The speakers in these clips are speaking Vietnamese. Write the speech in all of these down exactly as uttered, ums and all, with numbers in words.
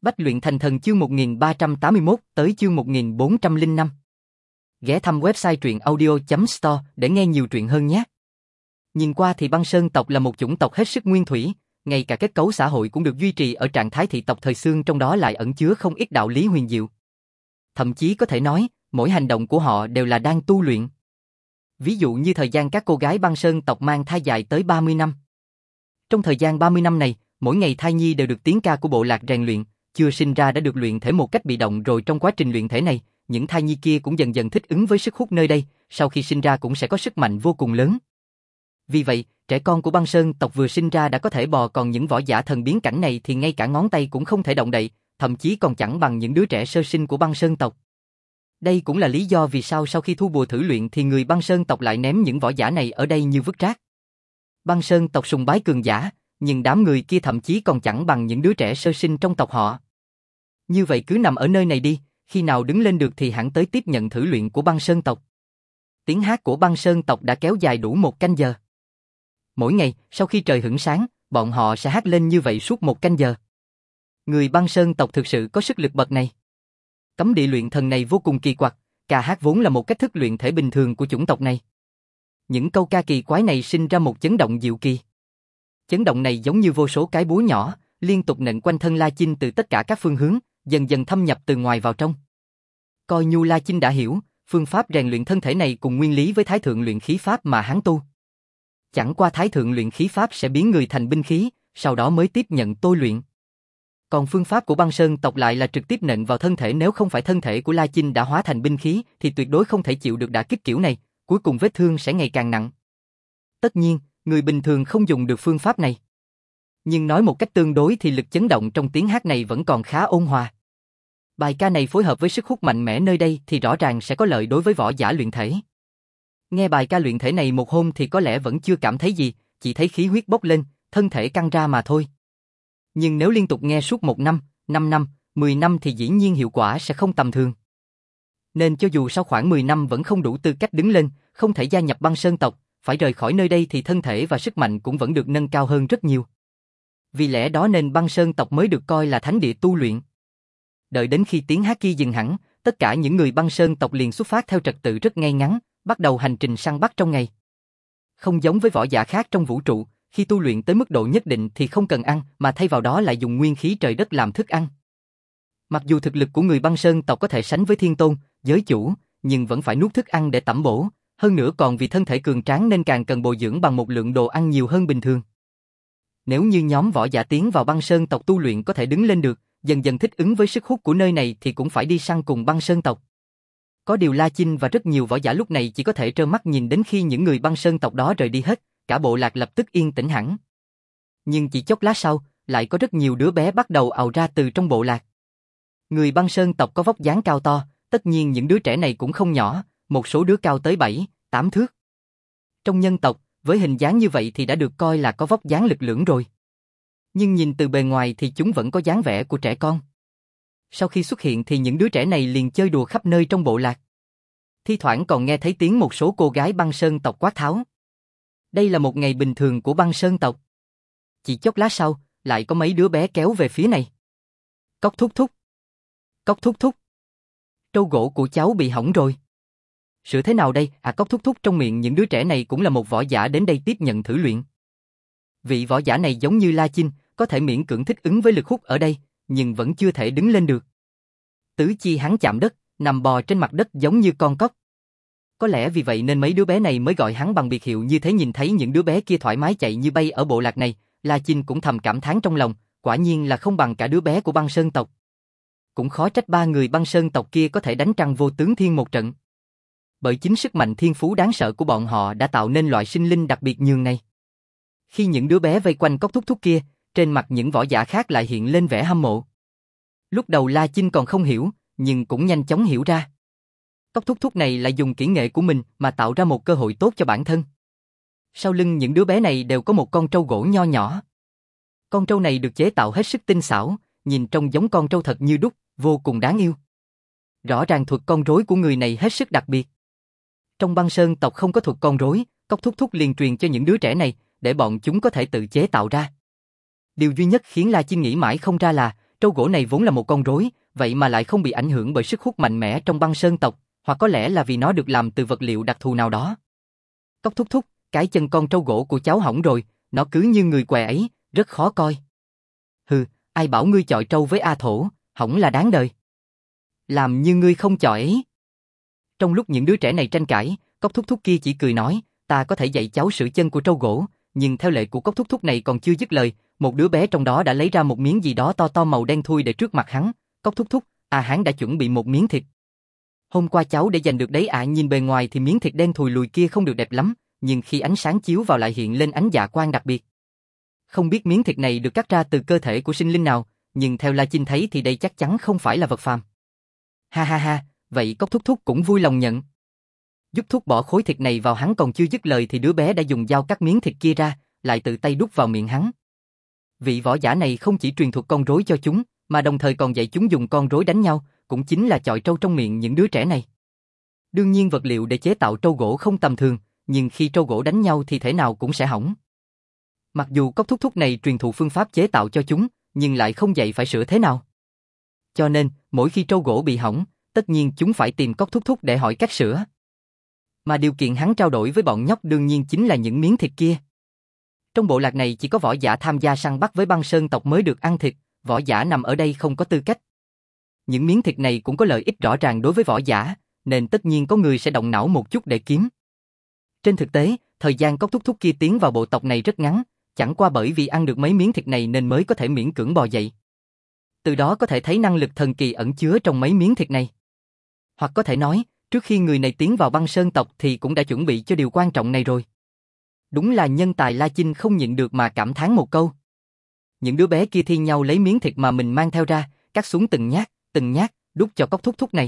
Bách luyện thành thần chương một nghìn ba trăm tám mươi mốt tới chương một nghìn bốn trăm lẻ năm. Ghé thăm website truyện audio chấm store để nghe nhiều truyện hơn nhé. Nhìn qua thì băng sơn tộc là một chủng tộc hết sức nguyên thủy, ngay cả kết cấu xã hội cũng được duy trì ở trạng thái thị tộc thời xương, trong đó lại ẩn chứa không ít đạo lý huyền diệu. Thậm chí có thể nói, mỗi hành động của họ đều là đang tu luyện. Ví dụ như thời gian các cô gái băng sơn tộc mang thai dài tới ba mươi năm. Trong thời gian ba mươi năm này, mỗi ngày thai nhi đều được tiếng ca của bộ lạc rèn luyện. Chưa sinh ra đã được luyện thể một cách bị động, rồi trong quá trình luyện thể này, những thai nhi kia cũng dần dần thích ứng với sức hút nơi đây, sau khi sinh ra cũng sẽ có sức mạnh vô cùng lớn. Vì vậy, trẻ con của băng sơn tộc vừa sinh ra đã có thể bò, còn những võ giả thần biến cảnh này thì ngay cả ngón tay cũng không thể động đậy, thậm chí còn chẳng bằng những đứa trẻ sơ sinh của băng sơn tộc. Đây cũng là lý do vì sao sau khi thu bùa thử luyện thì người băng sơn tộc lại ném những võ giả này ở đây như vứt rác. Băng sơn tộc sùng bái cường giả, nhưng đám người kia thậm chí còn chẳng bằng những đứa trẻ sơ sinh trong tộc họ. Như vậy cứ nằm ở nơi này đi, khi nào đứng lên được thì hẳn tới tiếp nhận thử luyện của băng sơn tộc. Tiếng hát của băng sơn tộc đã kéo dài đủ một canh giờ. Mỗi ngày, sau khi trời hửng sáng, bọn họ sẽ hát lên như vậy suốt một canh giờ. Người băng sơn tộc thực sự có sức lực bậc này. Cấm địa luyện thần này vô cùng kỳ quặc, ca hát vốn là một cách thức luyện thể bình thường của chủng tộc này. Những câu ca kỳ quái này sinh ra một chấn động diệu kỳ. Chấn động này giống như vô số cái búa nhỏ, liên tục nện quanh thân La Chinh từ tất cả các phương hướng, dần dần thâm nhập từ ngoài vào trong. Coi như La Chinh đã hiểu, phương pháp rèn luyện thân thể này cùng nguyên lý với thái thượng luyện khí pháp mà hắn tu. Chẳng qua thái thượng luyện khí pháp sẽ biến người thành binh khí, sau đó mới tiếp nhận tôi luyện. Còn phương pháp của băng sơn tộc lại là trực tiếp nện vào thân thể, nếu không phải thân thể của La Chinh đã hóa thành binh khí thì tuyệt đối không thể chịu được đả kích kiểu này, cuối cùng vết thương sẽ ngày càng nặng. Tất nhiên, người bình thường không dùng được phương pháp này. Nhưng nói một cách tương đối thì lực chấn động trong tiếng hát này vẫn còn khá ôn hòa. Bài ca này phối hợp với sức hút mạnh mẽ nơi đây thì rõ ràng sẽ có lợi đối với võ giả luyện thể. Nghe bài ca luyện thể này một hôm thì có lẽ vẫn chưa cảm thấy gì, chỉ thấy khí huyết bốc lên, thân thể căng ra mà thôi. Nhưng nếu liên tục nghe suốt một năm, năm năm, mười năm thì dĩ nhiên hiệu quả sẽ không tầm thường. Nên cho dù sau khoảng mười năm vẫn không đủ tư cách đứng lên, không thể gia nhập băng sơn tộc, phải rời khỏi nơi đây thì thân thể và sức mạnh cũng vẫn được nâng cao hơn rất nhiều. Vì lẽ đó nên băng sơn tộc mới được coi là thánh địa tu luyện. Đợi đến khi tiếng hát kia dừng hẳn, tất cả những người băng sơn tộc liền xuất phát theo trật tự rất ngay ngắn, bắt đầu hành trình săn bắt trong ngày. Không giống với võ giả khác trong vũ trụ, khi tu luyện tới mức độ nhất định thì không cần ăn, mà thay vào đó lại dùng nguyên khí trời đất làm thức ăn. Mặc dù thực lực của người băng sơn tộc có thể sánh với thiên tôn, giới chủ, nhưng vẫn phải nuốt thức ăn để tẩm bổ, hơn nữa còn vì thân thể cường tráng nên càng cần bồi dưỡng bằng một lượng đồ ăn nhiều hơn bình thường. Nếu như nhóm võ giả tiến vào băng sơn tộc tu luyện có thể đứng lên được, dần dần thích ứng với sức hút của nơi này thì cũng phải đi săn cùng băng sơn tộc. Có điều La Chinh và rất nhiều võ giả lúc này chỉ có thể trơ mắt nhìn đến khi những người băng sơn tộc đó rời đi hết, cả bộ lạc lập tức yên tĩnh hẳn. Nhưng chỉ chốc lát sau, lại có rất nhiều đứa bé bắt đầu ào ra từ trong bộ lạc. Người băng sơn tộc có vóc dáng cao to, tất nhiên những đứa trẻ này cũng không nhỏ, một số đứa cao tới bảy, tám thước. Trong nhân tộc, với hình dáng như vậy thì đã được coi là có vóc dáng lực lưỡng rồi. Nhưng nhìn từ bề ngoài thì chúng vẫn có dáng vẻ của trẻ con. Sau khi xuất hiện thì những đứa trẻ này liền chơi đùa khắp nơi trong bộ lạc. Thi thoảng còn nghe thấy tiếng một số cô gái băng sơn tộc quát tháo. Đây là một ngày bình thường của băng sơn tộc. Chỉ chốc lát sau, lại có mấy đứa bé kéo về phía này. Cóc thúc thúc. Cóc thúc thúc. Trâu gỗ của cháu bị hỏng rồi. Sửa thế nào đây? À, Cóc thúc thúc trong miệng những đứa trẻ này cũng là một võ giả đến đây tiếp nhận thử luyện. Vị võ giả này giống như La Chinh, có thể miễn cưỡng thích ứng với lực hút ở đây, nhưng vẫn chưa thể đứng lên được. Tứ chi hắn chạm đất, nằm bò trên mặt đất giống như con cóc. Có lẽ vì vậy nên mấy đứa bé này mới gọi hắn bằng biệt hiệu như thế. Nhìn thấy những đứa bé kia thoải mái chạy như bay ở bộ lạc này, La Chinh cũng thầm cảm thán trong lòng, quả nhiên là không bằng cả đứa bé của băng sơn tộc. Cũng khó trách ba người băng sơn tộc kia có thể đánh Trăng Vô Tướng Thiên một trận. Bởi chính sức mạnh thiên phú đáng sợ của bọn họ đã tạo nên loại sinh linh đặc biệt nhường này. Khi những đứa bé vây quanh Cóc thúc thúc kia, trên mặt những võ giả khác lại hiện lên vẻ hâm mộ. Lúc đầu La Chinh còn không hiểu, nhưng cũng nhanh chóng hiểu ra. Cóc thúc thúc này lại dùng kỹ nghệ của mình mà tạo ra một cơ hội tốt cho bản thân. Sau lưng những đứa bé này đều có một con trâu gỗ nho nhỏ. Con trâu này được chế tạo hết sức tinh xảo, nhìn trông giống con trâu thật như đúc, vô cùng đáng yêu. Rõ ràng thuật con rối của người này hết sức đặc biệt. Trong băng sơn tộc không có thuật con rối, Cóc thúc thúc liền truyền cho những đứa trẻ này, để bọn chúng có thể tự chế tạo ra. Điều duy nhất khiến La Chinh nghĩ mãi không ra là, Trâu gỗ này vốn là một con rối, vậy mà lại không bị ảnh hưởng bởi sức hút mạnh mẽ trong băng sơn tộc, hoặc có lẽ là vì nó được làm từ vật liệu đặc thù nào đó. Cốc thúc thúc, cái chân con trâu gỗ của cháu hỏng rồi, nó cứ như người què ấy, rất khó coi. Hừ, ai bảo ngươi chọi trâu với A Thổ, hỏng là đáng đời. Làm như ngươi không chọi ấy. Trong lúc những đứa trẻ này tranh cãi, Cốc thúc thúc kia chỉ cười nói, ta có thể dạy cháu sửa chân của trâu gỗ, nhưng theo lệ của Cốc thúc thúc này còn chưa dứt lời, một đứa bé trong đó đã lấy ra một miếng gì đó to to màu đen thui để trước mặt hắn. Cốc thúc thúc, à hắn đã chuẩn bị một miếng thịt. Hôm qua cháu để giành được đấy ạ, à, nhìn bề ngoài thì miếng thịt đen thùi lùi kia không được đẹp lắm, nhưng khi ánh sáng chiếu vào lại hiện lên ánh dạ quang đặc biệt. Không biết miếng thịt này được cắt ra từ cơ thể của sinh linh nào, nhưng theo La Chinh thấy thì đây chắc chắn không phải là vật phàm. Ha ha ha, vậy Cốc thúc thúc cũng vui lòng nhận. Giúp thúc bỏ khối thịt này vào, hắn còn chưa dứt lời thì đứa bé đã dùng dao cắt miếng thịt kia ra, lại tự tay đút vào miệng hắn. Vị võ giả này không chỉ truyền thuật con rối cho chúng, mà đồng thời còn dạy chúng dùng con rối đánh nhau, cũng chính là chọi trâu trong miệng những đứa trẻ này. Đương nhiên vật liệu để chế tạo trâu gỗ không tầm thường, nhưng khi trâu gỗ đánh nhau thì thể nào cũng sẽ hỏng. Mặc dù Cốc thúc thúc này truyền thụ phương pháp chế tạo cho chúng, nhưng lại không dạy phải sửa thế nào. Cho nên, mỗi khi trâu gỗ bị hỏng, tất nhiên chúng phải tìm Cốc thúc thúc để hỏi cách sửa. Mà điều kiện hắn trao đổi với bọn nhóc đương nhiên chính là những miếng thịt kia. Trong bộ lạc này chỉ có võ giả tham gia săn bắt với băng sơn tộc mới được ăn thịt, võ giả nằm ở đây không có tư cách. Những miếng thịt này cũng có lợi ích rõ ràng đối với võ giả, nên tất nhiên có người sẽ động não một chút để kiếm. Trên thực tế, thời gian Cốc thúc thúc kia tiến vào bộ tộc này rất ngắn, chẳng qua bởi vì ăn được mấy miếng thịt này nên mới có thể miễn cưỡng bò dậy. Từ đó có thể thấy năng lực thần kỳ ẩn chứa trong mấy miếng thịt này. Hoặc có thể nói, trước khi người này tiến vào băng sơn tộc thì cũng đã chuẩn bị cho điều quan trọng này rồi. Đúng là nhân tài. La Chinh không nhịn được mà cảm thán một câu. Những đứa bé kia thi nhau lấy miếng thịt mà mình mang theo ra, cắt xuống từng nhát, từng nhát, đút cho Cốc thúc thúc này.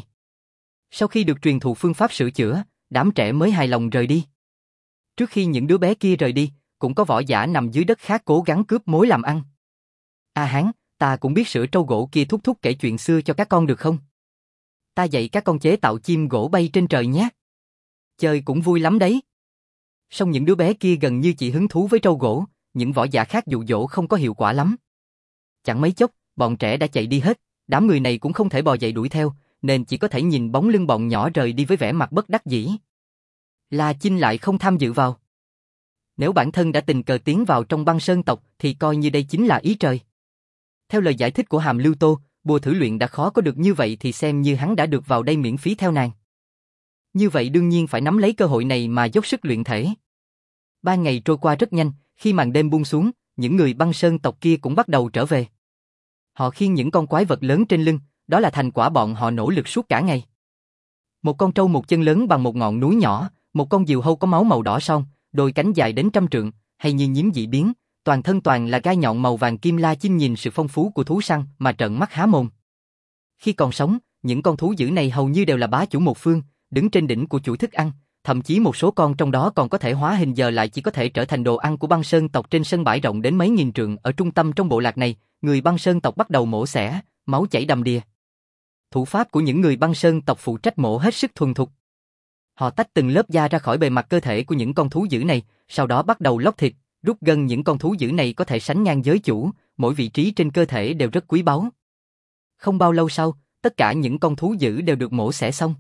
Sau khi được truyền thụ phương pháp sửa chữa, đám trẻ mới hài lòng rời đi. Trước khi những đứa bé kia rời đi, cũng có võ giả nằm dưới đất khác cố gắng cướp mối làm ăn. A Hán, ta cũng biết sửa trâu gỗ kia, thúc thúc kể chuyện xưa cho các con được không? Ta dạy các con chế tạo chim gỗ bay trên trời nhé. Chơi cũng vui lắm đấy. Song những đứa bé kia gần như chỉ hứng thú với trâu gỗ, những võ giả khác dụ dỗ không có hiệu quả lắm. Chẳng mấy chốc, bọn trẻ đã chạy đi hết, đám người này cũng không thể bò dậy đuổi theo, nên chỉ có thể nhìn bóng lưng bọn nhỏ rời đi với vẻ mặt bất đắc dĩ. La Chinh lại không tham dự vào. Nếu bản thân đã tình cờ tiến vào trong băng sơn tộc thì coi như đây chính là ý trời. Theo lời giải thích của Hàm Lưu Tô, bùa thử luyện đã khó có được như vậy thì xem như hắn đã được vào đây miễn phí theo nàng. Như vậy đương nhiên phải nắm lấy cơ hội này mà dốc sức luyện thể. Ba ngày trôi qua rất nhanh, khi màn đêm buông xuống, những người băng sơn tộc kia cũng bắt đầu trở về. Họ khiêng những con quái vật lớn trên lưng, đó là thành quả bọn họ nỗ lực suốt cả ngày. Một con trâu một chân lớn bằng một ngọn núi nhỏ, một con diều hâu có máu màu đỏ son, đôi cánh dài đến trăm trượng, hay như nhím dị biến, toàn thân toàn là gai nhọn màu vàng kim. La Chinh nhìn sự phong phú của thú săn mà trợn mắt há mồm. Khi còn sống, những con thú dữ này hầu như đều là bá chủ một phương, đứng trên đỉnh của chuỗi thức ăn, thậm chí một số con trong đó còn có thể hóa hình, giờ lại chỉ có thể trở thành đồ ăn của băng sơn tộc. Trên sân bãi rộng đến mấy nghìn trượng ở trung tâm trong bộ lạc này, người băng sơn tộc bắt đầu mổ xẻ, máu chảy đầm đìa. Thủ pháp của những người băng sơn tộc phụ trách mổ hết sức thuần thục. Họ tách từng lớp da ra khỏi bề mặt cơ thể của những con thú dữ này, sau đó bắt đầu lóc thịt, rút gân. Những con thú dữ này có thể sánh ngang giới chủ, mỗi vị trí trên cơ thể đều rất quý báu. Không bao lâu sau, tất cả những con thú dữ đều được mổ xẻ xong.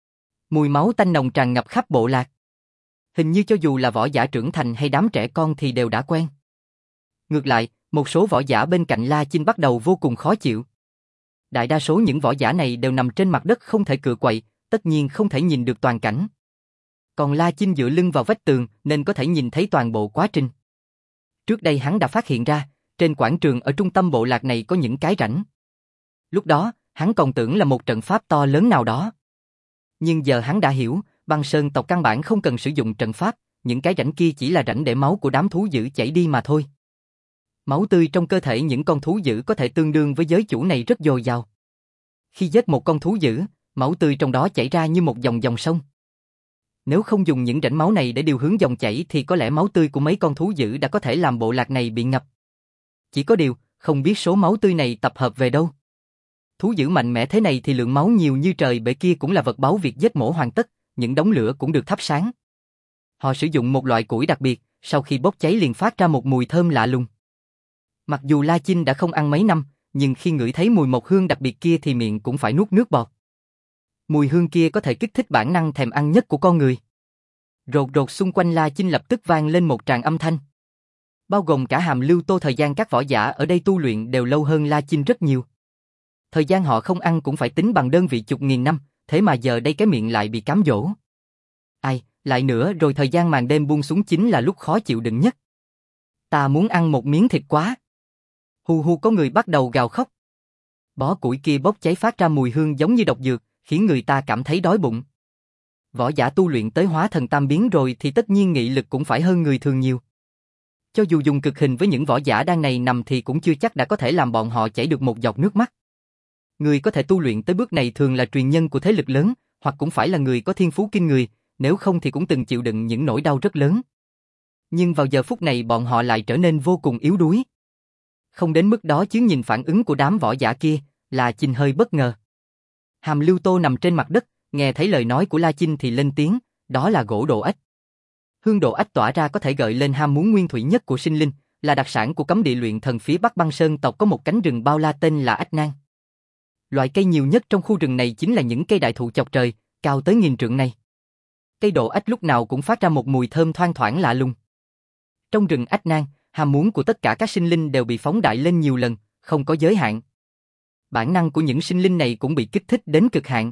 Mùi máu tanh nồng tràn ngập khắp bộ lạc. Hình như cho dù là võ giả trưởng thành hay đám trẻ con thì đều đã quen. Ngược lại, một số võ giả bên cạnh La Chinh bắt đầu vô cùng khó chịu. Đại đa số những võ giả này đều nằm trên mặt đất không thể cựa quậy, tất nhiên không thể nhìn được toàn cảnh. Còn La Chinh dựa lưng vào vách tường nên có thể nhìn thấy toàn bộ quá trình. Trước đây hắn đã phát hiện ra, trên quảng trường ở trung tâm bộ lạc này có những cái rãnh. Lúc đó, hắn còn tưởng là một trận pháp to lớn nào đó. Nhưng giờ hắn đã hiểu, băng sơn tộc căn bản không cần sử dụng trận pháp, những cái rãnh kia chỉ là rãnh để máu của đám thú dữ chảy đi mà thôi. Máu tươi trong cơ thể những con thú dữ có thể tương đương với giới chủ này rất dồi dào. Khi giết một con thú dữ, máu tươi trong đó chảy ra như một dòng dòng sông. Nếu không dùng những rãnh máu này để điều hướng dòng chảy thì có lẽ máu tươi của mấy con thú dữ đã có thể làm bộ lạc này bị ngập. Chỉ có điều, không biết số máu tươi này tập hợp về đâu. Thú dữ mạnh mẽ thế này thì lượng máu nhiều như trời bể kia cũng là vật báu. Việc giết mổ hoàn tất, những đống lửa cũng được thắp sáng. Họ sử dụng một loại củi đặc biệt, sau khi bốc cháy liền phát ra một mùi thơm lạ lùng. Mặc dù La Chinh đã không ăn mấy năm, nhưng khi ngửi thấy mùi mộc hương đặc biệt kia thì miệng cũng phải nuốt nước bọt. Mùi hương kia có thể kích thích bản năng thèm ăn nhất của con người. Rột rột xung quanh La Chinh lập tức vang lên một tràng âm thanh. Bao gồm cả Hàm Lưu Tô, thời gian các võ giả ở đây tu luyện đều lâu hơn La Chinh rất nhiều. Thời gian họ không ăn cũng phải tính bằng đơn vị chục nghìn năm, thế mà giờ đây cái miệng lại bị cám dỗ. Ai, lại nữa rồi thời gian màn đêm buông xuống chính là lúc khó chịu đựng nhất. Ta muốn ăn một miếng thịt quá. Hù hù có người bắt đầu gào khóc. Bó củi kia bốc cháy phát ra mùi hương giống như độc dược, khiến người ta cảm thấy đói bụng. Võ giả tu luyện tới hóa thần tam biến rồi thì tất nhiên nghị lực cũng phải hơn người thường nhiều. Cho dù dùng cực hình với những võ giả đang này nằm thì cũng chưa chắc đã có thể làm bọn họ chảy được một giọt nước mắt. Người có thể tu luyện tới bước này thường là truyền nhân của thế lực lớn, hoặc cũng phải là người có thiên phú kinh người, nếu không thì cũng từng chịu đựng những nỗi đau rất lớn. Nhưng vào giờ phút này bọn họ lại trở nên vô cùng yếu đuối. Không đến mức đó chứ nhìn phản ứng của đám võ giả kia, La Chinh hơi bất ngờ. Hàm Lưu Tô nằm trên mặt đất, nghe thấy lời nói của La Chinh thì lên tiếng, đó là gỗ độ ếch. Hương độ ếch tỏa ra có thể gợi lên ham muốn nguyên thủy nhất của sinh linh, là đặc sản của cấm địa luyện thần phía Bắc Băng Sơn tộc có một cánh rừng bao la tên là ếch nang. Loại cây nhiều nhất trong khu rừng này chính là những cây đại thụ chọc trời, cao tới nghìn trượng này. Cây độ ếch lúc nào cũng phát ra một mùi thơm thoang thoảng lạ lùng. Trong rừng ếch nang, ham muốn của tất cả các sinh linh đều bị phóng đại lên nhiều lần, không có giới hạn. Bản năng của những sinh linh này cũng bị kích thích đến cực hạn.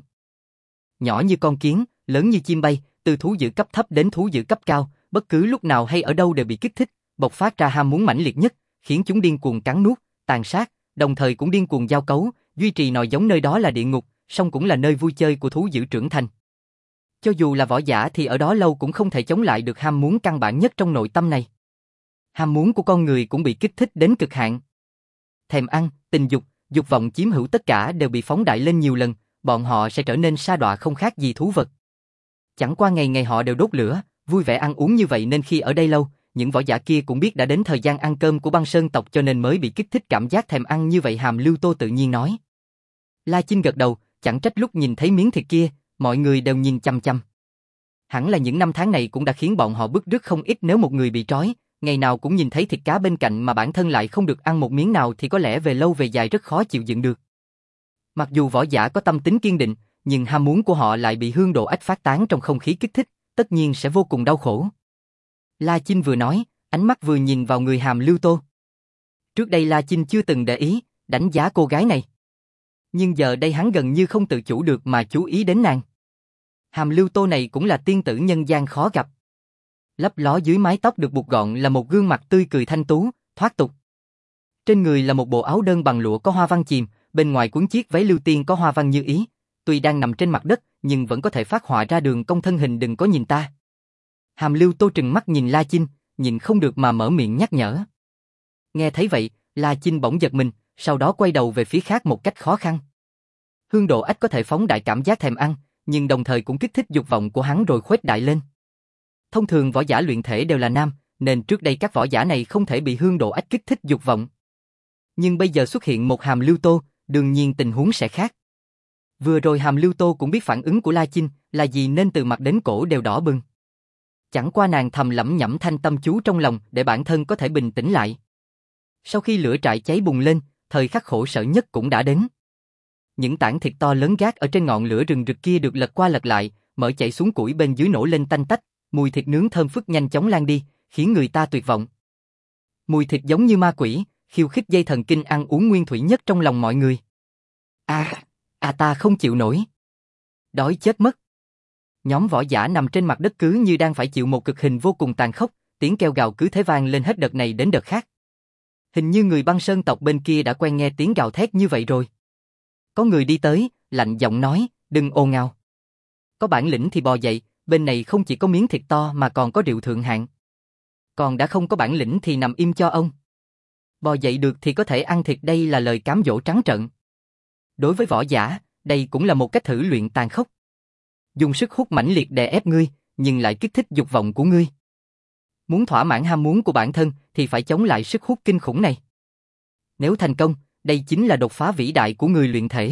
Nhỏ như con kiến, lớn như chim bay, từ thú dữ cấp thấp đến thú dữ cấp cao, bất cứ lúc nào hay ở đâu đều bị kích thích, bộc phát ra ham muốn mãnh liệt nhất, khiến chúng điên cuồng cắn nuốt, tàn sát, đồng thời cũng điên cuồng giao cấu, duy trì nòi giống nơi đó là địa ngục, song cũng là nơi vui chơi của thú dữ trưởng thành. Cho dù là võ giả thì ở đó lâu cũng không thể chống lại được ham muốn căn bản nhất trong nội tâm này. Ham muốn của con người cũng bị kích thích đến cực hạn. Thèm ăn, tình dục, dục vọng chiếm hữu tất cả đều bị phóng đại lên nhiều lần, bọn họ sẽ trở nên sa đọa không khác gì thú vật. Chẳng qua ngày ngày họ đều đốt lửa, vui vẻ ăn uống như vậy nên khi ở đây lâu, những võ giả kia cũng biết đã đến thời gian ăn cơm của Băng Sơn tộc cho nên mới bị kích thích cảm giác thèm ăn như vậy. Hàm Lưu Tô tự nhiên nói. La Chinh gật đầu, chẳng trách lúc nhìn thấy miếng thịt kia, mọi người đều nhìn chăm chăm. Hẳn là những năm tháng này cũng đã khiến bọn họ bứt rứt không ít, nếu một người bị trói, ngày nào cũng nhìn thấy thịt cá bên cạnh mà bản thân lại không được ăn một miếng nào thì có lẽ về lâu về dài rất khó chịu đựng được. Mặc dù võ giả có tâm tính kiên định, nhưng ham muốn của họ lại bị hương độ ếch phát tán trong không khí kích thích, tất nhiên sẽ vô cùng đau khổ. La Chinh vừa nói, ánh mắt vừa nhìn vào người Hàm Lưu Tô. Trước đây La Chinh chưa từng để ý, đánh giá cô gái này. Nhưng giờ đây hắn gần như không tự chủ được mà chú ý đến nàng. Hàm Lưu Tô này cũng là tiên tử nhân gian khó gặp. Lấp ló dưới mái tóc được buộc gọn là một gương mặt tươi cười thanh tú, thoát tục. Trên người là một bộ áo đơn bằng lụa có hoa văn chìm, bên ngoài cuốn chiếc váy lưu tiên có hoa văn như ý. Tuy đang nằm trên mặt đất, nhưng vẫn có thể phát họa ra đường cong thân hình. Đừng có nhìn ta. Hàm Lưu Tô trừng mắt nhìn La Chinh, nhìn không được mà mở miệng nhắc nhở. Nghe thấy vậy, La Chinh bỗng giật mình, sau đó quay đầu về phía khác một cách khó khăn. Hương độ ếch có thể phóng đại cảm giác thèm ăn, nhưng đồng thời cũng kích thích dục vọng của hắn rồi khuếch đại lên. Thông thường võ giả luyện thể đều là nam, nên trước đây các võ giả này không thể bị hương độ ếch kích thích dục vọng. Nhưng bây giờ xuất hiện một Hàm Lưu Tô, đương nhiên tình huống sẽ khác. Vừa rồi Hàm Lưu Tô cũng biết phản ứng của La Chinh là gì nên từ mặt đến cổ đều đỏ bừng. Chẳng qua nàng thầm lẩm nhẩm thanh tâm chú trong lòng để bản thân có thể bình tĩnh lại. Sau khi lửa trại cháy bùng lên, thời khắc khổ sở nhất cũng đã đến. Những tảng thịt to lớn gác ở trên ngọn lửa rừng rực kia được lật qua lật lại, mỡ chảy xuống củi bên dưới nổ lên tanh tách, mùi thịt nướng thơm phức nhanh chóng lan đi, khiến người ta tuyệt vọng. Mùi thịt giống như ma quỷ, khiêu khích dây thần kinh ăn uống nguyên thủy nhất trong lòng mọi người. À, à ta không chịu nổi. Đói chết mất. Nhóm võ giả nằm trên mặt đất cứ như đang phải chịu một cực hình vô cùng tàn khốc, tiếng kêu gào cứ thế vang lên hết đợt này đến đợt khác. Hình như người Băng Sơn tộc bên kia đã quen nghe tiếng gào thét như vậy rồi. Có người đi tới, lạnh giọng nói, đừng ồn ào. Có bản lĩnh thì bò dậy, bên này không chỉ có miếng thịt to mà còn có rượu thượng hạng. Còn đã không có bản lĩnh thì nằm im cho ông. Bò dậy được thì có thể ăn thịt, đây là lời cám dỗ trắng trợn. Đối với võ giả, đây cũng là một cách thử luyện tàn khốc. Dùng sức hút mãnh liệt đè ép ngươi, nhưng lại kích thích dục vọng của ngươi. Muốn thỏa mãn ham muốn của bản thân thì phải chống lại sức hút kinh khủng này. Nếu thành công, đây chính là đột phá vĩ đại của người luyện thể.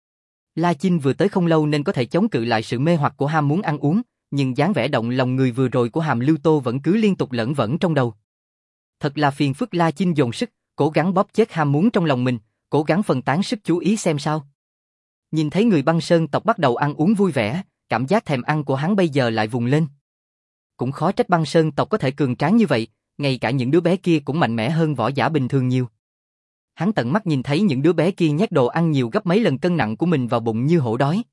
La Chinh vừa tới không lâu nên có thể chống cự lại sự mê hoặc của ham muốn ăn uống, nhưng dáng vẻ động lòng người vừa rồi của Hàm Lưu Tô vẫn cứ liên tục lẩn vẩn trong đầu. Thật là phiền phức. La Chinh dồn sức, cố gắng bóp chết ham muốn trong lòng mình, cố gắng phân tán sức chú ý xem sao. Nhìn thấy người băng sơn tộc bắt đầu ăn uống vui vẻ, cảm giác thèm ăn của hắn bây giờ lại vùng lên. Cũng khó trách băng sơn tộc có thể cường tráng như vậy, ngay cả những đứa bé kia cũng mạnh mẽ hơn võ giả bình thường nhiều. Hắn tận mắt nhìn thấy những đứa bé kia nhét đồ ăn nhiều gấp mấy lần cân nặng của mình vào bụng như hổ đói.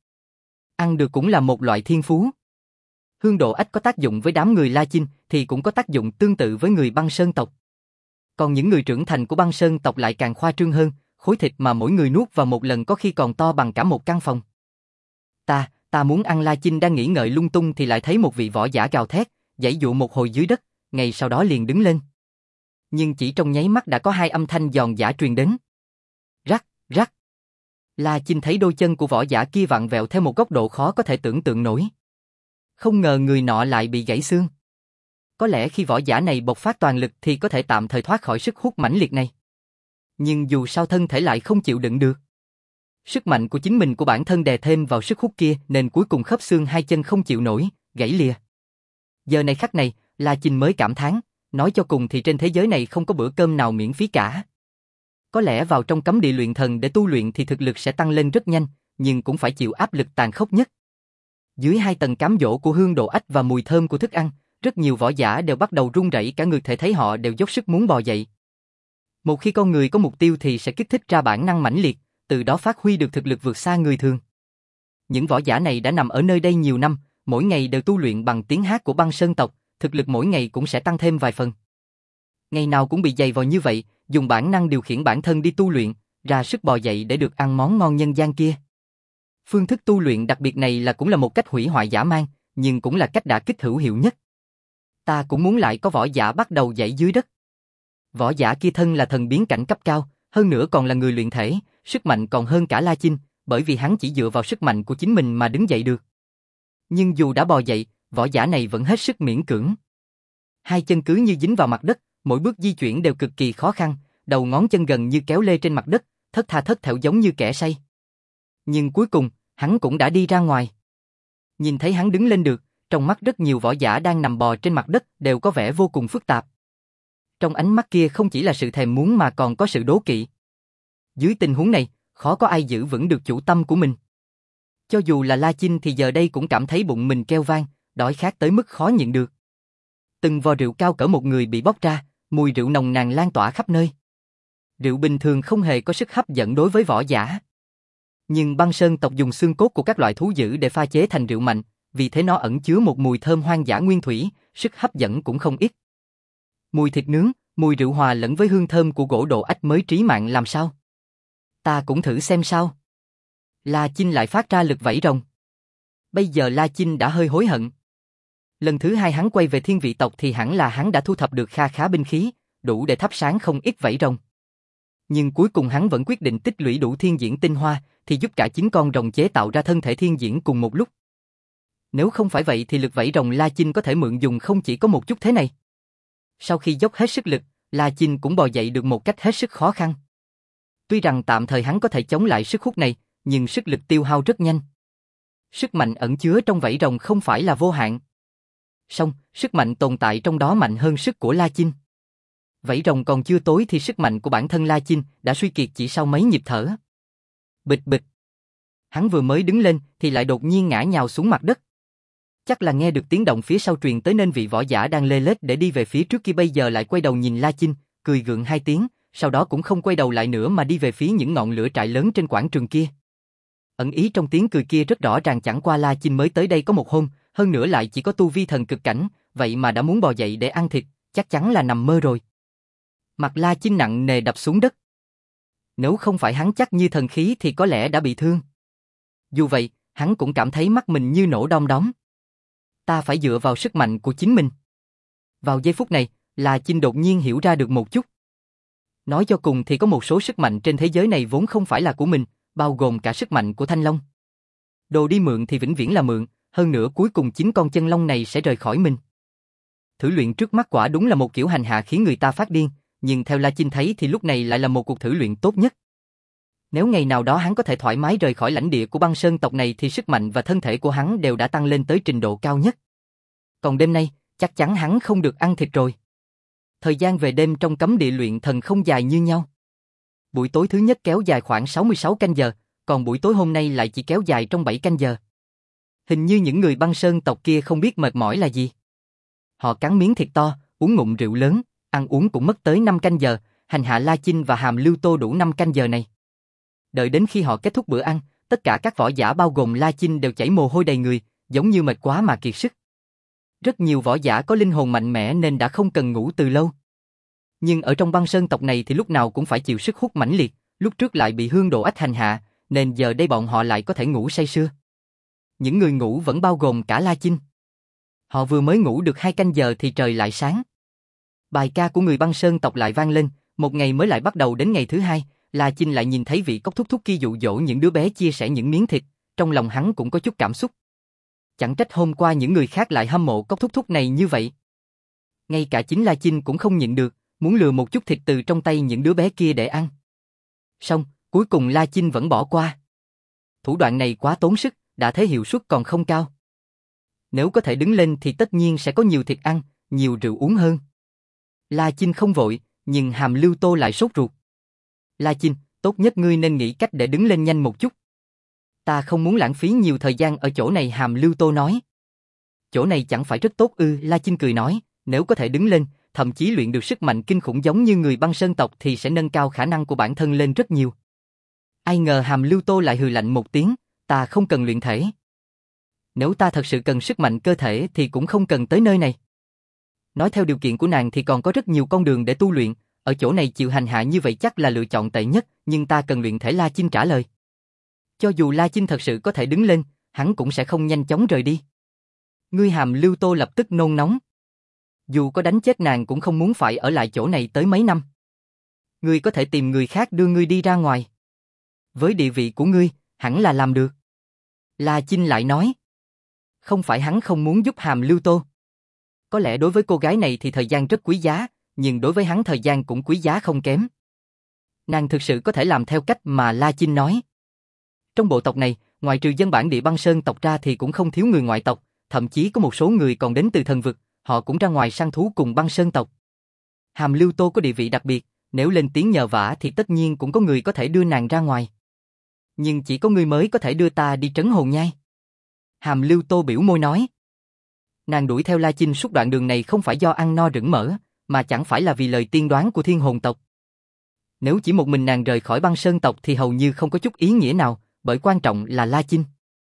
Ăn được cũng là một loại thiên phú. Hương độ ách có tác dụng với đám người La Chinh thì cũng có tác dụng tương tự với người băng sơn tộc. Còn những người trưởng thành của băng sơn tộc lại càng khoa trương hơn, khối thịt mà mỗi người nuốt vào một lần có khi còn to bằng cả một căn phòng. Ta, ta muốn ăn. La Chinh đang nghĩ ngợi lung tung thì lại thấy một vị võ giả gào thét, giãy dụa một hồi dưới đất, ngay sau đó liền đứng lên. Nhưng chỉ trong nháy mắt đã có hai âm thanh giòn giã truyền đến. Rắc, rắc. La Chinh thấy đôi chân của võ giả kia vặn vẹo theo một góc độ khó có thể tưởng tượng nổi. Không ngờ người nọ lại bị gãy xương. Có lẽ khi võ giả này bộc phát toàn lực thì có thể tạm thời thoát khỏi sức hút mãnh liệt này. Nhưng dù sao thân thể lại không chịu đựng được. Sức mạnh của chính mình của bản thân đè thêm vào sức hút kia nên cuối cùng khớp xương hai chân không chịu nổi, gãy lìa. Giờ này khắc này, La Chinh mới cảm thán, nói cho cùng thì trên thế giới này không có bữa cơm nào miễn phí cả. Có lẽ vào trong cấm địa luyện thần để tu luyện thì thực lực sẽ tăng lên rất nhanh, nhưng cũng phải chịu áp lực tàn khốc nhất. Dưới hai tầng cám dỗ của hương độ ách và mùi thơm của thức ăn, rất nhiều võ giả đều bắt đầu run rẩy cả người, thể thấy họ đều dốc sức muốn bò dậy. Một khi con người có mục tiêu thì sẽ kích thích ra bản năng mãnh liệt, từ đó phát huy được thực lực vượt xa người thường. Những võ giả này đã nằm ở nơi đây nhiều năm, mỗi ngày đều tu luyện bằng tiếng hát của băng sơn tộc, thực lực mỗi ngày cũng sẽ tăng thêm vài phần. Ngày nào cũng bị dày vò như vậy, dùng bản năng điều khiển bản thân đi tu luyện, ra sức bò dậy để được ăn món ngon nhân gian kia. Phương thức tu luyện đặc biệt này là cũng là một cách hủy hoại dã man, nhưng cũng là cách đả kích hữu hiệu nhất. Ta cũng muốn lại có võ giả bắt đầu dậy dưới đất. Võ giả kia thân là thần biến cảnh cấp cao, hơn nữa còn là người luyện thể, sức mạnh còn hơn cả La Chinh, bởi vì hắn chỉ dựa vào sức mạnh của chính mình mà đứng dậy được. Nhưng dù đã bò dậy, võ giả này vẫn hết sức miễn cưỡng. Hai chân cứ như dính vào mặt đất, mỗi bước di chuyển đều cực kỳ khó khăn, đầu ngón chân gần như kéo lê trên mặt đất, thất tha thất thểu giống như kẻ say. Nhưng cuối cùng, hắn cũng đã đi ra ngoài. Nhìn thấy hắn đứng lên được, trong mắt rất nhiều võ giả đang nằm bò trên mặt đất đều có vẻ vô cùng phức tạp. Trong ánh mắt kia không chỉ là sự thèm muốn mà còn có sự đố kỵ. Dưới tình huống này, khó có ai giữ vững được chủ tâm của mình. Cho dù là La Chinh thì giờ đây cũng cảm thấy bụng mình kêu vang, đói khát tới mức khó nhịn được. Từng vò rượu cao cỡ một người bị bóc ra, mùi rượu nồng nàn lan tỏa khắp nơi. Rượu bình thường không hề có sức hấp dẫn đối với võ giả. Nhưng băng sơn tộc dùng xương cốt của các loại thú dữ để pha chế thành rượu mạnh, vì thế nó ẩn chứa một mùi thơm hoang dã nguyên thủy, sức hấp dẫn cũng không ít. Mùi thịt nướng, mùi rượu hòa lẫn với hương thơm của gỗ độ ách mới trí mạng làm sao? Ta cũng thử xem sao. La Chinh lại phát ra lực vẫy rồng. Bây giờ La Chinh đã hơi hối hận. Lần thứ hai hắn quay về thiên vị tộc thì hẳn là hắn đã thu thập được kha khá binh khí, đủ để thắp sáng không ít vẫy rồng. Nhưng cuối cùng hắn vẫn quyết định tích lũy đủ thiên diễn tinh hoa, thì giúp cả chín con rồng chế tạo ra thân thể thiên diễn cùng một lúc. Nếu không phải vậy thì lực vẫy rồng La Chinh có thể mượn dùng không chỉ có một chút thế này. Sau khi dốc hết sức lực, La Chinh cũng bò dậy được một cách hết sức khó khăn. Tuy rằng tạm thời hắn có thể chống lại sức hút này, nhưng sức lực tiêu hao rất nhanh. Sức mạnh ẩn chứa trong vảy rồng không phải là vô hạn. Song, sức mạnh tồn tại trong đó mạnh hơn sức của La Chinh. Vảy rồng còn chưa tối thì sức mạnh của bản thân La Chinh đã suy kiệt chỉ sau mấy nhịp thở. Bịch bịch. Hắn vừa mới đứng lên thì lại đột nhiên ngã nhào xuống mặt đất. Chắc là nghe được tiếng động phía sau truyền tới nên vị võ giả đang lê lết để đi về phía trước kia bây giờ lại quay đầu nhìn La Chinh, cười gượng hai tiếng, sau đó cũng không quay đầu lại nữa mà đi về phía những ngọn lửa trại lớn trên quảng trường kia. Ẩn ý trong tiếng cười kia rất rõ ràng, chẳng qua La Chinh mới tới đây có một hôm, hơn nữa lại chỉ có tu vi thần cực cảnh, vậy mà đã muốn bò dậy để ăn thịt, chắc chắn là nằm mơ rồi. Mặt La Chinh nặng nề đập xuống đất. Nếu không phải hắn chắc như thần khí thì có lẽ đã bị thương. Dù vậy, hắn cũng cảm thấy mắt mình như nổ đom đóm. Ta phải dựa vào sức mạnh của chính mình. Vào giây phút này, La Chinh đột nhiên hiểu ra được một chút. Nói cho cùng thì có một số sức mạnh trên thế giới này vốn không phải là của mình, bao gồm cả sức mạnh của Thanh Long. Đồ đi mượn thì vĩnh viễn là mượn, hơn nữa cuối cùng chính con chân long này sẽ rời khỏi mình. Thử luyện trước mắt quả đúng là một kiểu hành hạ khiến người ta phát điên, nhưng theo La Chinh thấy thì lúc này lại là một cuộc thử luyện tốt nhất. Nếu ngày nào đó hắn có thể thoải mái rời khỏi lãnh địa của băng sơn tộc này thì sức mạnh và thân thể của hắn đều đã tăng lên tới trình độ cao nhất. Còn đêm nay, chắc chắn hắn không được ăn thịt rồi. Thời gian về đêm trong cấm địa luyện thần không dài như nhau. Buổi tối thứ nhất kéo dài khoảng sáu mươi sáu canh giờ, còn buổi tối hôm nay lại chỉ kéo dài trong bảy canh giờ. Hình như những người băng sơn tộc kia không biết mệt mỏi là gì. Họ cắn miếng thịt to, uống ngụm rượu lớn, ăn uống cũng mất tới năm canh giờ, hành hạ La Chinh và Hàm Lưu Tô đủ năm canh giờ này. Đợi đến khi họ kết thúc bữa ăn, tất cả các võ giả bao gồm La Chinh đều chảy mồ hôi đầy người, giống như mệt quá mà kiệt sức. Rất nhiều võ giả có linh hồn mạnh mẽ nên đã không cần ngủ từ lâu. Nhưng ở trong băng sơn tộc này thì lúc nào cũng phải chịu sức hút mãnh liệt, lúc trước lại bị Hương Đồ Ách hành hạ, nên giờ đây bọn họ lại có thể ngủ say sưa. Những người ngủ vẫn bao gồm cả La Chinh. Họ vừa mới ngủ được hai canh giờ thì trời lại sáng. Bài ca của người băng sơn tộc lại vang lên, một ngày mới lại bắt đầu đến ngày thứ hai, La Chinh lại nhìn thấy vị cốc thúc thúc kia dụ dỗ những đứa bé chia sẻ những miếng thịt, trong lòng hắn cũng có chút cảm xúc. Chẳng trách hôm qua những người khác lại hâm mộ cốc thúc thúc này như vậy. Ngay cả chính La Chinh cũng không nhịn được, muốn lừa một chút thịt từ trong tay những đứa bé kia để ăn. Xong, cuối cùng La Chinh vẫn bỏ qua. Thủ đoạn này quá tốn sức, đã thấy hiệu suất còn không cao. Nếu có thể đứng lên thì tất nhiên sẽ có nhiều thịt ăn, nhiều rượu uống hơn. La Chinh không vội, nhưng Hàm Lưu Tô lại sốt ruột. La Chinh, tốt nhất ngươi nên nghĩ cách để đứng lên nhanh một chút. Ta không muốn lãng phí nhiều thời gian ở chỗ này, Hàm Lưu Tô nói. Chỗ này chẳng phải rất tốt ư? La Chinh cười nói, nếu có thể đứng lên, thậm chí luyện được sức mạnh kinh khủng giống như người băng sơn tộc thì sẽ nâng cao khả năng của bản thân lên rất nhiều. Ai ngờ Hàm Lưu Tô lại hừ lạnh một tiếng, ta không cần luyện thể. Nếu ta thật sự cần sức mạnh cơ thể thì cũng không cần tới nơi này. Nói theo điều kiện của nàng thì còn có rất nhiều con đường để tu luyện, ở chỗ này chịu hành hạ như vậy chắc là lựa chọn tệ nhất, nhưng ta cần luyện thể. La Chinh trả lời. Cho dù La Chinh thật sự có thể đứng lên, hắn cũng sẽ không nhanh chóng rời đi. Ngươi, Hàm Lưu Tô lập tức nôn nóng. Dù có đánh chết nàng cũng không muốn phải ở lại chỗ này tới mấy năm. Ngươi có thể tìm người khác đưa ngươi đi ra ngoài. Với địa vị của ngươi, hẳn là làm được. La Chinh lại nói. Không phải hắn không muốn giúp Hàm Lưu Tô. Có lẽ đối với cô gái này thì thời gian rất quý giá, nhưng đối với hắn thời gian cũng quý giá không kém. Nàng thực sự có thể làm theo cách mà La Chinh nói. Trong bộ tộc này, ngoài trừ dân bản địa băng sơn tộc ra thì cũng không thiếu người ngoại tộc, thậm chí có một số người còn đến từ thần vực, họ cũng ra ngoài săn thú cùng băng sơn tộc. Hàm Lưu Tô có địa vị đặc biệt, nếu lên tiếng nhờ vả thì tất nhiên cũng có người có thể đưa nàng ra ngoài. Nhưng chỉ có ngươi mới có thể đưa ta đi trấn hồn nhai. Hàm Lưu Tô biểu môi nói. Nàng đuổi theo La Chinh suốt đoạn đường này không phải do ăn no rửng mỡ, mà chẳng phải là vì lời tiên đoán của thiên hồn tộc. Nếu chỉ một mình nàng rời khỏi băng sơn tộc thì hầu như không có chút ý nghĩa nào, bởi quan trọng là La Chinh.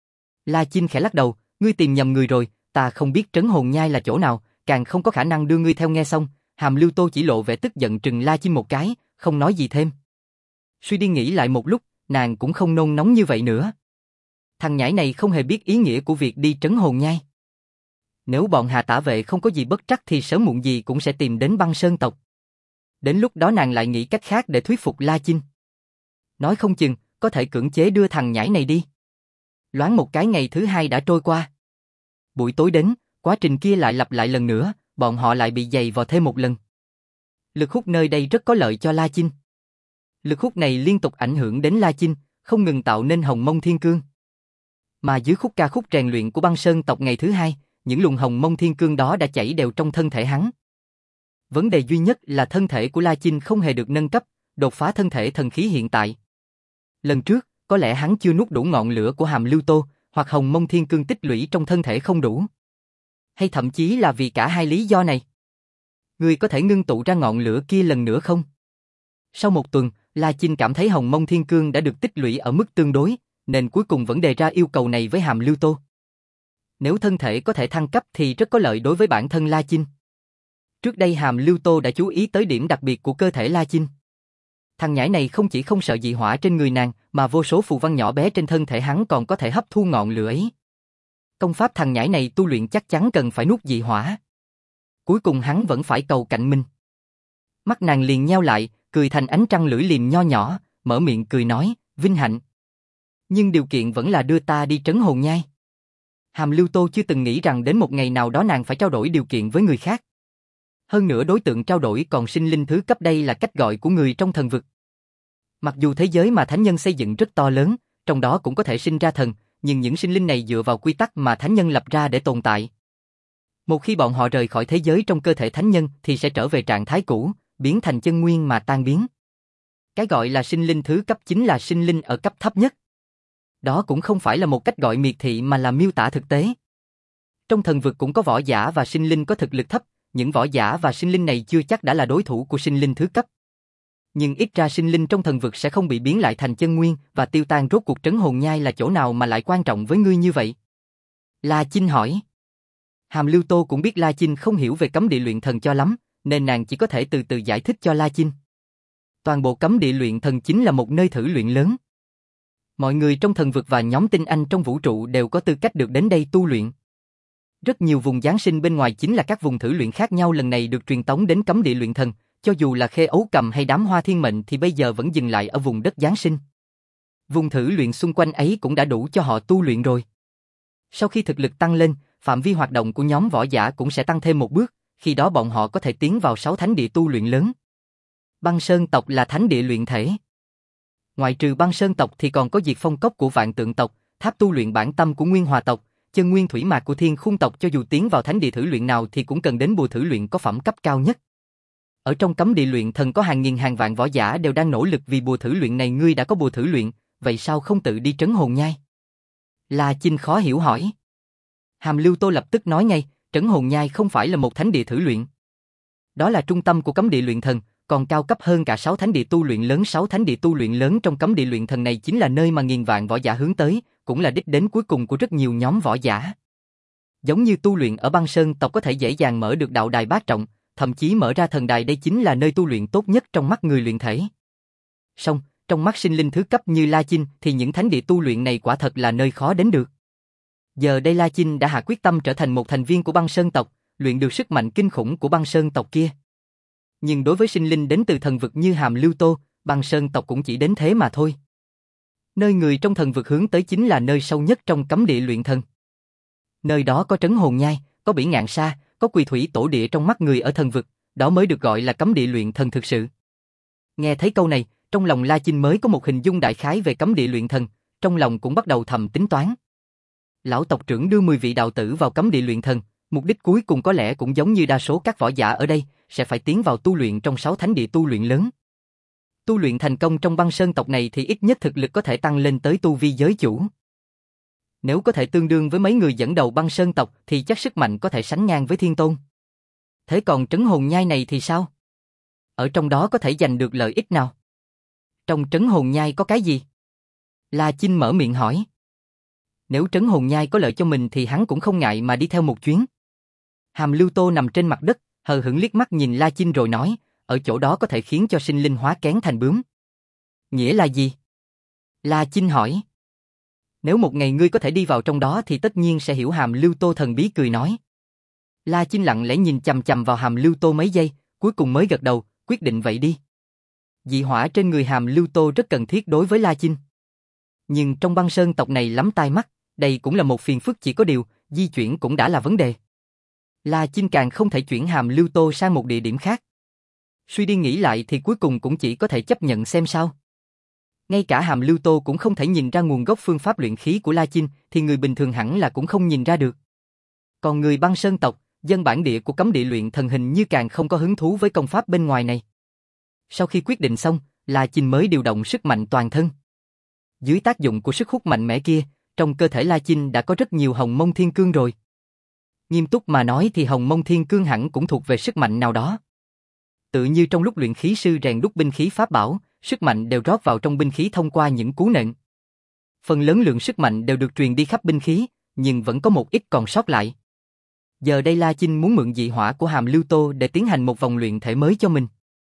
La Chinh khẽ lắc đầu, ngươi tìm nhầm người rồi, ta không biết trấn hồn nhai là chỗ nào, càng không có khả năng đưa ngươi theo. Nghe xong, Hàm Lưu Tô chỉ lộ vẻ tức giận trừng La Chinh một cái, không nói gì thêm. Suy đi nghĩ lại một lúc, nàng cũng không nôn nóng như vậy nữa. Thằng nhãi này không hề biết ý nghĩa của việc đi trấn hồn nhai. Nếu bọn Hà Tả Vệ không có gì bất trắc thì sớm muộn gì cũng sẽ tìm đến băng sơn tộc. Đến lúc đó nàng lại nghĩ cách khác để thuyết phục La Chinh. Nói không chừng, có thể cưỡng chế đưa thằng nhãi này đi. Loáng một cái ngày thứ hai đã trôi qua. Buổi tối đến, quá trình kia lại lặp lại lần nữa, bọn họ lại bị giày vò thêm một lần. Lực hút nơi đây rất có lợi cho La Chinh. Lực hút này liên tục ảnh hưởng đến La Chinh, không ngừng tạo nên hồng mông thiên cương. Mà dưới khúc ca khúc rèn luyện của băng sơn tộc ngày thứ hai, những luồng hồng mông thiên cương đó đã chảy đều trong thân thể hắn. Vấn đề duy nhất là thân thể của La Chinh không hề được nâng cấp, đột phá thân thể thần khí hiện tại. Lần trước, có lẽ hắn chưa nuốt đủ ngọn lửa của Hàm Lưu Tô, hoặc hồng mông thiên cương tích lũy trong thân thể không đủ. Hay thậm chí là vì cả hai lý do này. Ngươi có thể ngưng tụ ra ngọn lửa kia lần nữa không? Sau một tuần, La Chinh cảm thấy hồng mông thiên cương đã được tích lũy ở mức tương đối, nên cuối cùng vẫn đề ra yêu cầu này với Hàm Lưu Tô. Nếu thân thể có thể thăng cấp thì rất có lợi đối với bản thân La Chinh. Trước đây Hàm Lưu Tô đã chú ý tới điểm đặc biệt của cơ thể La Chinh. Thằng nhãi này không chỉ không sợ dị hỏa trên người nàng, mà vô số phù văn nhỏ bé trên thân thể hắn còn có thể hấp thu ngọn lửa ấy. Công pháp thằng nhãi này tu luyện chắc chắn cần phải nuốt dị hỏa. Cuối cùng hắn vẫn phải cầu cạnh mình. Mắt nàng liền nheo lại, cười thành ánh trăng lưỡi liềm nho nhỏ, mở miệng cười nói, vinh hạnh. Nhưng điều kiện vẫn là đưa ta đi trấn hồn nhai. Hàm Lưu Tô chưa từng nghĩ rằng đến một ngày nào đó nàng phải trao đổi điều kiện với người khác. Hơn nữa đối tượng trao đổi còn sinh linh thứ cấp, đây là cách gọi của người trong thần vực. Mặc dù thế giới mà thánh nhân xây dựng rất to lớn, trong đó cũng có thể sinh ra thần, nhưng những sinh linh này dựa vào quy tắc mà thánh nhân lập ra để tồn tại. Một khi bọn họ rời khỏi thế giới trong cơ thể thánh nhân thì sẽ trở về trạng thái cũ, biến thành chân nguyên mà tan biến. Cái gọi là sinh linh thứ cấp chính là sinh linh ở cấp thấp nhất. Đó cũng không phải là một cách gọi miệt thị mà là miêu tả thực tế. Trong thần vực cũng có võ giả và sinh linh có thực lực thấp, những võ giả và sinh linh này chưa chắc đã là đối thủ của sinh linh thứ cấp. Nhưng ít ra sinh linh trong thần vực sẽ không bị biến lại thành chân nguyên và tiêu tan. Rốt cuộc trấn hồn nhai là chỗ nào mà lại quan trọng với ngươi như vậy? La Chinh hỏi. Hàm Lưu Tô cũng biết La Chinh không hiểu về cấm địa luyện thần cho lắm, nên nàng chỉ có thể từ từ giải thích cho La Chinh. Toàn bộ cấm địa luyện thần chính là một nơi thử luyện lớn. Mọi người trong thần vực và nhóm tinh anh trong vũ trụ đều có tư cách được đến đây tu luyện. Rất nhiều vùng giáng sinh bên ngoài chính là các vùng thử luyện khác nhau lần này được truyền tống đến cấm địa luyện thần, cho dù là Khê Ấu Cầm hay đám Hoa Thiên Mệnh thì bây giờ vẫn dừng lại ở vùng đất giáng sinh. Vùng thử luyện xung quanh ấy cũng đã đủ cho họ tu luyện rồi. Sau khi thực lực tăng lên, phạm vi hoạt động của nhóm võ giả cũng sẽ tăng thêm một bước, khi đó bọn họ có thể tiến vào sáu thánh địa tu luyện lớn. Băng Sơn tộc là thánh địa luyện thể. Ngoại trừ Băng Sơn tộc thì còn có Diệt Phong Cốc của Vạn Tượng tộc, tháp tu luyện bản tâm của Nguyên Hòa tộc, chân nguyên thủy mạc của Thiên Khung tộc. Cho dù tiến vào thánh địa thử luyện nào thì cũng cần đến bùa thử luyện có phẩm cấp cao nhất. Ở trong cấm địa luyện thần có hàng nghìn hàng vạn võ giả đều đang nỗ lực vì bùa thử luyện này. Ngươi đã có bùa thử luyện, vậy sao không tự đi trấn hồn nhai? La Chinh khó hiểu hỏi. Hàm Lưu Tô lập tức nói ngay, trấn hồn nhai không phải là một thánh địa thử luyện. Đó là trung tâm của cấm địa luyện thần, còn cao cấp hơn cả sáu thánh địa tu luyện lớn. Sáu thánh địa tu luyện lớn trong cấm địa luyện thần này chính là nơi mà nghìn vạn võ giả hướng tới, cũng là đích đến cuối cùng của rất nhiều nhóm võ giả. Giống như tu luyện ở Băng Sơn tộc có thể dễ dàng mở được đạo đài bát trọng, thậm chí mở ra thần đài. Đây chính là nơi tu luyện tốt nhất trong mắt người luyện thể. Song, trong mắt sinh linh thứ cấp như La Chinh thì những thánh địa tu luyện này quả thật là nơi khó đến được. Giờ đây La Chinh đã hạ quyết tâm trở thành một thành viên của Băng Sơn tộc, luyện được sức mạnh kinh khủng của Băng Sơn tộc kia. Nhưng đối với sinh linh đến từ thần vực như Hàm Lưu Tô, Băng Sơn tộc cũng chỉ đến thế mà thôi. Nơi người trong thần vực hướng tới chính là nơi sâu nhất trong cấm địa luyện thần. Nơi đó có trấn hồn nhai, có bỉ ngạn sa, có quỳ thủy tổ địa trong mắt người ở thần vực, đó mới được gọi là cấm địa luyện thần thực sự. Nghe thấy câu này, trong lòng La Chinh mới có một hình dung đại khái về cấm địa luyện thần, trong lòng cũng bắt đầu thầm tính toán. Lão tộc trưởng đưa mười vị đạo tử vào cấm địa luyện thần, mục đích cuối cùng có lẽ cũng giống như đa số các võ giả ở đây, sẽ phải tiến vào tu luyện trong sáu thánh địa tu luyện lớn. Tu luyện thành công trong Băng Sơn tộc này thì ít nhất thực lực có thể tăng lên tới tu vi giới chủ. Nếu có thể tương đương với mấy người dẫn đầu Băng Sơn tộc thì chắc sức mạnh có thể sánh ngang với Thiên Tôn. Thế còn trấn hồn nhai này thì sao? Ở trong đó có thể giành được lợi ích nào? Trong trấn hồn nhai có cái gì? La Chinh mở miệng hỏi. Nếu trấn hồn nhai có lợi cho mình thì hắn cũng không ngại mà đi theo một chuyến. Hàm Lưu Tô nằm trên mặt đất, hờ hững liếc mắt nhìn La Chinh rồi nói, ở chỗ đó có thể khiến cho sinh linh hóa kén thành bướm. Nghĩa là gì? La Chinh hỏi. Nếu một ngày ngươi có thể đi vào trong đó thì tất nhiên sẽ hiểu. Hàm Lưu Tô thần bí cười nói. La Chinh lặng lẽ nhìn chằm chằm vào Hàm Lưu Tô mấy giây, cuối cùng mới gật đầu, quyết định vậy đi. Dị hỏa trên người Hàm Lưu Tô rất cần thiết đối với La Chinh. Nhưng trong Băng Sơn tộc này lắm tai mắt, đây cũng là một phiền phức, chỉ có điều, di chuyển cũng đã là vấn đề. La Chinh càng không thể chuyển Hàm Lưu Tô sang một địa điểm khác. Suy đi nghĩ lại thì cuối cùng cũng chỉ có thể chấp nhận xem sao. Ngay cả Hàm Lưu Tô cũng không thể nhìn ra nguồn gốc phương pháp luyện khí của La Chinh thì người bình thường hẳn là cũng không nhìn ra được. Còn người Băng Sơn tộc, dân bản địa của cấm địa luyện thần hình như càng không có hứng thú với công pháp bên ngoài này. Sau khi quyết định xong, La Chinh mới điều động sức mạnh toàn thân. Dưới tác dụng của sức hút mạnh mẽ kia, trong cơ thể La Chinh đã có rất nhiều hồng mông thiên cương rồi. Nghiêm túc mà nói thì hồng mông thiên cương hẳn cũng thuộc về sức mạnh nào đó. Tự như trong lúc luyện khí sư rèn đúc binh khí pháp bảo, sức mạnh đều rót vào trong binh khí thông qua những cú nện. Phần lớn lượng sức mạnh đều được truyền đi khắp binh khí, nhưng vẫn có một ít còn sót lại. Giờ đây La Chinh muốn mượn dị hỏa của Hàm Lưu Tô để tiến hành một vòng luyện thể mới cho mình.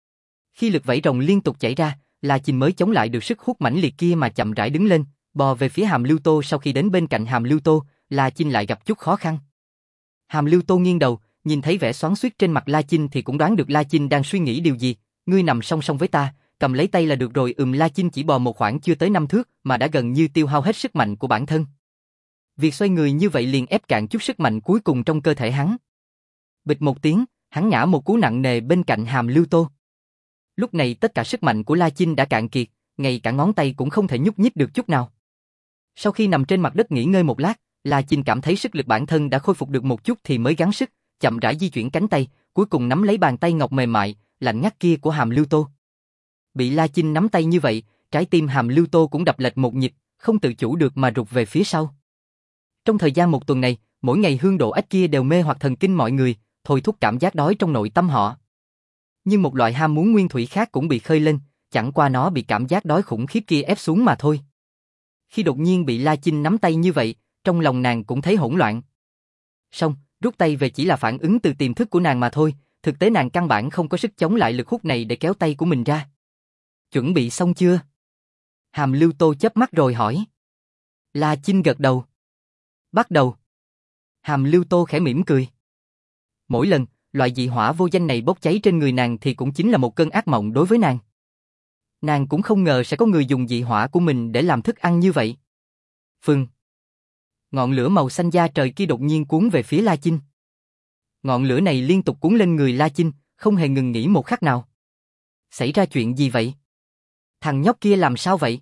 Khi lực vảy rồng liên tục chảy ra, La Chinh mới chống lại được sức hút mãnh liệt kia mà chậm rãi đứng lên, bò về phía Hàm Lưu Tô. Sau khi đến bên cạnh Hàm Lưu Tô, La Chinh lại gặp chút khó khăn. Hàm Lưu Tô nghiêng đầu, nhìn thấy vẻ xoắn xuýt trên mặt La Chinh thì cũng đoán được La Chinh đang suy nghĩ điều gì. Ngươi nằm song song với ta, cầm lấy tay là được rồi. Ừm. La Chinh chỉ bò một khoảng chưa tới năm thước mà đã gần như tiêu hao hết sức mạnh của bản thân. Việc xoay người như vậy liền ép cạn chút sức mạnh cuối cùng trong cơ thể hắn. Bịch một tiếng, hắn ngã một cú nặng nề bên cạnh Hàm Lưu Tô. Lúc này tất cả sức mạnh của La Chinh đã cạn kiệt, ngay cả ngón tay cũng không thể nhúc nhích được chút nào. Sau khi nằm trên mặt đất nghỉ ngơi một lát, La Chinh cảm thấy sức lực bản thân đã khôi phục được một chút thì mới gắng sức, chậm rãi di chuyển cánh tay, cuối cùng nắm lấy bàn tay ngọc mềm mại, lạnh ngắt kia của Hàm Lưu Tô. Bị La Chinh nắm tay như vậy, trái tim Hàm Lưu Tô cũng đập lệch một nhịp, không tự chủ được mà rụt về phía sau. Trong thời gian một tuần này, mỗi ngày hương độ ếch kia đều mê hoặc thần kinh mọi người, thôi thúc cảm giác đói trong nội tâm họ. Nhưng một loại ham muốn nguyên thủy khác cũng bị khơi lên, chẳng qua nó bị cảm giác đói khủng khiếp kia ép xuống mà thôi. Khi đột nhiên bị La Chinh nắm tay như vậy, trong lòng nàng cũng thấy hỗn loạn. Xong, rút tay về chỉ là phản ứng từ tiềm thức của nàng mà thôi, thực tế nàng căn bản không có sức chống lại lực hút này để kéo tay của mình ra. Chuẩn bị xong chưa? Hàm Lưu Tô chớp mắt rồi hỏi. La Chinh gật đầu. Bắt đầu. Hàm Lưu Tô khẽ mỉm cười. Mỗi lần, loại dị hỏa vô danh này bốc cháy trên người nàng thì cũng chính là một cơn ác mộng đối với nàng. Nàng cũng không ngờ sẽ có người dùng dị hỏa của mình để làm thức ăn như vậy. Phừng. Ngọn lửa màu xanh da trời kia đột nhiên cuốn về phía La Chinh. Ngọn lửa này liên tục cuốn lên người La Chinh, không hề ngừng nghỉ một khắc nào. Xảy ra chuyện gì vậy? Thằng nhóc kia làm sao vậy?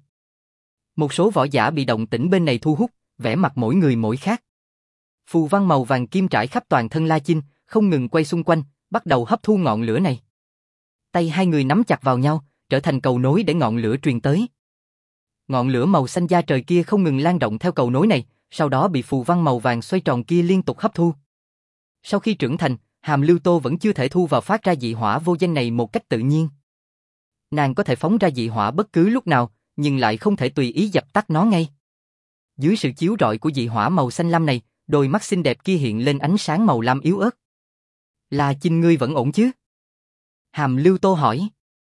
Một số võ giả bị động tĩnh bên này thu hút, vẻ mặt mỗi người mỗi khác. Phù văn màu vàng kim trải khắp toàn thân La Chinh, không ngừng quay xung quanh, bắt đầu hấp thu ngọn lửa này. Tay hai người nắm chặt vào nhau, trở thành cầu nối để ngọn lửa truyền tới. Ngọn lửa màu xanh da trời kia không ngừng lan rộng theo cầu nối này, sau đó bị phù văn màu vàng xoay tròn kia liên tục hấp thu. Sau khi trưởng thành, Hàm Lưu Tô vẫn chưa thể thu vào phát ra dị hỏa vô danh này một cách tự nhiên. Nàng có thể phóng ra dị hỏa bất cứ lúc nào, nhưng lại không thể tùy ý dập tắt nó ngay. Dưới sự chiếu rọi của dị hỏa màu xanh lam này, đôi mắt xinh đẹp kia hiện lên ánh sáng màu lam yếu ớt. La Chinh, ngươi vẫn ổn chứ? Hàm Lưu Tô hỏi.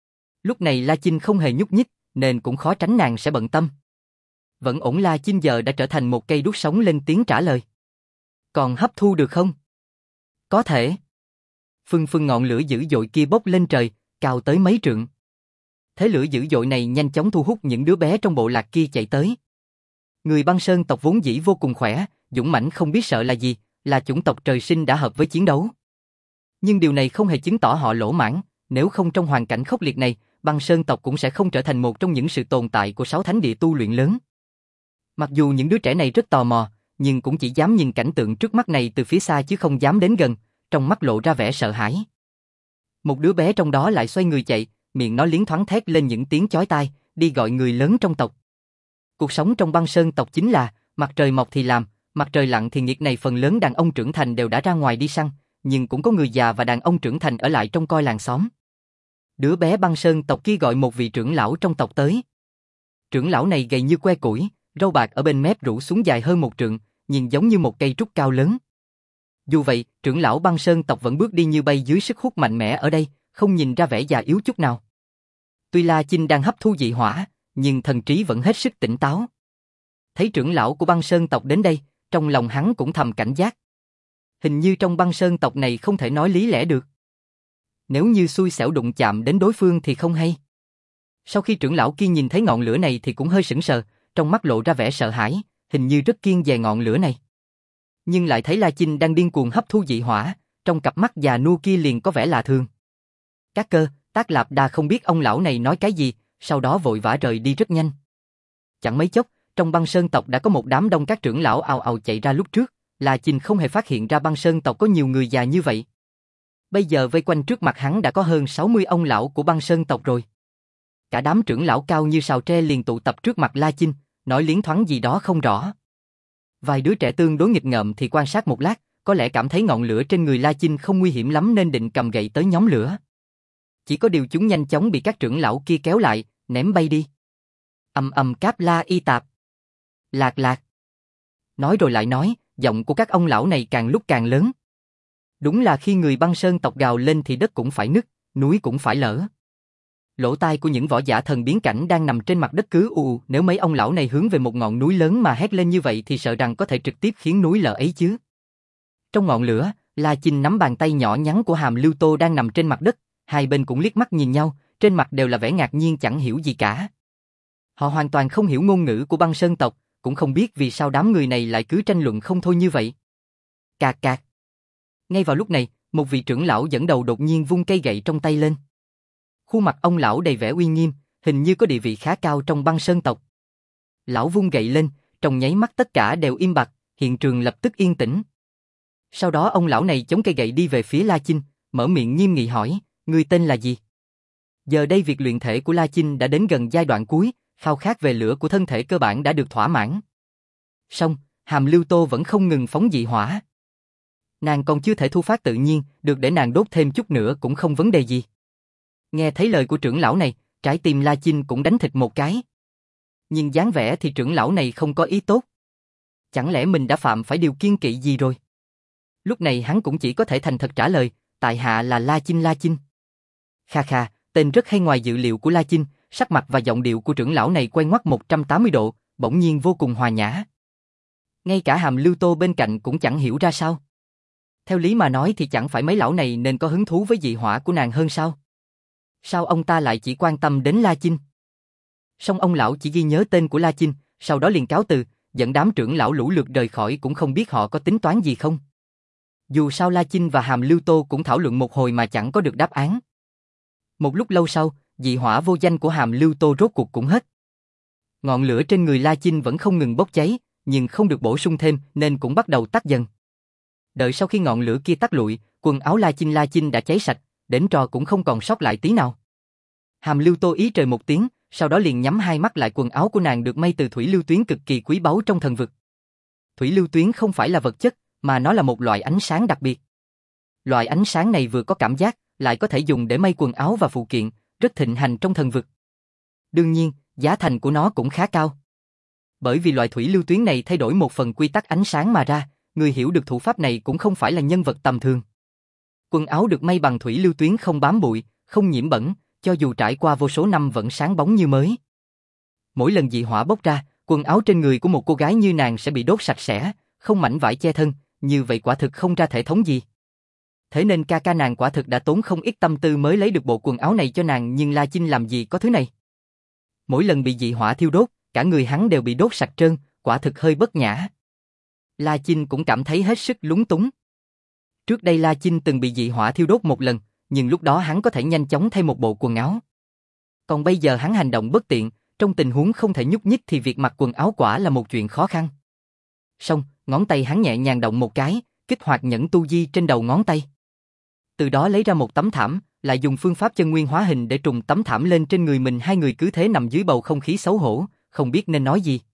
Lúc này La Chinh không hề nhúc nhích, nên cũng khó tránh nàng sẽ bận tâm. Vẫn ổn. La Chinh giờ đã trở thành một cây đuốc sống lên tiếng trả lời. Còn hấp thu được không? Có thể. Phừng phừng ngọn lửa dữ dội kia bốc lên trời, cao tới mấy trượng. Thế lửa dữ dội này nhanh chóng thu hút những đứa bé trong bộ lạc kia chạy tới. Người băng sơn tộc vốn dĩ vô cùng khỏe, dũng mãnh không biết sợ là gì, là chủng tộc trời sinh đã hợp với chiến đấu. Nhưng điều này không hề chứng tỏ họ lỗ mãn, nếu không trong hoàn cảnh khốc liệt này, băng sơn tộc cũng sẽ không trở thành một trong những sự tồn tại của sáu thánh địa tu luyện lớn. Mặc dù những đứa trẻ này rất tò mò, nhưng cũng chỉ dám nhìn cảnh tượng trước mắt này từ phía xa chứ không dám đến gần, trong mắt lộ ra vẻ sợ hãi. Một đứa bé trong đó lại xoay người chạy, miệng nó liến thoáng thét lên những tiếng chói tai, đi gọi người lớn trong tộc. Cuộc sống trong băng sơn tộc chính là, mặt trời mọc thì làm, mặt trời lặn thì nghiệt này. Phần lớn đàn ông trưởng thành đều đã ra ngoài đi săn, nhưng cũng có người già và đàn ông trưởng thành ở lại trong coi làng xóm. Đứa bé băng sơn tộc kia gọi một vị trưởng lão trong tộc tới. Trưởng lão này gầy như que củi, râu bạc ở bên mép rủ xuống dài hơn một trượng, nhìn giống như một cây trúc cao lớn. Dù vậy, trưởng lão băng sơn tộc vẫn bước đi như bay dưới sức hút mạnh mẽ ở đây, không nhìn ra vẻ già yếu chút nào. Tuy La Chinh đang hấp thu dị hỏa, nhưng thần trí vẫn hết sức tỉnh táo. Thấy trưởng lão của băng sơn tộc đến đây, trong lòng hắn cũng thầm cảnh giác. Hình như trong băng sơn tộc này không thể nói lý lẽ được. Nếu như xui xẻo đụng chạm đến đối phương thì không hay. Sau khi trưởng lão kia nhìn thấy ngọn lửa này thì cũng hơi sững sờ, trong mắt lộ ra vẻ sợ hãi, hình như rất kiêng dè ngọn lửa này. Nhưng lại thấy La Chinh đang điên cuồng hấp thu dị hỏa, trong cặp mắt già nua kia liền có vẻ lạ thường. Các cơ, Tác Lạp Đa không biết ông lão này nói cái gì, sau đó vội vã rời đi rất nhanh. Chẳng mấy chốc, trong băng sơn tộc đã có một đám đông các trưởng lão ào ào chạy ra. Lúc trước, La Chinh không hề phát hiện ra băng sơn tộc có nhiều người già như vậy. Bây giờ vây quanh trước mặt hắn đã có hơn sáu mươi ông lão của băng sơn tộc rồi. Cả đám trưởng lão cao như sào tre liền tụ tập trước mặt La Chinh, nói liến thoáng gì đó không rõ. Vài đứa trẻ tương đối nghịch ngợm thì quan sát một lát, có lẽ cảm thấy ngọn lửa trên người La Chinh không nguy hiểm lắm nên định cầm gậy tới nhóm lửa. Chỉ có điều chúng nhanh chóng bị các trưởng lão kia kéo lại, ném bay đi. Ầm ầm cáp la y tạp. Lạc lạc. Nói rồi lại nói, giọng của các ông lão này càng lúc càng lớn. Đúng là khi người băng sơn tộc gào lên thì đất cũng phải nứt, núi cũng phải lở. Lỗ tai của những võ giả thần biến cảnh đang nằm trên mặt đất cứ ù ù, nếu mấy ông lão này hướng về một ngọn núi lớn mà hét lên như vậy thì sợ rằng có thể trực tiếp khiến núi lở ấy chứ. Trong ngọn lửa, La Chinh nắm bàn tay nhỏ nhắn của Hàm Lưu Tô đang nằm trên mặt đất, hai bên cũng liếc mắt nhìn nhau, trên mặt đều là vẻ ngạc nhiên chẳng hiểu gì cả. Họ hoàn toàn không hiểu ngôn ngữ của băng sơn tộc, cũng không biết vì sao đám người này lại cứ tranh luận không thôi như vậy. Cạc cạc. Ngay vào lúc này, một vị trưởng lão dẫn đầu đột nhiên vung cây gậy trong tay lên. Khuôn mặt ông lão đầy vẻ uy nghiêm, hình như có địa vị khá cao trong băng sơn tộc. Lão vung gậy lên, trong nháy mắt tất cả đều im bặt, hiện trường lập tức yên tĩnh. Sau đó ông lão này chống cây gậy đi về phía La Chinh, mở miệng nghiêm nghị hỏi, ngươi tên là gì? Giờ đây việc luyện thể của La Chinh đã đến gần giai đoạn cuối, khao khát về lửa của thân thể cơ bản đã được thỏa mãn. Song, Hàm Lưu Tô vẫn không ngừng phóng dị hỏa. Nàng còn chưa thể thu phát tự nhiên, được để nàng đốt thêm chút nữa cũng không vấn đề gì. Nghe thấy lời của trưởng lão này, trái tim La Chinh cũng đánh thịt một cái. Nhưng dáng vẻ thì trưởng lão này không có ý tốt. Chẳng lẽ mình đã phạm phải điều kiêng kỵ gì rồi? Lúc này hắn cũng chỉ có thể thành thật trả lời, tại hạ là La Chinh La Chinh. Kha kha, tên rất hay ngoài dự liệu của La Chinh, sắc mặt và giọng điệu của trưởng lão này quay ngoắt một trăm tám mươi độ, bỗng nhiên vô cùng hòa nhã. Ngay cả Hàm Lưu Tô bên cạnh cũng chẳng hiểu ra sao. Theo lý mà nói thì chẳng phải mấy lão này nên có hứng thú với dị hỏa của nàng hơn sao? Sao ông ta lại chỉ quan tâm đến La Chinh? Song ông lão chỉ ghi nhớ tên của La Chinh, sau đó liền cáo từ, dẫn đám trưởng lão lũ lượt rời khỏi cũng không biết họ có tính toán gì không. Dù sao La Chinh và Hàm Lưu Tô cũng thảo luận một hồi mà chẳng có được đáp án. Một lúc lâu sau, dị hỏa vô danh của Hàm Lưu Tô rốt cuộc cũng hết. Ngọn lửa trên người La Chinh vẫn không ngừng bốc cháy, nhưng không được bổ sung thêm nên cũng bắt đầu tắt dần. Đợi sau khi ngọn lửa kia tắt lụi, quần áo La Chinh La Chinh đã cháy sạch, đến trò cũng không còn sót lại tí nào. Hàm Lưu Tô ý trời một tiếng, sau đó liền nhắm hai mắt lại. Quần áo của nàng được may từ thủy lưu tuyến cực kỳ quý báu trong thần vực. Thủy lưu tuyến không phải là vật chất, mà nó là một loại ánh sáng đặc biệt. Loại ánh sáng này vừa có cảm giác, lại có thể dùng để may quần áo và phụ kiện, rất thịnh hành trong thần vực. Đương nhiên, giá thành của nó cũng khá cao. Bởi vì loại thủy lưu tuyến này thay đổi một phần quy tắc ánh sáng mà ra, người hiểu được thủ pháp này cũng không phải là nhân vật tầm thường. Quần áo được may bằng thủy lưu tuyến không bám bụi, không nhiễm bẩn, cho dù trải qua vô số năm vẫn sáng bóng như mới. Mỗi lần dị hỏa bốc ra, quần áo trên người của một cô gái như nàng sẽ bị đốt sạch sẽ, không mảnh vải che thân, như vậy quả thực không ra thể thống gì. Thế nên ca ca nàng quả thực đã tốn không ít tâm tư mới lấy được bộ quần áo này cho nàng, nhưng La Chinh làm gì có thứ này. Mỗi lần bị dị hỏa thiêu đốt, cả người hắn đều bị đốt sạch trơn, quả thực hơi bất nhã. La Chinh cũng cảm thấy hết sức lúng túng. Trước đây La Chinh từng bị dị hỏa thiêu đốt một lần, nhưng lúc đó hắn có thể nhanh chóng thay một bộ quần áo. Còn bây giờ hắn hành động bất tiện, trong tình huống không thể nhúc nhích thì việc mặc quần áo quả là một chuyện khó khăn. Xong, ngón tay hắn nhẹ nhàng động một cái, kích hoạt nhẫn tu di trên đầu ngón tay. Từ đó lấy ra một tấm thảm, lại dùng phương pháp chân nguyên hóa hình để trùng tấm thảm lên trên người mình. Hai người cứ thế nằm dưới bầu không khí xấu hổ, không biết nên nói gì.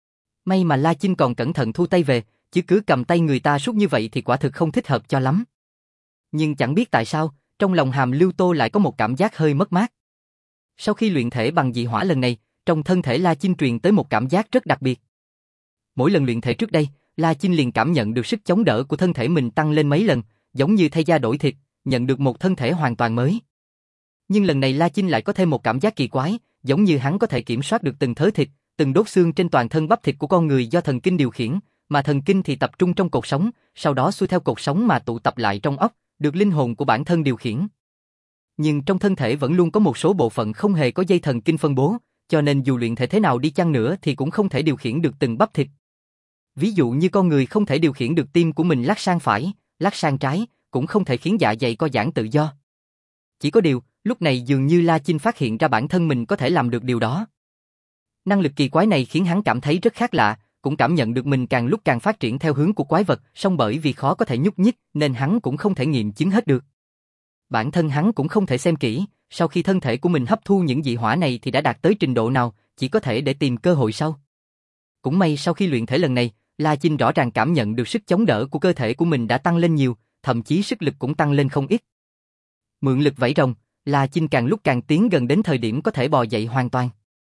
May mà La Chinh còn cẩn thận thu tay về, chứ cứ cầm tay người ta suốt như vậy thì quả thực không thích hợp cho lắm. Nhưng chẳng biết tại sao, trong lòng Hàm Lưu Tô lại có một cảm giác hơi mất mát. Sau khi luyện thể bằng dị hỏa lần này, trong thân thể La Chinh truyền tới một cảm giác rất đặc biệt. Mỗi lần luyện thể trước đây, La Chinh liền cảm nhận được sức chống đỡ của thân thể mình tăng lên mấy lần, giống như thay da đổi thịt, nhận được một thân thể hoàn toàn mới. Nhưng lần này La Chinh lại có thêm một cảm giác kỳ quái, giống như hắn có thể kiểm soát được từng thớ thịt, từng đốt xương trên toàn thân bắp thịt của con người do thần kinh điều khiển, mà thần kinh thì tập trung trong cột sống, sau đó xuôi theo cột sống mà tụ tập lại trong óc, được linh hồn của bản thân điều khiển. Nhưng trong thân thể vẫn luôn có một số bộ phận không hề có dây thần kinh phân bố, cho nên dù luyện thể thế nào đi chăng nữa thì cũng không thể điều khiển được từng bắp thịt. Ví dụ như con người không thể điều khiển được tim của mình lắc sang phải, lắc sang trái, cũng không thể khiến dạ dày co giãn tự do. Chỉ có điều, lúc này dường như La Chinh phát hiện ra bản thân mình có thể làm được điều đó. Năng lực kỳ quái này khiến hắn cảm thấy rất khác lạ, cũng cảm nhận được mình càng lúc càng phát triển theo hướng của quái vật, song bởi vì khó có thể nhúc nhích nên hắn cũng không thể nghiệm chứng hết được. Bản thân hắn cũng không thể xem kỹ, sau khi thân thể của mình hấp thu những dị hỏa này thì đã đạt tới trình độ nào, chỉ có thể để tìm cơ hội sau. Cũng may sau khi luyện thể lần này, La Chinh rõ ràng cảm nhận được sức chống đỡ của cơ thể của mình đã tăng lên nhiều, thậm chí sức lực cũng tăng lên không ít. Mượn lực vẫy rồng, La Chinh càng lúc càng tiến gần đến thời điểm có thể bò dậy hoàn toàn.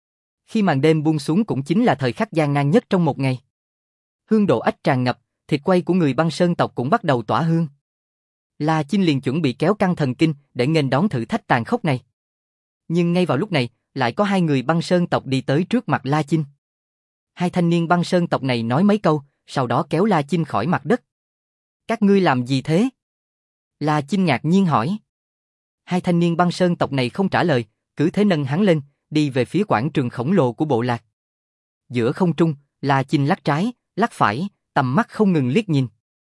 Khi màn đêm buông xuống cũng chính là thời khắc gian nan nhất trong một ngày. Hương độ ách tràn ngập, thịt quay của người băng sơn tộc cũng bắt đầu tỏa hương. La Chinh liền chuẩn bị kéo căng thần kinh để nghênh đón thử thách tàn khốc này. Nhưng ngay vào lúc này, lại có hai người băng sơn tộc đi tới trước mặt La Chinh. Hai thanh niên băng sơn tộc này nói mấy câu, sau đó kéo La Chinh khỏi mặt đất. Các ngươi làm gì thế? La Chinh ngạc nhiên hỏi. Hai thanh niên băng sơn tộc này không trả lời, cứ thế nâng hắn lên, đi về phía quảng trường khổng lồ của bộ lạc. Giữa không trung, La Chinh lắc trái, lắc phải, tầm mắt không ngừng liếc nhìn.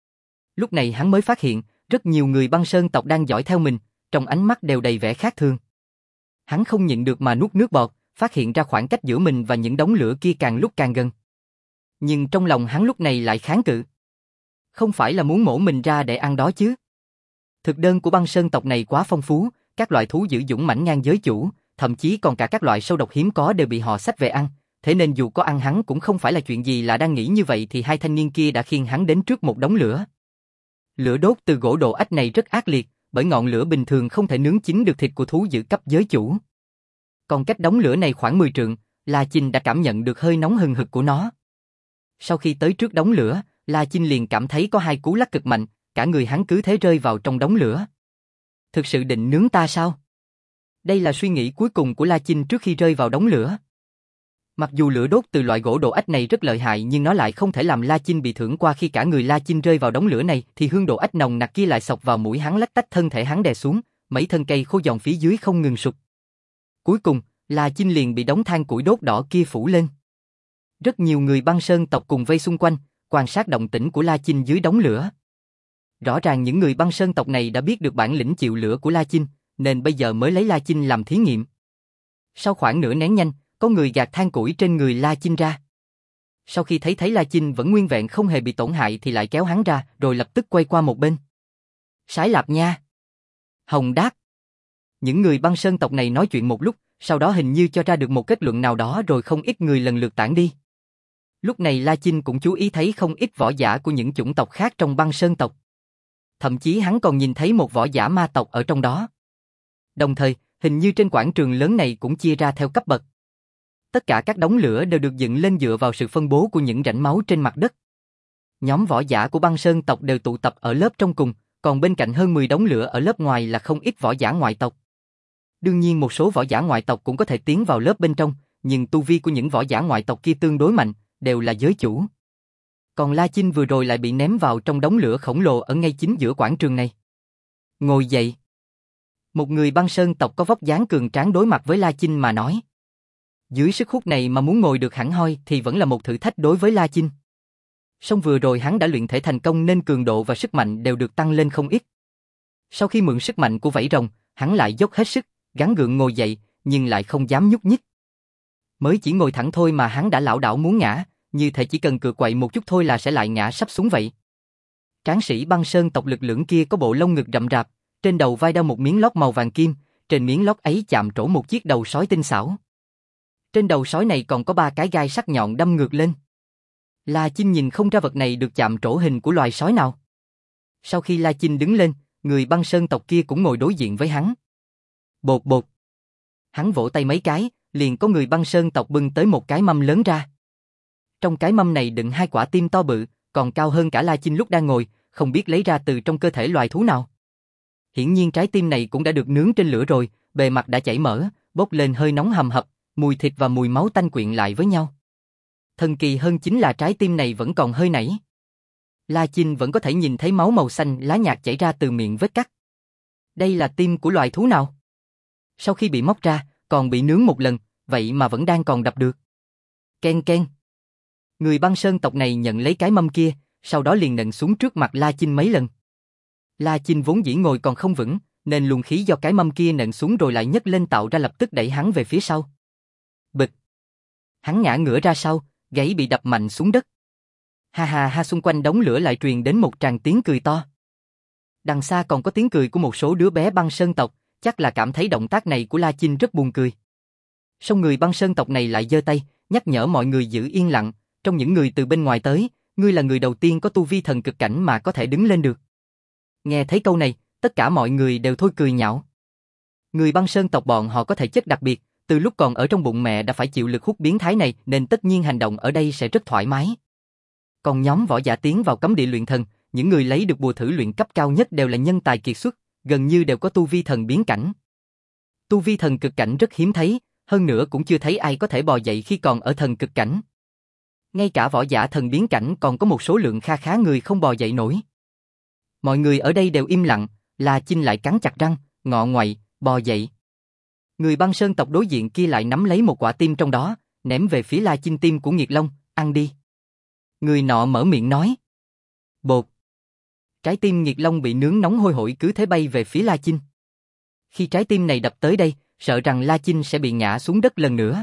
Lúc này hắn mới phát hiện, rất nhiều người băng sơn tộc đang dõi theo mình, trong ánh mắt đều đầy vẻ khác thường. Hắn không nhịn được mà nuốt nước bọt, phát hiện ra khoảng cách giữa mình và những đống lửa kia càng lúc càng gần. Nhưng trong lòng hắn lúc này lại kháng cự. Không phải là muốn mổ mình ra để ăn đó chứ. Thực đơn của băng sơn tộc này quá phong phú, Các loại thú dữ dũng mãnh ngang giới chủ, thậm chí còn cả các loại sâu độc hiếm có đều bị họ xách về ăn, thế nên dù có ăn hắn cũng không phải là chuyện gì lạ. Đang nghĩ như vậy thì hai thanh niên kia đã khiêng hắn đến trước một đống lửa. Lửa đốt từ gỗ độ ách này rất ác liệt, bởi ngọn lửa bình thường không thể nướng chín được thịt của thú dữ cấp giới chủ. Còn cách đống lửa này khoảng mười trượng, La Chinh đã cảm nhận được hơi nóng hừng hực của nó. Sau khi tới trước đống lửa, La Chinh liền cảm thấy có hai cú lắc cực mạnh, cả người hắn cứ thế rơi vào trong đống lửa. Thực sự định nướng ta sao? Đây là suy nghĩ cuối cùng của La Chinh trước khi rơi vào đống lửa. Mặc dù lửa đốt từ loại gỗ độ ách này rất lợi hại nhưng nó lại không thể làm La Chinh bị thương. Qua khi cả người La Chinh rơi vào đống lửa này thì hương độ ách nồng nặc kia lại xộc vào mũi hắn, lách tách thân thể hắn đè xuống, mấy thân cây khô giòn phía dưới không ngừng sụp. Cuối cùng, La Chinh liền bị đống than củi đốt đỏ kia phủ lên. Rất nhiều người băng sơn tộc cùng vây xung quanh, quan sát động tĩnh của La Chinh dưới đống lửa. Rõ ràng những người băng sơn tộc này đã biết được bản lĩnh chịu lửa của La Chinh, nên bây giờ mới lấy La Chinh làm thí nghiệm. Sau khoảng nửa nén nhanh, có người gạt than củi trên người La Chinh ra. Sau khi thấy thấy La Chinh vẫn nguyên vẹn không hề bị tổn hại thì lại kéo hắn ra, rồi lập tức quay qua một bên. Sái Lạp Nha, Hồng Đát. Những người băng sơn tộc này nói chuyện một lúc, sau đó hình như cho ra được một kết luận nào đó rồi không ít người lần lượt tản đi. Lúc này La Chinh cũng chú ý thấy không ít võ giả của những chủng tộc khác trong băng sơn tộc. Thậm chí hắn còn nhìn thấy một võ giả ma tộc ở trong đó. Đồng thời, hình như trên quảng trường lớn này cũng chia ra theo cấp bậc. Tất cả các đống lửa đều được dựng lên dựa vào sự phân bố của những rãnh máu trên mặt đất. Nhóm võ giả của băng sơn tộc đều tụ tập ở lớp trong cùng, còn bên cạnh hơn mười đống lửa ở lớp ngoài là không ít võ giả ngoại tộc. Đương nhiên một số võ giả ngoại tộc cũng có thể tiến vào lớp bên trong, nhưng tu vi của những võ giả ngoại tộc kia tương đối mạnh, đều là giới chủ. Còn La Chinh vừa rồi lại bị ném vào trong đống lửa khổng lồ ở ngay chính giữa quảng trường này. Ngồi dậy. Một người băng sơn tộc có vóc dáng cường tráng đối mặt với La Chinh mà nói. Dưới sức hút này mà muốn ngồi được hẳn hoi thì vẫn là một thử thách đối với La Chinh. Song vừa rồi hắn đã luyện thể thành công nên cường độ và sức mạnh đều được tăng lên không ít. Sau khi mượn sức mạnh của vảy rồng, hắn lại dốc hết sức, gắng gượng ngồi dậy, nhưng lại không dám nhúc nhích. Mới chỉ ngồi thẳng thôi mà hắn đã lảo đảo muốn ngã, như thể chỉ cần cựa quậy một chút thôi là sẽ lại ngã sắp xuống vậy. Tráng sĩ băng sơn tộc lực lưỡng kia có bộ lông ngực rậm rạp, trên đầu vai đeo một miếng lót màu vàng kim, trên miếng lót ấy chạm trổ một chiếc đầu sói tinh xảo. Trên đầu sói này còn có ba cái gai sắc nhọn đâm ngược lên. La Chinh nhìn không ra vật này được chạm trổ hình của loài sói nào. Sau khi La Chinh đứng lên, người băng sơn tộc kia cũng ngồi đối diện với hắn. Bột bột. Hắn vỗ tay mấy cái, liền có người băng sơn tộc bưng tới một cái mâm lớn ra. Trong cái mâm này đựng hai quả tim to bự, còn cao hơn cả La Chinh lúc đang ngồi, không biết lấy ra từ trong cơ thể loài thú nào. Hiển nhiên trái tim này cũng đã được nướng trên lửa rồi, bề mặt đã chảy mỡ, bốc lên hơi nóng hầm hập, mùi thịt và mùi máu tanh quyện lại với nhau. Thần kỳ hơn chính là trái tim này vẫn còn hơi nảy. La Chinh vẫn có thể nhìn thấy máu màu xanh lá nhạt chảy ra từ miệng vết cắt. Đây là tim của loài thú nào? Sau khi bị móc ra, còn bị nướng một lần, vậy mà vẫn đang còn đập được. Ken ken. Người băng sơn tộc này nhận lấy cái mâm kia, sau đó liền nện xuống trước mặt La Chinh mấy lần. La Chinh vốn dĩ ngồi còn không vững, nên luồng khí do cái mâm kia nện xuống rồi lại nhấc lên tạo ra lập tức đẩy hắn về phía sau. Bịch. Hắn ngã ngửa ra sau, gáy bị đập mạnh xuống đất. Ha ha ha, xung quanh đống lửa lại truyền đến một tràng tiếng cười to. Đằng xa còn có tiếng cười của một số đứa bé băng sơn tộc, chắc là cảm thấy động tác này của La Chinh rất buồn cười. Song người băng sơn tộc này lại giơ tay, nhắc nhở mọi người giữ yên lặng, trong những người từ bên ngoài tới, ngươi là người đầu tiên có tu vi thần cực cảnh mà có thể đứng lên được. Nghe thấy câu này, tất cả mọi người đều thôi cười nhạo. Người băng sơn tộc bọn họ có thể chất đặc biệt, từ lúc còn ở trong bụng mẹ đã phải chịu lực hút biến thái này nên tất nhiên hành động ở đây sẽ rất thoải mái. Còn nhóm võ giả tiến vào cấm địa luyện thần, những người lấy được bùa thử luyện cấp cao nhất đều là nhân tài kiệt xuất, gần như đều có tu vi thần biến cảnh. Tu vi thần cực cảnh rất hiếm thấy, hơn nữa cũng chưa thấy ai có thể bò dậy khi còn ở thần cực cảnh. Ngay cả võ giả thần biến cảnh còn có một số lượng kha khá người không bò dậy nổi. Mọi người ở đây đều im lặng, La Chinh lại cắn chặt răng, ngọ ngoậy, bò dậy. Người băng sơn tộc đối diện kia lại nắm lấy một quả tim trong đó, ném về phía La Chinh. Tim của Nghiệt Long, ăn đi. Người nọ mở miệng nói. Bột. Trái tim Nghiệt Long bị nướng nóng hôi hổi cứ thế bay về phía La Chinh. Khi trái tim này đập tới đây, sợ rằng La Chinh sẽ bị ngã xuống đất lần nữa.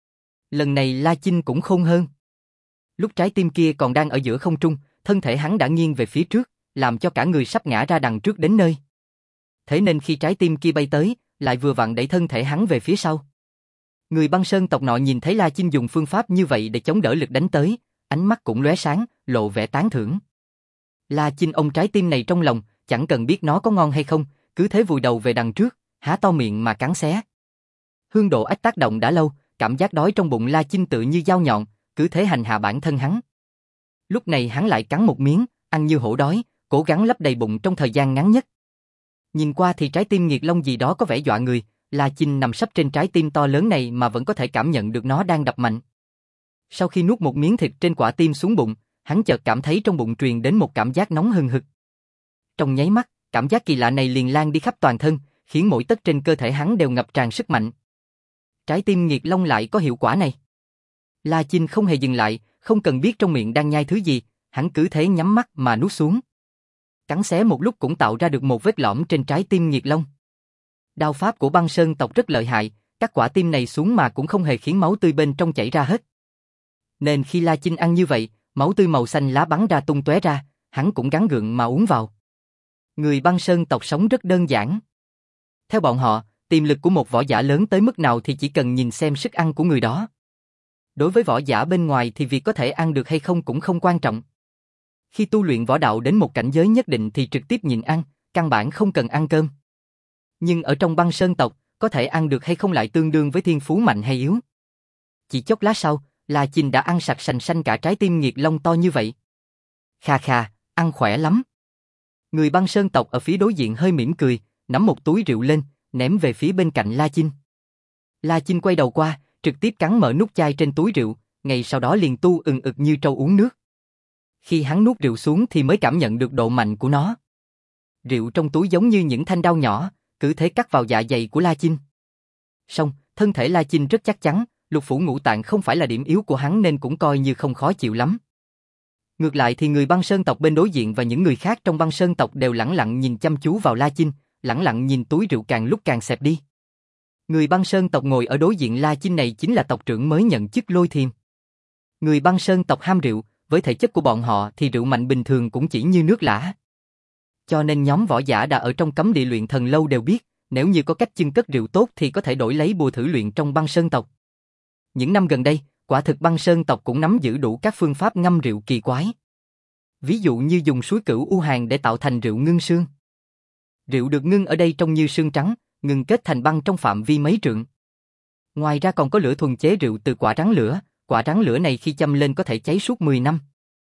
Lần này La Chinh cũng khôn hơn. Lúc trái tim kia còn đang ở giữa không trung, thân thể hắn đã nghiêng về phía trước, làm cho cả người sắp ngã ra đằng trước đến nơi. Thế nên khi trái tim kia bay tới, lại vừa vặn đẩy thân thể hắn về phía sau. Người băng sơn tộc nọ nhìn thấy La Chinh dùng phương pháp như vậy để chống đỡ lực đánh tới, ánh mắt cũng lóe sáng, lộ vẻ tán thưởng. La Chinh ông trái tim này trong lòng, chẳng cần biết nó có ngon hay không, cứ thế vùi đầu về đằng trước, há to miệng mà cắn xé. Hương độ ách tác động đã lâu, cảm giác đói trong bụng La Chinh tự như dao nhọn, cứ thế hành hạ bản thân hắn. Lúc này hắn lại cắn một miếng, ăn như hổ đói, cố gắng lấp đầy bụng trong thời gian ngắn nhất. Nhìn qua thì trái tim nghiệt long gì đó có vẻ dọa người, La Chinh nằm sấp trên trái tim to lớn này mà vẫn có thể cảm nhận được nó đang đập mạnh. Sau khi nuốt một miếng thịt trên quả tim xuống bụng, hắn chợt cảm thấy trong bụng truyền đến một cảm giác nóng hừng hực. Trong nháy mắt, cảm giác kỳ lạ này liền lan đi khắp toàn thân, khiến mỗi tấc trên cơ thể hắn đều ngập tràn sức mạnh. Trái tim nghiệt long lại có hiệu quả này. La Chinh không hề dừng lại, không cần biết trong miệng đang nhai thứ gì, hắn cứ thế nhắm mắt mà nuốt xuống. Cắn xé một lúc cũng tạo ra được một vết lõm trên trái tim nghiệt long. Đao pháp của băng sơn tộc rất lợi hại, cắt quả tim này xuống mà cũng không hề khiến máu tươi bên trong chảy ra hết. Nên khi La Chinh ăn như vậy, máu tươi màu xanh lá bắn ra tung tóe ra, hắn cũng gắng gượng mà uống vào. Người băng sơn tộc sống rất đơn giản. Theo bọn họ, tiềm lực của một võ giả lớn tới mức nào thì chỉ cần nhìn xem sức ăn của người đó. Đối với võ giả bên ngoài thì việc có thể ăn được hay không cũng không quan trọng. Khi tu luyện võ đạo đến một cảnh giới nhất định thì trực tiếp nhịn ăn, căn bản không cần ăn cơm. Nhưng ở trong băng sơn tộc, có thể ăn được hay không lại tương đương với thiên phú mạnh hay yếu. Chỉ chốc lát sau, La Chinh đã ăn sạch sành xanh cả trái tim nghiệt long to như vậy. Khà khà, ăn khỏe lắm. Người băng sơn tộc ở phía đối diện hơi mỉm cười, nắm một túi rượu lên, ném về phía bên cạnh La Chinh. La Chinh quay đầu qua, trực tiếp cắn mở nút chai trên túi rượu, ngay sau đó liền tu ừng ực như trâu uống nước. Khi hắn nuốt rượu xuống thì mới cảm nhận được độ mạnh của nó. Rượu trong túi giống như những thanh đao nhỏ, cứ thế cắt vào dạ dày của La Chinh. Song, thân thể La Chinh rất chắc chắn, lục phủ ngũ tạng không phải là điểm yếu của hắn nên cũng coi như không khó chịu lắm. Ngược lại thì người băng sơn tộc bên đối diện và những người khác trong băng sơn tộc đều lẳng lặng nhìn chăm chú vào La Chinh, lẳng lặng nhìn túi rượu càng lúc càng xẹp đi. Người băng sơn tộc ngồi ở đối diện La Chinh này chính là tộc trưởng mới nhận chức Lôi Thiềm. Người băng sơn tộc ham rượu, với thể chất của bọn họ thì rượu mạnh bình thường cũng chỉ như nước lã. Cho nên nhóm võ giả đã ở trong cấm địa luyện thần lâu đều biết, nếu như có cách chưng cất rượu tốt thì có thể đổi lấy bùa thử luyện trong băng sơn tộc. Những năm gần đây, quả thực băng sơn tộc cũng nắm giữ đủ các phương pháp ngâm rượu kỳ quái. Ví dụ như dùng suối cửu u hàn để tạo thành rượu ngưng sương. Rượu được ngưng ở đây trông như sương trắng, ngưng kết thành băng trong phạm vi mấy trượng. Ngoài ra còn có lửa thuần chế rượu từ quả rắn lửa, quả rắn lửa này khi châm lên có thể cháy suốt mười năm.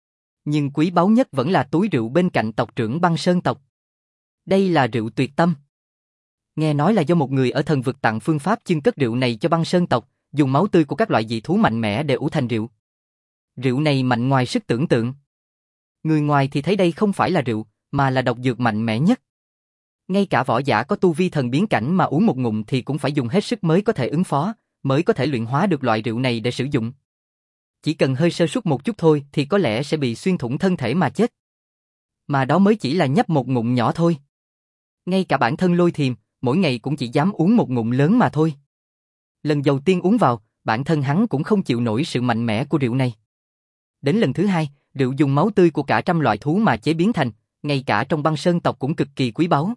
Nhưng quý báu nhất vẫn là túi rượu bên cạnh tộc trưởng băng sơn tộc. Đây là rượu tuyệt tâm. Nghe nói là do một người ở thần vực tặng phương pháp chưng cất rượu này cho băng sơn tộc, dùng máu tươi của các loại dị thú mạnh mẽ để ủ thành rượu. Rượu này mạnh ngoài sức tưởng tượng. Người ngoài thì thấy đây không phải là rượu, mà là độc dược mạnh mẽ nhất. Ngay cả võ giả có tu vi thần biến cảnh mà uống một ngụm thì cũng phải dùng hết sức mới có thể ứng phó, mới có thể luyện hóa được loại rượu này để sử dụng. Chỉ cần hơi sơ suất một chút thôi thì có lẽ sẽ bị xuyên thủng thân thể mà chết. Mà đó mới chỉ là nhấp một ngụm nhỏ thôi. Ngay cả bản thân Lôi Thiềm, mỗi ngày cũng chỉ dám uống một ngụm lớn mà thôi. Lần đầu tiên uống vào, bản thân hắn cũng không chịu nổi sự mạnh mẽ của rượu này. Đến lần thứ hai, rượu dùng máu tươi của cả trăm loại thú mà chế biến thành, ngay cả trong băng sơn tộc cũng cực kỳ quý báu.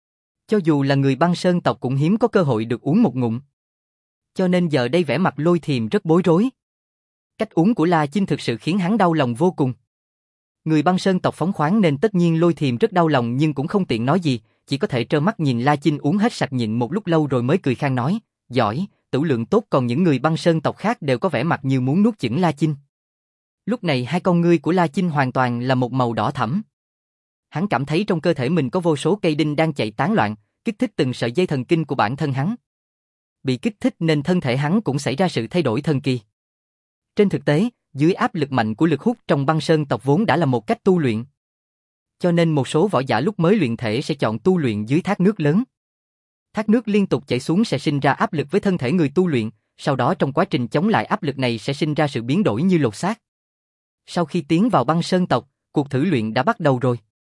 Cho dù là người băng sơn tộc cũng hiếm có cơ hội được uống một ngụm. Cho nên giờ đây vẻ mặt Lôi Thiềm rất bối rối. Cách uống của La Chinh thực sự khiến hắn đau lòng vô cùng. Người băng sơn tộc phóng khoáng nên tất nhiên Lôi Thiềm rất đau lòng nhưng cũng không tiện nói gì, chỉ có thể trơ mắt nhìn La Chinh uống hết sạch nhịn một lúc lâu rồi mới cười khan nói, giỏi, tửu lượng tốt. Còn những người băng sơn tộc khác đều có vẻ mặt như muốn nuốt chửng La Chinh. Lúc này hai con ngươi của La Chinh hoàn toàn là một màu đỏ thẫm. Hắn cảm thấy trong cơ thể mình có vô số cây đinh đang chạy tán loạn, kích thích từng sợi dây thần kinh của bản thân hắn. Bị kích thích nên thân thể hắn cũng xảy ra sự thay đổi thần kỳ. Trên thực tế, dưới áp lực mạnh của lực hút trong băng sơn tộc vốn đã là một cách tu luyện. Cho nên một số võ giả lúc mới luyện thể sẽ chọn tu luyện dưới thác nước lớn. Thác nước liên tục chảy xuống sẽ sinh ra áp lực với thân thể người tu luyện, sau đó trong quá trình chống lại áp lực này sẽ sinh ra sự biến đổi như lột xác. Sau khi tiến vào băng sơn tộc, cuộc thử luyện đã bắt đầu rồi.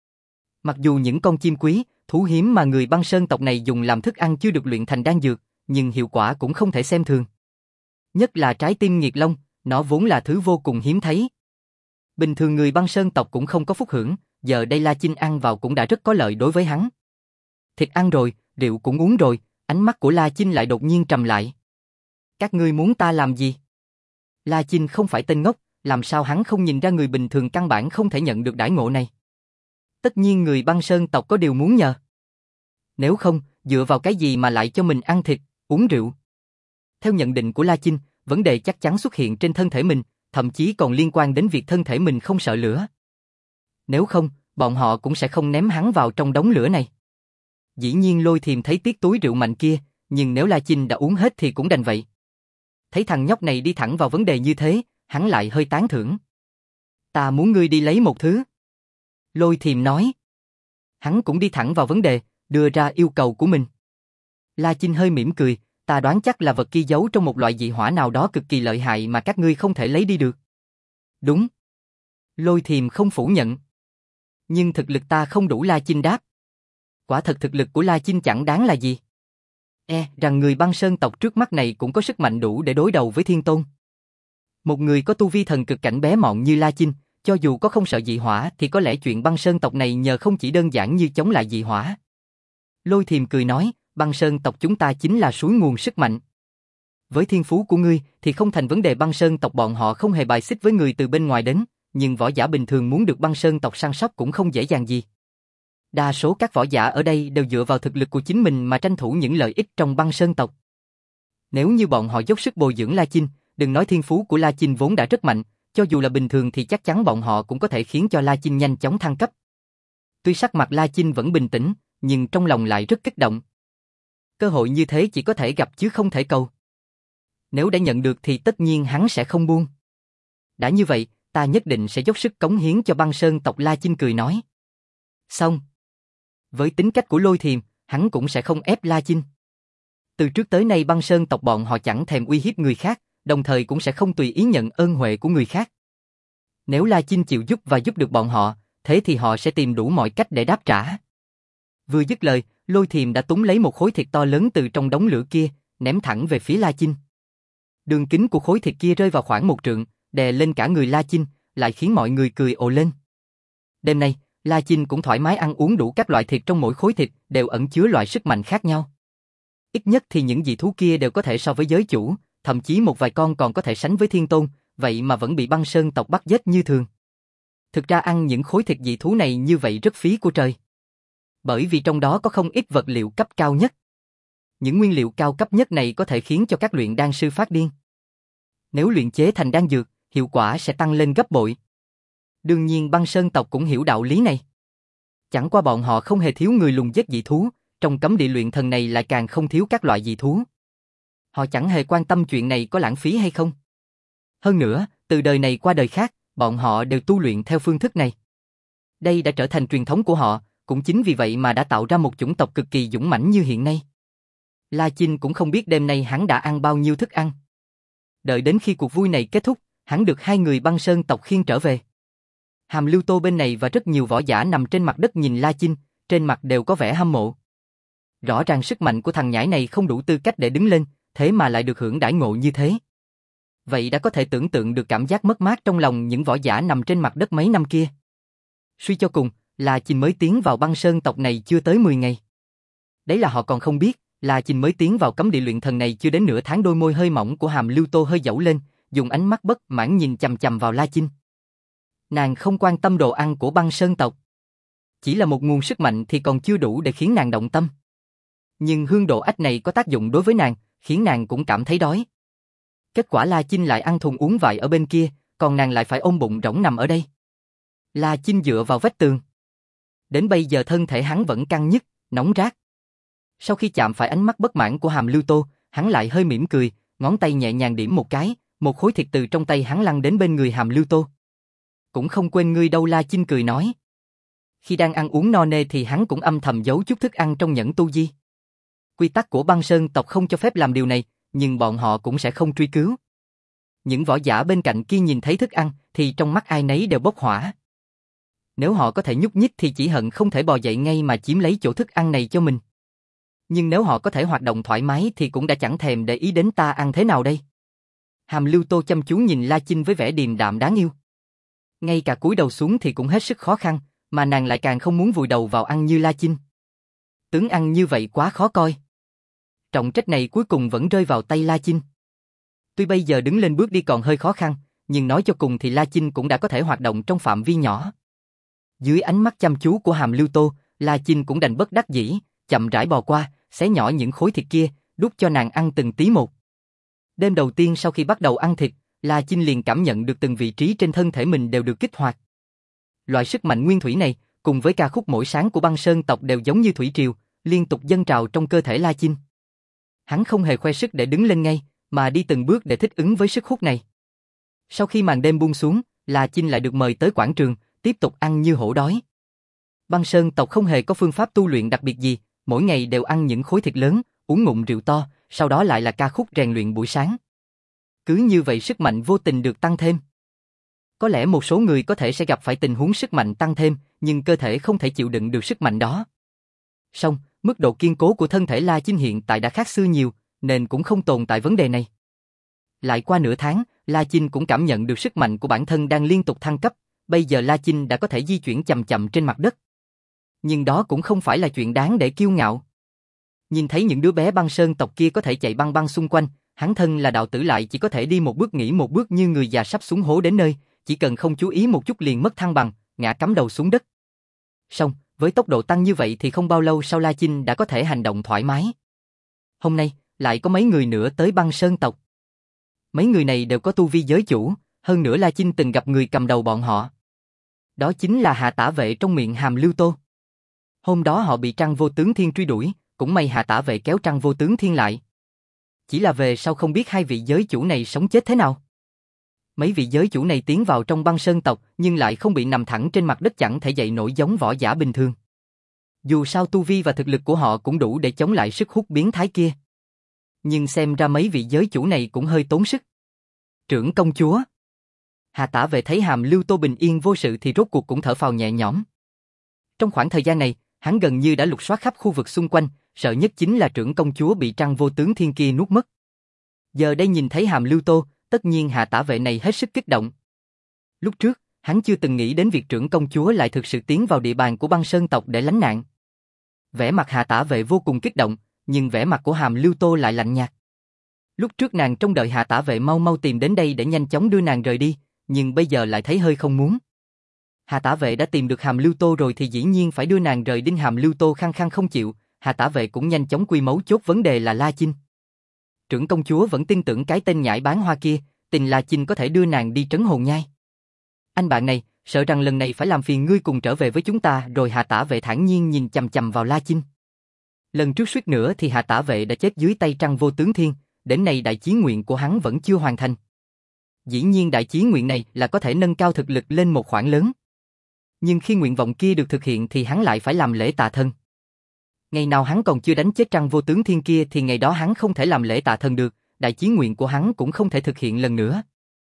Mặc dù những con chim quý, thú hiếm mà người băng sơn tộc này dùng làm thức ăn chưa được luyện thành đan dược, nhưng hiệu quả cũng không thể xem thường. Nhất là trái tim nghiệt long, nó vốn là thứ vô cùng hiếm thấy. Bình thường người băng sơn tộc cũng không có phúc hưởng, giờ đây La Chinh ăn vào cũng đã rất có lợi đối với hắn. Thịt ăn rồi, rượu cũng uống rồi, Ánh mắt của La Chinh lại đột nhiên trầm lại. Các ngươi muốn ta làm gì? La Chinh không phải tên ngốc, làm sao hắn không nhìn ra người bình thường căn bản không thể nhận được đãi ngộ này. Tất nhiên người băng sơn tộc có điều muốn nhờ. Nếu không, dựa vào cái gì mà lại cho mình ăn thịt, uống rượu? Theo nhận định của La Chinh, vấn đề chắc chắn xuất hiện trên thân thể mình, thậm chí còn liên quan đến việc thân thể mình không sợ lửa. Nếu không, bọn họ cũng sẽ không ném hắn vào trong đống lửa này. Dĩ nhiên Lôi Thiềm thấy tiếc túi rượu mạnh kia, nhưng nếu La Chinh đã uống hết thì cũng đành vậy. Thấy thằng nhóc này đi thẳng vào vấn đề như thế, hắn lại hơi tán thưởng. Ta muốn ngươi đi lấy một thứ. Lôi Thiềm nói. Hắn cũng đi thẳng vào vấn đề, đưa ra yêu cầu của mình. La Chinh hơi mỉm cười, ta đoán chắc là vật kia giấu trong một loại dị hỏa nào đó cực kỳ lợi hại mà các ngươi không thể lấy đi được. Đúng. Lôi Thiềm không phủ nhận. Nhưng thực lực ta không đủ, La Chinh đáp. Quả thật thực lực của La Chinh chẳng đáng là gì. E rằng người băng sơn tộc trước mắt này cũng có sức mạnh đủ để đối đầu với Thiên Tôn. Một người có tu vi thần cực cảnh bé mọn như La Chinh, cho dù có không sợ dị hỏa thì có lẽ chuyện băng sơn tộc này nhờ không chỉ đơn giản như chống lại dị hỏa. Lôi Thiềm cười nói, băng sơn tộc chúng ta chính là suối nguồn sức mạnh. Với thiên phú của ngươi thì không thành vấn đề, băng sơn tộc bọn họ không hề bài xích với người từ bên ngoài đến, nhưng võ giả bình thường muốn được băng sơn tộc săn sóc cũng không dễ dàng gì. Đa số các võ giả ở đây đều dựa vào thực lực của chính mình mà tranh thủ những lợi ích trong băng sơn tộc. Nếu như bọn họ dốc sức bồi dưỡng La Chinh, đừng nói thiên phú của La Chinh vốn đã rất mạnh, cho dù là bình thường thì chắc chắn bọn họ cũng có thể khiến cho La Chinh nhanh chóng thăng cấp. Tuy sắc mặt La Chinh vẫn bình tĩnh, nhưng trong lòng lại rất kích động. Cơ hội như thế chỉ có thể gặp chứ không thể cầu. Nếu đã nhận được thì tất nhiên hắn sẽ không buông. Đã như vậy, ta nhất định sẽ dốc sức cống hiến cho băng sơn tộc, La Chinh cười nói. Xong. Với tính cách của Lôi Thiềm, hắn cũng sẽ không ép La Chinh. Từ trước tới nay băng sơn tộc bọn họ chẳng thèm uy hiếp người khác, đồng thời cũng sẽ không tùy ý nhận ơn huệ của người khác. Nếu La Chinh chịu giúp và giúp được bọn họ, thế thì họ sẽ tìm đủ mọi cách để đáp trả. Vừa dứt lời, Lôi Thiềm đã túm lấy một khối thịt to lớn từ trong đống lửa kia, ném thẳng về phía La Chinh. Đường kính của khối thịt kia rơi vào khoảng một trượng, đè lên cả người La Chinh, lại khiến mọi người cười ồ lên. Đêm nay, La Chinh cũng thoải mái ăn uống đủ các loại thịt, trong mỗi khối thịt đều ẩn chứa loại sức mạnh khác nhau. Ít nhất thì những dị thú kia đều có thể so với giới chủ, thậm chí một vài con còn có thể sánh với Thiên Tôn, vậy mà vẫn bị băng sơn tộc bắt giết như thường. Thực ra ăn những khối thịt dị thú này như vậy rất phí của trời. Bởi vì trong đó có không ít vật liệu cấp cao nhất. Những nguyên liệu cao cấp nhất này có thể khiến cho các luyện đan sư phát điên. Nếu luyện chế thành đan dược, hiệu quả sẽ tăng lên gấp bội. Đương nhiên băng sơn tộc cũng hiểu đạo lý này. Chẳng qua bọn họ không hề thiếu người lùng giết dị thú, trong cấm địa luyện thần này lại càng không thiếu các loại dị thú. Họ chẳng hề quan tâm chuyện này có lãng phí hay không. Hơn nữa, từ đời này qua đời khác, bọn họ đều tu luyện theo phương thức này. Đây đã trở thành truyền thống của họ, cũng chính vì vậy mà đã tạo ra một chủng tộc cực kỳ dũng mãnh như hiện nay. La Chinh cũng không biết đêm nay hắn đã ăn bao nhiêu thức ăn. Đợi đến khi cuộc vui này kết thúc, hắn được hai người băng sơn tộc khiêng trở về. Hàm Lưu Tô bên này và rất nhiều võ giả nằm trên mặt đất nhìn La Chinh, trên mặt đều có vẻ hâm mộ. Rõ ràng sức mạnh của thằng nhãi này không đủ tư cách để đứng lên, thế mà lại được hưởng đãi ngộ như thế. Vậy đã có thể tưởng tượng được cảm giác mất mát trong lòng những võ giả nằm trên mặt đất mấy năm kia. Suy cho cùng, La Chinh mới tiến vào băng sơn tộc này chưa tới mười ngày. Đấy là họ còn không biết, La Chinh mới tiến vào cấm địa luyện thần này chưa đến nửa tháng. Đôi môi hơi mỏng của Hàm Lưu Tô hơi dẩu lên, dùng ánh mắt bất mãn nhìn chằm chằm vào La Chinh. Nàng không quan tâm đồ ăn của băng sơn tộc. Chỉ là một nguồn sức mạnh thì còn chưa đủ để khiến nàng động tâm. Nhưng hương độ ách này có tác dụng đối với nàng, khiến nàng cũng cảm thấy đói. Kết quả La Chinh lại ăn thùng uống vại ở bên kia, còn nàng lại phải ôm bụng rỗng nằm ở đây. La Chinh dựa vào vách tường. Đến bây giờ thân thể hắn vẫn căng nhức, nóng rát. Sau khi chạm phải ánh mắt bất mãn của Hàm Lưu Tô, hắn lại hơi mỉm cười, ngón tay nhẹ nhàng điểm một cái, một khối thịt từ trong tay hắn lăn đến bên người Hàm Lưu Tô. Cũng không quên ngươi đâu, La Chinh cười nói. Khi đang ăn uống no nê thì hắn cũng âm thầm giấu chút thức ăn trong nhẫn tu di. Quy tắc của băng sơn tộc không cho phép làm điều này, nhưng bọn họ cũng sẽ không truy cứu. Những võ giả bên cạnh kia nhìn thấy thức ăn thì trong mắt ai nấy đều bốc hỏa. Nếu họ có thể nhúc nhích thì chỉ hận không thể bò dậy ngay mà chiếm lấy chỗ thức ăn này cho mình. Nhưng nếu họ có thể hoạt động thoải mái thì cũng đã chẳng thèm để ý đến ta ăn thế nào đây. Hàm Lưu Tô chăm chú nhìn La Chinh với vẻ điềm đạm đáng yêu. Ngay cả cúi đầu xuống thì cũng hết sức khó khăn, mà nàng lại càng không muốn vùi đầu vào ăn như La Chinh. Tướng ăn như vậy quá khó coi. Trọng trách này cuối cùng vẫn rơi vào tay La Chinh. Tuy bây giờ đứng lên bước đi còn hơi khó khăn, nhưng nói cho cùng thì La Chinh cũng đã có thể hoạt động trong phạm vi nhỏ. Dưới ánh mắt chăm chú của Hàm Lưu Tô, La Chinh cũng đành bất đắc dĩ, chậm rãi bò qua, xé nhỏ những khối thịt kia, đút cho nàng ăn từng tí một. Đêm đầu tiên sau khi bắt đầu ăn thịt, La Chinh liền cảm nhận được từng vị trí trên thân thể mình đều được kích hoạt. Loại sức mạnh nguyên thủy này, cùng với ca khúc mỗi sáng của băng sơn tộc đều giống như thủy triều, liên tục dâng trào trong cơ thể La Chinh. Hắn không hề khoe sức để đứng lên ngay, mà đi từng bước để thích ứng với sức hút này. Sau khi màn đêm buông xuống, La Chinh lại được mời tới quảng trường, tiếp tục ăn như hổ đói. Băng sơn tộc không hề có phương pháp tu luyện đặc biệt gì, mỗi ngày đều ăn những khối thịt lớn, uống ngụm rượu to, sau đó lại là ca khúc rèn luyện buổi sáng. Cứ như vậy sức mạnh vô tình được tăng thêm. Có lẽ một số người có thể sẽ gặp phải tình huống sức mạnh tăng thêm, nhưng cơ thể không thể chịu đựng được sức mạnh đó. Song, mức độ kiên cố của thân thể La Chinh hiện tại đã khác xưa nhiều, nên cũng không tồn tại vấn đề này. Lại qua nửa tháng, La Chinh cũng cảm nhận được sức mạnh của bản thân đang liên tục thăng cấp, bây giờ La Chinh đã có thể di chuyển chậm chậm trên mặt đất. Nhưng đó cũng không phải là chuyện đáng để kiêu ngạo. Nhìn thấy những đứa bé băng sơn tộc kia có thể chạy băng băng xung quanh, hắn thân là đạo tử lại chỉ có thể đi một bước nghỉ một bước như người già sắp xuống hố đến nơi, chỉ cần không chú ý một chút liền mất thăng bằng, ngã cắm đầu xuống đất. Song, với tốc độ tăng như vậy thì không bao lâu sau La Chinh đã có thể hành động thoải mái. Hôm nay, lại có mấy người nữa tới băng sơn tộc. Mấy người này đều có tu vi giới chủ, hơn nữa La Chinh từng gặp người cầm đầu bọn họ. Đó chính là Hạ Tả Vệ trong miệng Hàm Lưu Tô. Hôm đó họ bị Trăng Vô Tướng Thiên truy đuổi, cũng may Hạ Tả Vệ kéo Trăng Vô Tướng Thiên lại. Chỉ là về sau không biết hai vị giới chủ này sống chết thế nào. Mấy vị giới chủ này tiến vào trong băng sơn tộc nhưng lại không bị nằm thẳng trên mặt đất chẳng thể dậy nổi giống võ giả bình thường. Dù sao tu vi và thực lực của họ cũng đủ để chống lại sức hút biến thái kia. Nhưng xem ra mấy vị giới chủ này cũng hơi tốn sức. Trưởng công chúa. Hạ Tả Vệ thấy Hàm Lưu Tô bình yên vô sự thì rốt cuộc cũng thở phào nhẹ nhõm. Trong khoảng thời gian này, hắn gần như đã lục soát khắp khu vực xung quanh, sợ nhất chính là trưởng công chúa bị Trăng Vô Tướng Thiên kia nuốt mất. Giờ đây nhìn thấy Hàm Lưu Tô, tất nhiên Hạ Tả Vệ này hết sức kích động. Lúc trước, hắn chưa từng nghĩ đến việc trưởng công chúa lại thực sự tiến vào địa bàn của băng sơn tộc để lánh nạn. Vẻ mặt Hạ Tả Vệ vô cùng kích động, nhưng vẻ mặt của Hàm Lưu Tô lại lạnh nhạt. Lúc trước nàng trông đợi Hạ Tả Vệ mau mau tìm đến đây để nhanh chóng đưa nàng rời đi, nhưng bây giờ lại thấy hơi không muốn. Hạ Tả Vệ đã tìm được Hàm Lưu Tô rồi thì dĩ nhiên phải đưa nàng rời đi. Hàm Lưu Tô khăng khăng không chịu, Hạ Tả Vệ cũng nhanh chóng quy mấu chốt vấn đề là La Chinh. Trưởng công chúa vẫn tin tưởng cái tên nhãi bán hoa kia, tin La Chinh có thể đưa nàng đi trấn hồn nhai. Anh bạn này, sợ rằng lần này phải làm phiền ngươi cùng trở về với chúng ta. Rồi Hạ Tả Vệ thản nhiên nhìn chằm chằm vào La Chinh. Lần trước suýt nữa thì Hạ Tả Vệ đã chết dưới tay Trăng Vô Tướng Thiên, đến nay đại chí nguyện của hắn vẫn chưa hoàn thành. Dĩ nhiên đại chí nguyện này là có thể nâng cao thực lực lên một khoản lớn. Nhưng khi nguyện vọng kia được thực hiện thì hắn lại phải làm lễ tạ thân. Ngày nào hắn còn chưa đánh chết Trăng Vô Tướng Thiên kia thì ngày đó hắn không thể làm lễ tạ thân được, đại chí nguyện của hắn cũng không thể thực hiện lần nữa.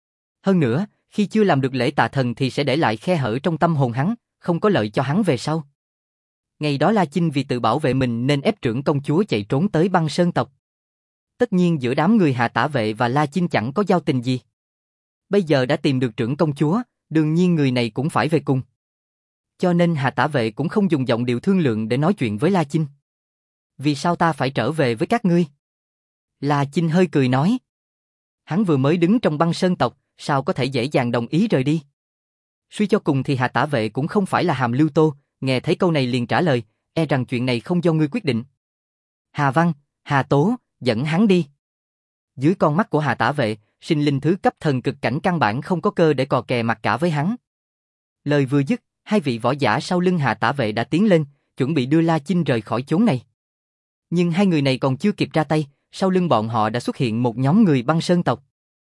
Hơn nữa, khi chưa làm được lễ tạ thần thì sẽ để lại khe hở trong tâm hồn hắn, không có lợi cho hắn về sau. Ngày đó La Chinh vì tự bảo vệ mình nên ép trưởng công chúa chạy trốn tới băng sơn tộc. Tất nhiên giữa đám người Hạ Tả Vệ và La Chinh chẳng có giao tình gì. Bây giờ đã tìm được trưởng công chúa, đương nhiên người này cũng phải về cùng. Cho nên Hạ Tả Vệ cũng không dùng giọng điệu thương lượng để nói chuyện với La Chinh. Vì sao ta phải trở về với các ngươi? La Chinh hơi cười nói. Hắn vừa mới đứng trong băng sơn tộc, sao có thể dễ dàng đồng ý rời đi? Suy cho cùng thì Hạ Tả Vệ cũng không phải là Hàm Lưu Tô, nghe thấy câu này liền trả lời, e rằng chuyện này không do ngươi quyết định. Hà Văn, Hà Tố, dẫn hắn đi. Dưới con mắt của Hạ Tả Vệ, sinh linh thứ cấp thần cực cảnh căn bản không có cơ để cò kè mặt cả với hắn. Lời vừa dứt, hai vị võ giả sau lưng Hạ Tả Vệ đã tiến lên, chuẩn bị đưa La Chinh rời khỏi chốn này. Nhưng hai người này còn chưa kịp ra tay, sau lưng bọn họ đã xuất hiện một nhóm người băng sơn tộc.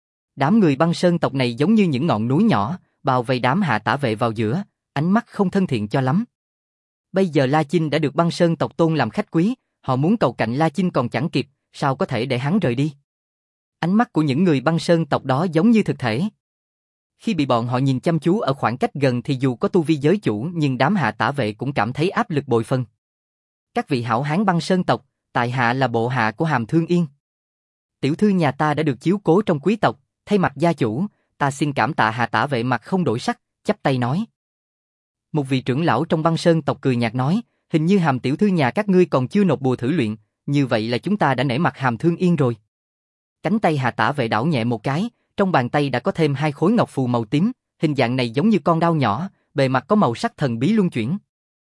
Đám người băng sơn tộc này giống như những ngọn núi nhỏ, bao vây đám Hạ Tả Vệ vào giữa, ánh mắt không thân thiện cho lắm. Bây giờ La Chinh đã được băng sơn tộc tôn làm khách quý, họ muốn cầu cạnh La Chinh còn chẳng kịp, sao có thể để hắn rời đi? Ánh mắt của những người băng sơn tộc đó giống như thực thể. Khi bị bọn họ nhìn chăm chú ở khoảng cách gần thì dù có tu vi giới chủ nhưng đám Hạ Tả Vệ cũng cảm thấy áp lực bội phần. Các vị hảo hán băng sơn tộc, tại hạ là bộ hạ của Hàm Thương Yên. Tiểu thư nhà ta đã được chiếu cố trong quý tộc, thay mặt gia chủ, ta xin cảm tạ. Hạ Tả Vệ mặt không đổi sắc, chắp tay nói. Một vị trưởng lão trong băng sơn tộc cười nhạt nói, hình như Hàm tiểu thư nhà các ngươi còn chưa nộp bùa thử luyện, như vậy là chúng ta đã nể mặt Hàm Thương Yên rồi. Cánh tay Hà Tả Vệ đảo nhẹ một cái, trong bàn tay đã có thêm hai khối ngọc phù màu tím, hình dạng này giống như con đao nhỏ, bề mặt có màu sắc thần bí luân chuyển.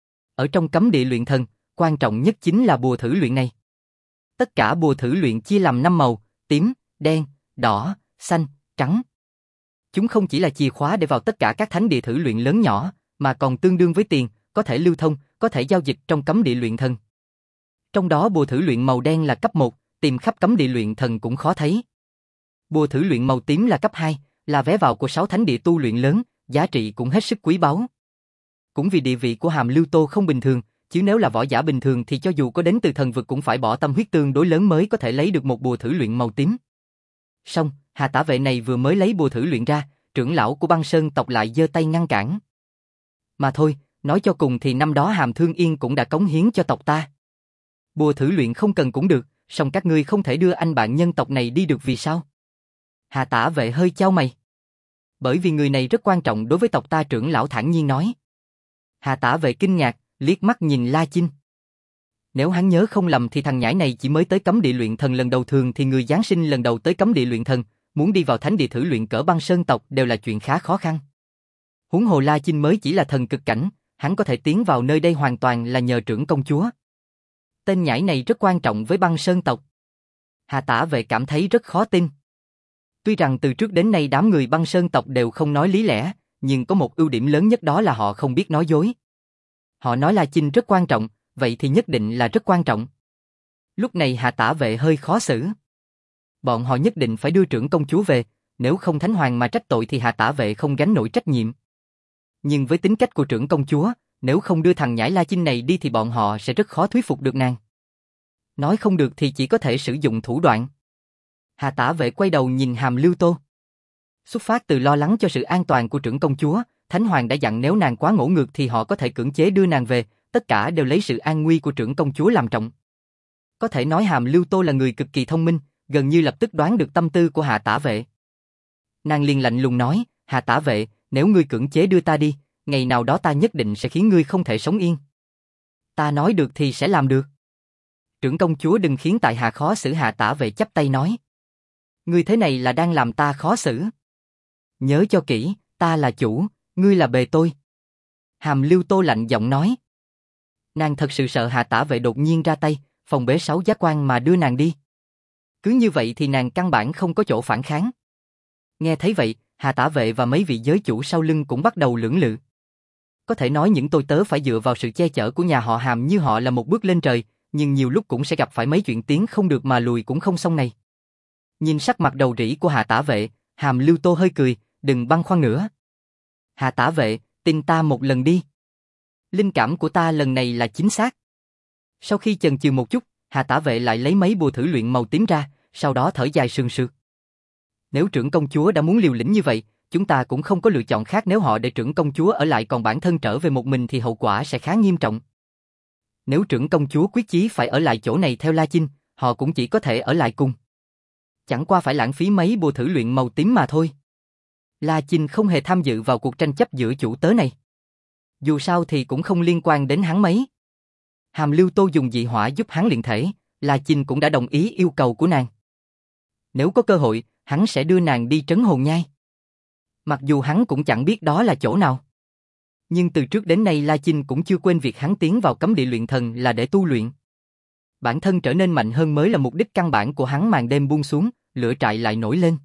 Ở trong cấm địa luyện thần, quan trọng nhất chính là bùa thử luyện này. Tất cả bùa thử luyện chia làm năm màu, tím, đen, đỏ, xanh, trắng. Chúng không chỉ là chìa khóa để vào tất cả các thánh địa thử luyện lớn nhỏ, mà còn tương đương với tiền, có thể lưu thông, có thể giao dịch trong cấm địa luyện thần. Trong đó bùa thử luyện màu đen là cấp một, tìm khắp cấm địa luyện thần cũng khó thấy. Bùa thử luyện màu tím là cấp hai, là vé vào của sáu thánh địa tu luyện lớn, giá trị cũng hết sức quý báu. Cũng vì địa vị của Hàm Lưu Tô không bình thường, chứ nếu là võ giả bình thường thì cho dù có đến từ thần vực cũng phải bỏ tâm huyết tương đối lớn mới có thể lấy được một bùa thử luyện màu tím. Xong, Hà Tả Vệ này vừa mới lấy bùa thử luyện ra, trưởng lão của Băng Sơn tộc lại giơ tay ngăn cản. Mà thôi, nói cho cùng thì năm đó Hàm Thương Yên cũng đã cống hiến cho tộc ta. Bùa thử luyện không cần cũng được, song các ngươi không thể đưa anh bạn nhân tộc này đi được vì sao? Hà Tả Vệ hơi chau mày. Bởi vì người này rất quan trọng đối với tộc ta, trưởng lão thản nhiên nói. Hà Tả Vệ kinh ngạc, liếc mắt nhìn La Chinh. Nếu hắn nhớ không lầm thì thằng nhãi này chỉ mới tới cấm địa luyện thần lần đầu, thường thì người giáng sinh lần đầu tới cấm địa luyện thần, muốn đi vào thánh địa thử luyện cỡ Băng Sơn tộc đều là chuyện khá khó khăn. Huống hồ La Chinh mới chỉ là thần cực cảnh, hắn có thể tiến vào nơi đây hoàn toàn là nhờ trưởng công chúa. Tên nhãi này rất quan trọng với Băng Sơn tộc. Hà Tả Vệ cảm thấy rất khó tin. Tuy rằng từ trước đến nay đám người Băng Sơn tộc đều không nói lý lẽ, nhưng có một ưu điểm lớn nhất đó là họ không biết nói dối. Họ nói La Chinh rất quan trọng, vậy thì nhất định là rất quan trọng. Lúc này Hà Tả Vệ hơi khó xử. Bọn họ nhất định phải đưa trưởng công chúa về, nếu không Thánh Hoàng mà trách tội thì Hà Tả Vệ không gánh nổi trách nhiệm. Nhưng với tính cách của trưởng công chúa, nếu không đưa thằng nhãi La Chinh này đi thì bọn họ sẽ rất khó thuyết phục được nàng. Nói không được thì chỉ có thể sử dụng thủ đoạn. Hà Tả Vệ quay đầu nhìn Hàm Lưu Tô. Xuất phát từ lo lắng cho sự an toàn của trưởng công chúa, Thánh Hoàng đã dặn nếu nàng quá ngỗ ngược thì họ có thể cưỡng chế đưa nàng về, tất cả đều lấy sự an nguy của trưởng công chúa làm trọng. Có thể nói Hàm Lưu Tô là người cực kỳ thông minh, gần như lập tức đoán được tâm tư của Hà Tả Vệ. Nàng liền lạnh lùng nói, Hà Tả Vệ, nếu ngươi cưỡng chế đưa ta đi, ngày nào đó ta nhất định sẽ khiến ngươi không thể sống yên. Ta nói được thì sẽ làm được. Trưởng công chúa đừng khiến tại hạ khó xử. Hà Tả Vệ chắp tay nói. Ngươi thế này là đang làm ta khó xử. Nhớ cho kỹ, ta là chủ, ngươi là bề tôi. Hàm Lưu Tô lạnh giọng nói. Nàng thật sự sợ Hà Tả Vệ đột nhiên ra tay, phòng bế sáu giác quan mà đưa nàng đi. Cứ như vậy thì nàng căn bản không có chỗ phản kháng. Nghe thấy vậy, Hà Tả Vệ và mấy vị giới chủ sau lưng cũng bắt đầu lưỡng lự. Có thể nói những tôi tớ phải dựa vào sự che chở của nhà họ Hàm như họ là một bước lên trời, nhưng nhiều lúc cũng sẽ gặp phải mấy chuyện tiến không được mà lùi cũng không xong này. Nhìn sắc mặt đầu rĩ của Hà Tả Vệ, Hàm Lưu Tô hơi cười, đừng băn khoăn nữa. Hà Tả Vệ, tin ta một lần đi. Linh cảm của ta lần này là chính xác. Sau khi chần chừ một chút, Hà Tả Vệ lại lấy mấy bùa thử luyện màu tím ra, sau đó thở dài sườn sượt. Nếu trưởng công chúa đã muốn liều lĩnh như vậy, chúng ta cũng không có lựa chọn khác. Nếu họ để trưởng công chúa ở lại còn bản thân trở về một mình thì hậu quả sẽ khá nghiêm trọng. Nếu trưởng công chúa quyết chí phải ở lại chỗ này theo La Chinh, họ cũng chỉ có thể ở lại cùng. Chẳng qua phải lãng phí mấy bùa thử luyện màu tím mà thôi. La Chinh không hề tham dự vào cuộc tranh chấp giữa chủ tớ này. Dù sao thì cũng không liên quan đến hắn mấy. Hàm Lưu Tô dùng dị hỏa giúp hắn luyện thể, La Chinh cũng đã đồng ý yêu cầu của nàng. Nếu có cơ hội, hắn sẽ đưa nàng đi Trấn Hồn Nhai. Mặc dù hắn cũng chẳng biết đó là chỗ nào. Nhưng từ trước đến nay La Chinh cũng chưa quên việc hắn tiến vào cấm địa luyện thần là để tu luyện. Bản thân trở nên mạnh hơn mới là mục đích căn bản của hắn. Màn đêm buông xuống, lửa trại lại nổi lên.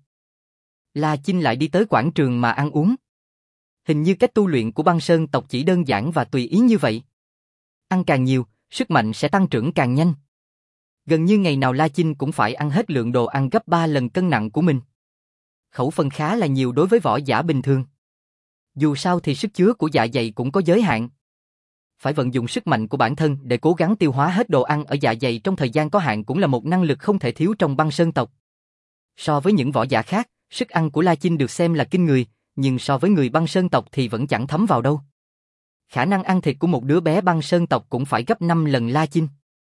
La Chinh lại đi tới quảng trường mà ăn uống. Hình như cách tu luyện của Băng Sơn tộc chỉ đơn giản và tùy ý như vậy. Ăn càng nhiều, sức mạnh sẽ tăng trưởng càng nhanh. Gần như ngày nào La Chinh cũng phải ăn hết lượng đồ ăn gấp ba lần cân nặng của mình. Khẩu phần khá là nhiều đối với võ giả bình thường. Dù sao thì sức chứa của dạ dày cũng có giới hạn. Phải vận dụng sức mạnh của bản thân để cố gắng tiêu hóa hết đồ ăn ở dạ dày trong thời gian có hạn cũng là một năng lực không thể thiếu trong Băng Sơn tộc. So với những võ giả khác, sức ăn của La Chinh được xem là kinh người, nhưng so với người Băng Sơn tộc thì vẫn chẳng thấm vào đâu. Khả năng ăn thịt của một đứa bé Băng Sơn tộc cũng phải gấp năm lần La Chinh.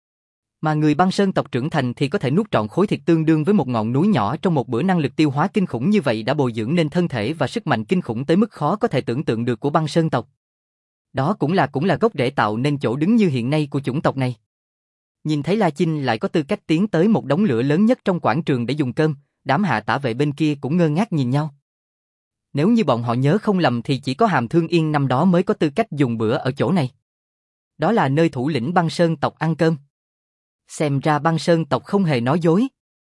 Mà người Băng Sơn tộc trưởng thành thì có thể nuốt trọn khối thịt tương đương với một ngọn núi nhỏ trong một bữa. Năng lực tiêu hóa kinh khủng như vậy đã bồi dưỡng nên thân thể và sức mạnh kinh khủng tới mức khó có thể tưởng tượng được của Băng Sơn tộc. Đó cũng là cũng là gốc rễ tạo nên chỗ đứng như hiện nay của chủng tộc này. Nhìn thấy La Chinh lại có tư cách tiến tới một đống lửa lớn nhất trong quảng trường để dùng cơm, đám hạ tả vệ bên kia cũng ngơ ngác nhìn nhau. Nếu như bọn họ nhớ không lầm thì chỉ có Hàm Thương Yên năm đó mới có tư cách dùng bữa ở chỗ này. Đó là nơi thủ lĩnh Băng Sơn tộc ăn cơm. Xem ra Băng Sơn tộc không hề nói dối.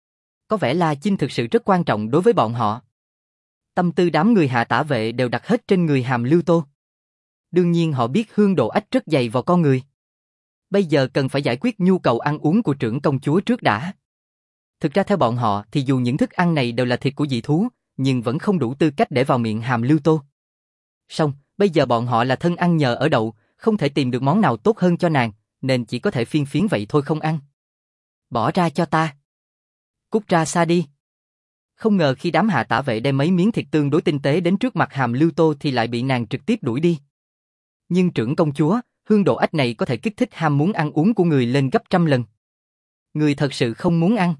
Có vẻ La Chinh thực sự rất quan trọng đối với bọn họ. Tâm tư đám người hạ tả vệ đều đặt hết trên người Hàm Lưu Tô. Đương nhiên họ biết hương độ ách rất dày vào con người. Bây giờ cần phải giải quyết nhu cầu ăn uống của trưởng công chúa trước đã. Thực ra theo bọn họ thì dù những thức ăn này đều là thịt của dị thú, nhưng vẫn không đủ tư cách để vào miệng Hàm Lưu Tô. Song, bây giờ bọn họ là thân ăn nhờ ở đậu, không thể tìm được món nào tốt hơn cho nàng, nên chỉ có thể phiên phiến vậy thôi không ăn. Bỏ ra cho ta. Cút ra xa đi. Không ngờ khi đám hạ tả vệ đem mấy miếng thịt tương đối tinh tế đến trước mặt Hàm Lưu Tô thì lại bị nàng trực tiếp đuổi đi. Nhưng trưởng công chúa, hương độ ách này có thể kích thích ham muốn ăn uống của người lên gấp trăm lần. Người thật sự không muốn ăn.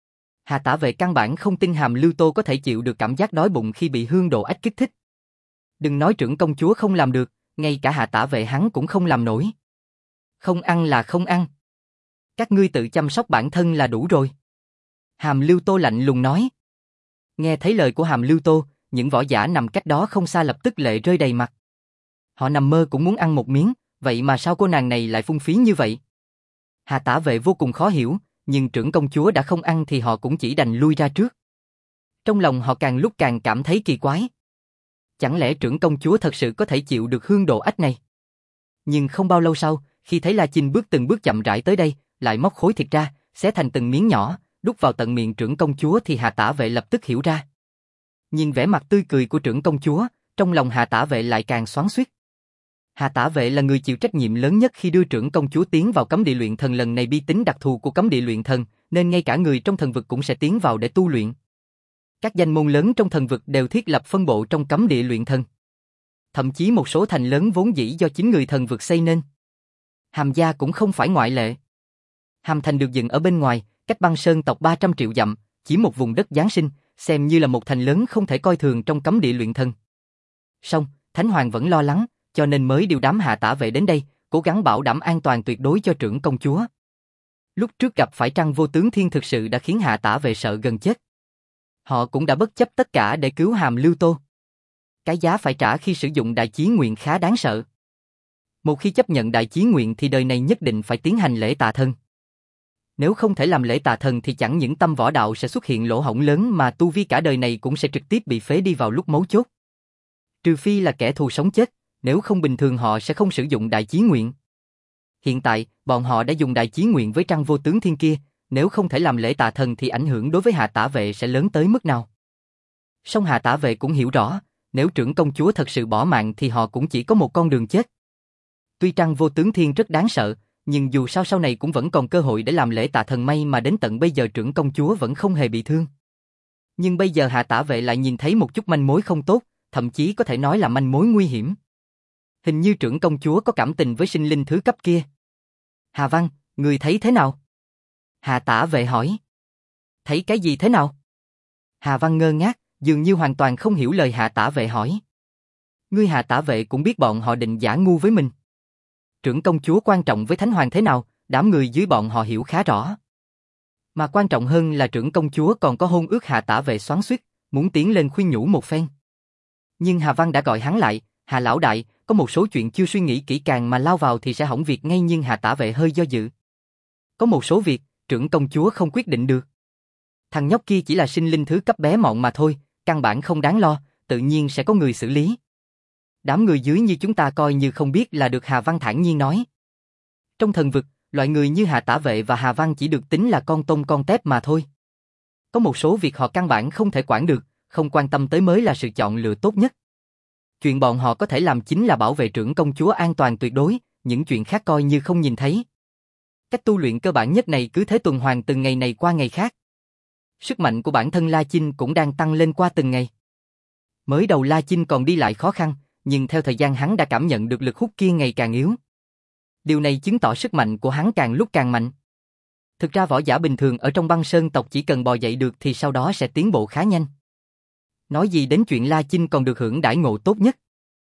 Hạ tả vệ căn bản không tin Hàm Lưu Tô có thể chịu được cảm giác đói bụng khi bị hương độ ách kích thích. Đừng nói trưởng công chúa không làm được, ngay cả hạ tả vệ hắn cũng không làm nổi. Không ăn là không ăn. Các ngươi tự chăm sóc bản thân là đủ rồi. Hàm Lưu Tô lạnh lùng nói. Nghe thấy lời của Hàm Lưu Tô, những võ giả nằm cách đó không xa lập tức lệ rơi đầy mặt. Họ nằm mơ cũng muốn ăn một miếng, vậy mà sao cô nàng này lại phung phí như vậy? Hạ tả vệ vô cùng khó hiểu, nhưng trưởng công chúa đã không ăn thì họ cũng chỉ đành lui ra trước. Trong lòng họ càng lúc càng cảm thấy kỳ quái. Chẳng lẽ trưởng công chúa thật sự có thể chịu được hương độ ách này? Nhưng không bao lâu sau, khi thấy La Chinh bước từng bước chậm rãi tới đây, lại móc khối thịt ra, xé thành từng miếng nhỏ, đút vào tận miệng trưởng công chúa thì Hạ tả vệ lập tức hiểu ra. Nhìn vẻ mặt tươi cười của trưởng công chúa, trong lòng Hạ tả vệ lại càng xoắn xuýt. Hạ tả vệ là người chịu trách nhiệm lớn nhất khi đưa trưởng công chúa tiến vào cấm địa luyện thần lần này, bi tính đặc thù của cấm địa luyện thần, nên ngay cả người trong thần vực cũng sẽ tiến vào để tu luyện. Các danh môn lớn trong thần vực đều thiết lập phân bộ trong cấm địa luyện thần. Thậm chí một số thành lớn vốn dĩ do chính người thần vực xây nên. Hàm gia cũng không phải ngoại lệ. Hàm thành được dựng ở bên ngoài, cách Băng Sơn tộc ba trăm triệu dặm, chỉ một vùng đất giáng sinh, xem như là một thành lớn không thể coi thường trong cấm địa luyện thần. Song, Thánh Hoàng vẫn lo lắng, cho nên mới điều đám hạ tả vệ đến đây, cố gắng bảo đảm an toàn tuyệt đối cho trưởng công chúa. Lúc trước gặp phải Trăng Vô Tướng Thiên thực sự đã khiến hạ tả vệ sợ gần chết. Họ cũng đã bất chấp tất cả để cứu Hàm Lưu Tô. Cái giá phải trả khi sử dụng đại chí nguyện khá đáng sợ. Một khi chấp nhận đại chí nguyện thì đời này nhất định phải tiến hành lễ tạ thần. Nếu không thể làm lễ tạ thần thì chẳng những tâm võ đạo sẽ xuất hiện lỗ hổng lớn mà tu vi cả đời này cũng sẽ trực tiếp bị phế đi vào lúc mấu chốt. Trừ phi là kẻ thù sống chết, nếu không bình thường họ sẽ không sử dụng đại chí nguyện. Hiện tại, bọn họ đã dùng đại chí nguyện với Trăng Vô Tướng Thiên kia, nếu không thể làm lễ tạ thần thì ảnh hưởng đối với hạ tả vệ sẽ lớn tới mức nào. Song hạ tả vệ cũng hiểu rõ, nếu trưởng công chúa thật sự bỏ mạng thì họ cũng chỉ có một con đường chết. Tuy Trăng Vô Tướng Thiên rất đáng sợ, nhưng dù sao sau này cũng vẫn còn cơ hội để làm lễ tạ thần, may mà đến tận bây giờ trưởng công chúa vẫn không hề bị thương. Nhưng bây giờ hạ tả vệ lại nhìn thấy một chút manh mối không tốt, thậm chí có thể nói là manh mối nguy hiểm. Hình như trưởng công chúa có cảm tình với sinh linh thứ cấp kia. Hà Văn, người thấy thế nào? Hạ tả vệ hỏi. Thấy cái gì thế nào? Hà Văn ngơ ngác, dường như hoàn toàn không hiểu lời hạ tả vệ hỏi. Ngươi hạ tả vệ cũng biết bọn họ định giả ngu với mình. Trưởng công chúa quan trọng với Thánh Hoàng thế nào, đám người dưới bọn họ hiểu khá rõ. Mà quan trọng hơn là trưởng công chúa còn có hôn ước, hạ tả vệ xoắn xuýt, muốn tiến lên khuyên nhủ một phen. Nhưng Hà Văn đã gọi hắn lại, Hà lão đại, có một số chuyện chưa suy nghĩ kỹ càng mà lao vào thì sẽ hỏng việc ngay, nhưng hạ tả vệ hơi do dự. Có một số việc, trưởng công chúa không quyết định được. Thằng nhóc kia chỉ là sinh linh thứ cấp bé mọn mà thôi, căn bản không đáng lo, tự nhiên sẽ có người xử lý. Đám người dưới như chúng ta coi như không biết là được, Hà Văn thản nhiên nói. Trong thần vực, loại người như Hạ tả vệ và Hà Văn chỉ được tính là con tôm con tép mà thôi. Có một số việc họ căn bản không thể quản được, không quan tâm tới mới là sự chọn lựa tốt nhất. Chuyện bọn họ có thể làm chính là bảo vệ trưởng công chúa an toàn tuyệt đối, những chuyện khác coi như không nhìn thấy. Cách tu luyện cơ bản nhất này cứ thế tuần hoàn từng ngày này qua ngày khác. Sức mạnh của bản thân La Chinh cũng đang tăng lên qua từng ngày. Mới đầu La Chinh còn đi lại khó khăn, nhưng theo thời gian hắn đã cảm nhận được lực hút kia ngày càng yếu. Điều này chứng tỏ sức mạnh của hắn càng lúc càng mạnh. Thực ra võ giả bình thường ở trong Băng Sơn tộc chỉ cần bò dậy được thì sau đó sẽ tiến bộ khá nhanh. Nói gì đến chuyện La Chinh còn được hưởng đãi ngộ tốt nhất.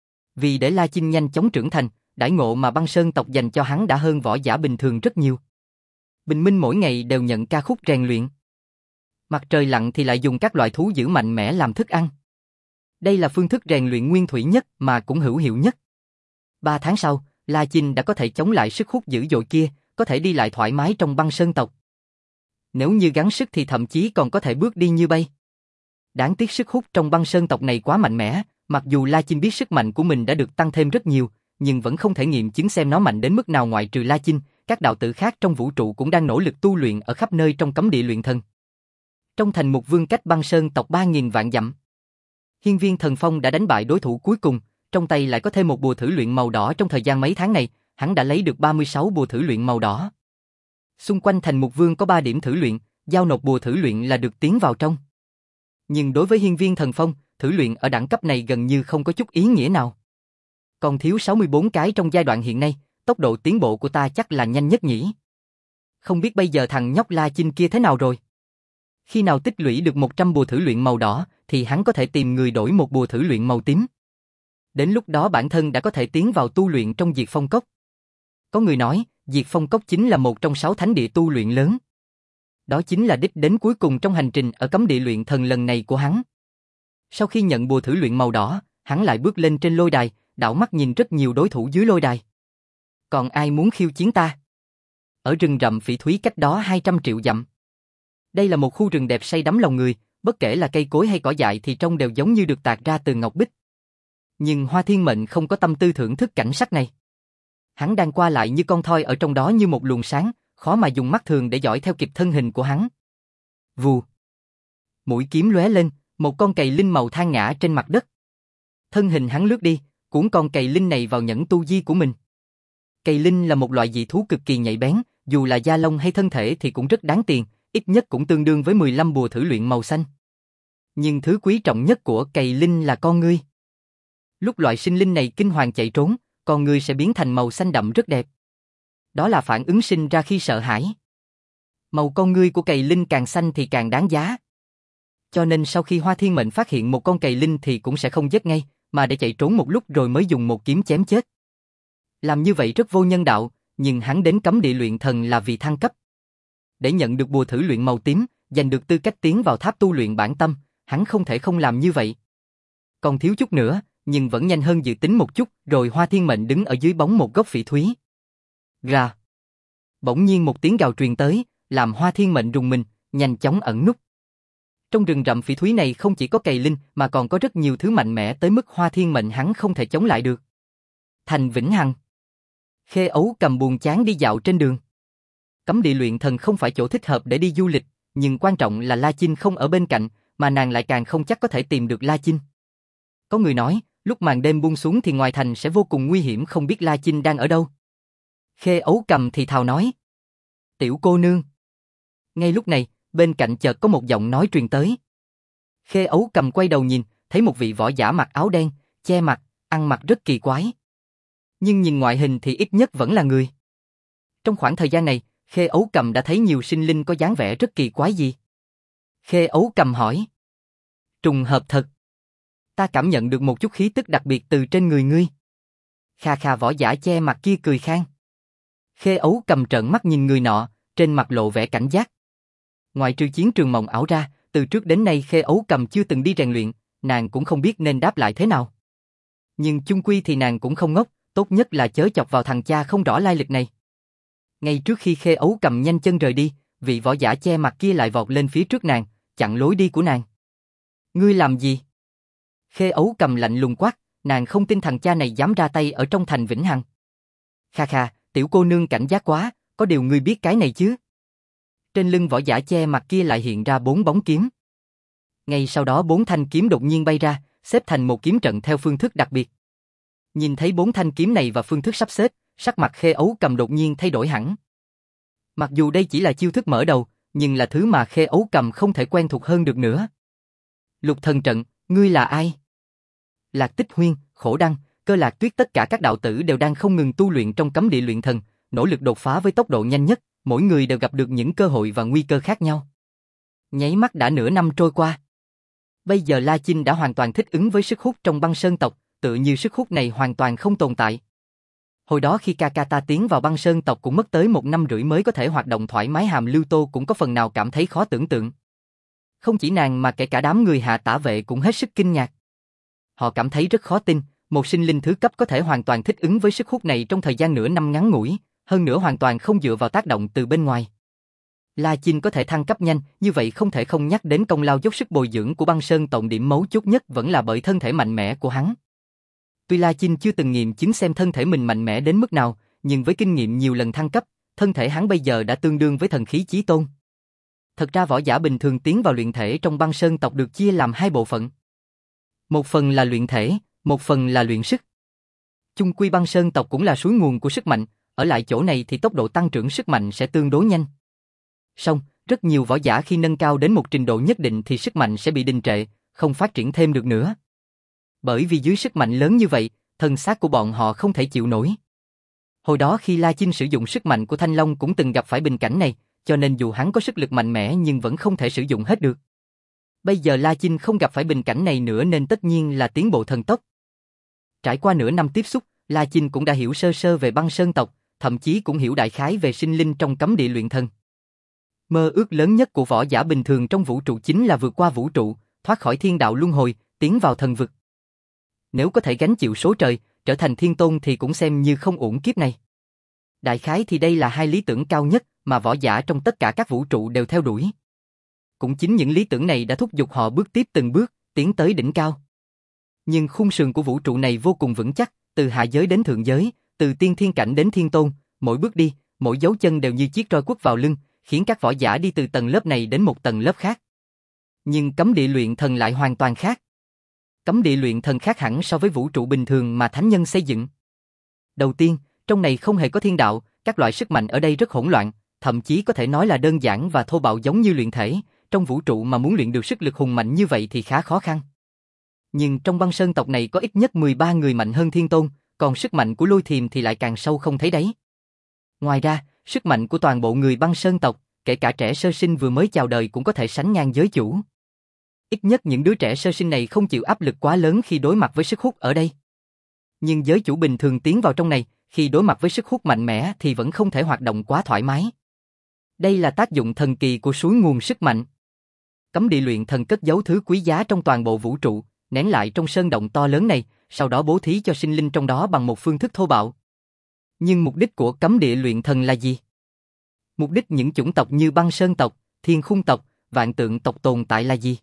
Vì để La Chinh nhanh chóng trưởng thành, đãi ngộ mà Băng Sơn tộc dành cho hắn đã hơn võ giả bình thường rất nhiều. Bình minh mỗi ngày đều nhận ca khúc rèn luyện. Mặt trời lặn thì lại dùng các loại thú dữ mạnh mẽ làm thức ăn. Đây là phương thức rèn luyện nguyên thủy nhất mà cũng hữu hiệu nhất. Ba tháng sau, La Chinh đã có thể chống lại sức hút dữ dội kia, có thể đi lại thoải mái trong băng sơn tộc. Nếu như gắng sức thì thậm chí còn có thể bước đi như bay. Đáng tiếc sức hút trong băng sơn tộc này quá mạnh mẽ, mặc dù La Chinh biết sức mạnh của mình đã được tăng thêm rất nhiều, nhưng vẫn không thể nghiệm chứng xem nó mạnh đến mức nào. Ngoại trừ La Chinh, các đạo tử khác trong vũ trụ cũng đang nỗ lực tu luyện ở khắp nơi trong cấm địa luyện thần. Trong thành Mục Vương cách băng sơn tộc ba nghìn vạn dặm, Hiên Viên Thần Phong đã đánh bại đối thủ cuối cùng, trong tay lại có thêm một bùa thử luyện màu đỏ. Trong thời gian mấy tháng này, hắn đã lấy được ba mươi sáu bùa thử luyện màu đỏ. Xung quanh thành Mục Vương có ba điểm thử luyện, giao nộp bùa thử luyện là được tiến vào trong. Nhưng đối với Hiên Viên Thần Phong, thử luyện ở đẳng cấp này gần như không có chút ý nghĩa nào. Còn thiếu sáu mươi bốn cái trong giai đoạn hiện nay, tốc độ tiến bộ của ta chắc là nhanh nhất nhỉ. Không biết bây giờ thằng nhóc La Chinh kia thế nào rồi? Khi nào tích lũy được một trăm bùa thử luyện màu đỏ, thì hắn có thể tìm người đổi một bùa thử luyện màu tím. Đến lúc đó bản thân đã có thể tiến vào tu luyện trong Diệt Phong Cốc. Có người nói, Diệt Phong Cốc chính là một trong sáu thánh địa tu luyện lớn. Đó chính là đích đến cuối cùng trong hành trình ở cấm địa luyện thần lần này của hắn. Sau khi nhận bùa thử luyện màu đỏ, hắn lại bước lên trên lôi đài, đảo mắt nhìn rất nhiều đối thủ dưới lôi đài. Còn ai muốn khiêu chiến ta? Ở rừng rậm phỉ thúy cách đó hai trăm triệu dặm. Đây là một khu rừng đẹp say đắm lòng người, bất kể là cây cối hay cỏ dại thì trông đều giống như được tạc ra từ ngọc bích. Nhưng Hoa Thiên Mệnh không có tâm tư thưởng thức cảnh sắc này. Hắn đang qua lại như con thoi ở trong đó như một luồng sáng, khó mà dùng mắt thường để dõi theo kịp thân hình của hắn. Vù. Mũi kiếm lóe lên, một con cầy linh màu than ngã trên mặt đất. Thân hình hắn lướt đi, cuốn con cầy linh này vào nhẫn tu di của mình. Cầy linh là một loại dị thú cực kỳ nhạy bén, dù là da lông hay thân thể thì cũng rất đáng tiền, ít nhất cũng tương đương với mười lăm bùa thử luyện màu xanh. Nhưng thứ quý trọng nhất của cầy linh là con ngươi. Lúc loại sinh linh này kinh hoàng chạy trốn, con ngươi sẽ biến thành màu xanh đậm rất đẹp. Đó là phản ứng sinh ra khi sợ hãi. Màu con ngươi của cầy linh càng xanh thì càng đáng giá. Cho nên sau khi Hoa Thiên Mệnh phát hiện một con cầy linh thì cũng sẽ không giết ngay, mà để chạy trốn một lúc rồi mới dùng một kiếm chém chết. Làm như vậy rất vô nhân đạo, nhưng hắn đến cấm địa luyện thần là vì thăng cấp. Để nhận được bùa thử luyện màu tím, giành được tư cách tiến vào tháp tu luyện bản tâm, hắn không thể không làm như vậy. Còn thiếu chút nữa, nhưng vẫn nhanh hơn dự tính một chút, rồi Hoa Thiên Mệnh đứng ở dưới bóng một gốc phỉ thúy. Ra. Bỗng nhiên một tiếng gào truyền tới, làm Hoa Thiên Mệnh rùng mình, nhanh chóng ẩn núp. Trong rừng rậm phỉ thúy này không chỉ có cầy linh mà còn có rất nhiều thứ mạnh mẽ tới mức Hoa Thiên Mệnh hắn không thể chống lại được. Thành Vĩnh Hằng. Khê Ấu cầm buồn chán đi dạo trên đường. Cấm địa luyện thần không phải chỗ thích hợp để đi du lịch, nhưng quan trọng là La Chinh không ở bên cạnh, mà nàng lại càng không chắc có thể tìm được La Chinh. Có người nói, lúc màn đêm buông xuống thì ngoài thành sẽ vô cùng nguy hiểm, không biết La Chinh đang ở đâu. Khê Ấu cầm thì thào nói. Tiểu cô nương. Ngay lúc này, bên cạnh chợt có một giọng nói truyền tới. Khê Ấu cầm quay đầu nhìn, thấy một vị võ giả mặc áo đen, che mặt, ăn mặc rất kỳ quái. Nhưng nhìn ngoại hình thì ít nhất vẫn là người. Trong khoảng thời gian này, Khê Ấu cầm đã thấy nhiều sinh linh có dáng vẻ rất kỳ quái gì. Khê Ấu cầm hỏi. Trùng hợp thật. Ta cảm nhận được một chút khí tức đặc biệt từ trên người ngươi. Kha kha võ giả che mặt kia cười khan. Khê Ấu cầm trợn mắt nhìn người nọ, trên mặt lộ vẻ cảnh giác. Ngoài trừ chiến trường mộng ảo ra, từ trước đến nay Khê Ấu cầm chưa từng đi rèn luyện, nàng cũng không biết nên đáp lại thế nào. Nhưng chung quy thì nàng cũng không ngốc, tốt nhất là chớ chọc vào thằng cha không rõ lai lịch này. Ngay trước khi Khê Ấu cầm nhanh chân rời đi, vị võ giả che mặt kia lại vọt lên phía trước nàng, chặn lối đi của nàng. Ngươi làm gì? Khê Ấu cầm lạnh lùng quát, nàng không tin thằng cha này dám ra tay ở trong thành Vĩnh Hằng. Kha kha, tiểu cô nương cảnh giác quá, có điều ngươi biết cái này chứ? Trên lưng võ giả che mặt kia lại hiện ra bốn bóng kiếm. Ngay sau đó bốn thanh kiếm đột nhiên bay ra, xếp thành một kiếm trận theo phương thức đặc biệt. Nhìn thấy bốn thanh kiếm này và phương thức sắp xếp, sắc mặt Khê Ấu cầm đột nhiên thay đổi hẳn. Mặc dù đây chỉ là chiêu thức mở đầu, nhưng là thứ mà Khê Ấu cầm không thể quen thuộc hơn được nữa. Lục thần trận, ngươi là ai? Lạc Tích Huyên, Khổ Đăng, Cơ Lạc Tuyết, tất cả các đạo tử đều đang không ngừng tu luyện trong cấm địa luyện thần, nỗ lực đột phá với tốc độ nhanh nhất, mỗi người đều gặp được những cơ hội và nguy cơ khác nhau. Nháy mắt đã nửa năm trôi qua. Bây giờ La Chinh đã hoàn toàn thích ứng với sức hút trong băng sơn tộc, tự như sức hút này hoàn toàn không tồn tại. Hồi đó khi Kakata tiến vào băng sơn tộc cũng mất tới một năm rưỡi mới có thể hoạt động thoải mái, Hàm Lưu Tô cũng có phần nào cảm thấy khó tưởng tượng. Không chỉ nàng mà kể cả đám người Hạ Tả Vệ cũng hết sức kinh ngạc. Họ cảm thấy rất khó tin, một sinh linh thứ cấp có thể hoàn toàn thích ứng với sức hút này trong thời gian nửa năm ngắn ngủi, hơn nữa hoàn toàn không dựa vào tác động từ bên ngoài. La Chinh có thể thăng cấp nhanh, như vậy không thể không nhắc đến công lao dốc sức bồi dưỡng của băng sơn tộc, điểm mấu chốt nhất vẫn là bởi thân thể mạnh mẽ của hắn. Tuy La Chinh chưa từng nghiệm chứng xem thân thể mình mạnh mẽ đến mức nào, nhưng với kinh nghiệm nhiều lần thăng cấp, thân thể hắn bây giờ đã tương đương với thần khí chí tôn. Thật ra võ giả bình thường tiến vào luyện thể trong băng sơn tộc được chia làm hai bộ phận. Một phần là luyện thể, một phần là luyện sức. Chung quy băng sơn tộc cũng là suối nguồn của sức mạnh, ở lại chỗ này thì tốc độ tăng trưởng sức mạnh sẽ tương đối nhanh. Song, rất nhiều võ giả khi nâng cao đến một trình độ nhất định thì sức mạnh sẽ bị đình trệ, không phát triển thêm được nữa. Bởi vì dưới sức mạnh lớn như vậy, thân xác của bọn họ không thể chịu nổi. Hồi đó khi La Chinh sử dụng sức mạnh của Thanh Long cũng từng gặp phải bình cảnh này, cho nên dù hắn có sức lực mạnh mẽ nhưng vẫn không thể sử dụng hết được. Bây giờ La Chinh không gặp phải bình cảnh này nữa nên tất nhiên là tiến bộ thần tốc. Trải qua nửa năm tiếp xúc, La Chinh cũng đã hiểu sơ sơ về băng sơn tộc, thậm chí cũng hiểu đại khái về sinh linh trong cấm địa luyện thần. Mơ ước lớn nhất của võ giả bình thường trong vũ trụ chính là vượt qua vũ trụ, thoát khỏi thiên đạo luân hồi, tiến vào thần vực. Nếu có thể gánh chịu số trời, trở thành thiên tôn thì cũng xem như không uổng kiếp này. Đại khái thì đây là hai lý tưởng cao nhất mà võ giả trong tất cả các vũ trụ đều theo đuổi. Cũng chính những lý tưởng này đã thúc giục họ bước tiếp từng bước, tiến tới đỉnh cao. Nhưng khung sườn của vũ trụ này vô cùng vững chắc, từ hạ giới đến thượng giới, từ tiên thiên cảnh đến thiên tôn, mỗi bước đi, mỗi dấu chân đều như chiếc roi quất vào lưng, khiến các võ giả đi từ tầng lớp này đến một tầng lớp khác. Nhưng cấm địa luyện thần lại hoàn toàn khác. Cấm địa luyện thần khác hẳn so với vũ trụ bình thường mà thánh nhân xây dựng. Đầu tiên, trong này không hề có thiên đạo, các loại sức mạnh ở đây rất hỗn loạn, thậm chí có thể nói là đơn giản và thô bạo giống như luyện thể, trong vũ trụ mà muốn luyện được sức lực hùng mạnh như vậy thì khá khó khăn. Nhưng trong băng sơn tộc này có ít nhất mười ba người mạnh hơn thiên tôn, còn sức mạnh của Lôi Thiềm thì lại càng sâu không thấy đáy. Ngoài ra, sức mạnh của toàn bộ người băng sơn tộc, kể cả trẻ sơ sinh vừa mới chào đời cũng có thể sánh ngang giới chủ. Ít nhất những đứa trẻ sơ sinh này không chịu áp lực quá lớn khi đối mặt với sức hút ở đây. Nhưng giới chủ bình thường tiến vào trong này, khi đối mặt với sức hút mạnh mẽ thì vẫn không thể hoạt động quá thoải mái. Đây là tác dụng thần kỳ của suối nguồn sức mạnh. Cấm địa luyện thần cất giấu thứ quý giá trong toàn bộ vũ trụ, nén lại trong sơn động to lớn này, sau đó bố thí cho sinh linh trong đó bằng một phương thức thô bạo. Nhưng mục đích của cấm địa luyện thần là gì? Mục đích những chủng tộc như băng sơn tộc, thiên khung tộc, vạn tượng tộc tồn tại là gì?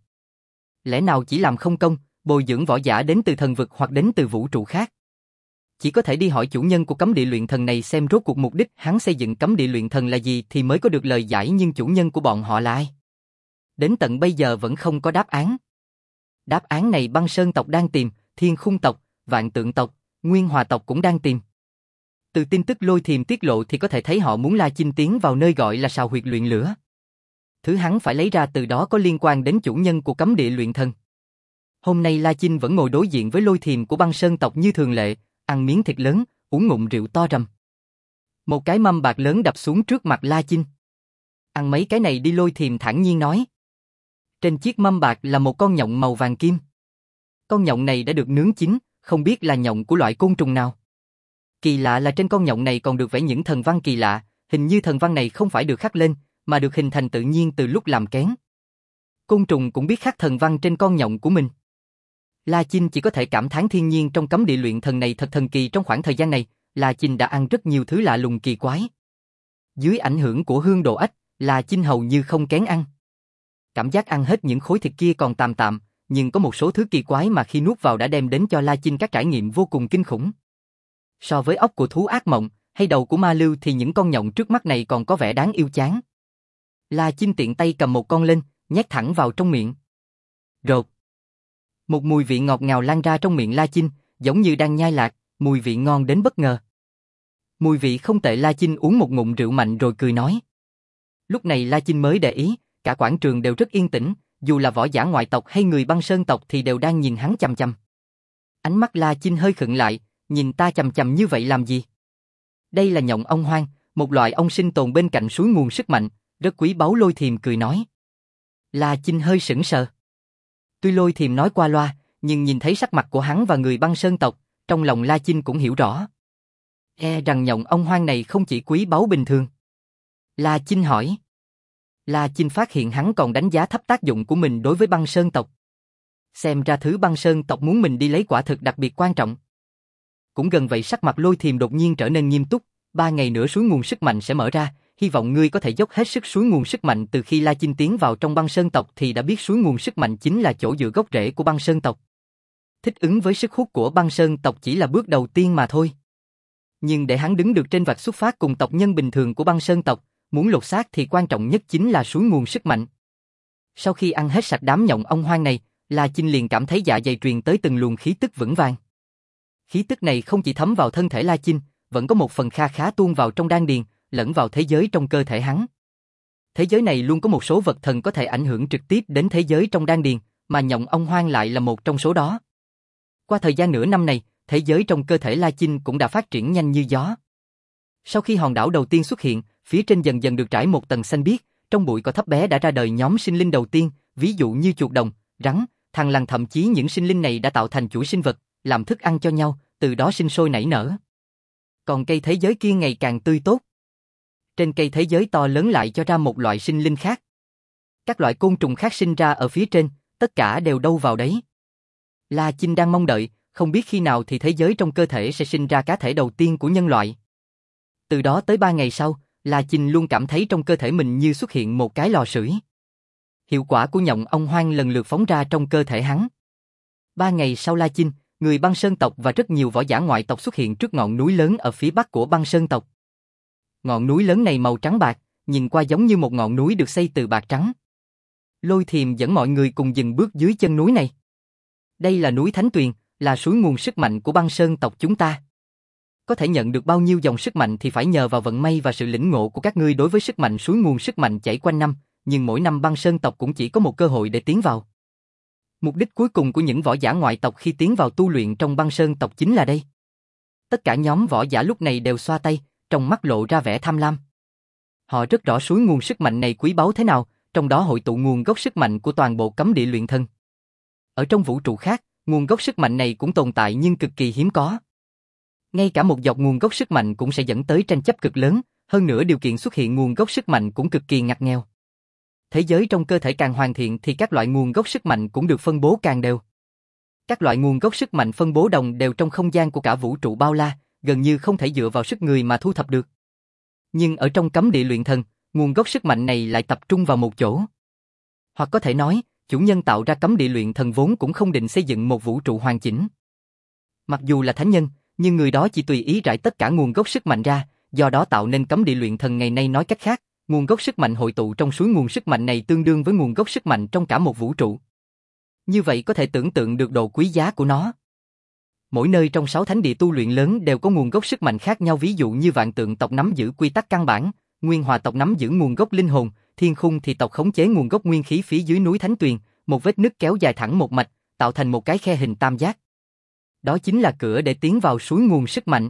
Lẽ nào chỉ làm không công, bồi dưỡng võ giả đến từ thần vực hoặc đến từ vũ trụ khác? Chỉ có thể đi hỏi chủ nhân của cấm địa luyện thần này xem rốt cuộc mục đích hắn xây dựng cấm địa luyện thần là gì thì mới có được lời giải, nhưng chủ nhân của bọn họ là ai? Đến tận bây giờ vẫn không có đáp án. Đáp án này băng sơn tộc đang tìm, thiên khung tộc, vạn tượng tộc, nguyên hòa tộc cũng đang tìm. Từ tin tức Lôi Thiềm tiết lộ thì có thể thấy họ muốn La Chinh tiến vào nơi gọi là sào huyệt luyện lửa. Thứ hắn phải lấy ra từ đó có liên quan đến chủ nhân của cấm địa luyện thần. Hôm nay La Chinh vẫn ngồi đối diện với Lôi Thiềm của băng sơn tộc như thường lệ, ăn miếng thịt lớn, uống ngụm rượu to rầm. Một cái mâm bạc lớn đập xuống trước mặt La Chinh. Ăn mấy cái này đi, Lôi Thiềm thản nhiên nói. Trên chiếc mâm bạc là một con nhộng màu vàng kim. Con nhộng này đã được nướng chín, không biết là nhộng của loại côn trùng nào. Kỳ lạ là trên con nhộng này còn được vẽ những thần văn kỳ lạ, hình như thần văn này không phải được khắc lên, mà được hình thành tự nhiên từ lúc làm kén. Côn trùng cũng biết khắc thần văn trên con nhộng của mình. La Chinh chỉ có thể cảm thán thiên nhiên trong cấm địa luyện thần này thật thần kỳ. Trong khoảng thời gian này, La Chinh đã ăn rất nhiều thứ lạ lùng kỳ quái. Dưới ảnh hưởng của hương đồ ếch, La Chinh hầu như không kén ăn. Cảm giác ăn hết những khối thịt kia còn tạm tạm, nhưng có một số thứ kỳ quái mà khi nuốt vào đã đem đến cho La Chinh các trải nghiệm vô cùng kinh khủng. So với ốc của thú ác mộng, hay đầu của ma lưu thì những con nhộng trước mắt này còn có vẻ đáng yêu chán. La Chinh tiện tay cầm một con lên, nhét thẳng vào trong miệng. Rột. Một mùi vị ngọt ngào lan ra trong miệng La Chinh, giống như đang nhai lạc, mùi vị ngon đến bất ngờ. Mùi vị không tệ. La Chinh uống một ngụm rượu mạnh rồi cười nói. Lúc này La Chinh mới để ý, cả quảng trường đều rất yên tĩnh, dù là võ giả ngoại tộc hay người băng sơn tộc thì đều đang nhìn hắn chằm chằm. Ánh mắt La Chinh hơi khựng lại, nhìn ta chằm chằm như vậy làm gì? Đây là nhộng ong hoang, một loại ong sinh tồn bên cạnh suối nguồn sức mạnh, rất quý báu. Lôi Thiềm cười nói. La Chinh hơi sững sờ. Tuy Lôi Thiềm nói qua loa, nhưng nhìn thấy sắc mặt của hắn và người băng sơn tộc, trong lòng La Chinh cũng hiểu rõ. E rằng nhộng ông hoang này không chỉ quý báu bình thường. La Chinh hỏi. La Chinh phát hiện hắn còn đánh giá thấp tác dụng của mình đối với băng sơn tộc. Xem ra thứ băng sơn tộc muốn mình đi lấy quả thực đặc biệt quan trọng. Cũng gần vậy sắc mặt Lôi Thiềm đột nhiên trở nên nghiêm túc, ba ngày nữa suối nguồn sức mạnh sẽ mở ra, hy vọng ngươi có thể dốc hết sức suối nguồn sức mạnh. Từ khi La Chinh tiến vào trong băng sơn tộc thì đã biết suối nguồn sức mạnh chính là chỗ dựa gốc rễ của băng sơn tộc. Thích ứng với sức hút của băng sơn tộc chỉ là bước đầu tiên mà thôi. Nhưng để hắn đứng được trên vạch xuất phát cùng tộc nhân bình thường của băng sơn tộc, muốn lột xác thì quan trọng nhất chính là suối nguồn sức mạnh. Sau khi ăn hết sạch đám nhộng ong hoang này, La Chinh liền cảm thấy dạ dày truyền tới từng luồng khí tức vững vàng. Khí tức này không chỉ thấm vào thân thể La Chinh, vẫn có một phần kha khá tuôn vào trong đan điền, lẫn vào thế giới trong cơ thể hắn. Thế giới này luôn có một số vật thần có thể ảnh hưởng trực tiếp đến thế giới trong đan điền, mà nhộng ong hoang lại là một trong số đó. Qua thời gian nửa năm này, thế giới trong cơ thể La Chinh cũng đã phát triển nhanh như gió. Sau khi hòn đảo đầu tiên xuất hiện, phía trên dần dần được trải một tầng xanh biếc, trong bụi cỏ thấp bé đã ra đời nhóm sinh linh đầu tiên, ví dụ như chuột đồng, rắn, thằn lằn, thậm chí những sinh linh này đã tạo thành chuỗi sinh vật, làm thức ăn cho nhau, từ đó sinh sôi nảy nở. Còn cây thế giới kia ngày càng tươi tốt. Trên cây thế giới to lớn lại cho ra một loại sinh linh khác. Các loại côn trùng khác sinh ra ở phía trên, tất cả đều đâu vào đấy. La Chinh đang mong đợi, không biết khi nào thì thế giới trong cơ thể sẽ sinh ra cá thể đầu tiên của nhân loại. Từ đó tới ba ngày sau, La Chinh luôn cảm thấy trong cơ thể mình như xuất hiện một cái lò sưởi. Hiệu quả của nhộng ong hoang lần lượt phóng ra trong cơ thể hắn. Ba ngày sau La Chinh, người băng sơn tộc và rất nhiều võ giả ngoại tộc xuất hiện trước ngọn núi lớn ở phía bắc của băng sơn tộc. Ngọn núi lớn này màu trắng bạc, nhìn qua giống như một ngọn núi được xây từ bạc trắng. Lôi Thiềm dẫn mọi người cùng dừng bước dưới chân núi này. Đây là núi Thánh Tuyền, là suối nguồn sức mạnh của băng sơn tộc chúng ta. Có thể nhận được bao nhiêu dòng sức mạnh thì phải nhờ vào vận may và sự lĩnh ngộ của các ngươi đối với sức mạnh suối nguồn sức mạnh chảy quanh năm, nhưng mỗi năm băng sơn tộc cũng chỉ có một cơ hội để tiến vào. Mục đích cuối cùng của những võ giả ngoại tộc khi tiến vào tu luyện trong băng sơn tộc chính là đây. Tất cả nhóm võ giả lúc này đều xoa tay, trong mắt lộ ra vẻ tham lam. Họ rất rõ suối nguồn sức mạnh này quý báu thế nào, trong đó hội tụ nguồn gốc sức mạnh của toàn bộ cấm địa luyện thân. Ở trong vũ trụ khác, nguồn gốc sức mạnh này cũng tồn tại nhưng cực kỳ hiếm có. Ngay cả một giọt nguồn gốc sức mạnh cũng sẽ dẫn tới tranh chấp cực lớn, hơn nữa điều kiện xuất hiện nguồn gốc sức mạnh cũng cực kỳ ngặt nghèo. Thế giới trong cơ thể càng hoàn thiện thì các loại nguồn gốc sức mạnh cũng được phân bố càng đều. Các loại nguồn gốc sức mạnh phân bố đồng đều trong không gian của cả vũ trụ bao la, gần như không thể dựa vào sức người mà thu thập được. Nhưng ở trong cấm địa luyện thần, nguồn gốc sức mạnh này lại tập trung vào một chỗ. Hoặc có thể nói, chủ nhân tạo ra cấm địa luyện thần vốn cũng không định xây dựng một vũ trụ hoàn chỉnh. Mặc dù là thánh nhân, nhưng người đó chỉ tùy ý rải tất cả nguồn gốc sức mạnh ra, do đó tạo nên cấm địa luyện thần ngày nay. Nói cách khác, nguồn gốc sức mạnh hội tụ trong suối nguồn sức mạnh này tương đương với nguồn gốc sức mạnh trong cả một vũ trụ. Như vậy có thể tưởng tượng được độ quý giá của nó. Mỗi nơi trong sáu thánh địa tu luyện lớn đều có nguồn gốc sức mạnh khác nhau, ví dụ như Vạn Tượng tộc nắm giữ quy tắc căn bản, Nguyên Hòa tộc nắm giữ nguồn gốc linh hồn, Thiên Khung thì tộc khống chế nguồn gốc nguyên khí phía dưới núi Thánh Tuyền, một vết nứt kéo dài thẳng một mạch, tạo thành một cái khe hình tam giác. Đó chính là cửa để tiến vào suối nguồn sức mạnh.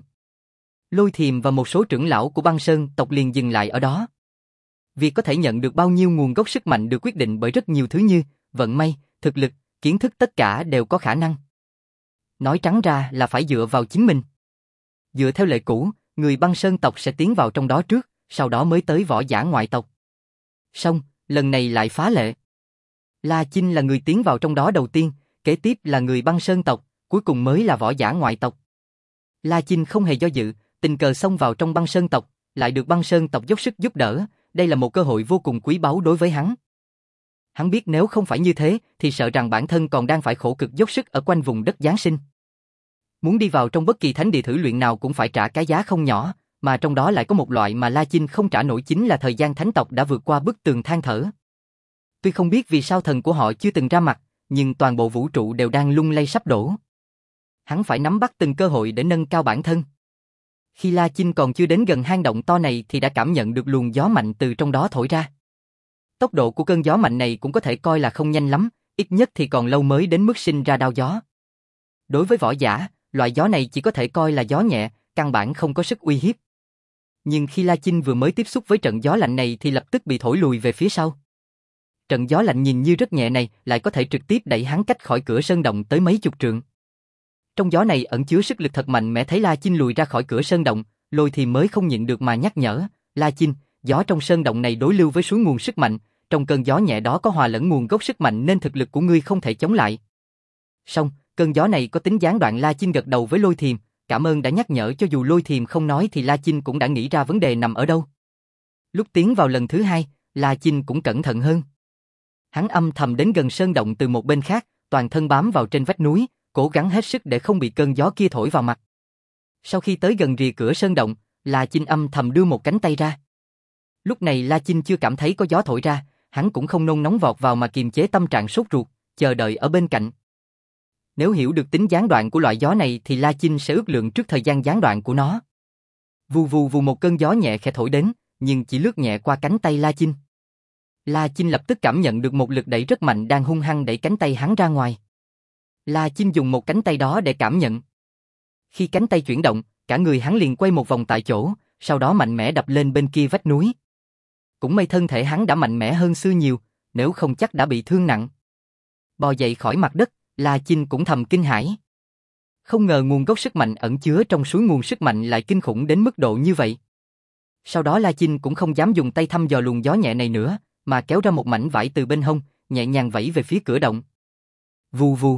Lôi Thiềm và một số trưởng lão của băng sơn tộc liền dừng lại ở đó. Việc có thể nhận được bao nhiêu nguồn gốc sức mạnh được quyết định bởi rất nhiều thứ như vận may, thực lực, kiến thức, tất cả đều có khả năng. Nói trắng ra là phải dựa vào chính mình. Dựa theo lệ cũ, người băng sơn tộc sẽ tiến vào trong đó trước, sau đó mới tới võ giả ngoại tộc. Xong, lần này lại phá lệ. La Chinh là người tiến vào trong đó đầu tiên, kế tiếp là người băng sơn tộc, cuối cùng mới là võ giả ngoại tộc. La Chinh không hề do dự, tình cờ xông vào trong băng sơn tộc, lại được băng sơn tộc dốc sức giúp đỡ, đây là một cơ hội vô cùng quý báu đối với hắn. Hắn biết nếu không phải như thế thì sợ rằng bản thân còn đang phải khổ cực dốc sức ở quanh vùng đất Giáng sinh. Muốn đi vào trong bất kỳ thánh địa thử luyện nào cũng phải trả cái giá không nhỏ, mà trong đó lại có một loại mà La Chinh không trả nổi, chính là thời gian thánh tộc đã vượt qua bức tường than thở. Tuy không biết vì sao thần của họ chưa từng ra mặt, nhưng toàn bộ vũ trụ đều đang lung lay sắp đổ. Hắn phải nắm bắt từng cơ hội để nâng cao bản thân. Khi La Chinh còn chưa đến gần hang động to này thì đã cảm nhận được luồng gió mạnh từ trong đó thổi ra. Tốc độ của cơn gió mạnh này cũng có thể coi là không nhanh lắm, ít nhất thì còn lâu mới đến mức sinh ra đao gió. Đối với võ giả, loại gió này chỉ có thể coi là gió nhẹ, căn bản không có sức uy hiếp. Nhưng khi La Chinh vừa mới tiếp xúc với trận gió lạnh này thì lập tức bị thổi lùi về phía sau. Trận gió lạnh nhìn như rất nhẹ này lại có thể trực tiếp đẩy hắn cách khỏi cửa sơn động tới mấy chục trượng. Trong gió này ẩn chứa sức lực thật mạnh mẽ, thấy La Chinh lùi ra khỏi cửa sơn động, Lôi Thiềm mới không nhịn được mà nhắc nhở, La Chinh, gió trong sơn động này đối lưu với suối nguồn sức mạnh, trong cơn gió nhẹ đó có hòa lẫn nguồn gốc sức mạnh nên thực lực của ngươi không thể chống lại. Song, cơn gió này có tính gián đoạn. La Chinh gật đầu với Lôi Thiềm, cảm ơn đã nhắc nhở. Cho dù Lôi Thiềm không nói thì La Chinh cũng đã nghĩ ra vấn đề nằm ở đâu. Lúc tiến vào lần thứ hai, La Chinh cũng cẩn thận hơn. Hắn âm thầm đến gần sơn động từ một bên khác, toàn thân bám vào trên vách núi, cố gắng hết sức để không bị cơn gió kia thổi vào mặt. Sau khi tới gần rìa cửa sơn động, La Chinh âm thầm đưa một cánh tay ra. Lúc này La Chinh chưa cảm thấy có gió thổi ra, hắn cũng không nôn nóng vọt vào mà kiềm chế tâm trạng sốt ruột, chờ đợi ở bên cạnh. Nếu hiểu được tính gián đoạn của loại gió này thì La Chinh sẽ ước lượng trước thời gian gián đoạn của nó. Vù vù vù, một cơn gió nhẹ khẽ thổi đến, nhưng chỉ lướt nhẹ qua cánh tay La Chinh. La Chinh lập tức cảm nhận được một lực đẩy rất mạnh đang hung hăng đẩy cánh tay hắn ra ngoài. La Chinh dùng một cánh tay đó để cảm nhận. Khi cánh tay chuyển động, cả người hắn liền quay một vòng tại chỗ, sau đó mạnh mẽ đập lên bên kia vách núi. Cũng may thân thể hắn đã mạnh mẽ hơn xưa nhiều, nếu không chắc đã bị thương nặng. Bò dậy khỏi mặt đất, La Chinh cũng thầm kinh hãi. Không ngờ nguồn gốc sức mạnh ẩn chứa trong suối nguồn sức mạnh lại kinh khủng đến mức độ như vậy. Sau đó La Chinh cũng không dám dùng tay thăm dò luồng gió nhẹ này nữa, mà kéo ra một mảnh vải từ bên hông, nhẹ nhàng vẫy về phía cửa động. Vù vù.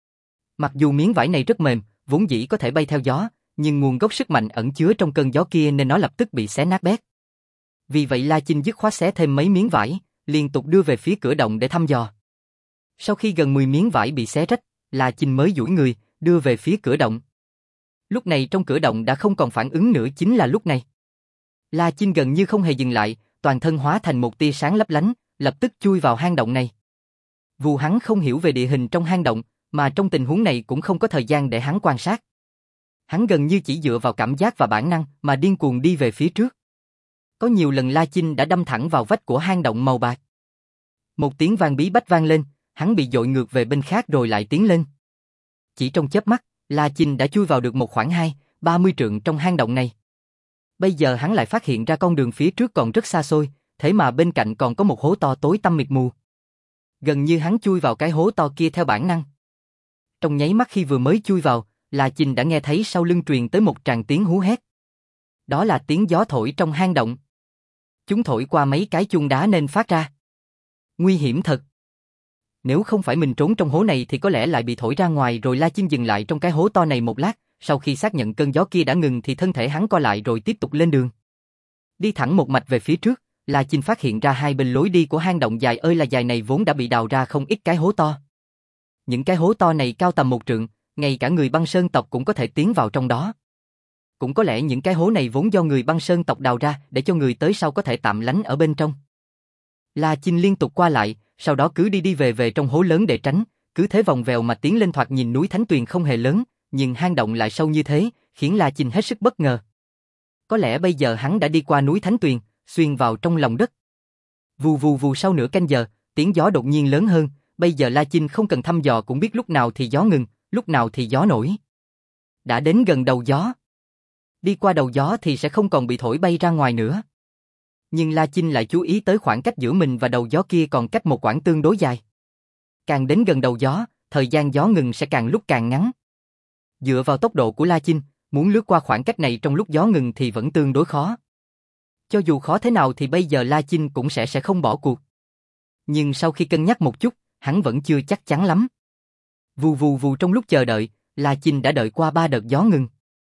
Mặc dù miếng vải này rất mềm, vốn dĩ có thể bay theo gió, nhưng nguồn gốc sức mạnh ẩn chứa trong cơn gió kia nên nó lập tức bị xé nát bét. Vì vậy La Chinh dứt khoát xé thêm mấy miếng vải, liên tục đưa về phía cửa động để thăm dò. Sau khi gần mười miếng vải bị xé rách, La Chinh mới duỗi người, đưa về phía cửa động. Lúc này trong cửa động đã không còn phản ứng nữa. Chính là lúc này La Chinh gần như không hề dừng lại, toàn thân hóa thành một tia sáng lấp lánh, lập tức chui vào hang động này. Dù hắn không hiểu về địa hình trong hang động, mà trong tình huống này cũng không có thời gian để hắn quan sát. Hắn gần như chỉ dựa vào cảm giác và bản năng mà điên cuồng đi về phía trước. Có nhiều lần La Chinh đã đâm thẳng vào vách của hang động màu bạc. Một tiếng vang bí bách vang lên, hắn bị dội ngược về bên khác rồi lại tiến lên. Chỉ trong chớp mắt, La Chinh đã chui vào được một khoảng hai, ba mươi trượng trong hang động này. Bây giờ hắn lại phát hiện ra con đường phía trước còn rất xa xôi, thế mà bên cạnh còn có một hố to tối tăm mịt mù. Gần như hắn chui vào cái hố to kia theo bản năng. Trong nháy mắt khi vừa mới chui vào, La Chinh đã nghe thấy sau lưng truyền tới một tràng tiếng hú hét. Đó là tiếng gió thổi trong hang động. Chúng thổi qua mấy cái chuông đá nên phát ra. Nguy hiểm thật. Nếu không phải mình trốn trong hố này thì có lẽ lại bị thổi ra ngoài rồi. La Chinh dừng lại trong cái hố to này một lát, sau khi xác nhận cơn gió kia đã ngừng thì thân thể hắn co lại rồi tiếp tục lên đường. Đi thẳng một mạch về phía trước, La Chinh phát hiện ra hai bên lối đi của hang động dài ơi là dài này vốn đã bị đào ra không ít cái hố to. Những cái hố to này cao tầm một trượng, ngay cả người băng sơn tộc cũng có thể tiến vào trong đó. Cũng có lẽ những cái hố này vốn do người băng sơn tộc đào ra để cho người tới sau có thể tạm lánh ở bên trong. La Chinh liên tục qua lại, sau đó cứ đi đi về về trong hố lớn để tránh, cứ thế vòng vèo mà tiến lên. Thoạt nhìn núi Thánh Tuyền không hề lớn, nhưng hang động lại sâu như thế, khiến La Chinh hết sức bất ngờ. Có lẽ bây giờ hắn đã đi qua núi Thánh Tuyền, xuyên vào trong lòng đất. Vù vù vù, sau nửa canh giờ, tiếng gió đột nhiên lớn hơn, bây giờ La Chinh không cần thăm dò cũng biết lúc nào thì gió ngừng, lúc nào thì gió nổi. Đã đến gần đầu gió. Đi qua đầu gió thì sẽ không còn bị thổi bay ra ngoài nữa. Nhưng La Chinh lại chú ý tới khoảng cách giữa mình và đầu gió kia còn cách một quãng tương đối dài. Càng đến gần đầu gió, thời gian gió ngừng sẽ càng lúc càng ngắn. Dựa vào tốc độ của La Chinh, muốn lướt qua khoảng cách này trong lúc gió ngừng thì vẫn tương đối khó. Cho dù khó thế nào thì bây giờ La Chinh cũng sẽ sẽ không bỏ cuộc. Nhưng sau khi cân nhắc một chút, hắn vẫn chưa chắc chắn lắm. Vù vù vù, trong lúc chờ đợi, La Chinh đã đợi qua ba đợt gió ngừng.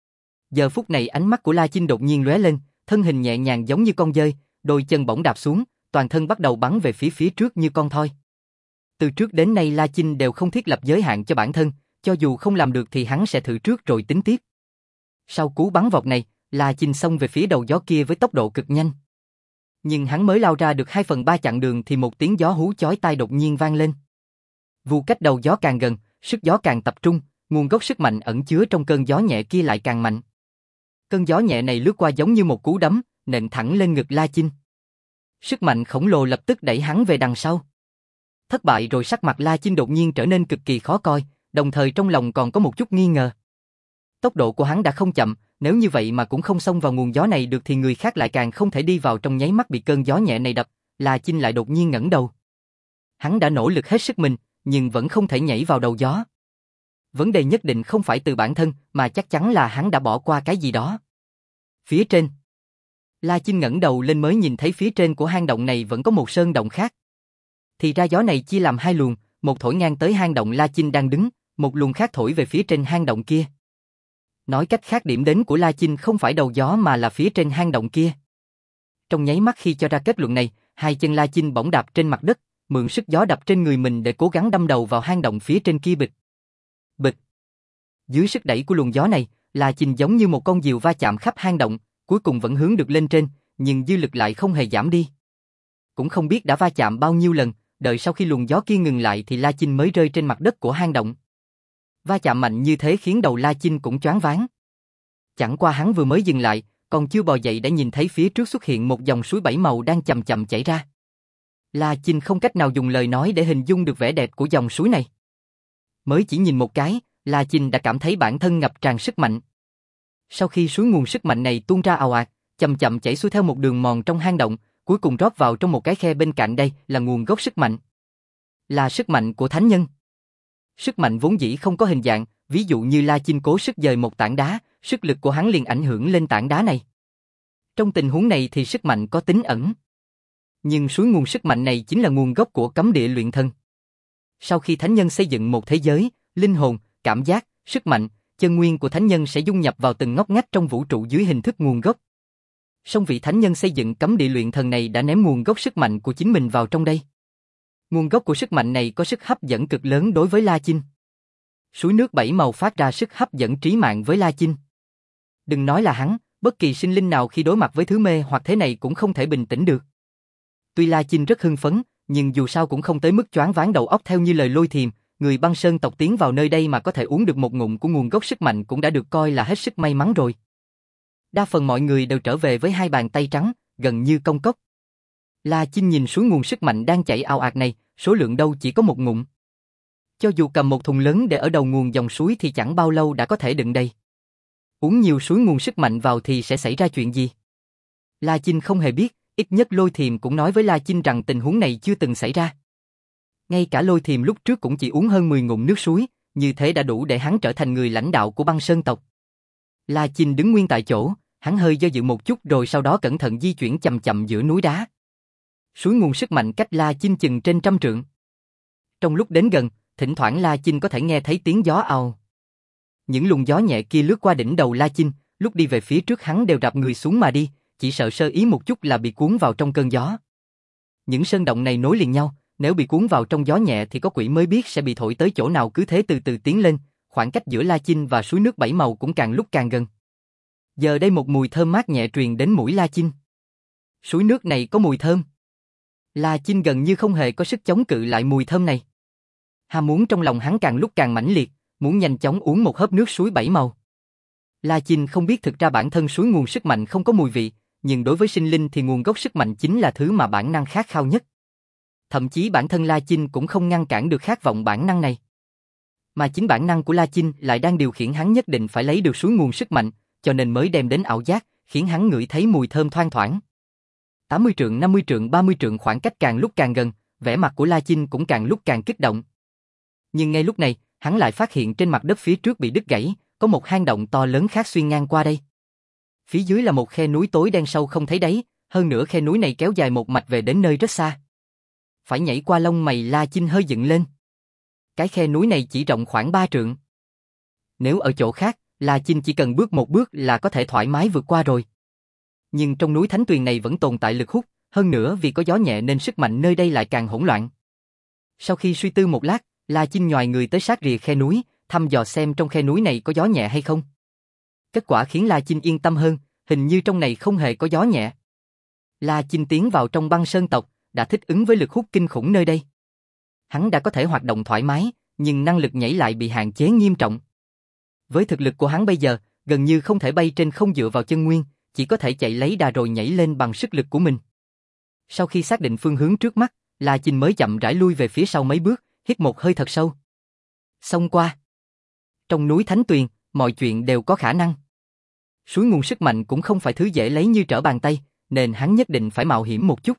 Giờ phút này ánh mắt của La Chinh đột nhiên lóe lên, thân hình nhẹ nhàng giống như con dơi, đôi chân bỗng đạp xuống, toàn thân bắt đầu bắn về phía phía trước như con thoi. Từ trước đến nay La Chinh đều không thiết lập giới hạn cho bản thân, cho dù không làm được thì hắn sẽ thử trước rồi tính tiếp. Sau cú bắn vọt này, La Chinh xông về phía đầu gió kia với tốc độ cực nhanh. Nhưng hắn mới lao ra được hai phần ba chặng đường thì một tiếng gió hú chói tai đột nhiên vang lên. Vù, cách đầu gió càng gần, sức gió càng tập trung, nguồn gốc sức mạnh ẩn chứa trong cơn gió nhẹ kia lại càng mạnh. Cơn gió nhẹ này lướt qua giống như một cú đấm, nện thẳng lên ngực La Chinh. Sức mạnh khổng lồ lập tức đẩy hắn về đằng sau. Thất bại rồi, sắc mặt La Chinh đột nhiên trở nên cực kỳ khó coi, đồng thời trong lòng còn có một chút nghi ngờ. Tốc độ của hắn đã không chậm, nếu như vậy mà cũng không xông vào nguồn gió này được thì người khác lại càng không thể đi vào. Trong nháy mắt bị cơn gió nhẹ này đập, La Chinh lại đột nhiên ngẩng đầu. Hắn đã nỗ lực hết sức mình, nhưng vẫn không thể nhảy vào đầu gió. Vấn đề nhất định không phải từ bản thân, mà chắc chắn là hắn đã bỏ qua cái gì đó. Phía trên. La Chinh ngẩng đầu lên mới nhìn thấy phía trên của hang động này vẫn có một sơn động khác. Thì ra gió này chia làm hai luồng, một thổi ngang tới hang động La Chinh đang đứng, một luồng khác thổi về phía trên hang động kia. Nói cách khác, điểm đến của La Chinh không phải đầu gió mà là phía trên hang động kia. Trong nháy mắt khi cho ra kết luận này, hai chân La Chinh bỗng đạp trên mặt đất, mượn sức gió đập trên người mình để cố gắng đâm đầu vào hang động phía trên kia. Bịch. Bịch. Dưới sức đẩy của luồng gió này, La Chinh giống như một con diều va chạm khắp hang động, cuối cùng vẫn hướng được lên trên, nhưng dư lực lại không hề giảm đi. Cũng không biết đã va chạm bao nhiêu lần, đợi sau khi luồng gió kia ngừng lại thì La Chinh mới rơi trên mặt đất của hang động. Va chạm mạnh như thế khiến đầu La Chinh cũng choáng váng. Chẳng qua hắn vừa mới dừng lại, còn chưa bò dậy đã nhìn thấy phía trước xuất hiện một dòng suối bảy màu đang chậm chậm chảy ra. La Chinh không cách nào dùng lời nói để hình dung được vẻ đẹp của dòng suối này. Mới chỉ nhìn một cái, La Chinh đã cảm thấy bản thân ngập tràn sức mạnh. Sau khi suối nguồn sức mạnh này tuôn ra ào ạt, chậm chậm chảy xuôi theo một đường mòn trong hang động, cuối cùng rót vào trong một cái khe bên cạnh, đây là nguồn gốc sức mạnh. Là sức mạnh của thánh nhân. Sức mạnh vốn dĩ không có hình dạng, ví dụ như La Chinh cố sức dời một tảng đá, sức lực của hắn liền ảnh hưởng lên tảng đá này. Trong tình huống này thì sức mạnh có tính ẩn. Nhưng suối nguồn sức mạnh này chính là nguồn gốc của cấm địa luyện thân. Sau khi thánh nhân xây dựng một thế giới, linh hồn, cảm giác, sức mạnh, chân nguyên của thánh nhân sẽ dung nhập vào từng ngóc ngách trong vũ trụ dưới hình thức nguồn gốc. Song vị thánh nhân xây dựng cấm địa luyện thần này đã ném nguồn gốc sức mạnh của chính mình vào trong đây. Nguồn gốc của sức mạnh này có sức hấp dẫn cực lớn đối với La Chinh. Suối nước bảy màu phát ra sức hấp dẫn trí mạng với La Chinh. Đừng nói là hắn, bất kỳ sinh linh nào khi đối mặt với thứ mê hoặc thế này cũng không thể bình tĩnh được. Tuy La Chinh rất hưng phấn, nhưng dù sao cũng không tới mức choáng váng đầu óc theo như lời Lôi Thiềm, người băng sơn tộc tiến vào nơi đây mà có thể uống được một ngụm của nguồn gốc sức mạnh cũng đã được coi là hết sức may mắn rồi. Đa phần mọi người đều trở về với hai bàn tay trắng, gần như công cốc. La Chinh nhìn suối nguồn sức mạnh đang chảy ào ạt này, số lượng đâu chỉ có một ngụm. Cho dù cầm một thùng lớn để ở đầu nguồn dòng suối thì chẳng bao lâu đã có thể đựng đầy. Uống nhiều suối nguồn sức mạnh vào thì sẽ xảy ra chuyện gì? La Chinh không hề biết, ít nhất Lôi Thiềm cũng nói với La Chinh rằng tình huống này chưa từng xảy ra. Ngay cả Lôi Thiềm lúc trước cũng chỉ uống hơn mười ngụm nước suối, như thế đã đủ để hắn trở thành người lãnh đạo của băng sơn tộc. La Chinh đứng nguyên tại chỗ, hắn hơi do dự một chút rồi sau đó cẩn thận di chuyển chậm chậm giữa núi đá. Suối nguồn sức mạnh cách La Chinh chừng trên trăm trượng. Trong lúc đến gần, thỉnh thoảng La Chinh có thể nghe thấy tiếng gió ào. Những luồng gió nhẹ kia lướt qua đỉnh đầu La Chinh, lúc đi về phía trước hắn đều đạp người xuống mà đi, chỉ sợ sơ ý một chút là bị cuốn vào trong cơn gió. Những sơn động này nối liền nhau, nếu bị cuốn vào trong gió nhẹ thì có quỷ mới biết sẽ bị thổi tới chỗ nào, cứ thế từ từ tiến lên, khoảng cách giữa La Chinh và suối nước bảy màu cũng càng lúc càng gần. Giờ đây một mùi thơm mát nhẹ truyền đến mũi La Chinh. Suối nước này có mùi thơm. La Chinh gần như không hề có sức chống cự lại mùi thơm này. Ham muốn trong lòng hắn càng lúc càng mãnh liệt, muốn nhanh chóng uống một hớp nước suối bảy màu. La Chinh không biết thực ra bản thân suối nguồn sức mạnh không có mùi vị, nhưng đối với sinh linh thì nguồn gốc sức mạnh chính là thứ mà bản năng khát khao nhất. Thậm chí bản thân La Chinh cũng không ngăn cản được khát vọng bản năng này. Mà chính bản năng của La Chinh lại đang điều khiển hắn nhất định phải lấy được suối nguồn sức mạnh, cho nên mới đem đến ảo giác, khiến hắn ngửi thấy mùi thơm thoang thoảng. tám mươi trượng, năm mươi trượng, ba mươi trượng khoảng cách càng lúc càng gần, vẻ mặt của La Chinh cũng càng lúc càng kích động. Nhưng ngay lúc này, hắn lại phát hiện trên mặt đất phía trước bị đứt gãy, có một hang động to lớn khác xuyên ngang qua đây. Phía dưới là một khe núi tối đen sâu không thấy đáy, hơn nữa khe núi này kéo dài một mạch về đến nơi rất xa. Phải nhảy qua lông mày La Chinh hơi dựng lên. Cái khe núi này chỉ rộng khoảng ba trượng. Nếu ở chỗ khác, La Chinh chỉ cần bước một bước là có thể thoải mái vượt qua rồi. Nhưng trong núi Thánh Tuyền này vẫn tồn tại lực hút, hơn nữa vì có gió nhẹ nên sức mạnh nơi đây lại càng hỗn loạn. Sau khi suy tư một lát, La Chinh nhoài người tới sát rìa khe núi, thăm dò xem trong khe núi này có gió nhẹ hay không. Kết quả khiến La Chinh yên tâm hơn, hình như trong này không hề có gió nhẹ. La Chinh tiến vào trong băng sơn tộc, đã thích ứng với lực hút kinh khủng nơi đây. Hắn đã có thể hoạt động thoải mái, nhưng năng lực nhảy lại bị hạn chế nghiêm trọng. Với thực lực của hắn bây giờ, gần như không thể bay trên không dựa vào chân nguyên, chỉ có thể chạy lấy đà rồi nhảy lên bằng sức lực của mình. Sau khi xác định phương hướng trước mắt, La Chinh mới chậm rãi lui về phía sau mấy bước, hít một hơi thật sâu. Xông qua. Trong núi Thánh Tuyền, mọi chuyện đều có khả năng. Suối nguồn sức mạnh cũng không phải thứ dễ lấy như trở bàn tay, nên hắn nhất định phải mạo hiểm một chút.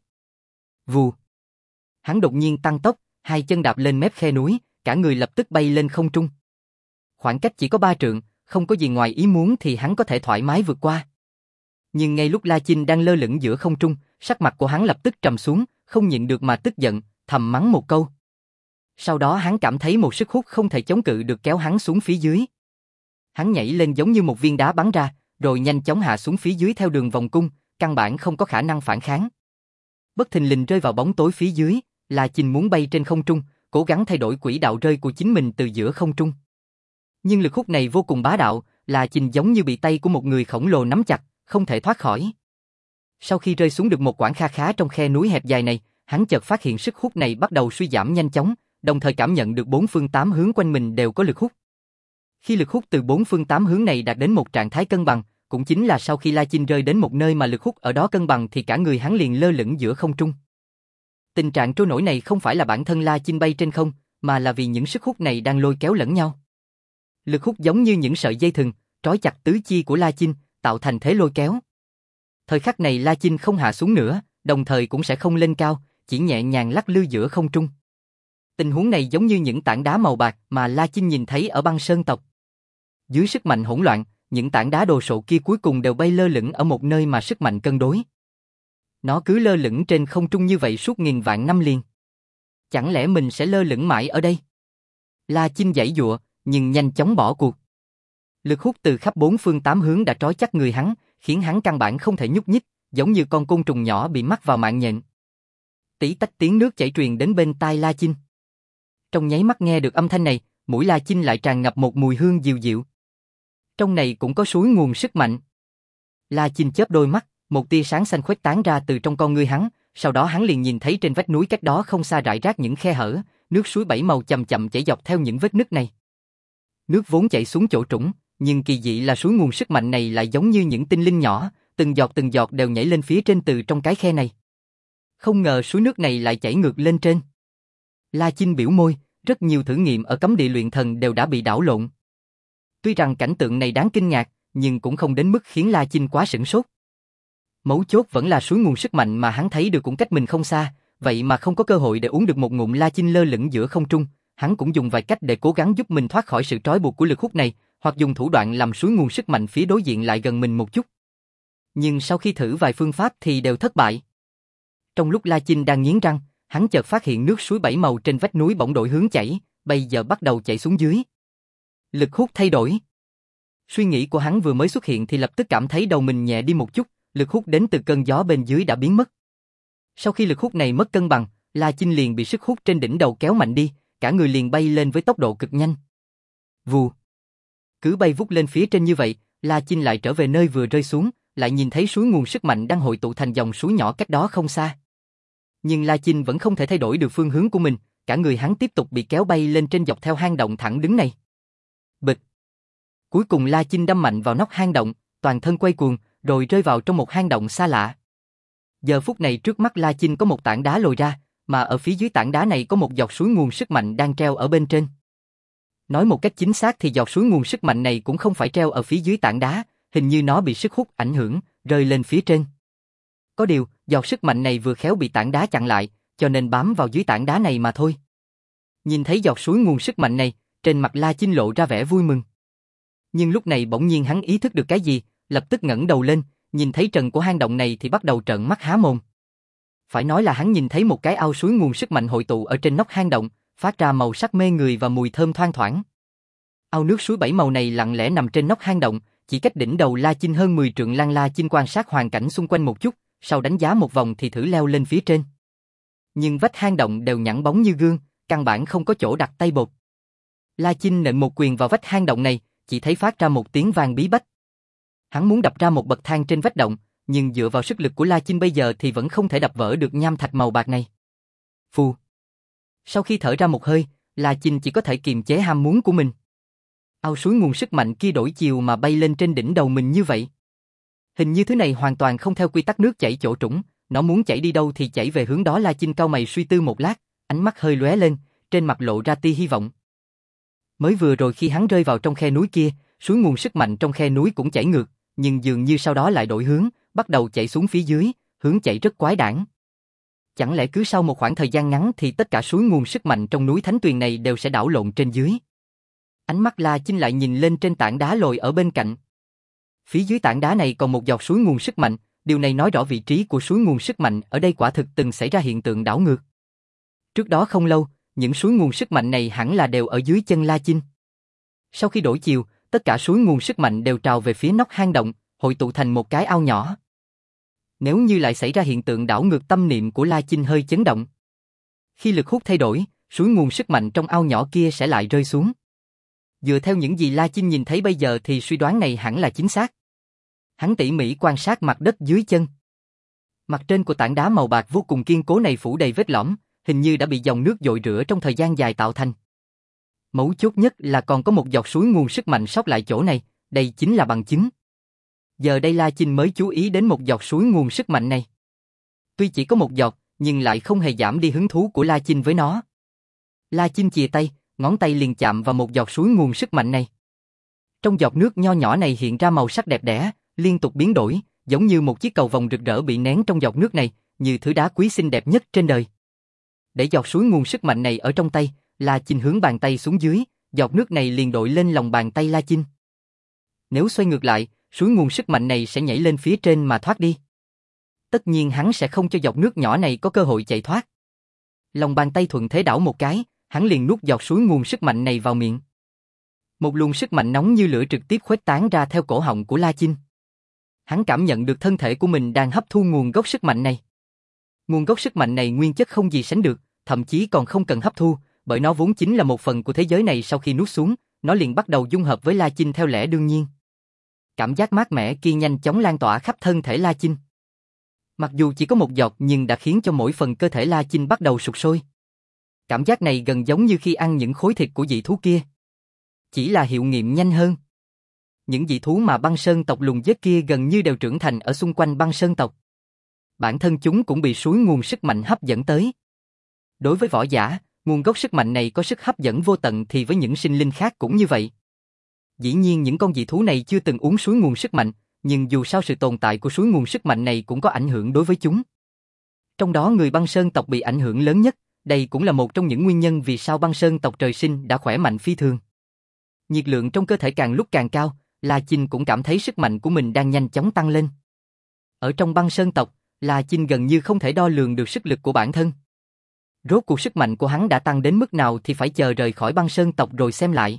Vù. Hắn đột nhiên tăng tốc, hai chân đạp lên mép khe núi, cả người lập tức bay lên không trung. khoảng cách chỉ có ba trượng, không có gì ngoài ý muốn thì hắn có thể thoải mái vượt qua. Nhưng ngay lúc La Chinh đang lơ lửng giữa không trung, sắc mặt của hắn lập tức trầm xuống, không nhịn được mà tức giận, thầm mắng một câu. Sau đó hắn cảm thấy một sức hút không thể chống cự được kéo hắn xuống phía dưới. Hắn nhảy lên giống như một viên đá bắn ra, rồi nhanh chóng hạ xuống phía dưới theo đường vòng cung, căn bản không có khả năng phản kháng. Bất thình lình rơi vào bóng tối phía dưới, La Chinh muốn bay trên không trung, cố gắng thay đổi quỹ đạo rơi của chính mình từ giữa không trung. Nhưng lực hút này vô cùng bá đạo, La Chinh giống như bị tay của một người khổng lồ nắm chặt, không thể thoát khỏi. Sau khi rơi xuống được một quãng kha khá trong khe núi hẹp dài này, hắn chợt phát hiện sức hút này bắt đầu suy giảm nhanh chóng, đồng thời cảm nhận được bốn phương tám hướng quanh mình đều có lực hút. Khi lực hút từ bốn phương tám hướng này đạt đến một trạng thái cân bằng, cũng chính là sau khi La Chinh rơi đến một nơi mà lực hút ở đó cân bằng thì cả người hắn liền lơ lửng giữa không trung. Tình trạng trôi nổi này không phải là bản thân La Chinh bay trên không, mà là vì những sức hút này đang lôi kéo lẫn nhau. Lực hút giống như những sợi dây thừng, trói chặt tứ chi của La Chinh, tạo thành thế lôi kéo. Thời khắc này La Chinh không hạ xuống nữa, đồng thời cũng sẽ không lên cao, chỉ nhẹ nhàng lắc lư giữa không trung. Tình huống này giống như những tảng đá màu bạc mà La Chinh nhìn thấy ở băng sơn tộc. Dưới sức mạnh hỗn loạn, những tảng đá đồ sộ kia cuối cùng đều bay lơ lửng ở một nơi mà sức mạnh cân đối. Nó cứ lơ lửng trên không trung như vậy suốt nghìn vạn năm liền. Chẳng lẽ mình sẽ lơ lửng mãi ở đây? La Chinh giãy giụa, nhưng nhanh chóng bỏ cuộc. Lực hút từ khắp bốn phương tám hướng đã trói chắc người hắn, khiến hắn căn bản không thể nhúc nhích, giống như con côn trùng nhỏ bị mắc vào mạng nhện. Tí tách tiếng nước chảy truyền đến bên tai La Chinh. Trong nháy mắt nghe được âm thanh này, mũi La Chinh lại tràn ngập một mùi hương dịu dịu. Trong này cũng có suối nguồn sức mạnh. La Chinh chớp đôi mắt, một tia sáng xanh khuếch tán ra từ trong con ngươi hắn, sau đó hắn liền nhìn thấy trên vách núi cách đó không xa rải rác những khe hở, nước suối bảy màu chậm chậm chảy dọc theo những vết nứt này. Nước vốn chảy xuống chỗ trũng, nhưng kỳ dị là suối nguồn sức mạnh này lại giống như những tinh linh nhỏ, từng giọt từng giọt đều nhảy lên phía trên từ trong cái khe này. Không ngờ suối nước này lại chảy ngược lên trên. La Chinh biểu môi, rất nhiều thử nghiệm ở cấm địa luyện thần đều đã bị đảo lộn. Tuy rằng cảnh tượng này đáng kinh ngạc, nhưng cũng không đến mức khiến La Chinh quá sửng sốt. Mấu chốt vẫn là suối nguồn sức mạnh mà hắn thấy được cũng cách mình không xa, vậy mà không có cơ hội để uống được một ngụm. La Chinh lơ lửng giữa không trung, hắn cũng dùng vài cách để cố gắng giúp mình thoát khỏi sự trói buộc của lực hút này, hoặc dùng thủ đoạn làm suối nguồn sức mạnh phía đối diện lại gần mình một chút. Nhưng sau khi thử vài phương pháp thì đều thất bại. Trong lúc La Chinh đang nghiến răng, hắn chợt phát hiện nước suối bảy màu trên vách núi bỗng đổi hướng chảy, bây giờ bắt đầu chảy xuống dưới. Lực hút thay đổi. Suy nghĩ của hắn vừa mới xuất hiện thì lập tức cảm thấy đầu mình nhẹ đi một chút, lực hút đến từ cơn gió bên dưới đã biến mất. Sau khi lực hút này mất cân bằng, La Chinh liền bị sức hút trên đỉnh đầu kéo mạnh đi, cả người liền bay lên với tốc độ cực nhanh. Vù. Cứ bay vút lên phía trên như vậy, La Chinh lại trở về nơi vừa rơi xuống, lại nhìn thấy suối nguồn sức mạnh đang hội tụ thành dòng suối nhỏ cách đó không xa. Nhưng La Chinh vẫn không thể thay đổi được phương hướng của mình, cả người hắn tiếp tục bị kéo bay lên trên dọc theo hang động thẳng đứng này. Bịch. Cuối cùng La Chinh đâm mạnh vào nóc hang động, toàn thân quay cuồng, rồi rơi vào trong một hang động xa lạ. Giờ phút này trước mắt La Chinh có một tảng đá lồi ra, mà ở phía dưới tảng đá này có một giọt suối nguồn sức mạnh đang treo ở bên trên. Nói một cách chính xác thì giọt suối nguồn sức mạnh này cũng không phải treo ở phía dưới tảng đá, hình như nó bị sức hút ảnh hưởng, rơi lên phía trên. Có điều, giọt sức mạnh này vừa khéo bị tảng đá chặn lại, cho nên bám vào dưới tảng đá này mà thôi. Nhìn thấy giọt suối nguồn sức mạnh này, trên mặt La Chinh lộ ra vẻ vui mừng. Nhưng lúc này bỗng nhiên hắn ý thức được cái gì, lập tức ngẩng đầu lên, nhìn thấy trần của hang động này thì bắt đầu trợn mắt há mồm. Phải nói là hắn nhìn thấy một cái ao suối nguồn sức mạnh hội tụ ở trên nóc hang động, phát ra màu sắc mê người và mùi thơm thoang thoảng. Ao nước suối bảy màu này lặng lẽ nằm trên nóc hang động, chỉ cách đỉnh đầu La Chinh hơn mười trượng. Lan La Chinh quan sát hoàn cảnh xung quanh một chút, sau đánh giá một vòng thì thử leo lên phía trên. Nhưng vách hang động đều nhẵn bóng như gương, căn bản không có chỗ đặt tay bột. La Chinh nện một quyền vào vách hang động này, chỉ thấy phát ra một tiếng vang bí bách. Hắn muốn đập ra một bậc thang trên vách động, nhưng dựa vào sức lực của La Chinh bây giờ thì vẫn không thể đập vỡ được nham thạch màu bạc này. Phù. Sau khi thở ra một hơi, La Chinh chỉ có thể kiềm chế ham muốn của mình. Ao suối nguồn sức mạnh kia đổi chiều mà bay lên trên đỉnh đầu mình như vậy. Hình như thứ này hoàn toàn không theo quy tắc nước chảy chỗ trũng, nó muốn chảy đi đâu thì chảy về hướng đó. La Chinh cau mày suy tư một lát, ánh mắt hơi lóe lên, trên mặt lộ ra tia hy vọng. Mới vừa rồi khi hắn rơi vào trong khe núi kia, suối nguồn sức mạnh trong khe núi cũng chảy ngược, nhưng dường như sau đó lại đổi hướng, bắt đầu chảy xuống phía dưới, hướng chảy rất quái đản. Chẳng lẽ cứ sau một khoảng thời gian ngắn thì tất cả suối nguồn sức mạnh trong núi Thánh Tuyền này đều sẽ đảo lộn trên dưới? Ánh mắt La Chinh lại nhìn lên trên tảng đá lồi ở bên cạnh. Phía dưới tảng đá này còn một giọt suối nguồn sức mạnh, điều này nói rõ vị trí của suối nguồn sức mạnh ở đây quả thực từng xảy ra hiện tượng đảo ngược. Trước đó không lâu, những suối nguồn sức mạnh này hẳn là đều ở dưới chân La Chinh. Sau khi đổi chiều, tất cả suối nguồn sức mạnh đều trào về phía nóc hang động, hội tụ thành một cái ao nhỏ. Nếu như lại xảy ra hiện tượng đảo ngược, tâm niệm của La Chinh hơi chấn động. Khi lực hút thay đổi, suối nguồn sức mạnh trong ao nhỏ kia sẽ lại rơi xuống. Dựa theo những gì La Chinh nhìn thấy bây giờ thì suy đoán này hẳn là chính xác. Hắn tỉ mỉ quan sát mặt đất dưới chân. Mặt trên của tảng đá màu bạc vô cùng kiên cố này phủ đầy vết lõm, hình như đã bị dòng nước dội rửa trong thời gian dài tạo thành. Mấu chốt nhất là còn có một giọt suối nguồn sức mạnh sót lại chỗ này, đây chính là bằng chứng. Giờ đây La Chinh mới chú ý đến một giọt suối nguồn sức mạnh này. Tuy chỉ có một giọt, nhưng lại không hề giảm đi hứng thú của La Chinh với nó. La Chinh chìa tay, ngón tay liền chạm vào một giọt suối nguồn sức mạnh này. Trong giọt nước nho nhỏ này hiện ra màu sắc đẹp đẽ, liên tục biến đổi, giống như một chiếc cầu vồng rực rỡ bị nén trong giọt nước này, như thứ đá quý xinh đẹp nhất trên đời. Để giọt suối nguồn sức mạnh này ở trong tay, La Chinh hướng bàn tay xuống dưới, giọt nước này liền đội lên lòng bàn tay La Chinh. Nếu xoay ngược lại, suối nguồn sức mạnh này sẽ nhảy lên phía trên mà thoát đi. Tất nhiên hắn sẽ không cho giọt nước nhỏ này có cơ hội chạy thoát. Lòng bàn tay thuận thế đảo một cái, hắn liền nuốt giọt suối nguồn sức mạnh này vào miệng. Một luồng sức mạnh nóng như lửa trực tiếp khuếch tán ra theo cổ họng của La Chinh. Hắn cảm nhận được thân thể của mình đang hấp thu nguồn gốc sức mạnh này. Nguồn gốc sức mạnh này nguyên chất không gì sánh được, thậm chí còn không cần hấp thu, bởi nó vốn chính là một phần của thế giới này. Sau khi nuốt xuống, nó liền bắt đầu dung hợp với La Chinh theo lẽ đương nhiên. Cảm giác mát mẻ kia nhanh chóng lan tỏa khắp thân thể La Chinh. Mặc dù chỉ có một giọt nhưng đã khiến cho mỗi phần cơ thể La Chinh bắt đầu sục sôi. Cảm giác này gần giống như khi ăn những khối thịt của dị thú kia. Chỉ là hiệu nghiệm nhanh hơn. Những dị thú mà băng sơn tộc lùng giết kia gần như đều trưởng thành ở xung quanh băng sơn tộc. Bản thân chúng cũng bị suối nguồn sức mạnh hấp dẫn tới. Đối với võ giả, nguồn gốc sức mạnh này có sức hấp dẫn vô tận thì với những sinh linh khác cũng như vậy. Dĩ nhiên những con dị thú này chưa từng uống suối nguồn sức mạnh, nhưng dù sao sự tồn tại của suối nguồn sức mạnh này cũng có ảnh hưởng đối với chúng. Trong đó người băng sơn tộc bị ảnh hưởng lớn nhất, đây cũng là một trong những nguyên nhân vì sao băng sơn tộc trời sinh đã khỏe mạnh phi thường. Nhiệt lượng trong cơ thể càng lúc càng cao, La Chinh cũng cảm thấy sức mạnh của mình đang nhanh chóng tăng lên. Ở trong băng sơn tộc, La Chinh gần như không thể đo lường được sức lực của bản thân. Rốt cuộc sức mạnh của hắn đã tăng đến mức nào thì phải chờ rời khỏi băng sơn tộc rồi xem lại.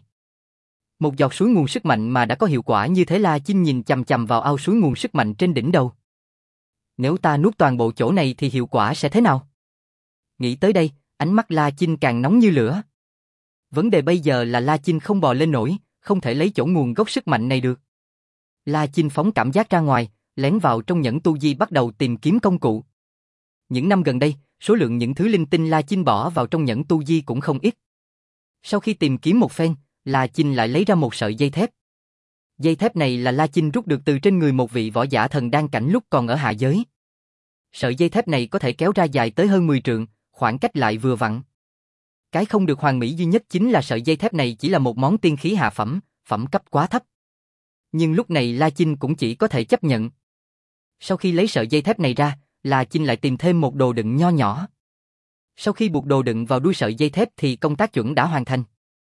Một giọt suối nguồn sức mạnh mà đã có hiệu quả như thế. La Chinh nhìn chằm chằm vào ao suối nguồn sức mạnh trên đỉnh đầu. Nếu ta nuốt toàn bộ chỗ này thì hiệu quả sẽ thế nào? Nghĩ tới đây, ánh mắt La Chinh càng nóng như lửa. Vấn đề bây giờ là La Chinh không bò lên nổi, không thể lấy chỗ nguồn gốc sức mạnh này được. La Chinh phóng cảm giác ra ngoài, lén vào trong nhẫn tu di bắt đầu tìm kiếm công cụ. Những năm gần đây, số lượng những thứ linh tinh La Chinh bỏ vào trong nhẫn tu di cũng không ít. Sau khi tìm kiếm một phen, La Chinh lại lấy ra một sợi dây thép. Dây thép này là La Chinh rút được từ trên người một vị võ giả thần đan cảnh lúc còn ở hạ giới. Sợi dây thép này có thể kéo ra dài tới hơn mười trượng, khoảng cách lại vừa vặn. Cái không được hoàn mỹ duy nhất chính là sợi dây thép này chỉ là một món tiên khí hạ phẩm, phẩm cấp quá thấp. Nhưng lúc này La Chinh cũng chỉ có thể chấp nhận. Sau khi lấy sợi dây thép này ra, La Chinh lại tìm thêm một đồ đựng nho nhỏ. Sau khi buộc đồ đựng vào đuôi sợi dây thép thì công tác chuẩn đã hoàn thành.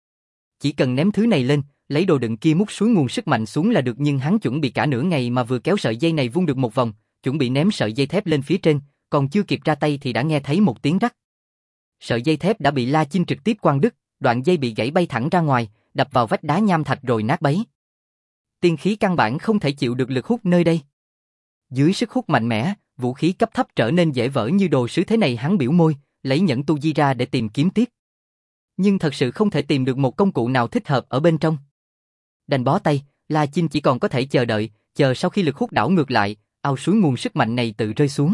Chỉ cần ném thứ này lên, lấy đồ đựng kia múc suối nguồn sức mạnh xuống là được, nhưng hắn chuẩn bị cả nửa ngày mà vừa kéo sợi dây này vung được một vòng, chuẩn bị ném sợi dây thép lên phía trên, còn chưa kịp ra tay thì đã nghe thấy một tiếng rắc. Sợi dây thép đã bị La Chinh trực tiếp quăng đứt, đoạn dây bị gãy bay thẳng ra ngoài, đập vào vách đá nham thạch rồi nát bấy. Tiên khí căn bản không thể chịu được lực hút nơi đây. Dưới sức hút mạnh mẽ, vũ khí cấp thấp trở nên dễ vỡ như đồ sứ thế này. Hắn biểu môi, lấy nhẫn tu di ra để tìm kiếm tiếp. Nhưng thật sự không thể tìm được một công cụ nào thích hợp ở bên trong. Đành bó tay, La Chinh chỉ còn có thể chờ đợi, chờ sau khi lực hút đảo ngược lại, ao suối nguồn sức mạnh này tự rơi xuống.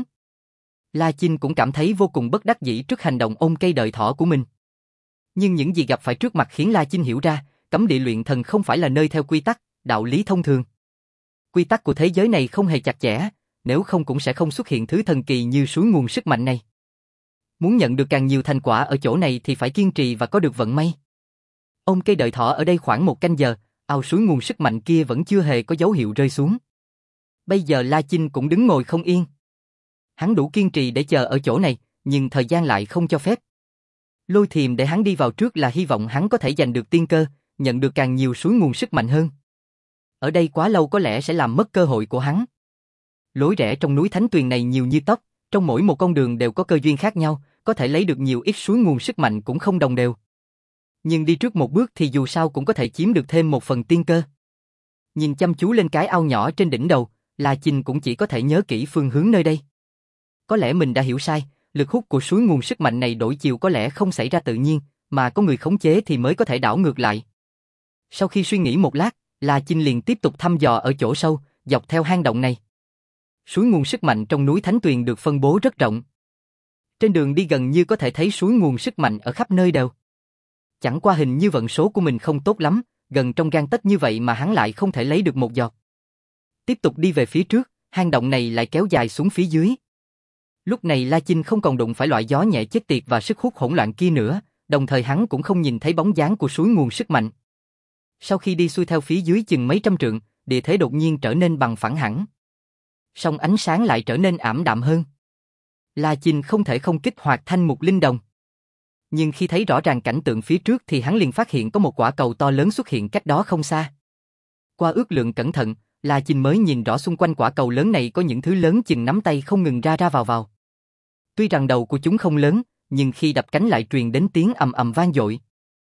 La Chinh cũng cảm thấy vô cùng bất đắc dĩ trước hành động ôm cây đợi thỏ của mình. Nhưng những gì gặp phải trước mặt khiến La Chinh hiểu ra, cấm địa luyện thần không phải là nơi theo quy tắc, đạo lý thông thường. Quy tắc của thế giới này không hề chặt chẽ, nếu không cũng sẽ không xuất hiện thứ thần kỳ như suối nguồn sức mạnh này. Muốn nhận được càng nhiều thành quả ở chỗ này thì phải kiên trì và có được vận may. Ôm cây đợi thỏ ở đây khoảng một canh giờ, ao suối nguồn sức mạnh kia vẫn chưa hề có dấu hiệu rơi xuống. Bây giờ La Chinh cũng đứng ngồi không yên. Hắn đủ kiên trì để chờ ở chỗ này, nhưng thời gian lại không cho phép. Lôi Thiềm để hắn đi vào trước là hy vọng hắn có thể giành được tiên cơ, nhận được càng nhiều suối nguồn sức mạnh hơn. Ở đây quá lâu có lẽ sẽ làm mất cơ hội của hắn. Lối rẽ trong núi Thánh Tuyền này nhiều như tóc, trong mỗi một con đường đều có cơ duyên khác nhau, có thể lấy được nhiều ít suối nguồn sức mạnh cũng không đồng đều. Nhưng đi trước một bước thì dù sao cũng có thể chiếm được thêm một phần tiên cơ. Nhìn chăm chú lên cái ao nhỏ trên đỉnh đầu, La Chinh cũng chỉ có thể nhớ kỹ phương hướng nơi đây. Có lẽ mình đã hiểu sai, lực hút của suối nguồn sức mạnh này đổi chiều có lẽ không xảy ra tự nhiên, mà có người khống chế thì mới có thể đảo ngược lại. Sau khi suy nghĩ một lát, La Chinh liền tiếp tục thăm dò ở chỗ sâu, dọc theo hang động này. Suối nguồn sức mạnh trong núi Thánh Tuyền được phân bố rất rộng. Trên đường đi gần như có thể thấy suối nguồn sức mạnh ở khắp nơi đều. Chẳng qua hình như vận số của mình không tốt lắm, gần trong gang tấc như vậy mà hắn lại không thể lấy được một giọt. Tiếp tục đi về phía trước, hang động này lại kéo dài xuống phía dưới. Lúc này La Chinh không còn đụng phải loại gió nhẹ chết tiệt và sức hút hỗn loạn kia nữa, đồng thời hắn cũng không nhìn thấy bóng dáng của suối nguồn sức mạnh. Sau khi đi xuôi theo phía dưới chừng mấy trăm trượng, địa thế đột nhiên trở nên bằng phẳng hẳn. Song ánh sáng lại trở nên ảm đạm hơn. La Chinh không thể không kích hoạt thanh mục linh đồng. Nhưng khi thấy rõ ràng cảnh tượng phía trước thì hắn liền phát hiện có một quả cầu to lớn xuất hiện cách đó không xa. Qua ước lượng cẩn thận, La Chinh mới nhìn rõ xung quanh quả cầu lớn này có những thứ lớn chừng nắm tay không ngừng ra ra vào vào. Tuy rằng đầu của chúng không lớn, nhưng khi đập cánh lại truyền đến tiếng ầm ầm vang dội.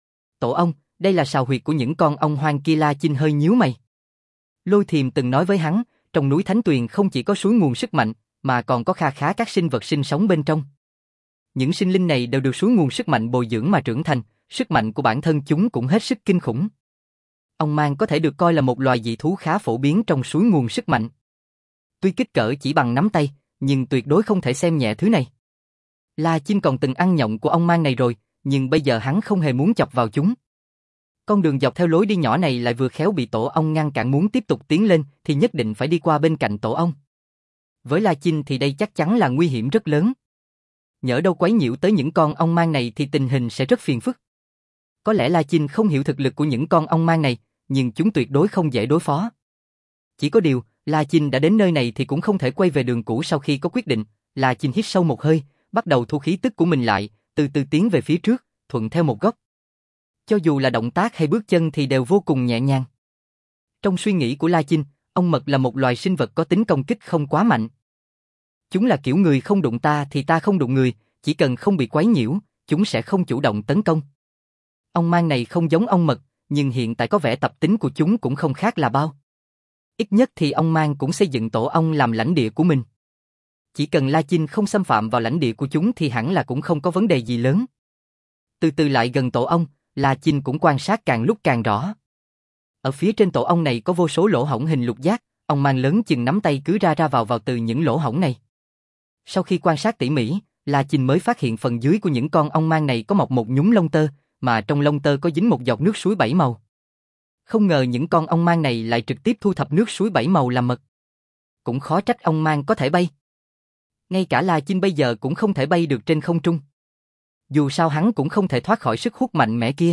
Tổ ong, đây là sào huyệt của những con ong hoang kia. La Chinh hơi nhíu mày. Lôi Thiềm từng nói với hắn, trong núi Thánh Tuyền không chỉ có suối nguồn sức mạnh, mà còn có kha khá các sinh vật sinh sống bên trong. Những sinh linh này đều được suối nguồn sức mạnh bồi dưỡng mà trưởng thành, sức mạnh của bản thân chúng cũng hết sức kinh khủng. Ong mang có thể được coi là một loài dị thú khá phổ biến trong suối nguồn sức mạnh. Tuy kích cỡ chỉ bằng nắm tay, nhưng tuyệt đối không thể xem nhẹ thứ này. La Chinh còn từng ăn nhộng của ong mang này rồi, nhưng bây giờ hắn không hề muốn chọc vào chúng. Con đường dọc theo lối đi nhỏ này lại vừa khéo bị tổ ong ngăn cản, muốn tiếp tục tiến lên thì nhất định phải đi qua bên cạnh tổ ong. Với La Chinh thì đây chắc chắn là nguy hiểm rất lớn. Nhỡ đâu quấy nhiễu tới những con ong mang này thì tình hình sẽ rất phiền phức. Có lẽ La Chinh không hiểu thực lực của những con ong mang này, nhưng chúng tuyệt đối không dễ đối phó. Chỉ có điều, La Chinh đã đến nơi này thì cũng không thể quay về đường cũ. Sau khi có quyết định, La Chinh hít sâu một hơi, bắt đầu thu khí tức của mình lại, từ từ tiến về phía trước, thuận theo một góc. Cho dù là động tác hay bước chân thì đều vô cùng nhẹ nhàng. Trong suy nghĩ của La Chinh, ong mật là một loài sinh vật có tính công kích không quá mạnh. Chúng là kiểu người không đụng ta thì ta không đụng người, chỉ cần không bị quấy nhiễu, chúng sẽ không chủ động tấn công. Ong mang này không giống ong mật, nhưng hiện tại có vẻ tập tính của chúng cũng không khác là bao. Ít nhất thì ong mang cũng xây dựng tổ ong làm lãnh địa của mình. Chỉ cần La Chinh không xâm phạm vào lãnh địa của chúng thì hẳn là cũng không có vấn đề gì lớn. Từ từ lại gần tổ ong, La Chinh cũng quan sát càng lúc càng rõ. Ở phía trên tổ ong này có vô số lỗ hổng hình lục giác, ong mang lớn chừng nắm tay cứ ra ra vào vào từ những lỗ hổng này. Sau khi quan sát tỉ mỉ, La Chinh mới phát hiện phần dưới của những con ong mang này có mọc một nhúm lông tơ, mà trong lông tơ có dính một giọt nước suối bảy màu. Không ngờ những con ong mang này lại trực tiếp thu thập nước suối bảy màu làm mật. Cũng khó trách ong mang có thể bay. Ngay cả La Chinh bây giờ cũng không thể bay được trên không trung. Dù sao hắn cũng không thể thoát khỏi sức hút mạnh mẽ kia.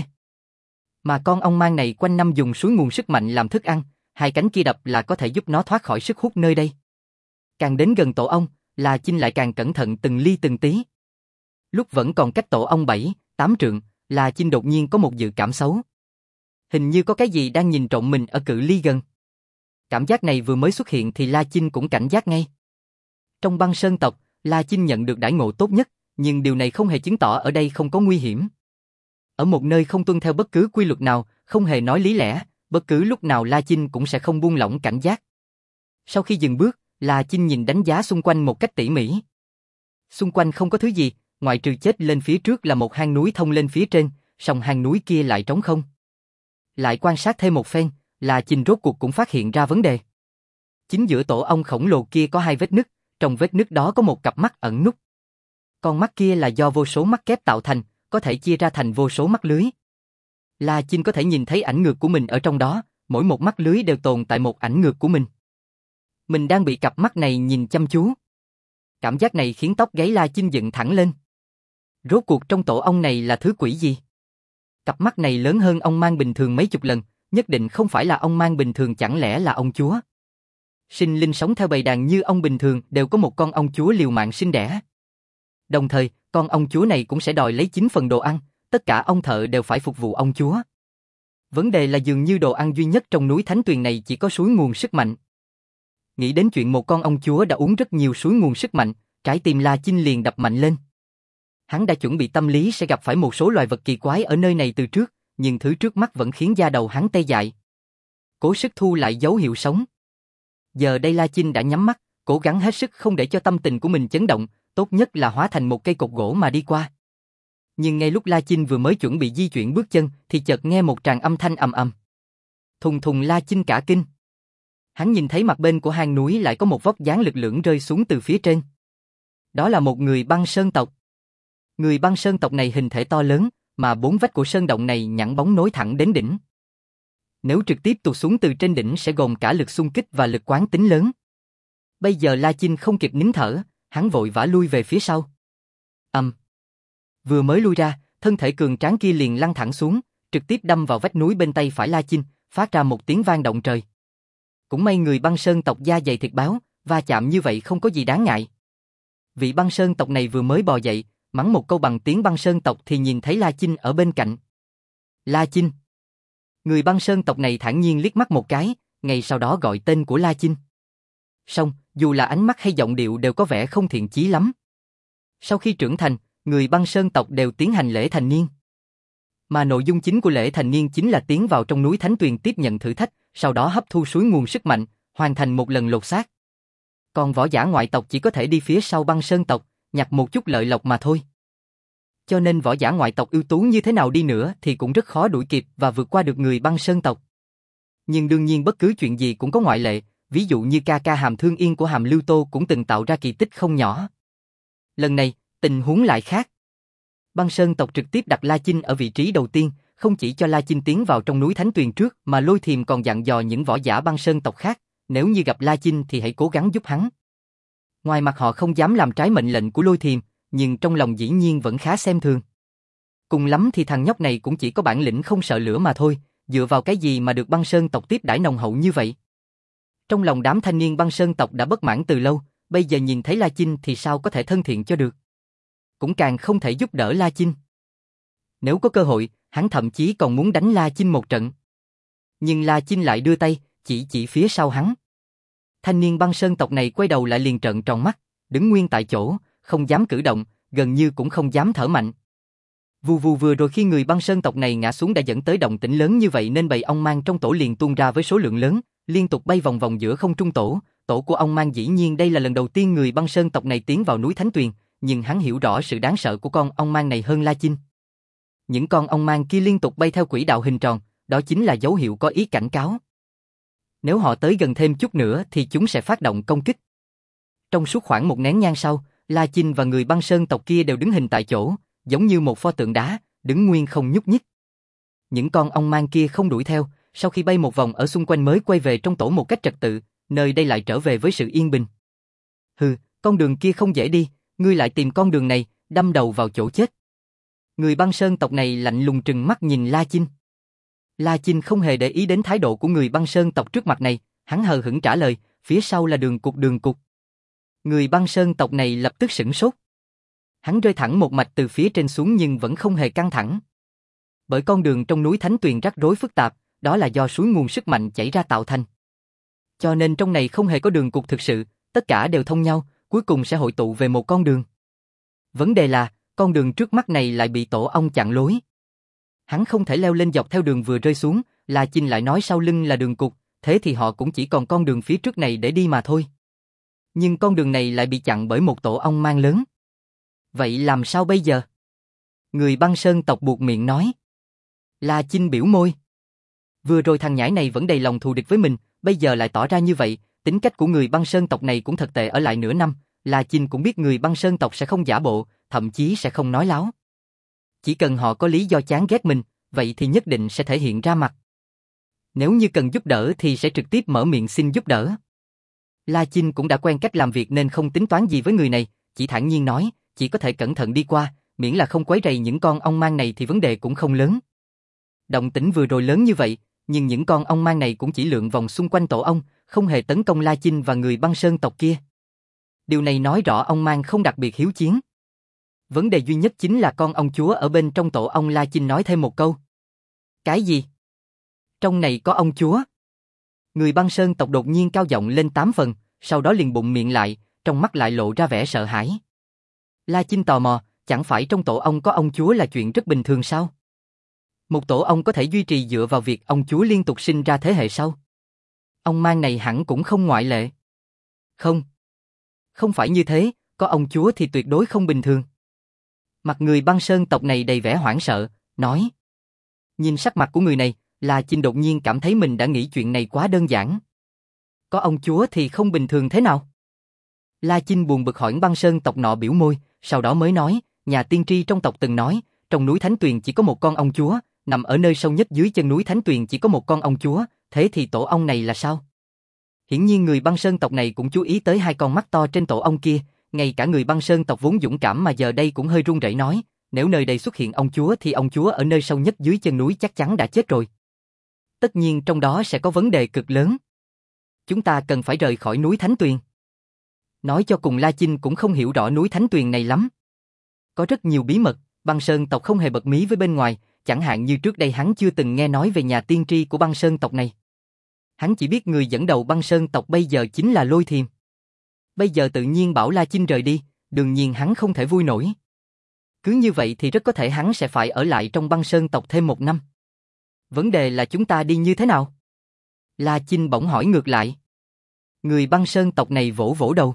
Mà con ong mang này quanh năm dùng suối nguồn sức mạnh làm thức ăn, hai cánh kia đập là có thể giúp nó thoát khỏi sức hút nơi đây. Càng đến gần tổ ong, La Chinh lại càng cẩn thận từng ly từng tí. Lúc vẫn còn cách tổ ong bảy, tám trượng, La Chinh đột nhiên có một dự cảm xấu. Hình như có cái gì đang nhìn trộm mình ở cự ly gần. Cảm giác này vừa mới xuất hiện thì La Chinh cũng cảnh giác ngay. Trong băng sơn tộc, La Chinh nhận được đãi ngộ tốt nhất, nhưng điều này không hề chứng tỏ ở đây không có nguy hiểm. Ở một nơi không tuân theo bất cứ quy luật nào, không hề nói lý lẽ, bất cứ lúc nào La Chinh cũng sẽ không buông lỏng cảnh giác. Sau khi dừng bước, La Chinh nhìn đánh giá xung quanh một cách tỉ mỉ. Xung quanh không có thứ gì, ngoại trừ chết lên phía trước là một hang núi thông lên phía trên, song hang núi kia lại trống không. Lại quan sát thêm một phen, La Chinh rốt cuộc cũng phát hiện ra vấn đề. Chính giữa tổ ong khổng lồ kia có hai vết nứt, trong vết nứt đó có một cặp mắt ẩn núp. Con mắt kia là do vô số mắt kép tạo thành, có thể chia ra thành vô số mắt lưới. La Chinh có thể nhìn thấy ảnh ngược của mình ở trong đó, mỗi một mắt lưới đều tồn tại một ảnh ngược của mình. Mình đang bị cặp mắt này nhìn chăm chú. Cảm giác này khiến tóc gáy La Chinh dựng thẳng lên. Rốt cuộc trong tổ ong này là thứ quỷ gì? Cặp mắt này lớn hơn ong mang bình thường mấy chục lần, nhất định không phải là ong mang bình thường, chẳng lẽ là ong chúa? Sinh linh sống theo bầy đàn như ong bình thường đều có một con ong chúa liều mạng sinh đẻ. Đồng thời, con ong chúa này cũng sẽ đòi lấy chín phần đồ ăn, tất cả ong thợ đều phải phục vụ ong chúa. Vấn đề là dường như đồ ăn duy nhất trong núi Thánh Tuyền này chỉ có suối nguồn sức mạnh. Nghĩ đến chuyện một con ông chúa đã uống rất nhiều suối nguồn sức mạnh, trái tim La Chinh liền đập mạnh lên. Hắn đã chuẩn bị tâm lý sẽ gặp phải một số loài vật kỳ quái ở nơi này từ trước, nhưng thứ trước mắt vẫn khiến da đầu hắn tê dại. Cố sức thu lại dấu hiệu sống. Giờ đây La Chinh đã nhắm mắt, cố gắng hết sức không để cho tâm tình của mình chấn động, tốt nhất là hóa thành một cây cột gỗ mà đi qua. Nhưng ngay lúc La Chinh vừa mới chuẩn bị di chuyển bước chân, thì chợt nghe một tràng âm thanh ầm ầm. Thùng thùng. La Chinh cả kinh. Hắn nhìn thấy mặt bên của hang núi lại có một vóc dáng lực lưỡng rơi xuống từ phía trên. Đó là một người băng sơn tộc. Người băng sơn tộc này hình thể to lớn, mà bốn vách của sơn động này nhẵn bóng nối thẳng đến đỉnh. Nếu trực tiếp tụt xuống từ trên đỉnh sẽ gồm cả lực xung kích và lực quán tính lớn. Bây giờ La Chinh không kịp nín thở, hắn vội vã lui về phía sau. Ầm. Um. Vừa mới lui ra, thân thể cường tráng kia liền lăn thẳng xuống, trực tiếp đâm vào vách núi bên tay phải La Chinh, phát ra một tiếng vang động trời. Cũng may người băng sơn tộc da dày thịt báo, va chạm như vậy không có gì đáng ngại. Vị băng sơn tộc này vừa mới bò dậy, mắng một câu bằng tiếng băng sơn tộc thì nhìn thấy La Chinh ở bên cạnh. La Chinh. Người băng sơn tộc này thản nhiên liếc mắt một cái, ngay sau đó gọi tên của La Chinh. Song, dù là ánh mắt hay giọng điệu đều có vẻ không thiện chí lắm. Sau khi trưởng thành, người băng sơn tộc đều tiến hành lễ thành niên. Mà nội dung chính của lễ thành niên chính là tiến vào trong núi Thánh Tuyền tiếp nhận thử thách, sau đó hấp thu suối nguồn sức mạnh, hoàn thành một lần lột xác. Còn võ giả ngoại tộc chỉ có thể đi phía sau băng sơn tộc, nhặt một chút lợi lộc mà thôi. Cho nên võ giả ngoại tộc ưu tú như thế nào đi nữa thì cũng rất khó đuổi kịp và vượt qua được người băng sơn tộc. Nhưng đương nhiên bất cứ chuyện gì cũng có ngoại lệ, ví dụ như ca ca Hàm Thương Yên của Hàm Lưu Tô cũng từng tạo ra kỳ tích không nhỏ. Lần này, tình huống lại khác. Băng sơn tộc trực tiếp đặt La Chinh ở vị trí đầu tiên, không chỉ cho La Chinh tiến vào trong núi Thánh Tuyền trước mà Lôi Thiềm còn dặn dò những võ giả băng sơn tộc khác, nếu như gặp La Chinh thì hãy cố gắng giúp hắn. Ngoài mặt họ không dám làm trái mệnh lệnh của Lôi Thiềm, nhưng trong lòng dĩ nhiên vẫn khá xem thường. Cùng lắm thì thằng nhóc này cũng chỉ có bản lĩnh không sợ lửa mà thôi, dựa vào cái gì mà được băng sơn tộc tiếp đãi nồng hậu như vậy. Trong lòng đám thanh niên băng sơn tộc đã bất mãn từ lâu, bây giờ nhìn thấy La Chinh thì sao có thể thân thiện cho được. Cũng càng không thể giúp đỡ La Chinh. Nếu có cơ hội, hắn thậm chí còn muốn đánh La Chinh một trận. Nhưng La Chinh lại đưa tay, chỉ chỉ phía sau hắn. Thanh niên băng sơn tộc này quay đầu lại liền trợn tròn mắt, đứng nguyên tại chỗ, không dám cử động, gần như cũng không dám thở mạnh. Vù vù vừa rồi khi người băng sơn tộc này ngã xuống đã dẫn tới động tĩnh lớn như vậy nên bầy ong mang trong tổ liền tuôn ra với số lượng lớn, liên tục bay vòng vòng giữa không trung tổ. Tổ của ong mang dĩ nhiên đây là lần đầu tiên người băng sơn tộc này tiến vào núi Thánh Tuyền, nhưng hắn hiểu rõ sự đáng sợ của con ong mang này hơn La Chinh. Những con ong mang kia liên tục bay theo quỹ đạo hình tròn, đó chính là dấu hiệu có ý cảnh cáo. Nếu họ tới gần thêm chút nữa thì chúng sẽ phát động công kích. Trong suốt khoảng một nén nhang sau, La Chinh và người băng sơn tộc kia đều đứng hình tại chỗ, giống như một pho tượng đá, đứng nguyên không nhúc nhích. Những con ong mang kia không đuổi theo, sau khi bay một vòng ở xung quanh mới quay về trong tổ một cách trật tự, nơi đây lại trở về với sự yên bình. Hừ, con đường kia không dễ đi, ngươi lại tìm con đường này, đâm đầu vào chỗ chết. Người băng sơn tộc này lạnh lùng trừng mắt nhìn La Chinh. La Chinh không hề để ý đến thái độ của người băng sơn tộc trước mặt này, hắn hờ hững trả lời, phía sau là đường cục đường cục. Người băng sơn tộc này lập tức sửng sốt. Hắn rơi thẳng một mạch từ phía trên xuống nhưng vẫn không hề căng thẳng. Bởi con đường trong núi Thánh Tuyền rắc rối phức tạp, đó là do suối nguồn sức mạnh chảy ra tạo thành. Cho nên trong này không hề có đường cục thực sự, tất cả đều thông nhau, cuối cùng sẽ hội tụ về một con đường. Vấn đề là, con đường trước mắt này lại bị tổ ong chặn lối. Hắn không thể leo lên dọc theo đường vừa rơi xuống, La Chinh lại nói sau lưng là đường cục, thế thì họ cũng chỉ còn con đường phía trước này để đi mà thôi. Nhưng con đường này lại bị chặn bởi một tổ ong mang lớn. Vậy làm sao bây giờ? Người băng sơn tộc buột miệng nói. La Chinh biểu môi. Vừa rồi thằng nhãi này vẫn đầy lòng thù địch với mình, bây giờ lại tỏ ra như vậy, tính cách của người băng sơn tộc này cũng thật tệ ở lại nửa năm, La Chinh cũng biết người băng sơn tộc sẽ không giả bộ, thậm chí sẽ không nói láo. Chỉ cần họ có lý do chán ghét mình, vậy thì nhất định sẽ thể hiện ra mặt. Nếu như cần giúp đỡ thì sẽ trực tiếp mở miệng xin giúp đỡ. La Chinh cũng đã quen cách làm việc nên không tính toán gì với người này, chỉ thản nhiên nói, chỉ có thể cẩn thận đi qua, miễn là không quấy rầy những con ong mang này thì vấn đề cũng không lớn. Động tĩnh vừa rồi lớn như vậy, nhưng những con ong mang này cũng chỉ lượn vòng xung quanh tổ ong, không hề tấn công La Chinh và người băng sơn tộc kia. Điều này nói rõ ong mang không đặc biệt hiếu chiến. Vấn đề duy nhất chính là con ong chúa ở bên trong tổ ong. La Chinh nói thêm một câu. Cái gì? Trong này có ông chúa. Người băng sơn tộc đột nhiên cao giọng lên tám phần, sau đó liền bụng miệng lại, trong mắt lại lộ ra vẻ sợ hãi. La Chinh tò mò, chẳng phải trong tổ ong có ông chúa là chuyện rất bình thường sao? Một tổ ong có thể duy trì dựa vào việc ông chúa liên tục sinh ra thế hệ sau. Ông mang này hẳn cũng không ngoại lệ. Không. Không phải như thế, có ông chúa thì tuyệt đối không bình thường. Mặt người băng sơn tộc này đầy vẻ hoảng sợ, nói. Nhìn sắc mặt của người này, La Chinh đột nhiên cảm thấy mình đã nghĩ chuyện này quá đơn giản. Có ông chúa thì không bình thường thế nào? La Chinh buồn bực hỏi băng sơn tộc nọ biểu môi, sau đó mới nói, nhà tiên tri trong tộc từng nói, trong núi Thánh Tuyền chỉ có một con ông chúa, nằm ở nơi sâu nhất dưới chân núi Thánh Tuyền chỉ có một con ông chúa, thế thì tổ ong này là sao? Hiển nhiên người băng sơn tộc này cũng chú ý tới hai con mắt to trên tổ ong kia, ngay cả người băng sơn tộc vốn dũng cảm mà giờ đây cũng hơi run rẩy nói, nếu nơi đây xuất hiện ông chúa thì ông chúa ở nơi sâu nhất dưới chân núi chắc chắn đã chết rồi. Tất nhiên trong đó sẽ có vấn đề cực lớn. Chúng ta cần phải rời khỏi núi Thánh Tuyền. Nói cho cùng La Chinh cũng không hiểu rõ núi Thánh Tuyền này lắm. Có rất nhiều bí mật, băng sơn tộc không hề bật mí với bên ngoài, chẳng hạn như trước đây hắn chưa từng nghe nói về nhà tiên tri của băng sơn tộc này. Hắn chỉ biết người dẫn đầu băng sơn tộc bây giờ chính là Lôi Thiềm. Bây giờ tự nhiên bảo La Chinh rời đi, đương nhiên hắn không thể vui nổi. Cứ như vậy thì rất có thể hắn sẽ phải ở lại trong băng sơn tộc thêm một năm. Vấn đề là chúng ta đi như thế nào? La Chinh bỗng hỏi ngược lại. Người băng sơn tộc này vỗ vỗ đầu.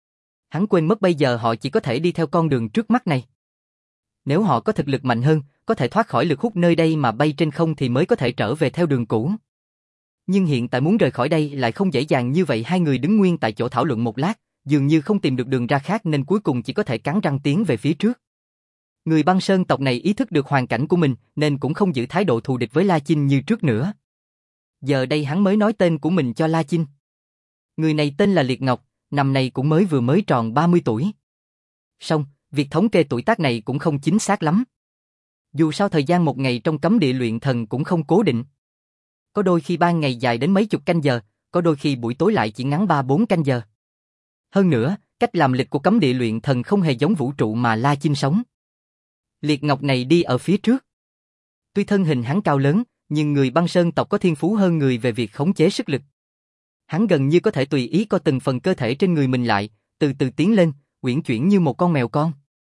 Hắn quên mất bây giờ họ chỉ có thể đi theo con đường trước mắt này. Nếu họ có thực lực mạnh hơn, có thể thoát khỏi lực hút nơi đây mà bay trên không thì mới có thể trở về theo đường cũ. Nhưng hiện tại muốn rời khỏi đây lại không dễ dàng như vậy. Hai người đứng nguyên tại chỗ thảo luận một lát, dường như không tìm được đường ra khác nên cuối cùng chỉ có thể cắn răng tiến về phía trước. Người băng sơn tộc này ý thức được hoàn cảnh của mình nên cũng không giữ thái độ thù địch với La Chinh như trước nữa. Giờ đây hắn mới nói tên của mình cho La Chinh. Người này tên là Liệt Ngọc, năm nay cũng mới vừa mới tròn ba mươi tuổi. Song, việc thống kê tuổi tác này cũng không chính xác lắm. Dù sao thời gian một ngày trong cấm địa luyện thần cũng không cố định. Có đôi khi ban ngày dài đến mấy chục canh giờ, có đôi khi buổi tối lại chỉ ngắn ba bốn canh giờ. Hơn nữa, cách làm lịch của cấm địa luyện thần không hề giống vũ trụ mà La Chinh sống. Liệt Ngọc này đi ở phía trước. Tuy thân hình hắn cao lớn, nhưng người băng sơn tộc có thiên phú hơn người về việc khống chế sức lực. Hắn gần như có thể tùy ý co từng phần cơ thể trên người mình lại, từ từ tiến lên, uyển chuyển như một con mèo con.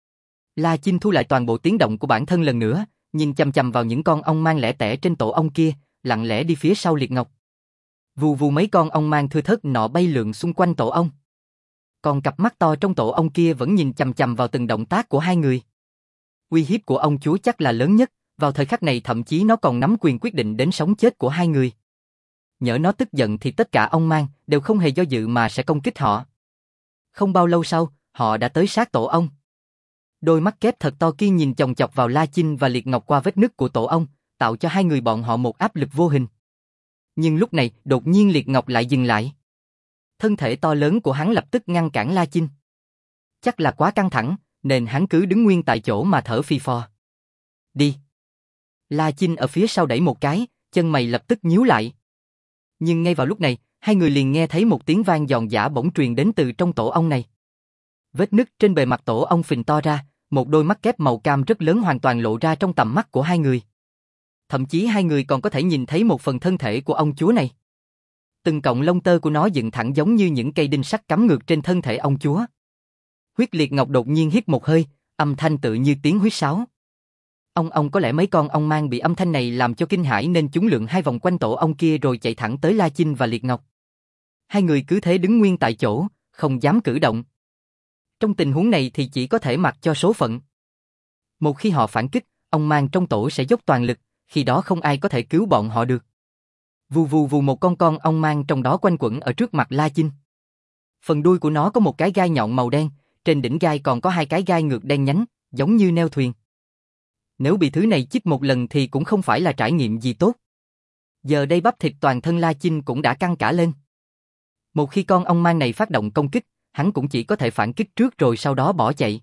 La Chinh thu lại toàn bộ tiếng động của bản thân lần nữa, nhìn chằm chằm vào những con ong mang lẻ tẻ trên tổ ong kia, lặng lẽ đi phía sau Liệt Ngọc. Vù vù mấy con ong mang thưa thớt nọ bay lượn xung quanh tổ ong. Còn cặp mắt to trong tổ ong kia vẫn nhìn chằm chằm vào từng động tác của hai người. Uy hiếp của ông chúa chắc là lớn nhất, vào thời khắc này thậm chí nó còn nắm quyền quyết định đến sống chết của hai người. Nhỡ nó tức giận thì tất cả ong mang đều không hề do dự mà sẽ công kích họ. Không bao lâu sau, họ đã tới sát tổ ong. Đôi mắt kép thật to kia nhìn chòng chọc vào La Chinh và Liệt Ngọc qua vết nứt của tổ ong, tạo cho hai người bọn họ một áp lực vô hình. Nhưng lúc này, đột nhiên Liệt Ngọc lại dừng lại. Thân thể to lớn của hắn lập tức ngăn cản La Chinh. Chắc là quá căng thẳng, nên hắn cứ đứng nguyên tại chỗ mà thở phì phò. Đi. La Chinh ở phía sau đẩy một cái, chân mày lập tức nhíu lại. Nhưng ngay vào lúc này, hai người liền nghe thấy một tiếng vang giòn giã bỗng truyền đến từ trong tổ ong này. Vết nứt trên bề mặt tổ ong phình to ra, một đôi mắt kép màu cam rất lớn hoàn toàn lộ ra trong tầm mắt của hai người. Thậm chí hai người còn có thể nhìn thấy một phần thân thể của ông chúa này. Từng cọng lông tơ của nó dựng thẳng giống như những cây đinh sắt cắm ngược trên thân thể ông chúa. Huyết Liệt Ngọc đột nhiên hít một hơi, âm thanh tự như tiếng huýt sáo. Ông ông có lẽ mấy con ong mang bị âm thanh này làm cho kinh hãi nên chúng lượn hai vòng quanh tổ ong kia rồi chạy thẳng tới La Chinh và Liệt Ngọc. Hai người cứ thế đứng nguyên tại chỗ, không dám cử động. Trong tình huống này thì chỉ có thể mặc cho số phận. Một khi họ phản kích, ong mang trong tổ sẽ dốc toàn lực, khi đó không ai có thể cứu bọn họ được. Vù vù vù một con con ong mang trong đó quanh quẩn ở trước mặt La Chinh. Phần đuôi của nó có một cái gai nhọn màu đen, trên đỉnh gai còn có hai cái gai ngược đen nhánh, giống như neo thuyền. Nếu bị thứ này chích một lần thì cũng không phải là trải nghiệm gì tốt. Giờ đây bắp thịt toàn thân La Chinh cũng đã căng cả lên. Một khi con ong mang này phát động công kích, hắn cũng chỉ có thể phản kích trước rồi sau đó bỏ chạy.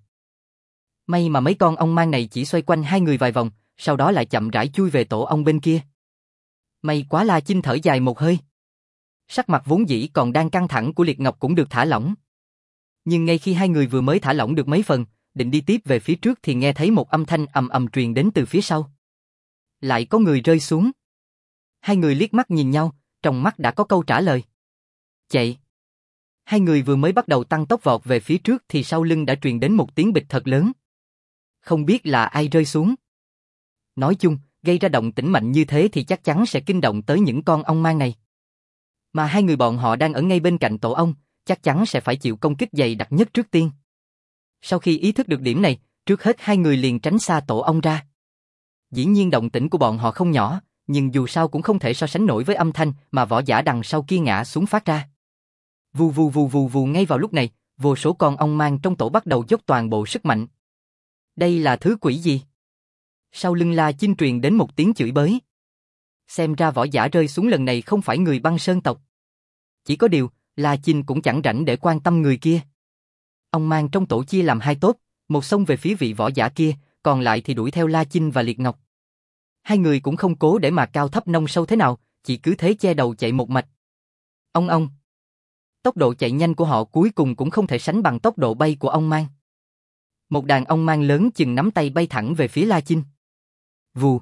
May mà mấy con ong mang này chỉ xoay quanh hai người vài vòng, sau đó lại chậm rãi chui về tổ ong bên kia. May quá, La Chinh thở dài một hơi. Sắc mặt vốn dĩ còn đang căng thẳng của Liệt Ngọc cũng được thả lỏng. Nhưng ngay khi hai người vừa mới thả lỏng được mấy phần, định đi tiếp về phía trước thì nghe thấy một âm thanh ầm ầm truyền đến từ phía sau. Lại có người rơi xuống. Hai người liếc mắt nhìn nhau, trong mắt đã có câu trả lời. Chạy. Hai người vừa mới bắt đầu tăng tốc vọt về phía trước thì sau lưng đã truyền đến một tiếng bịch thật lớn. Không biết là ai rơi xuống. Nói chung, gây ra động tĩnh mạnh như thế thì chắc chắn sẽ kinh động tới những con ong mang này. Mà hai người bọn họ đang ở ngay bên cạnh tổ ong, chắc chắn sẽ phải chịu công kích dày đặc nhất trước tiên. Sau khi ý thức được điểm này, trước hết hai người liền tránh xa tổ ong ra. Dĩ nhiên động tĩnh của bọn họ không nhỏ, nhưng dù sao cũng không thể so sánh nổi với âm thanh mà võ giả đằng sau kia ngã xuống phát ra. Vù vù vù vù vù ngay vào lúc này, vô số con ong mang trong tổ bắt đầu dốc toàn bộ sức mạnh. Đây là thứ quỷ gì? Sau lưng La Chinh truyền đến một tiếng chửi bới. Xem ra võ giả rơi xuống lần này không phải người băng sơn tộc. Chỉ có điều, La Chinh cũng chẳng rảnh để quan tâm người kia. Ong mang trong tổ chia làm hai tốp, một xông về phía vị võ giả kia, còn lại thì đuổi theo La Chinh và Liệt Ngọc. Hai người cũng không cố để mà cao thấp nông sâu thế nào, chỉ cứ thế che đầu chạy một mạch. Ong ong. Tốc độ chạy nhanh của họ cuối cùng cũng không thể sánh bằng tốc độ bay của ong mang. Một đàn ong mang lớn chừng nắm tay bay thẳng về phía La Chinh. Vù.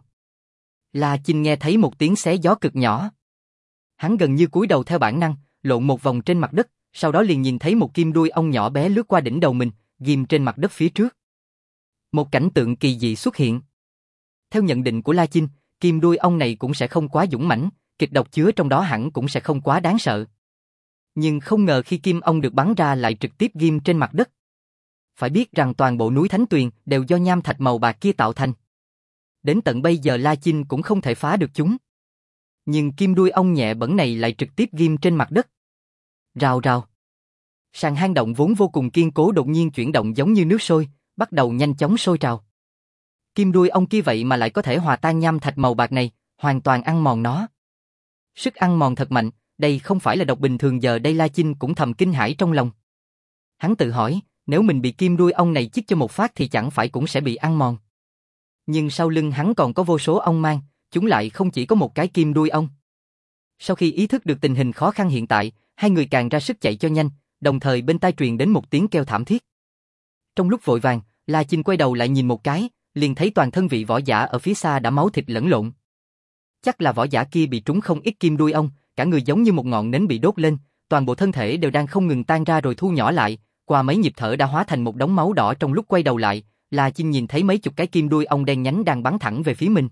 La Chinh nghe thấy một tiếng xé gió cực nhỏ. Hắn gần như cúi đầu theo bản năng, lộn một vòng trên mặt đất, sau đó liền nhìn thấy một kim đuôi ong nhỏ bé lướt qua đỉnh đầu mình, ghim trên mặt đất phía trước. Một cảnh tượng kỳ dị xuất hiện. Theo nhận định của La Chinh, kim đuôi ong này cũng sẽ không quá dũng mãnh, kịch độc chứa trong đó hẳn cũng sẽ không quá đáng sợ. Nhưng không ngờ khi kim ong được bắn ra lại trực tiếp ghim trên mặt đất. Phải biết rằng toàn bộ núi Thánh Tuyền đều do nham thạch màu bạc kia tạo thành. Đến tận bây giờ La Chinh cũng không thể phá được chúng. Nhưng kim đuôi ong nhẹ bẩn này lại trực tiếp ghim trên mặt đất. Rào rào. Sàn hang động vốn vô cùng kiên cố đột nhiên chuyển động giống như nước sôi, bắt đầu nhanh chóng sôi trào. Kim đuôi ong kia vậy mà lại có thể hòa tan nham thạch màu bạc này, hoàn toàn ăn mòn nó. Sức ăn mòn thật mạnh, đây không phải là độc bình thường. Giờ đây La Chinh cũng thầm kinh hãi trong lòng. Hắn tự hỏi, nếu mình bị kim đuôi ong này chích cho một phát thì chẳng phải cũng sẽ bị ăn mòn. Nhưng sau lưng hắn còn có vô số ong mang, chúng lại không chỉ có một cái kim đuôi ong. Sau khi ý thức được tình hình khó khăn hiện tại, hai người càng ra sức chạy cho nhanh, đồng thời bên tai truyền đến một tiếng kêu thảm thiết. Trong lúc vội vàng, La Chinh quay đầu lại nhìn một cái, liền thấy toàn thân vị võ giả ở phía xa đã máu thịt lẫn lộn. Chắc là võ giả kia bị trúng không ít kim đuôi ong, cả người giống như một ngọn nến bị đốt lên, toàn bộ thân thể đều đang không ngừng tan ra rồi thu nhỏ lại, qua mấy nhịp thở đã hóa thành một đống máu đỏ. Trong lúc quay đầu lại, La Chinh nhìn thấy mấy chục cái kim đuôi ong đen nhánh đang bắn thẳng về phía mình.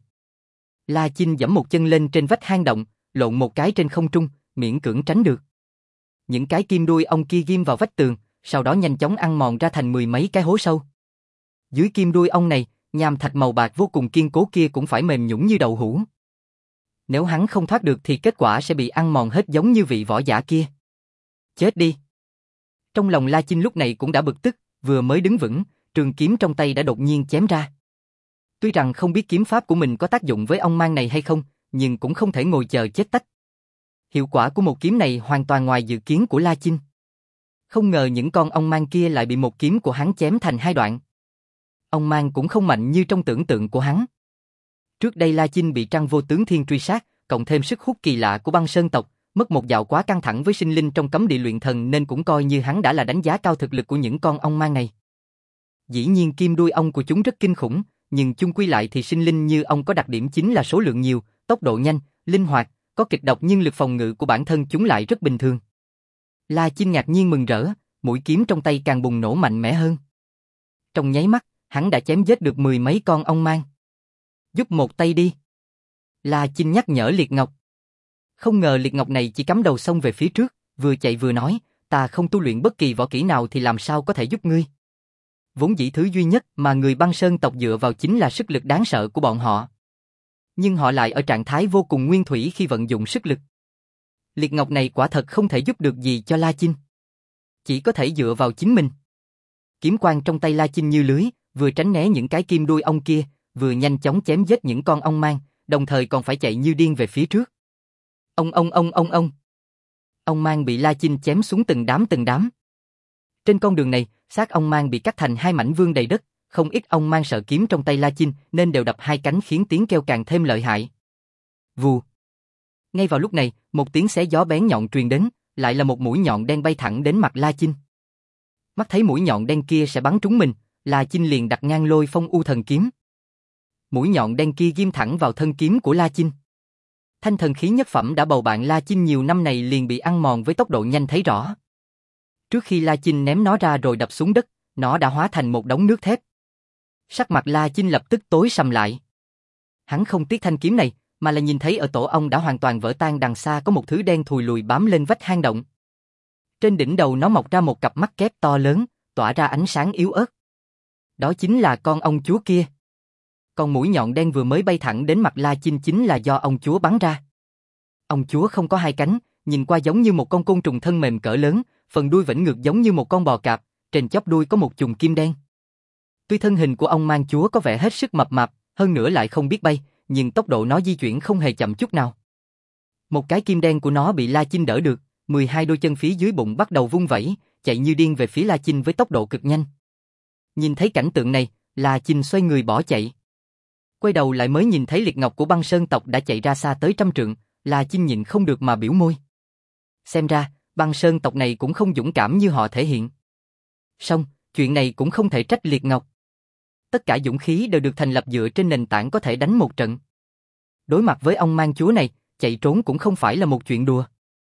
La Chinh giẫm một chân lên trên vách hang động, lộn một cái trên không trung, miễn cưỡng tránh được. Những cái kim đuôi ong kia ghim vào vách tường, sau đó nhanh chóng ăn mòn ra thành mười mấy cái hố sâu. Dưới kim đuôi ong này, nham thạch màu bạc vô cùng kiên cố kia cũng phải mềm nhũn như đậu hũ. Nếu hắn không thoát được thì kết quả sẽ bị ăn mòn hết giống như vị võ giả kia. Chết đi! Trong lòng La Chinh lúc này cũng đã bực tức, vừa mới đứng vững, trường kiếm trong tay đã đột nhiên chém ra. Tuy rằng không biết kiếm pháp của mình có tác dụng với ong mang này hay không, nhưng cũng không thể ngồi chờ chết tách. Hiệu quả của một kiếm này hoàn toàn ngoài dự kiến của La Chinh. Không ngờ những con ong mang kia lại bị một kiếm của hắn chém thành hai đoạn. Ong mang cũng không mạnh như trong tưởng tượng của hắn. Trước đây La Chinh bị Trăng Vô Tướng Thiên truy sát, cộng thêm sức hút kỳ lạ của băng sơn tộc, mất một dạo quá căng thẳng với sinh linh trong cấm địa luyện thần nên cũng coi như hắn đã là đánh giá cao thực lực của những con ong mang này. Dĩ nhiên kim đuôi ong của chúng rất kinh khủng, nhưng chung quy lại thì sinh linh như ong có đặc điểm chính là số lượng nhiều, tốc độ nhanh, linh hoạt, có kịch độc nhưng lực phòng ngự của bản thân chúng lại rất bình thường. La Chinh ngạc nhiên mừng rỡ, mũi kiếm trong tay càng bùng nổ mạnh mẽ hơn. Trong nháy mắt, hắn đã chém giết được mười mấy con ong mang. Giúp một tay đi. La Chinh nhắc nhở Liệt Ngọc. Không ngờ Liệt Ngọc này chỉ cắm đầu xông về phía trước, vừa chạy vừa nói, ta không tu luyện bất kỳ võ kỹ nào thì làm sao có thể giúp ngươi. Vốn dĩ thứ duy nhất mà người băng sơn tộc dựa vào chính là sức lực đáng sợ của bọn họ. Nhưng họ lại ở trạng thái vô cùng nguyên thủy khi vận dụng sức lực. Liệt Ngọc này quả thật không thể giúp được gì cho La Chinh. Chỉ có thể dựa vào chính mình. Kiếm quang trong tay La Chinh như lưới, vừa tránh né những cái kim đuôi ong kia, vừa nhanh chóng chém giết những con ong mang, đồng thời còn phải chạy như điên về phía trước. Ông ông ông ông ông. Ong mang bị La Chinh chém xuống từng đám từng đám. Trên con đường này, xác ong mang bị cắt thành hai mảnh vương đầy đất, không ít ong mang sợ kiếm trong tay La Chinh nên đều đập hai cánh khiến tiếng kêu càng thêm lợi hại. Vù. Ngay vào lúc này, một tiếng xé gió bén nhọn truyền đến, lại là một mũi nhọn đen bay thẳng đến mặt La Chinh. Mắt thấy mũi nhọn đen kia sẽ bắn trúng mình, La Chinh liền đặt ngang Lôi Phong U Thần kiếm. Mũi nhọn đen kia ghim thẳng vào thân kiếm của La Chinh. Thanh thần khí nhất phẩm đã bầu bạn La Chinh nhiều năm này liền bị ăn mòn với tốc độ nhanh thấy rõ. Trước khi La Chinh ném nó ra rồi đập xuống đất, nó đã hóa thành một đống nước thép. Sắc mặt La Chinh lập tức tối sầm lại. Hắn không tiếc thanh kiếm này, mà là nhìn thấy ở tổ ong đã hoàn toàn vỡ tan đằng xa có một thứ đen thùi lùi bám lên vách hang động. Trên đỉnh đầu nó mọc ra một cặp mắt kép to lớn, tỏa ra ánh sáng yếu ớt. Đó chính là con ong chúa kia. Con mũi nhọn đen vừa mới bay thẳng đến mặt La Chinh chính là do ong chúa bắn ra. Ong chúa không có hai cánh, nhìn qua giống như một con côn trùng thân mềm cỡ lớn, phần đuôi vểnh ngược giống như một con bò cạp, trên chóp đuôi có một chùm kim đen. Tuy thân hình của ong mang chúa có vẻ hết sức mập mạp, hơn nữa lại không biết bay, nhưng tốc độ nó di chuyển không hề chậm chút nào. Một cái kim đen của nó bị La Chinh đỡ được, mười hai đôi chân phía dưới bụng bắt đầu vung vẩy, chạy như điên về phía La Chinh với tốc độ cực nhanh. Nhìn thấy cảnh tượng này, La Chinh xoay người bỏ chạy. Quay đầu lại mới nhìn thấy liệt ngọc của băng sơn tộc đã chạy ra xa tới trăm trượng, La Chinh nhịn không được mà biểu môi. Xem ra, băng sơn tộc này cũng không dũng cảm như họ thể hiện. Song, chuyện này cũng không thể trách liệt ngọc. Tất cả dũng khí đều được thành lập dựa trên nền tảng có thể đánh một trận. Đối mặt với ông mang chúa này, chạy trốn cũng không phải là một chuyện đùa.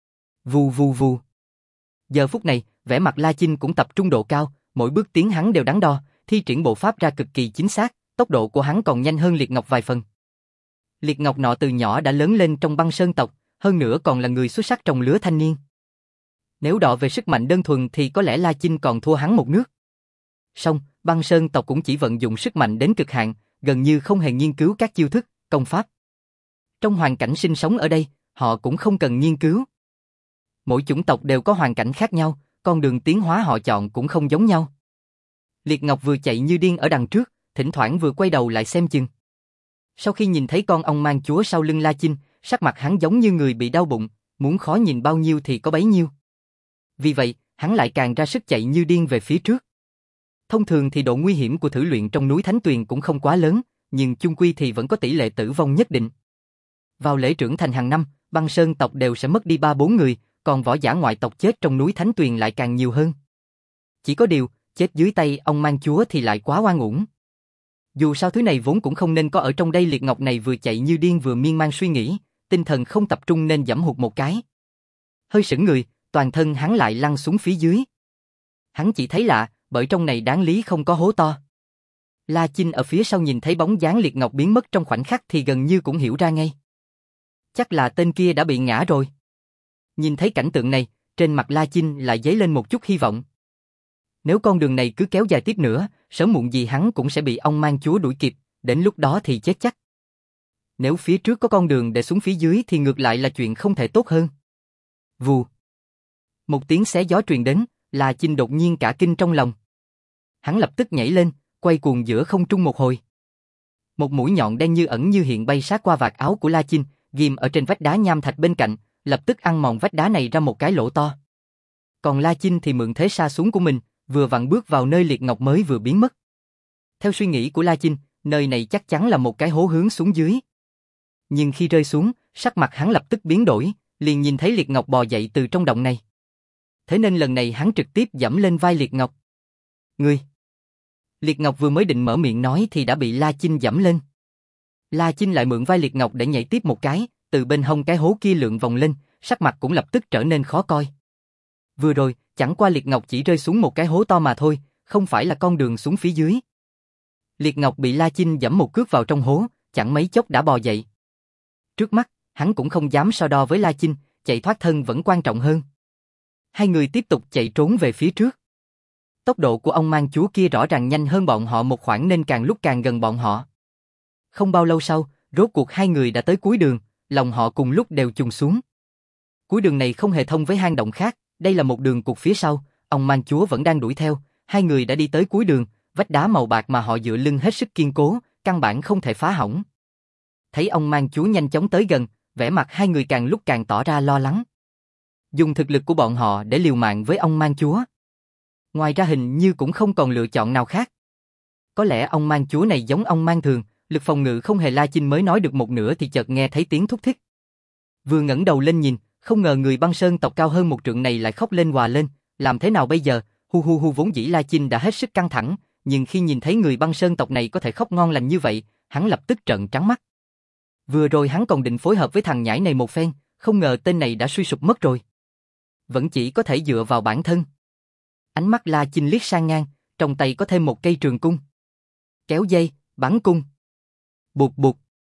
Vù vù vù. Giờ phút này, vẻ mặt La Chinh cũng tập trung độ cao, mỗi bước tiến hắn đều đắn đo, thi triển bộ pháp ra cực kỳ chính xác, tốc độ của hắn còn nhanh hơn Liệt Ngọc vài phần. Liệt Ngọc nọ từ nhỏ đã lớn lên trong băng sơn tộc, hơn nữa còn là người xuất sắc trong lứa thanh niên. Nếu đọ về sức mạnh đơn thuần thì có lẽ La Chinh còn thua hắn một nước. Song, băng sơn tộc cũng chỉ vận dụng sức mạnh đến cực hạn, gần như không hề nghiên cứu các chiêu thức, công pháp. Trong hoàn cảnh sinh sống ở đây, họ cũng không cần nghiên cứu. Mỗi chủng tộc đều có hoàn cảnh khác nhau, con đường tiến hóa họ chọn cũng không giống nhau. Liệt Ngọc vừa chạy như điên ở đằng trước, thỉnh thoảng vừa quay đầu lại xem chừng. Sau khi nhìn thấy con ong mang chúa sau lưng La Chinh, sắc mặt hắn giống như người bị đau bụng, muốn khó nhìn bao nhiêu thì có bấy nhiêu. Vì vậy, hắn lại càng ra sức chạy như điên về phía trước. Thông thường thì độ nguy hiểm của thử luyện trong núi Thánh Tuyền cũng không quá lớn, nhưng chung quy thì vẫn có tỷ lệ tử vong nhất định. Vào lễ trưởng thành hàng năm, băng sơn tộc đều sẽ mất đi ba bốn người, còn võ giả ngoại tộc chết trong núi Thánh Tuyền lại càng nhiều hơn. Chỉ có điều, chết dưới tay ông mang chúa thì lại quá oan uổng. Dù sao thứ này vốn cũng không nên có ở trong đây. Liệt Ngọc này vừa chạy như điên vừa miên man suy nghĩ, tinh thần không tập trung nên giẫm hụt một cái. Hơi sững người, toàn thân hắn lại lăn xuống phía dưới. Hắn chỉ thấy lạ, bởi trong này đáng lý không có hố to. La Chinh ở phía sau nhìn thấy bóng dáng Liệt Ngọc biến mất trong khoảnh khắc thì gần như cũng hiểu ra ngay. Chắc là tên kia đã bị ngã rồi. Nhìn thấy cảnh tượng này, trên mặt La Chinh lại dấy lên một chút hy vọng. Nếu con đường này cứ kéo dài tiếp nữa, sớm muộn gì hắn cũng sẽ bị ông mang chúa đuổi kịp, đến lúc đó thì chết chắc. Nếu phía trước có con đường để xuống phía dưới thì ngược lại là chuyện không thể tốt hơn. Vù. Một tiếng xé gió truyền đến, La Chinh đột nhiên cả kinh trong lòng. Hắn lập tức nhảy lên, quay cuồng giữa không trung một hồi. Một mũi nhọn đen như ẩn như hiện bay sát qua vạt áo của La Chinh, ghim ở trên vách đá nham thạch bên cạnh, lập tức ăn mòn vách đá này ra một cái lỗ to. Còn La Chinh thì mượn thế sa xuống của mình, vừa vặn bước vào nơi Liệt Ngọc mới vừa biến mất. Theo suy nghĩ của La Chinh, nơi này chắc chắn là một cái hố hướng xuống dưới. Nhưng khi rơi xuống, sắc mặt hắn lập tức biến đổi, liền nhìn thấy Liệt Ngọc bò dậy từ trong động này. Thế nên lần này hắn trực tiếp giẫm lên vai Liệt Ngọc. Ngươi! Liệt Ngọc vừa mới định mở miệng nói thì đã bị La Chinh giẫm lên. La Chinh lại mượn vai Liệt Ngọc để nhảy tiếp một cái, từ bên hông cái hố kia lượn vòng lên, sắc mặt cũng lập tức trở nên khó coi. Vừa rồi, chẳng qua Liệt Ngọc chỉ rơi xuống một cái hố to mà thôi, không phải là con đường xuống phía dưới. Liệt Ngọc bị La Chinh giẫm một cước vào trong hố, chẳng mấy chốc đã bò dậy. Trước mắt, hắn cũng không dám so đo với La Chinh, chạy thoát thân vẫn quan trọng hơn. Hai người tiếp tục chạy trốn về phía trước. Tốc độ của ông mang chúa kia rõ ràng nhanh hơn bọn họ một khoảng nên càng lúc càng gần bọn họ. Không bao lâu sau, rốt cuộc hai người đã tới cuối đường, lòng họ cùng lúc đều chùng xuống. Cuối đường này không hề thông với hang động khác, đây là một đường cụt phía sau, ông mang chúa vẫn đang đuổi theo, hai người đã đi tới cuối đường, vách đá màu bạc mà họ dựa lưng hết sức kiên cố, căn bản không thể phá hỏng. Thấy ông mang chúa nhanh chóng tới gần, vẻ mặt hai người càng lúc càng tỏ ra lo lắng. Dùng thực lực của bọn họ để liều mạng với ông mang chúa. Ngoài ra hình như cũng không còn lựa chọn nào khác. Có lẽ ông mang chúa này giống ông mang thường, lực phòng ngự không hề. La Chinh mới nói được một nửa thì chợt nghe thấy tiếng thúc thích. Vừa ngẩng đầu lên nhìn, không ngờ người băng sơn tộc cao hơn một trượng này lại khóc lên òa lên, làm thế nào bây giờ? Hu hu hu. Vốn dĩ La Chinh đã hết sức căng thẳng, nhưng khi nhìn thấy người băng sơn tộc này có thể khóc ngon lành như vậy, hắn lập tức trợn trắng mắt. Vừa rồi hắn còn định phối hợp với thằng nhãi này một phen, không ngờ tên này đã suy sụp mất rồi. Vẫn chỉ có thể dựa vào bản thân. Ánh mắt La Chinh liếc sang ngang, trong tay có thêm một cây trường cung. Kéo dây, bắn cung. Bụt bụt.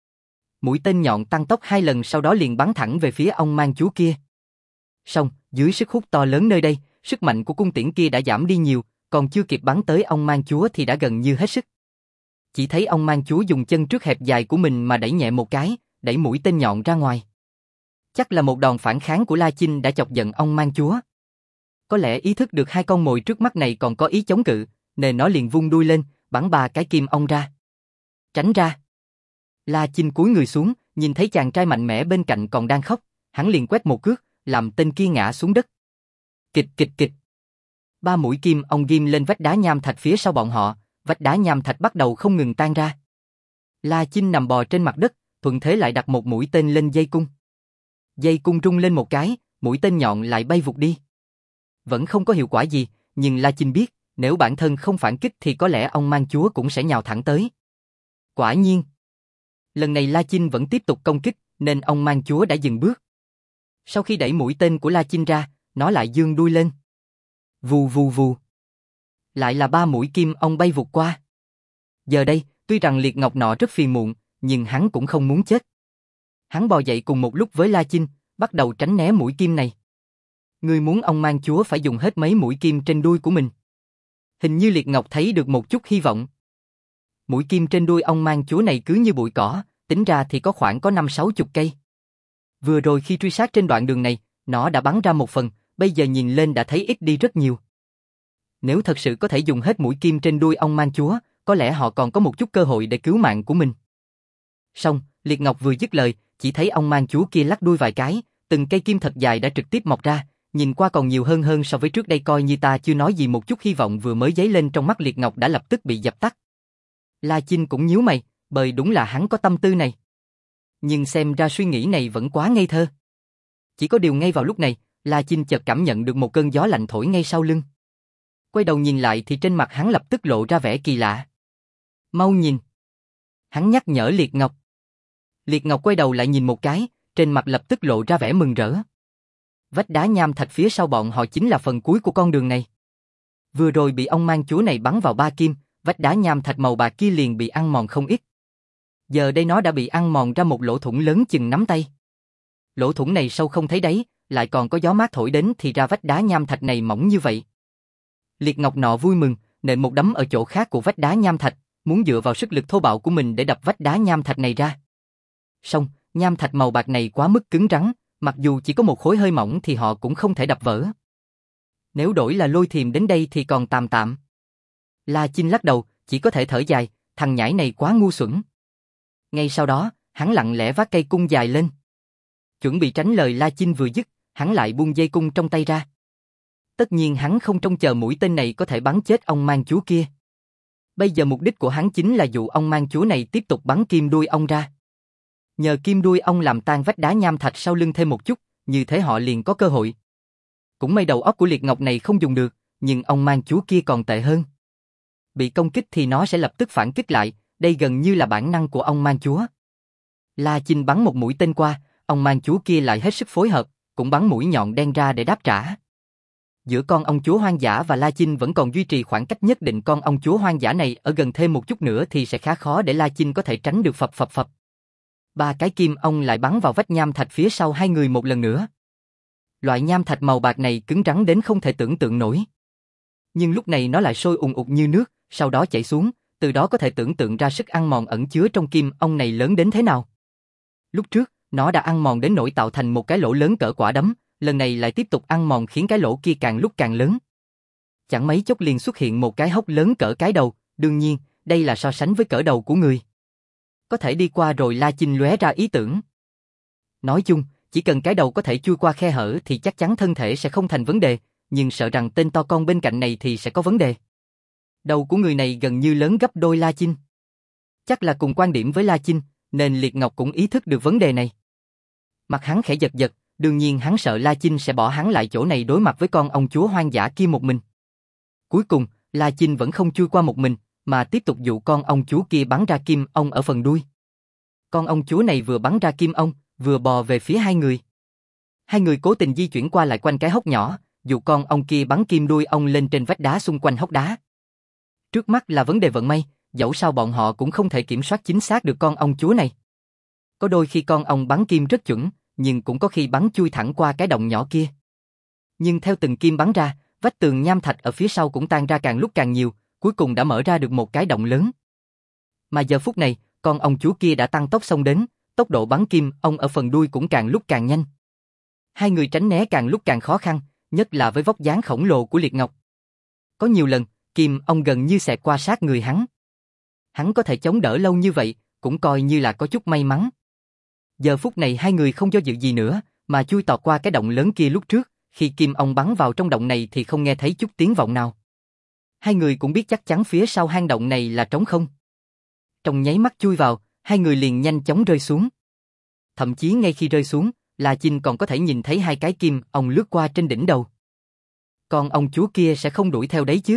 Mũi tên nhọn tăng tốc hai lần sau đó liền bắn thẳng về phía ông mang chúa kia. Song, dưới sức hút to lớn nơi đây, sức mạnh của cung tiễn kia đã giảm đi nhiều, còn chưa kịp bắn tới ông mang chúa thì đã gần như hết sức. Chỉ thấy ông mang chúa dùng chân trước hẹp dài của mình mà đẩy nhẹ một cái, đẩy mũi tên nhọn ra ngoài. Chắc là một đòn phản kháng của La Chinh đã chọc giận ông mang chúa. Có lẽ ý thức được hai con mồi trước mắt này còn có ý chống cự, nên nó liền vung đuôi lên, bắn ba cái kim ong ra. Tránh ra. La Chinh cúi người xuống, nhìn thấy chàng trai mạnh mẽ bên cạnh còn đang khóc, hắn liền quét một cước, làm tên kia ngã xuống đất. Kịch kịch kịch. Ba mũi kim ong ghim lên vách đá nham thạch phía sau bọn họ, vách đá nham thạch bắt đầu không ngừng tan ra. La Chinh nằm bò trên mặt đất, thuận thế lại đặt một mũi tên lên dây cung. Dây cung rung lên một cái, mũi tên nhọn lại bay vụt đi. Vẫn không có hiệu quả gì, nhưng La Chinh biết, nếu bản thân không phản kích thì có lẽ ông mang chúa cũng sẽ nhào thẳng tới. Quả nhiên. Lần này La Chinh vẫn tiếp tục công kích, nên ông mang chúa đã dừng bước. Sau khi đẩy mũi tên của La Chinh ra, nó lại giương đuôi lên. Vù vù vù. Lại là ba mũi kim ong bay vụt qua. Giờ đây, tuy rằng Liệt Ngọc nọ rất phiền muộn, nhưng hắn cũng không muốn chết. Hắn bò dậy cùng một lúc với La Chinh, bắt đầu tránh né mũi kim này. Ngươi muốn ông mang chúa phải dùng hết mấy mũi kim trên đuôi của mình. Hình như Liệt Ngọc thấy được một chút hy vọng. Mũi kim trên đuôi ông mang chúa này cứ như bụi cỏ, tính ra thì có khoảng có năm sáu chục cây. Vừa rồi khi truy sát trên đoạn đường này, nó đã bắn ra một phần, bây giờ nhìn lên đã thấy ít đi rất nhiều. Nếu thật sự có thể dùng hết mũi kim trên đuôi ông mang chúa, có lẽ họ còn có một chút cơ hội để cứu mạng của mình. Song, Liệt Ngọc vừa dứt lời, chỉ thấy ông mang chúa kia lắc đuôi vài cái, từng cây kim thật dài đã trực tiếp mọc ra, nhìn qua còn nhiều hơn hơn so với trước đây, coi như ta chưa nói gì, một chút hy vọng vừa mới dấy lên trong mắt Liệt Ngọc đã lập tức bị dập tắt. La Chinh cũng nhíu mày, bởi đúng là hắn có tâm tư này. Nhưng xem ra suy nghĩ này vẫn quá ngây thơ. Chỉ có điều ngay vào lúc này, La Chinh chợt cảm nhận được một cơn gió lạnh thổi ngay sau lưng. Quay đầu nhìn lại thì trên mặt hắn lập tức lộ ra vẻ kỳ lạ. Mau nhìn. Hắn nhắc nhở Liệt Ngọc. Liệt Ngọc quay đầu lại nhìn một cái, trên mặt lập tức lộ ra vẻ mừng rỡ. Vách đá nham thạch phía sau bọn họ chính là phần cuối của con đường này. Vừa rồi bị ông mang chúa này bắn vào ba kim, vách đá nham thạch màu bạc kia liền bị ăn mòn không ít. Giờ đây nó đã bị ăn mòn ra một lỗ thủng lớn chừng nắm tay. Lỗ thủng này sâu không thấy đáy, lại còn có gió mát thổi đến thì ra vách đá nham thạch này mỏng như vậy. Liệt Ngọc nọ vui mừng, nện một đấm ở chỗ khác của vách đá nham thạch, muốn dựa vào sức lực thô bạo của mình để đập vách đá nham thạch này ra. Song, nham thạch màu bạc này quá mức cứng rắn, mặc dù chỉ có một khối hơi mỏng thì họ cũng không thể đập vỡ. Nếu đổi là Lôi Thiềm đến đây thì còn tạm tạm. La Chinh lắc đầu, chỉ có thể thở dài, thằng nhãi này quá ngu xuẩn. Ngay sau đó, hắn lặng lẽ vác cây cung dài lên. Chuẩn bị tránh lời La Chinh vừa dứt, hắn lại buông dây cung trong tay ra. Tất nhiên hắn không trông chờ mũi tên này có thể bắn chết ông mang chúa kia. Bây giờ mục đích của hắn chính là dụ ông mang chúa này tiếp tục bắn kim đuôi ong ra. Nhờ kim đuôi ong làm tan vách đá nham thạch sau lưng thêm một chút, như thế họ liền có cơ hội. Cũng may đầu óc của Liệt Ngọc này không dùng được, nhưng ông mang chúa kia còn tệ hơn. Bị công kích thì nó sẽ lập tức phản kích lại, đây gần như là bản năng của ông mang chúa. La Chinh bắn một mũi tên qua, ông mang chúa kia lại hết sức phối hợp, cũng bắn mũi nhọn đen ra để đáp trả. Giữa con ong chúa hoang dã và La Chinh vẫn còn duy trì khoảng cách nhất định, con ong chúa hoang dã này ở gần thêm một chút nữa thì sẽ khá khó để La Chinh có thể tránh được phập phập phập. Ba cái kim ong lại bắn vào vách nham thạch phía sau hai người một lần nữa. Loại nham thạch màu bạc này cứng rắn đến không thể tưởng tượng nổi. Nhưng lúc này nó lại sôi ùn ùn như nước, sau đó chảy xuống, từ đó có thể tưởng tượng ra sức ăn mòn ẩn chứa trong kim ong này lớn đến thế nào. Lúc trước, nó đã ăn mòn đến nỗi tạo thành một cái lỗ lớn cỡ quả đấm, lần này lại tiếp tục ăn mòn khiến cái lỗ kia càng lúc càng lớn. Chẳng mấy chốc liền xuất hiện một cái hốc lớn cỡ cái đầu, đương nhiên, đây là so sánh với cỡ đầu của người. Có thể đi qua rồi. La Chinh lóe ra ý tưởng. Nói chung, chỉ cần cái đầu có thể chui qua khe hở thì chắc chắn thân thể sẽ không thành vấn đề, nhưng sợ rằng tên to con bên cạnh này thì sẽ có vấn đề. Đầu của người này gần như lớn gấp đôi La Chinh. Chắc là cùng quan điểm với La Chinh, nên Liệt Ngọc cũng ý thức được vấn đề này. Mặt hắn khẽ giật giật, đương nhiên hắn sợ La Chinh sẽ bỏ hắn lại chỗ này đối mặt với con ong chúa hoang dã kia một mình. Cuối cùng, La Chinh vẫn không chui qua một mình, mà tiếp tục dụ con ong chúa kia bắn ra kim ong ở phần đuôi. con ong chúa này vừa bắn ra kim ong, vừa bò về phía hai người. Hai người cố tình di chuyển qua lại quanh cái hốc nhỏ, dù con ong kia bắn kim đuôi ong lên trên vách đá xung quanh hốc đá. Trước mắt là vấn đề vận may, dẫu sao bọn họ cũng không thể kiểm soát chính xác được con ong chúa này. Có đôi khi con ong bắn kim rất chuẩn, nhưng cũng có khi bắn chui thẳng qua cái động nhỏ kia. Nhưng theo từng kim bắn ra, vách tường nham thạch ở phía sau cũng tan ra càng lúc càng nhiều, cuối cùng đã mở ra được một cái động lớn. Mà giờ phút này, con ong chúa kia đã tăng tốc xông đến, tốc độ bắn kim ong ở phần đuôi cũng càng lúc càng nhanh. Hai người tránh né càng lúc càng khó khăn, nhất là với vóc dáng khổng lồ của Liệt Ngọc. Có nhiều lần, kim ong gần như xẹt qua sát người hắn. Hắn có thể chống đỡ lâu như vậy, cũng coi như là có chút may mắn. Giờ phút này hai người không do dự gì nữa, mà chui tọt qua cái động lớn kia lúc trước, khi kim ong bắn vào trong động này thì không nghe thấy chút tiếng vọng nào. Hai người cũng biết chắc chắn phía sau hang động này là trống không. Trong nháy mắt chui vào, hai người liền nhanh chóng rơi xuống. Thậm chí ngay khi rơi xuống, La Chinh còn có thể nhìn thấy hai cái kim ong lướt qua trên đỉnh đầu. Con ong chúa kia sẽ không đuổi theo đấy chứ?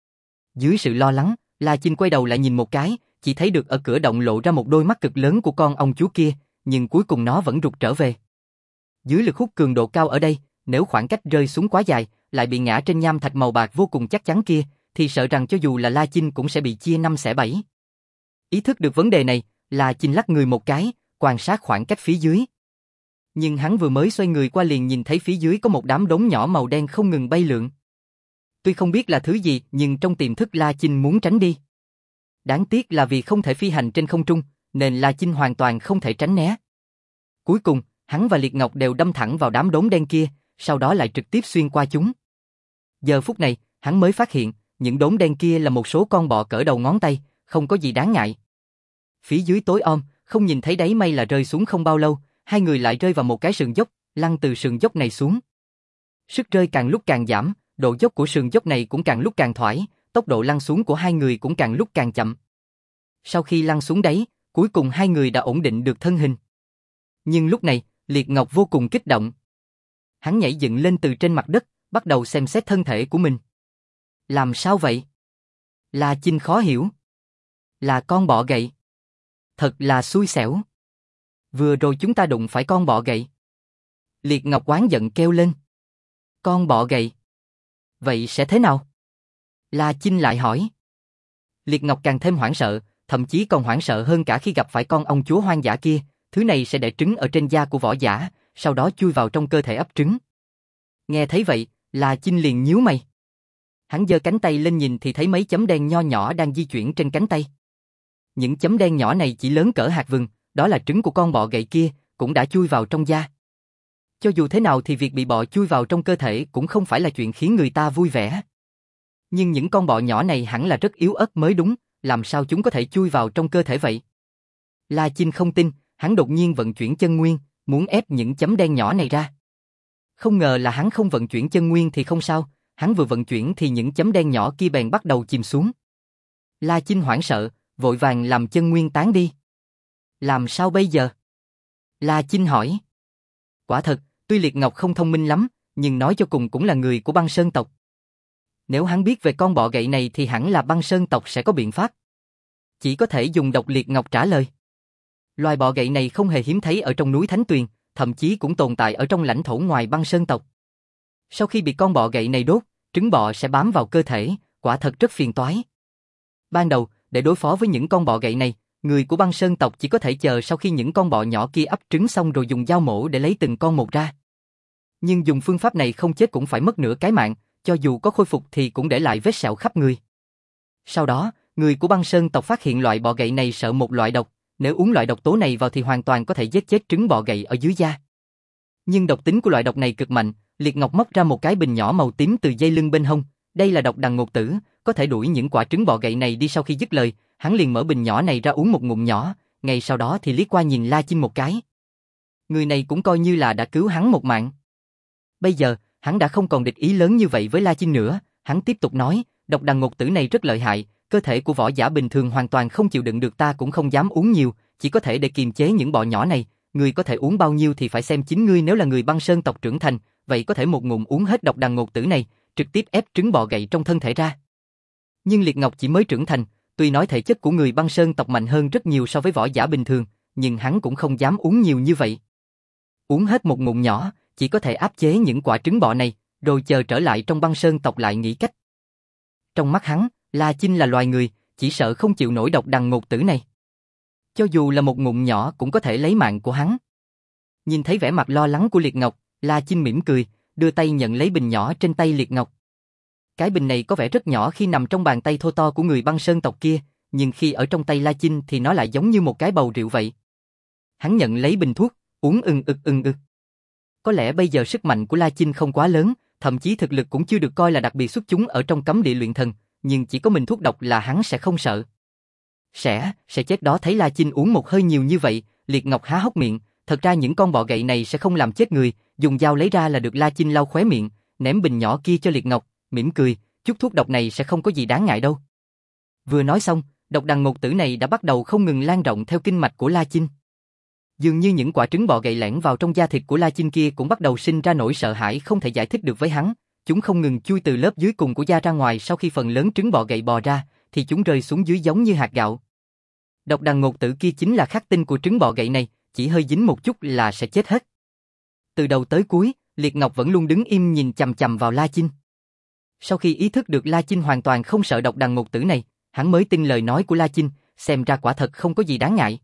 Dưới sự lo lắng, La Chinh quay đầu lại nhìn một cái, chỉ thấy được ở cửa động lộ ra một đôi mắt cực lớn của con ong chúa kia, nhưng cuối cùng nó vẫn rụt trở về. Dưới lực hút cường độ cao ở đây, nếu khoảng cách rơi xuống quá dài, lại bị ngã trên nham thạch màu bạc vô cùng chắc chắn kia, thì sợ rằng cho dù là La Chinh cũng sẽ bị chia năm xẻ bảy. Ý thức được vấn đề này, La Chinh lắc người một cái, quan sát khoảng cách phía dưới. Nhưng hắn vừa mới xoay người qua liền nhìn thấy phía dưới có một đám đống nhỏ màu đen không ngừng bay lượn. Tuy không biết là thứ gì, nhưng trong tiềm thức La Chinh muốn tránh đi. Đáng tiếc là vì không thể phi hành trên không trung, nên La Chinh hoàn toàn không thể tránh né. Cuối cùng, hắn và Liệt Ngọc đều đâm thẳng vào đám đống đen kia, sau đó lại trực tiếp xuyên qua chúng. Giờ phút này, hắn mới phát hiện, những đống đen kia là một số con bọ cỡ đầu ngón tay, không có gì đáng ngại. Phía dưới tối om, không nhìn thấy đáy, may là rơi xuống không bao lâu, hai người lại rơi vào một cái sườn dốc, lăn từ sườn dốc này xuống. Sức rơi càng lúc càng giảm, độ dốc của sườn dốc này cũng càng lúc càng thoải, tốc độ lăn xuống của hai người cũng càng lúc càng chậm. Sau khi lăn xuống đáy, cuối cùng hai người đã ổn định được thân hình. Nhưng lúc này, Liệt Ngọc vô cùng kích động. Hắn nhảy dựng lên từ trên mặt đất, bắt đầu xem xét thân thể của mình. Làm sao vậy? La Chinh khó hiểu. Là con bọ gậy. Thật là xui xẻo. Vừa rồi chúng ta đụng phải con bọ gậy. Liệt Ngọc oán giận kêu lên. Con bọ gậy. Vậy sẽ thế nào? La Chinh lại hỏi. Liệt Ngọc càng thêm hoảng sợ, thậm chí còn hoảng sợ hơn cả khi gặp phải con ong chúa hoang dã kia. Thứ này sẽ đẻ trứng ở trên da của võ giả, sau đó chui vào trong cơ thể ấp trứng. Nghe thấy vậy, La Chinh liền nhíu mày. Hắn giơ cánh tay lên nhìn thì thấy mấy chấm đen nho nhỏ đang di chuyển trên cánh tay. Những chấm đen nhỏ này chỉ lớn cỡ hạt vừng, đó là trứng của con bọ gậy kia, cũng đã chui vào trong da. Cho dù thế nào thì việc bị bọ chui vào trong cơ thể cũng không phải là chuyện khiến người ta vui vẻ. Nhưng những con bọ nhỏ này hẳn là rất yếu ớt mới đúng, làm sao chúng có thể chui vào trong cơ thể vậy? La Chinh không tin, hắn đột nhiên vận chuyển chân nguyên, muốn ép những chấm đen nhỏ này ra. Không ngờ là hắn không vận chuyển chân nguyên thì không sao, hắn vừa vận chuyển thì những chấm đen nhỏ kia bèn bắt đầu chìm xuống. La Chinh hoảng sợ, vội vàng làm chân nguyên tán đi. Làm sao bây giờ? La Chinh hỏi. Quả thật, tuy Liệt Ngọc không thông minh lắm, nhưng nói cho cùng cũng là người của Băng Sơn tộc. Nếu hắn biết về con bọ gậy này thì hẳn là Băng Sơn tộc sẽ có biện pháp. Chỉ có thể dùng độc. Liệt Ngọc trả lời. Loài bọ gậy này không hề hiếm thấy ở trong núi Thánh Tuyền, thậm chí cũng tồn tại ở trong lãnh thổ ngoài Băng Sơn tộc. Sau khi bị con bọ gậy này đốt, trứng bọ sẽ bám vào cơ thể, quả thật rất phiền toái. Ban đầu, để đối phó với những con bọ gậy này, người của Băng Sơn tộc chỉ có thể chờ sau khi những con bọ nhỏ kia ấp trứng xong rồi dùng dao mổ để lấy từng con một ra. Nhưng dùng phương pháp này không chết cũng phải mất nửa cái mạng, cho dù có khôi phục thì cũng để lại vết sẹo khắp người. Sau đó, người của Băng Sơn tộc phát hiện loại bọ gậy này sợ một loại độc, nếu uống loại độc tố này vào thì hoàn toàn có thể giết chết trứng bọ gậy ở dưới da. Nhưng độc tính của loại độc này cực mạnh, Liệt Ngọc móc ra một cái bình nhỏ màu tím từ dây lưng bên hông, đây là độc đằng ngột tử, có thể đuổi những quả trứng bọ gậy này đi. Sau khi dứt lời, hắn liền mở bình nhỏ này ra uống một ngụm nhỏ, ngay sau đó thì liếc qua nhìn La Chinh một cái. Người này cũng coi như là đã cứu hắn một mạng. Bây giờ, hắn đã không còn địch ý lớn như vậy với La Chinh nữa, hắn tiếp tục nói, độc đằng ngột tử này rất lợi hại, cơ thể của võ giả bình thường hoàn toàn không chịu đựng được, ta cũng không dám uống nhiều, chỉ có thể để kiềm chế những bọ nhỏ này, người có thể uống bao nhiêu thì phải xem chính ngươi, nếu là người Băng Sơn tộc trưởng thành, vậy có thể một ngụm uống hết độc đằng ngột tử này, trực tiếp ép trứng bọ gậy trong thân thể ra. Nhưng Liệt Ngọc chỉ mới trưởng thành, tuy nói thể chất của người Băng Sơn tộc mạnh hơn rất nhiều so với võ giả bình thường, nhưng hắn cũng không dám uống nhiều như vậy. Uống hết một ngụm nhỏ, chỉ có thể áp chế những quả trứng bọ này, rồi chờ trở lại trong băng sơn tộc lại nghĩ cách. Trong mắt hắn, La Chinh là loài người, chỉ sợ không chịu nổi độc đằng ngột tử này. Cho dù là một ngụm nhỏ cũng có thể lấy mạng của hắn. Nhìn thấy vẻ mặt lo lắng của Liệt Ngọc, La Chinh mỉm cười, đưa tay nhận lấy bình nhỏ trên tay Liệt Ngọc. Cái bình này có vẻ rất nhỏ khi nằm trong bàn tay thô to của người băng sơn tộc kia, nhưng khi ở trong tay La Chinh thì nó lại giống như một cái bầu rượu vậy. Hắn nhận lấy bình thuốc, uống ừng ực ừng ực. Có lẽ bây giờ sức mạnh của La Chinh không quá lớn, thậm chí thực lực cũng chưa được coi là đặc biệt xuất chúng ở trong cấm địa luyện thần, nhưng chỉ có mình thuốc độc là hắn sẽ không sợ. Sẽ, sẽ chết đó. Thấy La Chinh uống một hơi nhiều như vậy, Liệt Ngọc há hốc miệng, thật ra những con bọ gậy này sẽ không làm chết người, dùng dao lấy ra là được. La Chinh lau khóe miệng, ném bình nhỏ kia cho Liệt Ngọc, mỉm cười, chút thuốc độc này sẽ không có gì đáng ngại đâu. Vừa nói xong, độc đằng ngột tử này đã bắt đầu không ngừng lan rộng theo kinh mạch của La Chinh. Dường như những quả trứng bọ gậy lẻn vào trong da thịt của La Chinh kia cũng bắt đầu sinh ra nỗi sợ hãi không thể giải thích được với hắn, chúng không ngừng chui từ lớp dưới cùng của da ra ngoài. Sau khi phần lớn trứng bọ gậy bò ra, thì chúng rơi xuống dưới giống như hạt gạo. Độc đằng ngột tử kia chính là khắc tinh của trứng bọ gậy này, chỉ hơi dính một chút là sẽ chết hết. Từ đầu tới cuối, Liệt Ngọc vẫn luôn đứng im nhìn chằm chằm vào La Chinh. Sau khi ý thức được La Chinh hoàn toàn không sợ độc đằng ngột tử này, hắn mới tin lời nói của La Chinh, xem ra quả thật không có gì đáng ngại.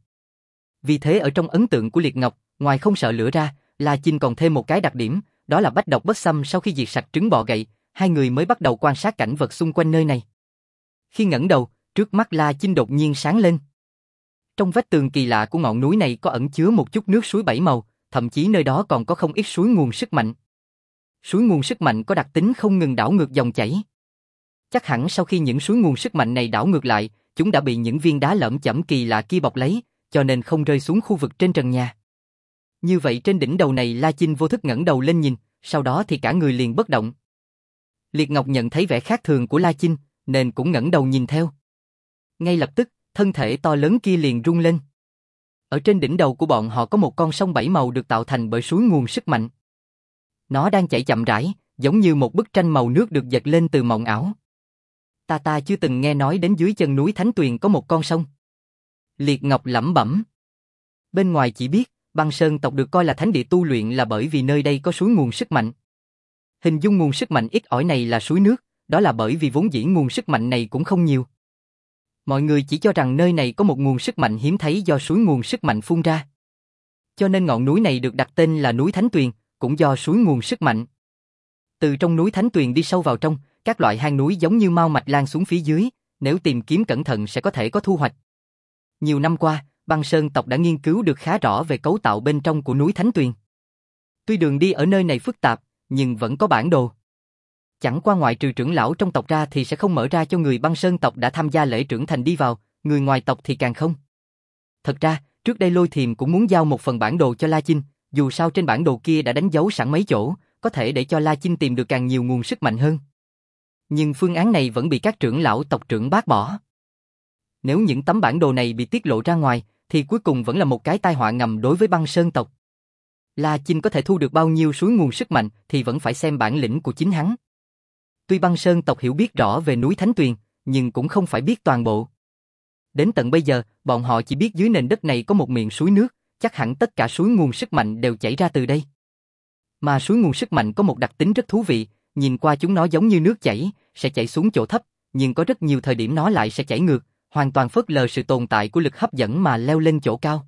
Vì thế ở trong ấn tượng của Liệt Ngọc, ngoài không sợ lửa ra, La Chinh còn thêm một cái đặc điểm, đó là bách độc bất xâm. Sau khi diệt sạch trứng bọ gậy, hai người mới bắt đầu quan sát cảnh vật xung quanh nơi này. Khi ngẩng đầu, trước mắt La Chinh đột nhiên sáng lên. Trong vách tường kỳ lạ của ngọn núi này có ẩn chứa một chút nước suối bảy màu, thậm chí nơi đó còn có không ít suối nguồn sức mạnh. Suối nguồn sức mạnh có đặc tính không ngừng đảo ngược dòng chảy. Chắc hẳn sau khi những suối nguồn sức mạnh này đảo ngược lại, chúng đã bị những viên đá lởm chởm kỳ lạ kia bọc lấy, cho nên không rơi xuống khu vực trên trần nhà. Như vậy trên đỉnh đầu này La Chinh vô thức ngẩng đầu lên nhìn, sau đó thì cả người liền bất động. Liệt Ngọc nhận thấy vẻ khác thường của La Chinh, nên cũng ngẩng đầu nhìn theo. Ngay lập tức, thân thể to lớn kia liền rung lên. Ở trên đỉnh đầu của bọn họ có một con sông bảy màu được tạo thành bởi suối nguồn sức mạnh. Nó đang chảy chậm rãi, giống như một bức tranh màu nước được dệt lên từ mộng ảo. Ta ta chưa từng nghe nói đến dưới chân núi Thánh Tuyền có một con sông. Liệt Ngọc lẩm bẩm. Bên ngoài chỉ biết, băng sơn tộc được coi là thánh địa tu luyện là bởi vì nơi đây có suối nguồn sức mạnh. Hình dung nguồn sức mạnh ít ỏi này là suối nước, đó là bởi vì vốn dĩ nguồn sức mạnh này cũng không nhiều. Mọi người chỉ cho rằng nơi này có một nguồn sức mạnh hiếm thấy do suối nguồn sức mạnh phun ra. Cho nên ngọn núi này được đặt tên là núi Thánh Tuyền, cũng do suối nguồn sức mạnh. Từ trong núi Thánh Tuyền đi sâu vào trong, các loại hang núi giống như mao mạch lan xuống phía dưới, nếu tìm kiếm cẩn thận sẽ có thể có thu hoạch. Nhiều năm qua, băng sơn tộc đã nghiên cứu được khá rõ về cấu tạo bên trong của núi Thánh Tuyền. Tuy đường đi ở nơi này phức tạp, nhưng vẫn có bản đồ. Chẳng qua ngoại trừ trưởng lão trong tộc ra thì sẽ không mở ra cho người băng sơn tộc đã tham gia lễ trưởng thành đi vào, người ngoài tộc thì càng không. Thật ra, trước đây Lôi Thiềm cũng muốn giao một phần bản đồ cho La Chinh, dù sao trên bản đồ kia đã đánh dấu sẵn mấy chỗ, có thể để cho La Chinh tìm được càng nhiều nguồn sức mạnh hơn. Nhưng phương án này vẫn bị các trưởng lão tộc trưởng bác bỏ. Nếu những tấm bản đồ này bị tiết lộ ra ngoài, thì cuối cùng vẫn là một cái tai họa ngầm đối với băng sơn tộc. La Chinh có thể thu được bao nhiêu suối nguồn sức mạnh thì vẫn phải xem bản lĩnh của chính hắn. Tuy băng sơn tộc hiểu biết rõ về núi Thánh Tuyền, nhưng cũng không phải biết toàn bộ. Đến tận bây giờ, bọn họ chỉ biết dưới nền đất này có một miệng suối nước, chắc hẳn tất cả suối nguồn sức mạnh đều chảy ra từ đây. Mà suối nguồn sức mạnh có một đặc tính rất thú vị, nhìn qua chúng nó giống như nước chảy, sẽ chảy xuống chỗ thấp, nhưng có rất nhiều thời điểm nó lại sẽ chảy ngược, hoàn toàn phớt lờ sự tồn tại của lực hấp dẫn mà leo lên chỗ cao.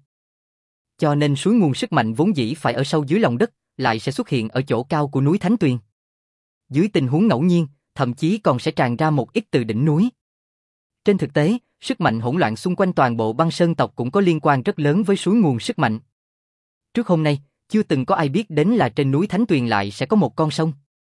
Cho nên suối nguồn sức mạnh vốn dĩ phải ở sâu dưới lòng đất, lại sẽ xuất hiện ở chỗ cao của núi Thánh Tuyền. Dưới tình huống ngẫu nhiên, thậm chí còn sẽ tràn ra một ít từ đỉnh núi. Trên thực tế, sức mạnh hỗn loạn xung quanh toàn bộ băng sơn tộc cũng có liên quan rất lớn với suối nguồn sức mạnh. Trước hôm nay, chưa từng có ai biết đến là trên núi Thánh Tuyền lại sẽ có một con sông.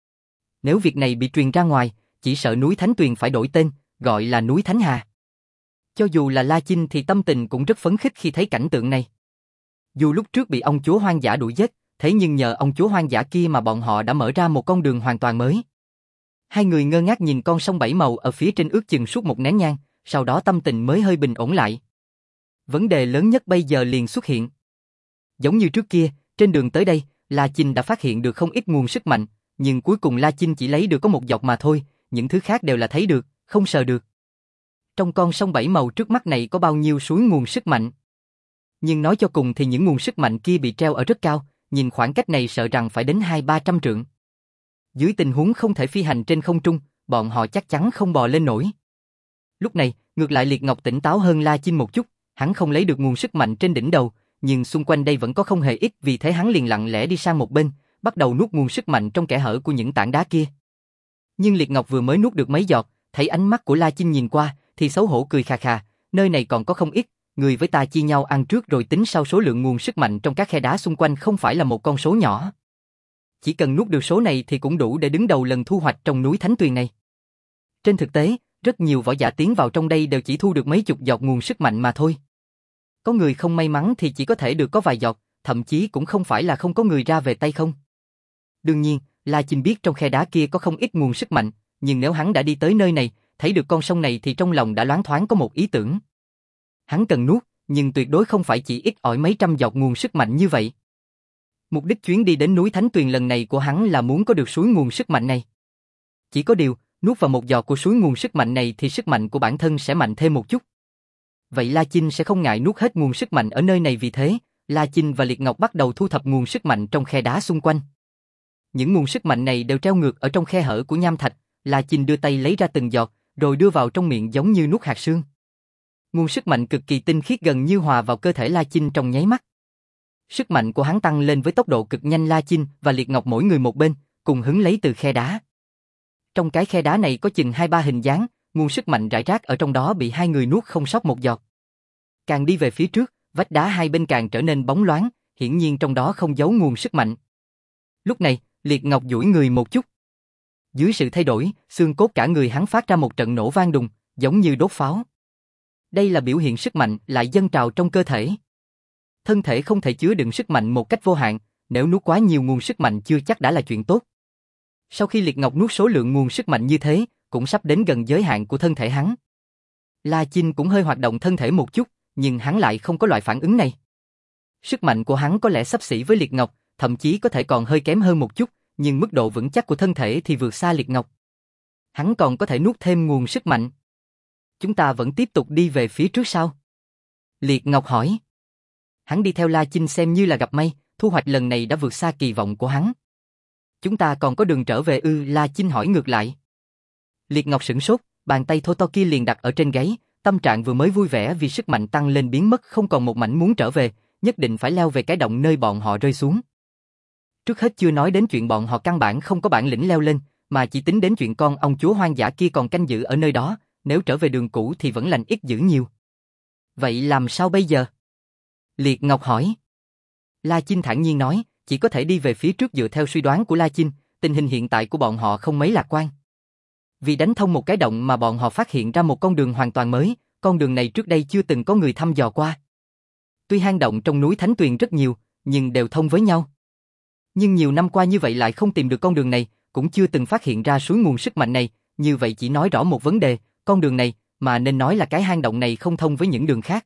Nếu việc này bị truyền ra ngoài, chỉ sợ núi Thánh Tuyền phải đổi tên, gọi là núi Thánh Hà. Cho dù là La Chinh thì tâm tình cũng rất phấn khích khi thấy cảnh tượng này. Dù lúc trước bị ông chúa hoang dã đuổi giết, thế nhưng nhờ ông chúa hoang dã kia mà bọn họ đã mở ra một con đường hoàn toàn mới. Hai người ngơ ngác nhìn con sông bảy màu ở phía trên ước chừng suốt một nén nhang, sau đó tâm tình mới hơi bình ổn lại. Vấn đề lớn nhất bây giờ liền xuất hiện. Giống như trước kia, trên đường tới đây, La Chinh đã phát hiện được không ít nguồn sức mạnh, nhưng cuối cùng La Chinh chỉ lấy được có một giọt mà thôi, những thứ khác đều là thấy được, không sờ được. Trong con sông bảy màu trước mắt này có bao nhiêu suối nguồn sức mạnh? Nhưng nói cho cùng thì những nguồn sức mạnh kia bị treo ở rất cao, nhìn khoảng cách này sợ rằng phải đến hai ba trăm trượng. Dưới tình huống không thể phi hành trên không trung, bọn họ chắc chắn không bò lên nổi. Lúc này, ngược lại Liệt Ngọc tỉnh táo hơn La Chinh một chút, hắn không lấy được nguồn sức mạnh trên đỉnh đầu, nhưng xung quanh đây vẫn có không hề ít, vì thế hắn liền lặng lẽ đi sang một bên, bắt đầu nuốt nguồn sức mạnh trong kẽ hở của những tảng đá kia. Nhưng Liệt Ngọc vừa mới nuốt được mấy giọt, thấy ánh mắt của La Chinh nhìn qua, thì xấu hổ cười khà khà, nơi này còn có không ít, người với ta chia nhau ăn trước rồi tính sau. Số lượng nguồn sức mạnh trong các khe đá xung quanh không phải là một con số nhỏ. Chỉ cần nuốt được số này thì cũng đủ để đứng đầu lần thu hoạch trong núi Thánh Tuyền này. Trên thực tế, rất nhiều võ giả tiến vào trong đây đều chỉ thu được mấy chục giọt nguồn sức mạnh mà thôi. Có người không may mắn thì chỉ có thể được có vài giọt, thậm chí cũng không phải là không có người ra về tay không. Đương nhiên, La Chinh biết trong khe đá kia có không ít nguồn sức mạnh, nhưng nếu hắn đã đi tới nơi này, thấy được con sông này thì trong lòng đã loáng thoáng có một ý tưởng. Hắn cần nuốt, nhưng tuyệt đối không phải chỉ ít ỏi mấy trăm giọt nguồn sức mạnh như vậy. Mục đích chuyến đi đến núi Thánh Tuyền lần này của hắn là muốn có được suối nguồn sức mạnh này. Chỉ có điều, nuốt vào một giọt của suối nguồn sức mạnh này thì sức mạnh của bản thân sẽ mạnh thêm một chút. Vậy La Chinh sẽ không ngại nuốt hết nguồn sức mạnh ở nơi này, vì thế, La Chinh và Liệt Ngọc bắt đầu thu thập nguồn sức mạnh trong khe đá xung quanh. Những nguồn sức mạnh này đều treo ngược ở trong khe hở của nham thạch, La Chinh đưa tay lấy ra từng giọt, rồi đưa vào trong miệng giống như nuốt hạt sương. Nguồn sức mạnh cực kỳ tinh khiết gần như hòa vào cơ thể La Chinh trong nháy mắt. Sức mạnh của hắn tăng lên với tốc độ cực nhanh. La Chinh và Liệt Ngọc mỗi người một bên, cùng hứng lấy từ khe đá. Trong cái khe đá này có chừng hai ba hình dáng, nguồn sức mạnh rải rác ở trong đó bị hai người nuốt không sót một giọt. Càng đi về phía trước, vách đá hai bên càng trở nên bóng loáng, hiển nhiên trong đó không giấu nguồn sức mạnh. Lúc này, Liệt Ngọc duỗi người một chút. Dưới sự thay đổi, xương cốt cả người hắn phát ra một trận nổ vang đùng, giống như đốt pháo. Đây là biểu hiện sức mạnh lại dâng trào trong cơ thể. Thân thể không thể chứa đựng sức mạnh một cách vô hạn, nếu nuốt quá nhiều nguồn sức mạnh chưa chắc đã là chuyện tốt. Sau khi Liệt Ngọc nuốt số lượng nguồn sức mạnh như thế, cũng sắp đến gần giới hạn của thân thể hắn. La Chinh cũng hơi hoạt động thân thể một chút, nhưng hắn lại không có loại phản ứng này. Sức mạnh của hắn có lẽ xấp xỉ với Liệt Ngọc, thậm chí có thể còn hơi kém hơn một chút, nhưng mức độ vững chắc của thân thể thì vượt xa Liệt Ngọc. Hắn còn có thể nuốt thêm nguồn sức mạnh. Chúng ta vẫn tiếp tục đi về phía trước sao? Liệt Ngọc hỏi. Hắn đi theo La Chinh xem như là gặp may, thu hoạch lần này đã vượt xa kỳ vọng của hắn. Chúng ta còn có đường trở về ư? La Chinh hỏi ngược lại. Liệt Ngọc sửng sốt, bàn tay thô to kia liền đặt ở trên gáy, tâm trạng vừa mới vui vẻ vì sức mạnh tăng lên biến mất không còn một mảnh muốn trở về, nhất định phải leo về cái động nơi bọn họ rơi xuống. Trước hết chưa nói đến chuyện bọn họ căn bản không có bản lĩnh leo lên, mà chỉ tính đến chuyện con ong chúa hoang dã kia còn canh giữ ở nơi đó, nếu trở về đường cũ thì vẫn lành ít dữ nhiều. Vậy làm sao bây giờ? Liệt Ngọc hỏi. La Chinh thản nhiên nói, chỉ có thể đi về phía trước. Dựa theo suy đoán của La Chinh, tình hình hiện tại của bọn họ không mấy lạc quan. Vì đánh thông một cái động mà bọn họ phát hiện ra một con đường hoàn toàn mới, con đường này trước đây chưa từng có người thăm dò qua. Tuy hang động trong núi Thánh Tuyền rất nhiều, nhưng đều thông với nhau. Nhưng nhiều năm qua như vậy lại không tìm được con đường này, cũng chưa từng phát hiện ra suối nguồn sức mạnh này, như vậy chỉ nói rõ một vấn đề, con đường này, mà nên nói là cái hang động này không thông với những đường khác.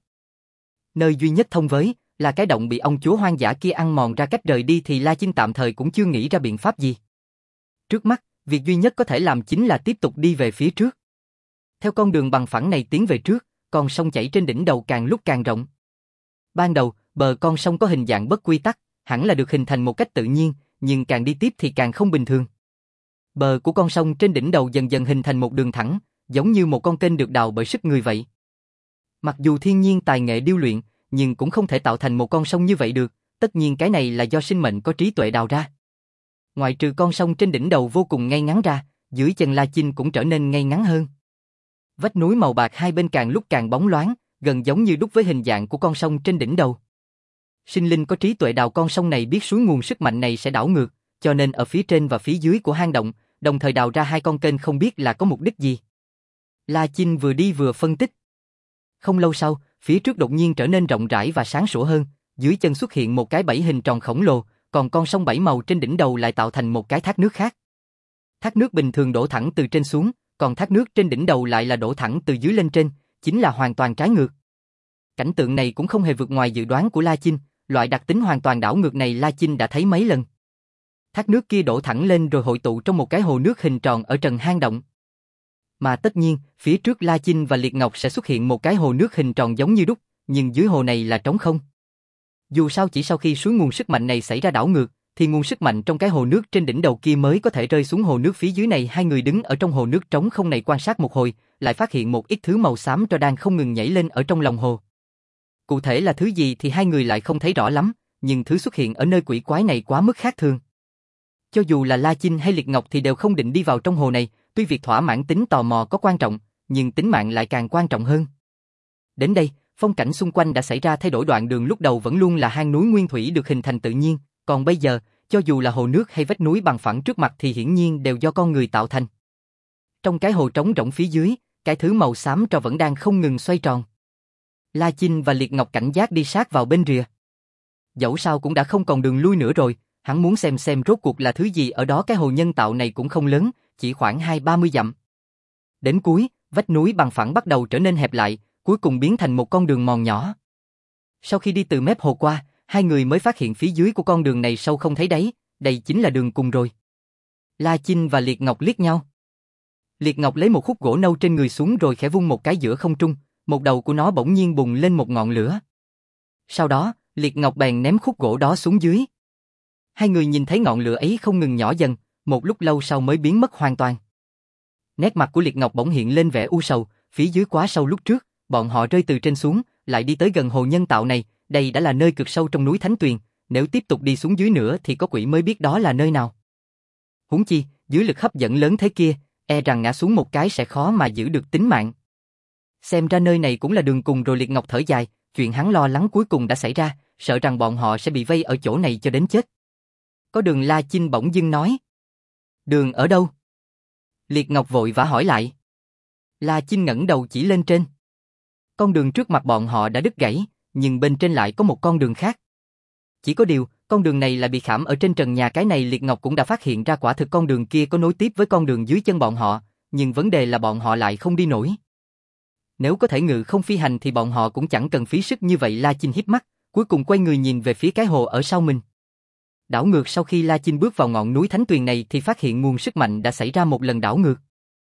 Nơi duy nhất thông với, là cái động bị ông chúa hoang dã kia ăn mòn ra. Cách rời đi thì La Chinh tạm thời cũng chưa nghĩ ra biện pháp gì. Trước mắt, việc duy nhất có thể làm chính là tiếp tục đi về phía trước. Theo con đường bằng phẳng này tiến về trước, con sông chảy trên đỉnh đầu càng lúc càng rộng. Ban đầu, bờ con sông có hình dạng bất quy tắc, hẳn là được hình thành một cách tự nhiên, nhưng càng đi tiếp thì càng không bình thường. Bờ của con sông trên đỉnh đầu dần dần hình thành một đường thẳng, giống như một con kênh được đào bởi sức người vậy. Mặc dù thiên nhiên tài nghệ điêu luyện, nhưng cũng không thể tạo thành một con sông như vậy được, tất nhiên cái này là do sinh mệnh có trí tuệ đào ra. Ngoại trừ con sông trên đỉnh đầu vô cùng ngay ngắn ra, dưới chân La Chinh cũng trở nên ngay ngắn hơn. Vách núi màu bạc hai bên càng lúc càng bóng loáng, gần giống như đúc với hình dạng của con sông trên đỉnh đầu. Sinh linh có trí tuệ đào con sông này biết suối nguồn sức mạnh này sẽ đảo ngược, cho nên ở phía trên và phía dưới của hang động, đồng thời đào ra hai con kênh không biết là có mục đích gì. La Chinh vừa đi vừa phân tích. Không lâu sau, phía trước đột nhiên trở nên rộng rãi và sáng sủa hơn, dưới chân xuất hiện một cái bẫy hình tròn khổng lồ, còn con sông bảy màu trên đỉnh đầu lại tạo thành một cái thác nước khác. Thác nước bình thường đổ thẳng từ trên xuống, còn thác nước trên đỉnh đầu lại là đổ thẳng từ dưới lên trên, chính là hoàn toàn trái ngược. Cảnh tượng này cũng không hề vượt ngoài dự đoán của La Chinh, loại đặc tính hoàn toàn đảo ngược này La Chinh đã thấy mấy lần. Thác nước kia đổ thẳng lên rồi hội tụ trong một cái hồ nước hình tròn ở trần hang động. Mà tất nhiên, phía trước La Chinh và Liệt Ngọc sẽ xuất hiện một cái hồ nước hình tròn giống như đúc, nhưng dưới hồ này là trống không. Dù sao chỉ sau khi suối nguồn sức mạnh này xảy ra đảo ngược, thì nguồn sức mạnh trong cái hồ nước trên đỉnh đầu kia mới có thể rơi xuống hồ nước phía dưới này. Hai người đứng ở trong hồ nước trống không này quan sát một hồi, lại phát hiện một ít thứ màu xám tro đang không ngừng nhảy lên ở trong lòng hồ. Cụ thể là thứ gì thì hai người lại không thấy rõ lắm, nhưng thứ xuất hiện ở nơi quỷ quái này quá mức khác thường. Cho dù là La Chinh hay Liệt Ngọc thì đều không định đi vào trong hồ này, tuy việc thỏa mãn tính tò mò có quan trọng, nhưng tính mạng lại càng quan trọng hơn. Đến đây, phong cảnh xung quanh đã xảy ra thay đổi. Đoạn đường lúc đầu vẫn luôn là hang núi nguyên thủy được hình thành tự nhiên, còn bây giờ, cho dù là hồ nước hay vách núi bằng phẳng trước mặt thì hiển nhiên đều do con người tạo thành. Trong cái hồ trống rỗng phía dưới, cái thứ màu xám tro vẫn đang không ngừng xoay tròn. La Chinh và Liệt Ngọc cảnh giác đi sát vào bên rìa. Dẫu sao cũng đã không còn đường lui nữa rồi, hắn muốn xem xem rốt cuộc là thứ gì ở đó. Cái hồ nhân tạo này cũng không lớn, chỉ khoảng hai ba mươi dặm. Đến cuối, vách núi bằng phẳng bắt đầu trở nên hẹp lại, cuối cùng biến thành một con đường mòn nhỏ. Sau khi đi từ mép hồ qua, hai người mới phát hiện phía dưới của con đường này sâu không thấy đáy, đây chính là đường cùng rồi. La Chinh và Liệt Ngọc liếc nhau. Liệt Ngọc lấy một khúc gỗ nâu trên người xuống rồi khẽ vung một cái giữa không trung, một đầu của nó bỗng nhiên bùng lên một ngọn lửa. Sau đó, Liệt Ngọc bèn ném khúc gỗ đó xuống dưới. Hai người nhìn thấy ngọn lửa ấy không ngừng nhỏ dần, một lúc lâu sau mới biến mất hoàn toàn. Nét mặt của Liệt Ngọc bỗng hiện lên vẻ u sầu, phía dưới quá sâu lúc trước, bọn họ rơi từ trên xuống, lại đi tới gần hồ nhân tạo này, đây đã là nơi cực sâu trong núi Thánh Tuyền, nếu tiếp tục đi xuống dưới nữa thì có quỷ mới biết đó là nơi nào. Huống chi, dưới lực hấp dẫn lớn thế kia, e rằng ngã xuống một cái sẽ khó mà giữ được tính mạng. Xem ra nơi này cũng là đường cùng rồi. Liệt Ngọc thở dài, chuyện hắn lo lắng cuối cùng đã xảy ra, sợ rằng bọn họ sẽ bị vây ở chỗ này cho đến chết. Có đường. La Chinh bỗng dưng nói. Đường ở đâu? Liệt Ngọc vội vã hỏi lại. La Chinh ngẩng đầu chỉ lên trên. Con đường trước mặt bọn họ đã đứt gãy, nhưng bên trên lại có một con đường khác. Chỉ có điều, con đường này lại bị khảm ở trên trần nhà. Cái này Liệt Ngọc cũng đã phát hiện ra, quả thực con đường kia có nối tiếp với con đường dưới chân bọn họ, nhưng vấn đề là bọn họ lại không đi nổi. Nếu có thể ngự không phi hành thì bọn họ cũng chẳng cần phí sức như vậy. La Chinh híp mắt, cuối cùng quay người nhìn về phía cái hồ ở sau mình. Đảo ngược. Sau khi La Chinh bước vào ngọn núi Thánh Tuyền này thì phát hiện nguồn sức mạnh đã xảy ra một lần đảo ngược.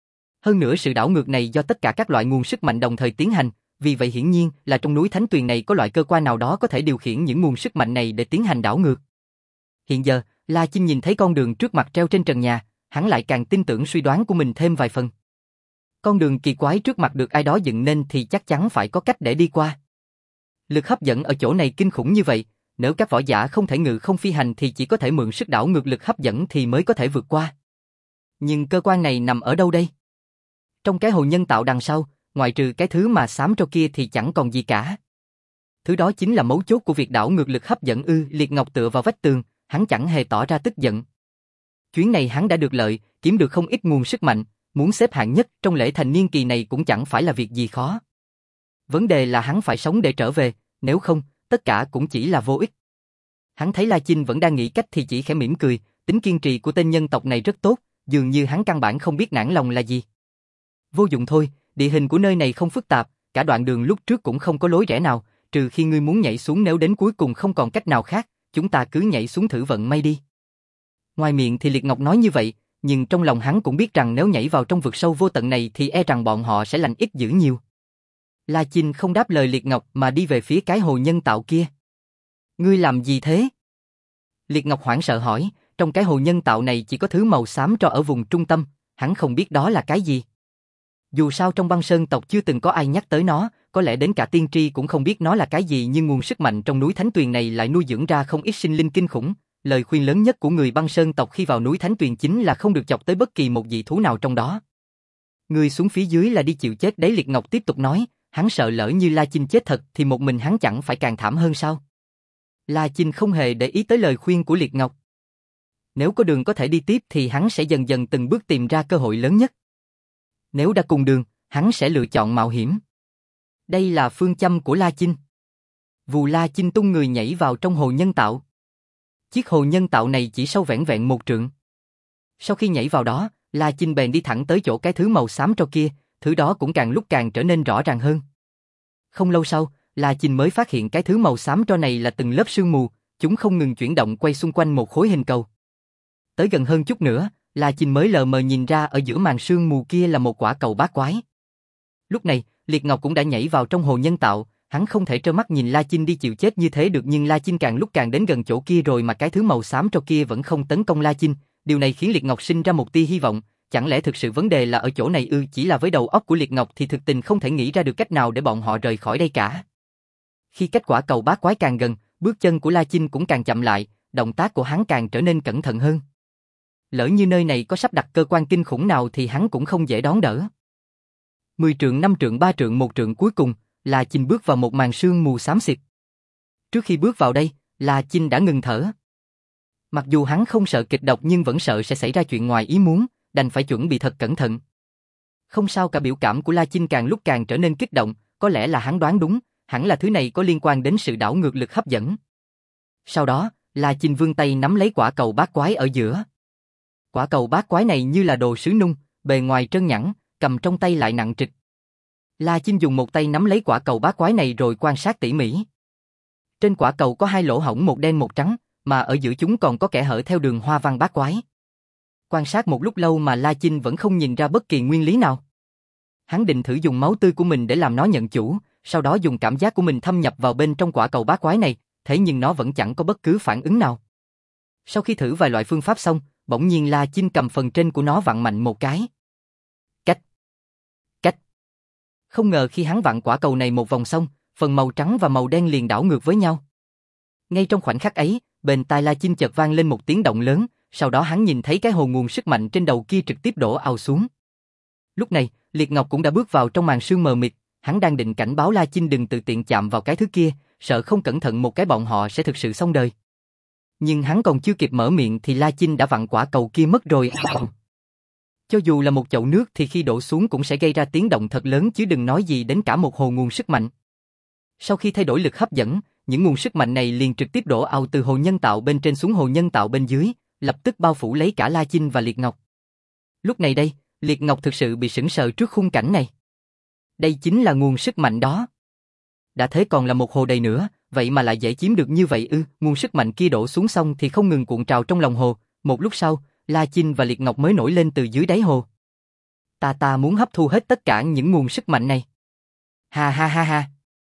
Hơn nữa sự đảo ngược này do tất cả các loại nguồn sức mạnh đồng thời tiến hành, vì vậy hiển nhiên là trong núi Thánh Tuyền này có loại cơ quan nào đó có thể điều khiển những nguồn sức mạnh này để tiến hành đảo ngược. Hiện giờ, La Chinh nhìn thấy con đường trước mặt treo trên trần nhà, hắn lại càng tin tưởng suy đoán của mình thêm vài phần. Con đường kỳ quái trước mặt được ai đó dựng nên thì chắc chắn phải có cách để đi qua. Lực hấp dẫn ở chỗ này kinh khủng như vậy, nếu các võ giả không thể ngự không phi hành thì chỉ có thể mượn sức đảo ngược lực hấp dẫn thì mới có thể vượt qua. Nhưng cơ quan này nằm ở đâu đây? Trong cái hồ nhân tạo đằng sau, ngoại trừ cái thứ mà xám tro kia thì chẳng còn gì cả. Thứ đó chính là mấu chốt của việc đảo ngược lực hấp dẫn ư? Liệt Ngọc tựa vào vách tường, hắn chẳng hề tỏ ra tức giận. Chuyến này hắn đã được lợi, kiếm được không ít nguồn sức mạnh, muốn xếp hạng nhất trong lễ thành niên kỳ này cũng chẳng phải là việc gì khó. Vấn đề là hắn phải sống để trở về, nếu không, tất cả cũng chỉ là vô ích. Hắn thấy La Chinh vẫn đang nghĩ cách thì chỉ khẽ mỉm cười, tính kiên trì của tên nhân tộc này rất tốt, dường như hắn căn bản không biết nản lòng là gì. Vô dụng thôi, địa hình của nơi này không phức tạp, cả đoạn đường lúc trước cũng không có lối rẽ nào, trừ khi ngươi muốn nhảy xuống. Nếu đến cuối cùng không còn cách nào khác, chúng ta cứ nhảy xuống thử vận may đi. Ngoài miệng thì Liệt Ngọc nói như vậy, nhưng trong lòng hắn cũng biết rằng nếu nhảy vào trong vực sâu vô tận này thì e rằng bọn họ sẽ lành ít dữ nhiều. La Chinh không đáp lời Liệt Ngọc mà đi về phía cái hồ nhân tạo kia. Ngươi làm gì thế? Liệt Ngọc hoảng sợ hỏi, trong cái hồ nhân tạo này chỉ có thứ màu xám tro ở vùng trung tâm, hắn không biết đó là cái gì. Dù sao trong băng sơn tộc chưa từng có ai nhắc tới nó, có lẽ đến cả tiên tri cũng không biết nó là cái gì, nhưng nguồn sức mạnh trong núi Thánh Tuyền này lại nuôi dưỡng ra không ít sinh linh kinh khủng. Lời khuyên lớn nhất của người băng sơn tộc khi vào núi Thánh Tuyền chính là không được chọc tới bất kỳ một dị thú nào trong đó. Người xuống phía dưới là đi chịu chết đấy. Liệt Ngọc tiếp tục nói, hắn sợ lỡ như La Chinh chết thật thì một mình hắn chẳng phải càng thảm hơn sao? La Chinh không hề để ý tới lời khuyên của Liệt Ngọc. Nếu có đường có thể đi tiếp thì hắn sẽ dần dần từng bước tìm ra cơ hội lớn nhất. Nếu đã cùng đường, hắn sẽ lựa chọn mạo hiểm. Đây là phương châm của La Chinh. Vù La Chinh tung người nhảy vào trong hồ nhân tạo. Chiếc hồ nhân tạo này chỉ sâu vẻn vẹn một trượng. Sau khi nhảy vào đó, La Chinh bèn đi thẳng tới chỗ cái thứ màu xám tro kia, thứ đó cũng càng lúc càng trở nên rõ ràng hơn. Không lâu sau, La Chinh mới phát hiện cái thứ màu xám tro này là từng lớp sương mù, chúng không ngừng chuyển động quay xung quanh một khối hình cầu. Tới gần hơn chút nữa, La Chinh mới lờ mờ nhìn ra ở giữa màn sương mù kia là một quả cầu bát quái. Lúc này, Liệt Ngọc cũng đã nhảy vào trong hồ nhân tạo, Hắn không thể trơ mắt nhìn La Chinh đi chịu chết như thế được, nhưng La Chinh càng lúc càng đến gần chỗ kia rồi mà cái thứ màu xám tro kia vẫn không tấn công La Chinh. Điều này khiến Liệt Ngọc sinh ra một tia hy vọng, chẳng lẽ thực sự vấn đề là ở chỗ này ư? Chỉ là với đầu óc của Liệt Ngọc thì thực tình không thể nghĩ ra được cách nào để bọn họ rời khỏi đây cả. Khi cách quả cầu bát quái càng gần, bước chân của La Chinh cũng càng chậm lại, động tác của hắn càng trở nên cẩn thận hơn. Lỡ như nơi này có sắp đặt cơ quan kinh khủng nào thì hắn cũng không dễ đón đỡ. Mười trượng, năm trượng, ba trượng, một trượng, cuối cùng, La Chinh bước vào một màn sương mù xám xịt. Trước khi bước vào đây, La Chinh đã ngừng thở. Mặc dù hắn không sợ kịch độc nhưng vẫn sợ sẽ xảy ra chuyện ngoài ý muốn, đành phải chuẩn bị thật cẩn thận. Không sao cả, biểu cảm của La Chinh càng lúc càng trở nên kích động, có lẽ là hắn đoán đúng, hẳn là thứ này có liên quan đến sự đảo ngược lực hấp dẫn. Sau đó, La Chinh vươn tay nắm lấy quả cầu bát quái ở giữa. Quả cầu bát quái này như là đồ sứ nung, bề ngoài trơn nhẵn, cầm trong tay lại nặng trịch. La Chinh dùng một tay nắm lấy quả cầu bát quái này rồi quan sát tỉ mỉ. Trên quả cầu có hai lỗ hổng, một đen một trắng, mà ở giữa chúng còn có kẽ hở theo đường hoa văn bát quái. Quan sát một lúc lâu mà La Chinh vẫn không nhìn ra bất kỳ nguyên lý nào. Hắn định thử dùng máu tươi của mình để làm nó nhận chủ, sau đó dùng cảm giác của mình thâm nhập vào bên trong quả cầu bát quái này, thế nhưng nó vẫn chẳng có bất cứ phản ứng nào. Sau khi thử vài loại phương pháp xong, bỗng nhiên La Chinh cầm phần trên của nó vặn mạnh một cái. Cách. Cách. Không ngờ khi hắn vặn quả cầu này một vòng xong, phần màu trắng và màu đen liền đảo ngược với nhau. Ngay trong khoảnh khắc ấy, bên tai La Chinh chợt vang lên một tiếng động lớn, sau đó hắn nhìn thấy cái hồ nguồn sức mạnh trên đầu kia trực tiếp đổ ào xuống. Lúc này, Liệt Ngọc cũng đã bước vào trong màn sương mờ mịt, hắn đang định cảnh báo La Chinh đừng tự tiện chạm vào cái thứ kia, sợ không cẩn thận một cái bọn họ sẽ thực sự xong đời. Nhưng hắn còn chưa kịp mở miệng thì La Chinh đã vặn quả cầu kia mất rồi. Cho dù là một chậu nước thì khi đổ xuống cũng sẽ gây ra tiếng động thật lớn, chứ đừng nói gì đến cả một hồ nguồn sức mạnh. Sau khi thay đổi lực hấp dẫn, những nguồn sức mạnh này liền trực tiếp đổ ào từ hồ nhân tạo bên trên xuống hồ nhân tạo bên dưới, lập tức bao phủ lấy cả La Chinh và Liệt Ngọc. Lúc này đây, Liệt Ngọc thực sự bị sững sờ trước khung cảnh này. Đây chính là nguồn sức mạnh đó. Đã thế còn là một hồ đầy nữa, vậy mà lại dễ chiếm được như vậy ư? Nguồn sức mạnh kia đổ xuống xong thì không ngừng cuộn trào trong lòng hồ, một lúc sau, La Chinh và Liệt Ngọc mới nổi lên từ dưới đáy hồ. Ta ta muốn hấp thu hết tất cả những nguồn sức mạnh này. Ha ha ha ha.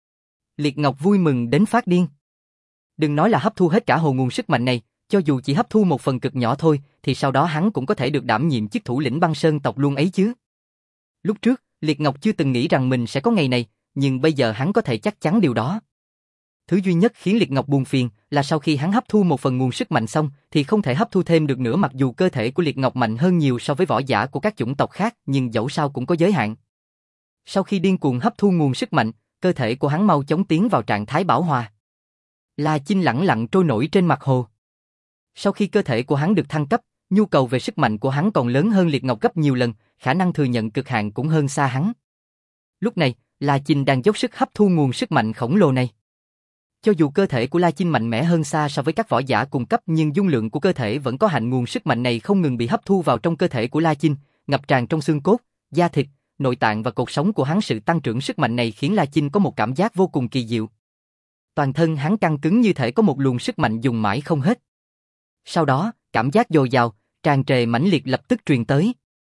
Liệt Ngọc vui mừng đến phát điên. Đừng nói là hấp thu hết cả hồ nguồn sức mạnh này, cho dù chỉ hấp thu một phần cực nhỏ thôi, thì sau đó hắn cũng có thể được đảm nhiệm chức thủ lĩnh băng sơn tộc luôn ấy chứ. Lúc trước, Liệt Ngọc chưa từng nghĩ rằng mình sẽ có ngày này, nhưng bây giờ hắn có thể chắc chắn điều đó. Thứ duy nhất khiến Liệt Ngọc buồn phiền là sau khi hắn hấp thu một phần nguồn sức mạnh xong thì không thể hấp thu thêm được nữa, mặc dù cơ thể của Liệt Ngọc mạnh hơn nhiều so với võ giả của các chủng tộc khác, nhưng dẫu sao cũng có giới hạn. Sau khi điên cuồng hấp thu nguồn sức mạnh, cơ thể của hắn mau chóng tiến vào trạng thái bảo hòa. La Chinh lẳng lặng trôi nổi trên mặt hồ. Sau khi cơ thể của hắn được thăng cấp, nhu cầu về sức mạnh của hắn còn lớn hơn Liệt Ngọc gấp nhiều lần, khả năng thừa nhận cực hạn cũng hơn xa hắn. Lúc này, La Chinh đang dốc sức hấp thu nguồn sức mạnh khổng lồ này. Cho dù cơ thể của La Chinh mạnh mẽ hơn xa so với các võ giả cùng cấp, nhưng dung lượng của cơ thể vẫn có hạn, nguồn sức mạnh này không ngừng bị hấp thu vào trong cơ thể của La Chinh, ngập tràn trong xương cốt, da thịt, nội tạng và cột sống của hắn. Sự tăng trưởng sức mạnh này khiến La Chinh có một cảm giác vô cùng kỳ diệu. Toàn thân hắn căng cứng như thể có một luồng sức mạnh dùng mãi không hết. Sau đó, cảm giác dồi dào, tràn trề mãnh liệt lập tức truyền tới.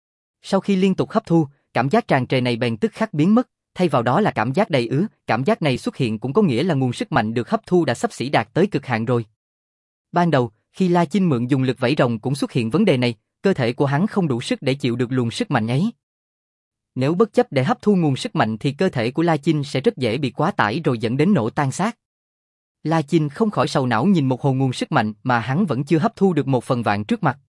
Sau khi liên tục hấp thu, cảm giác tràn trề này bèn tức khắc biến mất, thay vào đó là cảm giác đầy ứ. Cảm giác này xuất hiện cũng có nghĩa là nguồn sức mạnh được hấp thu đã xấp xỉ đạt tới cực hạn rồi. Ban đầu, khi La Chinh mượn dùng lực vẫy rồng cũng xuất hiện vấn đề này, cơ thể của hắn không đủ sức để chịu được luồng sức mạnh ấy. Nếu bất chấp để hấp thu nguồn sức mạnh thì cơ thể của La Chinh sẽ rất dễ bị quá tải rồi dẫn đến nổ tan xác. La Chinh không khỏi sầu não nhìn một hồ nguồn sức mạnh mà hắn vẫn chưa hấp thu được một phần vạn trước mặt.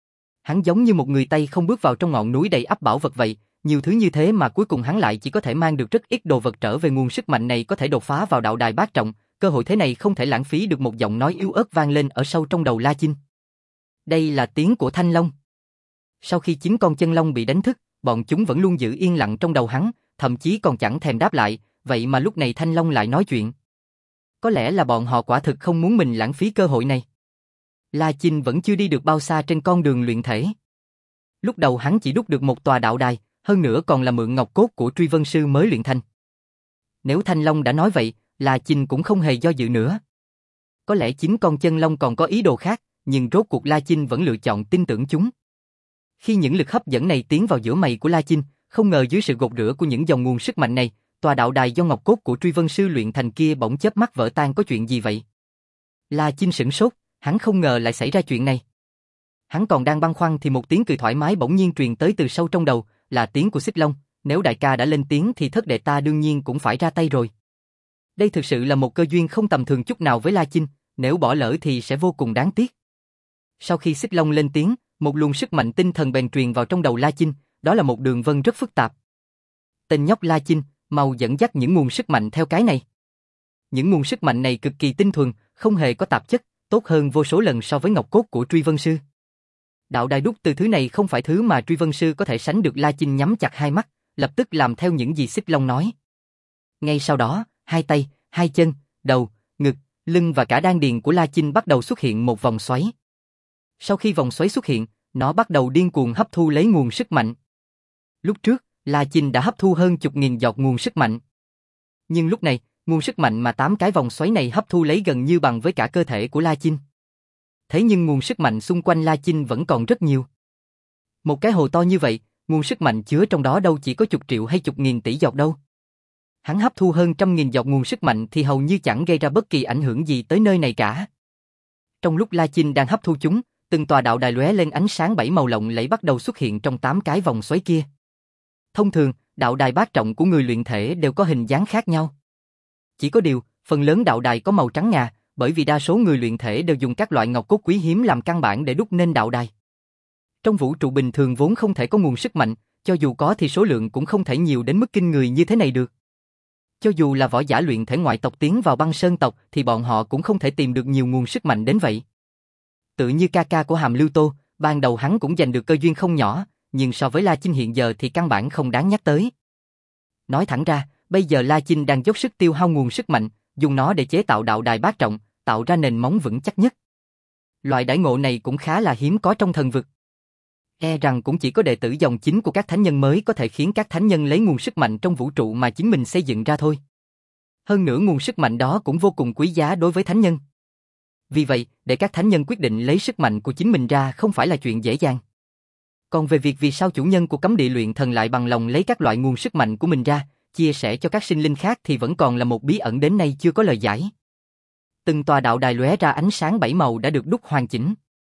Hắn giống như một người Tây không bước vào trong ngọn núi đầy ắp bảo vật vậy, nhiều thứ như thế mà cuối cùng hắn lại chỉ có thể mang được rất ít đồ vật trở về. Nguồn sức mạnh này có thể đột phá vào đạo đài bát trọng, cơ hội thế này không thể lãng phí được. Một giọng nói yếu ớt vang lên ở sâu trong đầu La Chinh. Đây là tiếng của Thanh Long. Sau khi chín con chân long bị đánh thức, bọn chúng vẫn luôn giữ yên lặng trong đầu hắn, thậm chí còn chẳng thèm đáp lại, vậy mà lúc này Thanh Long lại nói chuyện. Có lẽ là bọn họ quả thực không muốn mình lãng phí cơ hội này. La Chinh vẫn chưa đi được bao xa trên con đường luyện thể. Lúc đầu hắn chỉ đúc được một tòa đạo đài, hơn nữa còn là mượn ngọc cốt của Truy Vân Sư mới luyện thành. Nếu Thanh Long đã nói vậy, La Chinh cũng không hề do dự nữa. Có lẽ chính con chân long còn có ý đồ khác, nhưng rốt cuộc La Chinh vẫn lựa chọn tin tưởng chúng. Khi những lực hấp dẫn này tiến vào giữa mày của La Chinh, không ngờ dưới sự gột rửa của những dòng nguồn sức mạnh này, tòa đạo đài do ngọc cốt của Truy Vân Sư luyện thành kia bỗng chớp mắt vỡ tan, có chuyện gì vậy? La Chinh sửng sốt, hắn không ngờ lại xảy ra chuyện này. Hắn còn đang băn khoăn thì một tiếng cười thoải mái bỗng nhiên truyền tới từ sâu trong đầu, là tiếng của Xích Long. Nếu đại ca đã lên tiếng thì thất đệ ta đương nhiên cũng phải ra tay rồi. Đây thực sự là một cơ duyên không tầm thường chút nào với La Chinh, nếu bỏ lỡ thì sẽ vô cùng đáng tiếc. Sau khi Xích Long lên tiếng, một luồng sức mạnh tinh thần bèn truyền vào trong đầu La Chinh, đó là một đường vân rất phức tạp. Tên nhóc La Chinh, mau dẫn dắt những nguồn sức mạnh theo cái này. Những nguồn sức mạnh này cực kỳ tinh thuần, không hề có tạp chất, tốt hơn vô số lần so với ngọc cốt của Truy Vân Sư. Đạo đài đúc từ thứ này không phải thứ mà Truy Vân Sư có thể sánh được. La Chinh nhắm chặt hai mắt, lập tức làm theo những gì Xích Long nói. Ngay sau đó, hai tay, hai chân, đầu, ngực, lưng và cả đan điền của La Chinh bắt đầu xuất hiện một vòng xoáy. Sau khi vòng xoáy xuất hiện, nó bắt đầu điên cuồng hấp thu lấy nguồn sức mạnh. Lúc trước, La Chinh đã hấp thu hơn chục nghìn giọt nguồn sức mạnh. Nhưng lúc này, nguồn sức mạnh mà tám cái vòng xoáy này hấp thu lấy gần như bằng với cả cơ thể của La Chinh. Thế nhưng nguồn sức mạnh xung quanh La Chinh vẫn còn rất nhiều. Một cái hồ to như vậy, nguồn sức mạnh chứa trong đó đâu chỉ có chục triệu hay chục nghìn tỷ giọt đâu. Hắn hấp thu hơn trăm nghìn giọt nguồn sức mạnh thì hầu như chẳng gây ra bất kỳ ảnh hưởng gì tới nơi này cả. Trong lúc La Chinh đang hấp thu chúng, từng tòa đạo đài lóe lên ánh sáng bảy màu lộng lẫy bắt đầu xuất hiện trong tám cái vòng xoáy kia. Thông thường, đạo đài bát trọng của người luyện thể đều có hình dáng khác nhau. Chỉ có điều, phần lớn đạo đài có màu trắng ngà, bởi vì đa số người luyện thể đều dùng các loại ngọc cốt quý hiếm làm căn bản để đúc nên đạo đài. Trong vũ trụ bình thường vốn không thể có nguồn sức mạnh, cho dù có thì số lượng cũng không thể nhiều đến mức kinh người như thế này được. Cho dù là võ giả luyện thể ngoại tộc tiến vào băng sơn tộc thì bọn họ cũng không thể tìm được nhiều nguồn sức mạnh đến vậy. Tự như ca ca của Hàm Lưu Tô, ban đầu hắn cũng giành được cơ duyên không nhỏ, nhưng so với La Chinh hiện giờ thì căn bản không đáng nhắc tới. Nói thẳng ra, bây giờ La Chinh đang dốc sức tiêu hao nguồn sức mạnh, dùng nó để chế tạo đạo đài bát trọng, tạo ra nền móng vững chắc nhất. Loại đãi ngộ này cũng khá là hiếm có trong thần vực. E rằng cũng chỉ có đệ tử dòng chính của các thánh nhân mới có thể khiến các thánh nhân lấy nguồn sức mạnh trong vũ trụ mà chính mình xây dựng ra thôi. Hơn nữa nguồn sức mạnh đó cũng vô cùng quý giá đối với thánh nhân. Vì vậy, để các thánh nhân quyết định lấy sức mạnh của chính mình ra không phải là chuyện dễ dàng. Còn về việc vì sao chủ nhân của cấm địa luyện thần lại bằng lòng lấy các loại nguồn sức mạnh của mình ra, chia sẻ cho các sinh linh khác thì vẫn còn là một bí ẩn đến nay chưa có lời giải. Từng tòa đạo đài lóe ra ánh sáng bảy màu đã được đúc hoàn chỉnh.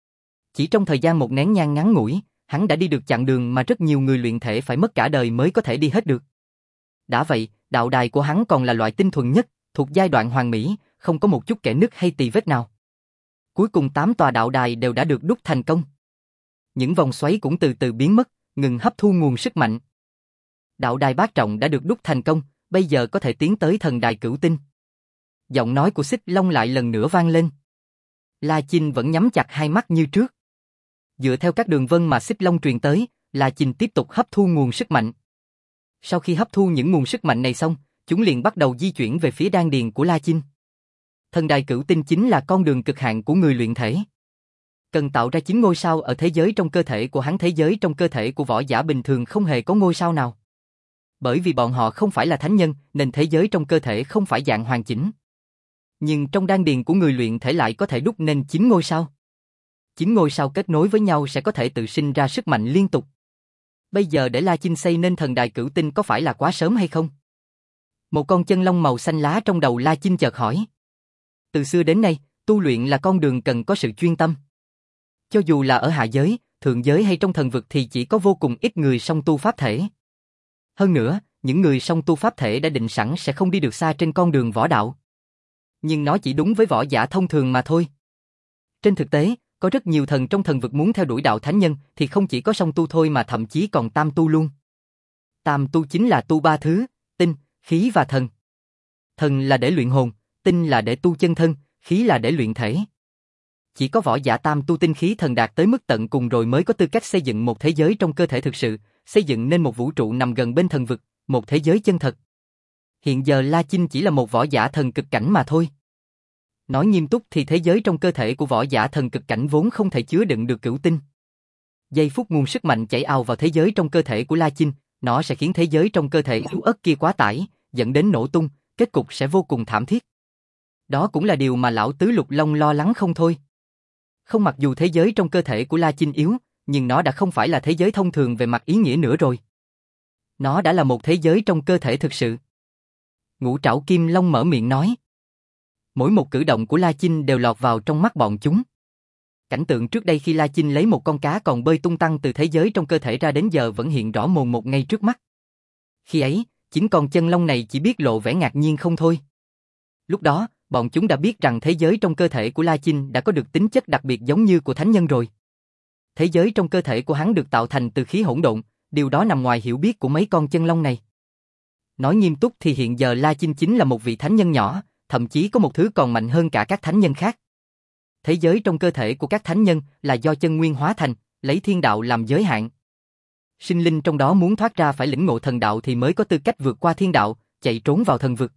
Chỉ trong thời gian một nén nhang ngắn ngủi, hắn đã đi được chặng đường mà rất nhiều người luyện thể phải mất cả đời mới có thể đi hết được. Đã vậy, đạo đài của hắn còn là loại tinh thuần nhất, thuộc giai đoạn hoàn mỹ, không có một chút kẽ nứt hay tì vết nào. Cuối cùng tám tòa đạo đài đều đã được đúc thành công. Những vòng xoáy cũng từ từ biến mất, ngừng hấp thu nguồn sức mạnh. Đạo đài bát trọng đã được đúc thành công, bây giờ có thể tiến tới thần đài cửu tinh. Giọng nói của Xích Long lại lần nữa vang lên. La Chinh vẫn nhắm chặt hai mắt như trước. Dựa theo các đường vân mà Xích Long truyền tới, La Chinh tiếp tục hấp thu nguồn sức mạnh. Sau khi hấp thu những nguồn sức mạnh này xong, chúng liền bắt đầu di chuyển về phía đan điền của La Chinh. Thần đài cửu tinh chính là con đường cực hạn của người luyện thể. Cần tạo ra chín ngôi sao ở thế giới trong cơ thể của hắn. Thế giới trong cơ thể của võ giả bình thường không hề có ngôi sao nào. Bởi vì bọn họ không phải là thánh nhân, nên thế giới trong cơ thể không phải dạng hoàn chỉnh. Nhưng trong đan điền của người luyện thể lại có thể đúc nên chín ngôi sao. Chín ngôi sao kết nối với nhau sẽ có thể tự sinh ra sức mạnh liên tục. Bây giờ để La Chinh xây nên thần đài cửu tinh có phải là quá sớm hay không? Một con chân long màu xanh lá trong đầu La Chinh chợt hỏi. Từ xưa đến nay, tu luyện là con đường cần có sự chuyên tâm. Cho dù là ở hạ giới, thượng giới hay trong thần vực thì chỉ có vô cùng ít người song tu pháp thể. Hơn nữa, những người song tu pháp thể đã định sẵn sẽ không đi được xa trên con đường võ đạo. Nhưng nó chỉ đúng với võ giả thông thường mà thôi. Trên thực tế, có rất nhiều thần trong thần vực muốn theo đuổi đạo thánh nhân thì không chỉ có song tu thôi mà thậm chí còn tam tu luôn. Tam tu chính là tu ba thứ, tinh, khí và thần. Thần là để luyện hồn, tinh là để tu chân thân, khí là để luyện thể. Chỉ có võ giả tam tu tinh khí thần đạt tới mức tận cùng rồi mới có tư cách xây dựng một thế giới trong cơ thể thực sự, xây dựng nên một vũ trụ nằm gần bên thần vực, một thế giới chân thật. Hiện giờ La Chinh chỉ là một võ giả thần cực cảnh mà thôi. Nói nghiêm túc thì thế giới trong cơ thể của võ giả thần cực cảnh vốn không thể chứa đựng được cửu tinh. Giây phút nguồn sức mạnh chảy ào vào thế giới trong cơ thể của La Chinh, nó sẽ khiến thế giới trong cơ thể yếu ớt kia quá tải, dẫn đến nổ tung, kết cục sẽ vô cùng thảm thiết. Đó cũng là điều mà lão tứ Lục Long lo lắng không thôi. Không, mặc dù thế giới trong cơ thể của La Chinh yếu, nhưng nó đã không phải là thế giới thông thường về mặt ý nghĩa nữa rồi. Nó đã là một thế giới trong cơ thể thực sự. Ngũ trảo kim long mở miệng nói. Mỗi một cử động của La Chinh đều lọt vào trong mắt bọn chúng. Cảnh tượng trước đây khi La Chinh lấy một con cá còn bơi tung tăng từ thế giới trong cơ thể ra đến giờ vẫn hiện rõ mồn một ngay trước mắt. Khi ấy, chính con chân long này chỉ biết lộ vẻ ngạc nhiên không thôi. Lúc đó, bọn chúng đã biết rằng thế giới trong cơ thể của La Chinh đã có được tính chất đặc biệt giống như của thánh nhân rồi. Thế giới trong cơ thể của hắn được tạo thành từ khí hỗn độn, điều đó nằm ngoài hiểu biết của mấy con chân long này. Nói nghiêm túc thì hiện giờ La Chinh chính là một vị thánh nhân nhỏ, thậm chí có một thứ còn mạnh hơn cả các thánh nhân khác. Thế giới trong cơ thể của các thánh nhân là do chân nguyên hóa thành, lấy thiên đạo làm giới hạn. Sinh linh trong đó muốn thoát ra phải lĩnh ngộ thần đạo thì mới có tư cách vượt qua thiên đạo, chạy trốn vào thần vực.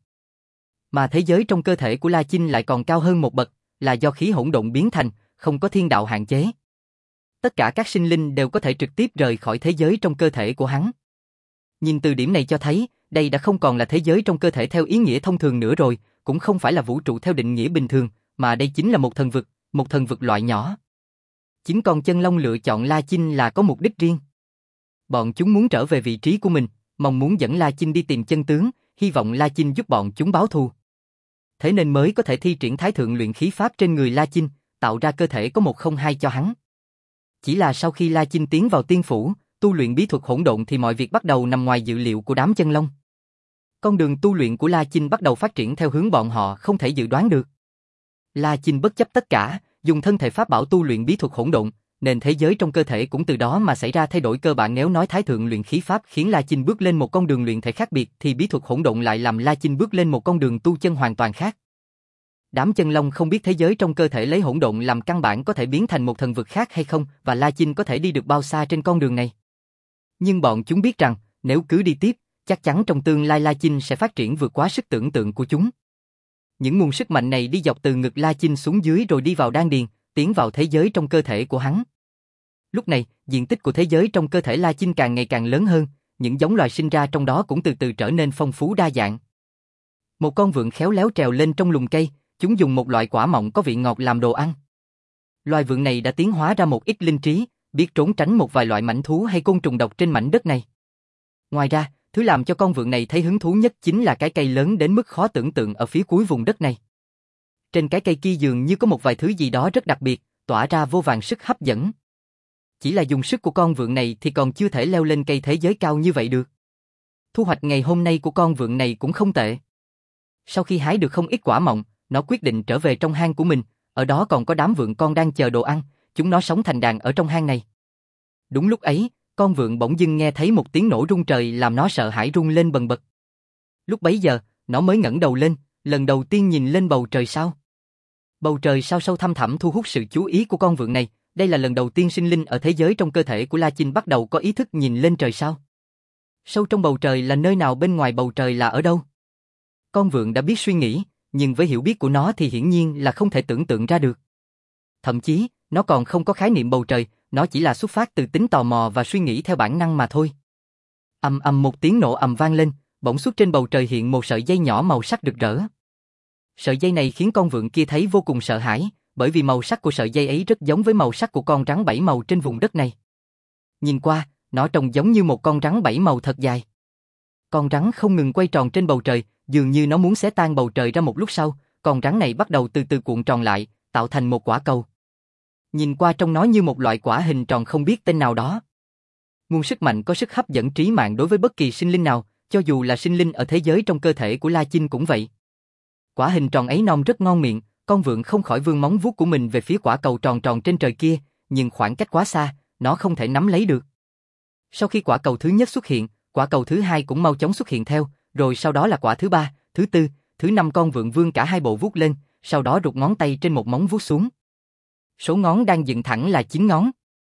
Mà thế giới trong cơ thể của La Chinh lại còn cao hơn một bậc, là do khí hỗn độn biến thành, không có thiên đạo hạn chế. Tất cả các sinh linh đều có thể trực tiếp rời khỏi thế giới trong cơ thể của hắn. Nhìn từ điểm này cho thấy, đây đã không còn là thế giới trong cơ thể theo ý nghĩa thông thường nữa rồi, cũng không phải là vũ trụ theo định nghĩa bình thường, mà đây chính là một thần vực, một thần vực loại nhỏ. Chính con chân long lựa chọn La Chinh là có mục đích riêng. Bọn chúng muốn trở về vị trí của mình, mong muốn dẫn La Chinh đi tìm chân tướng, hy vọng La Chinh giúp bọn chúng báo thù. Thế nên mới có thể thi triển thái thượng luyện khí pháp trên người La Chinh, tạo ra cơ thể có một không hai cho hắn. Chỉ là sau khi La Chinh tiến vào tiên phủ, tu luyện bí thuật hỗn độn thì mọi việc bắt đầu nằm ngoài dự liệu của đám chân long. Con đường tu luyện của La Chinh bắt đầu phát triển theo hướng bọn họ không thể dự đoán được. La Chinh bất chấp tất cả, dùng thân thể pháp bảo tu luyện bí thuật hỗn độn, nên thế giới trong cơ thể cũng từ đó mà xảy ra thay đổi cơ bản. Nếu nói thái thượng luyện khí pháp khiến La Chinh bước lên một con đường luyện thể khác biệt thì bí thuật hỗn độn lại làm La Chinh bước lên một con đường tu chân hoàn toàn khác. Đám chân long không biết thế giới trong cơ thể lấy hỗn độn làm căn bản có thể biến thành một thần vực khác hay không, và La Chinh có thể đi được bao xa trên con đường này. Nhưng bọn chúng biết rằng, nếu cứ đi tiếp, chắc chắn trong tương lai La Chinh sẽ phát triển vượt quá sức tưởng tượng của chúng. Những nguồn sức mạnh này đi dọc từ ngực La Chinh xuống dưới rồi đi vào đan điền, tiến vào thế giới trong cơ thể của hắn. Lúc này, diện tích của thế giới trong cơ thể La Chinh càng ngày càng lớn hơn, những giống loài sinh ra trong đó cũng từ từ trở nên phong phú đa dạng. Một con vượn khéo léo trèo lên trong lùm cây, chúng dùng một loại quả mọng có vị ngọt làm đồ ăn. Loài vượn này đã tiến hóa ra một ít linh trí, biết trốn tránh một vài loại mãnh thú hay côn trùng độc trên mảnh đất này. Ngoài ra, thứ làm cho con vượn này thấy hứng thú nhất chính là cái cây lớn đến mức khó tưởng tượng ở phía cuối vùng đất này. Trên cái cây kia dường như có một vài thứ gì đó rất đặc biệt, tỏa ra vô vàn sức hấp dẫn. Chỉ là dùng sức của con vượn này thì còn chưa thể leo lên cây thế giới cao như vậy được. Thu hoạch ngày hôm nay của con vượn này cũng không tệ. Sau khi hái được không ít quả mọng, nó quyết định trở về trong hang của mình, ở đó còn có đám vượn con đang chờ đồ ăn, chúng nó sống thành đàn ở trong hang này. Đúng lúc ấy, con vượn bỗng dưng nghe thấy một tiếng nổ rung trời làm nó sợ hãi rung lên bần bật. Lúc bấy giờ, nó mới ngẩng đầu lên, lần đầu tiên nhìn lên bầu trời sao. Bầu trời sao sâu thăm thẳm thu hút sự chú ý của con vượn này, đây là lần đầu tiên sinh linh ở thế giới trong cơ thể của La Chinh bắt đầu có ý thức nhìn lên trời sao. Sâu trong bầu trời là nơi nào, bên ngoài bầu trời là ở đâu? Con vượn đã biết suy nghĩ, nhưng với hiểu biết của nó thì hiển nhiên là không thể tưởng tượng ra được. Thậm chí, nó còn không có khái niệm bầu trời, nó chỉ là xuất phát từ tính tò mò và suy nghĩ theo bản năng mà thôi. Ầm ầm một tiếng nổ ầm vang lên, bỗng xuất trên bầu trời hiện một sợi dây nhỏ màu sắc rực rỡ. Sợi dây này khiến con vượn kia thấy vô cùng sợ hãi, bởi vì màu sắc của sợi dây ấy rất giống với màu sắc của con rắn bảy màu trên vùng đất này. Nhìn qua, nó trông giống như một con rắn bảy màu thật dài. Con rắn không ngừng quay tròn trên bầu trời, dường như nó muốn xé tan bầu trời ra. Một lúc sau, con rắn này bắt đầu từ từ cuộn tròn lại, tạo thành một quả cầu. Nhìn qua trông nó như một loại quả hình tròn không biết tên nào đó. Nguồn sức mạnh có sức hấp dẫn trí mạng đối với bất kỳ sinh linh nào, cho dù là sinh linh ở thế giới trong cơ thể của La Chinh cũng vậy. Quả hình tròn ấy non rất ngon miệng, con vượn không khỏi vươn móng vuốt của mình về phía quả cầu tròn tròn trên trời kia, nhưng khoảng cách quá xa, nó không thể nắm lấy được. Sau khi quả cầu thứ nhất xuất hiện, quả cầu thứ hai cũng mau chóng xuất hiện theo, rồi sau đó là quả thứ ba, thứ tư, thứ năm. Con vượn vươn cả hai bộ vuốt lên, sau đó rụt ngón tay trên một móng vuốt xuống. Số ngón đang dựng thẳng là chín ngón.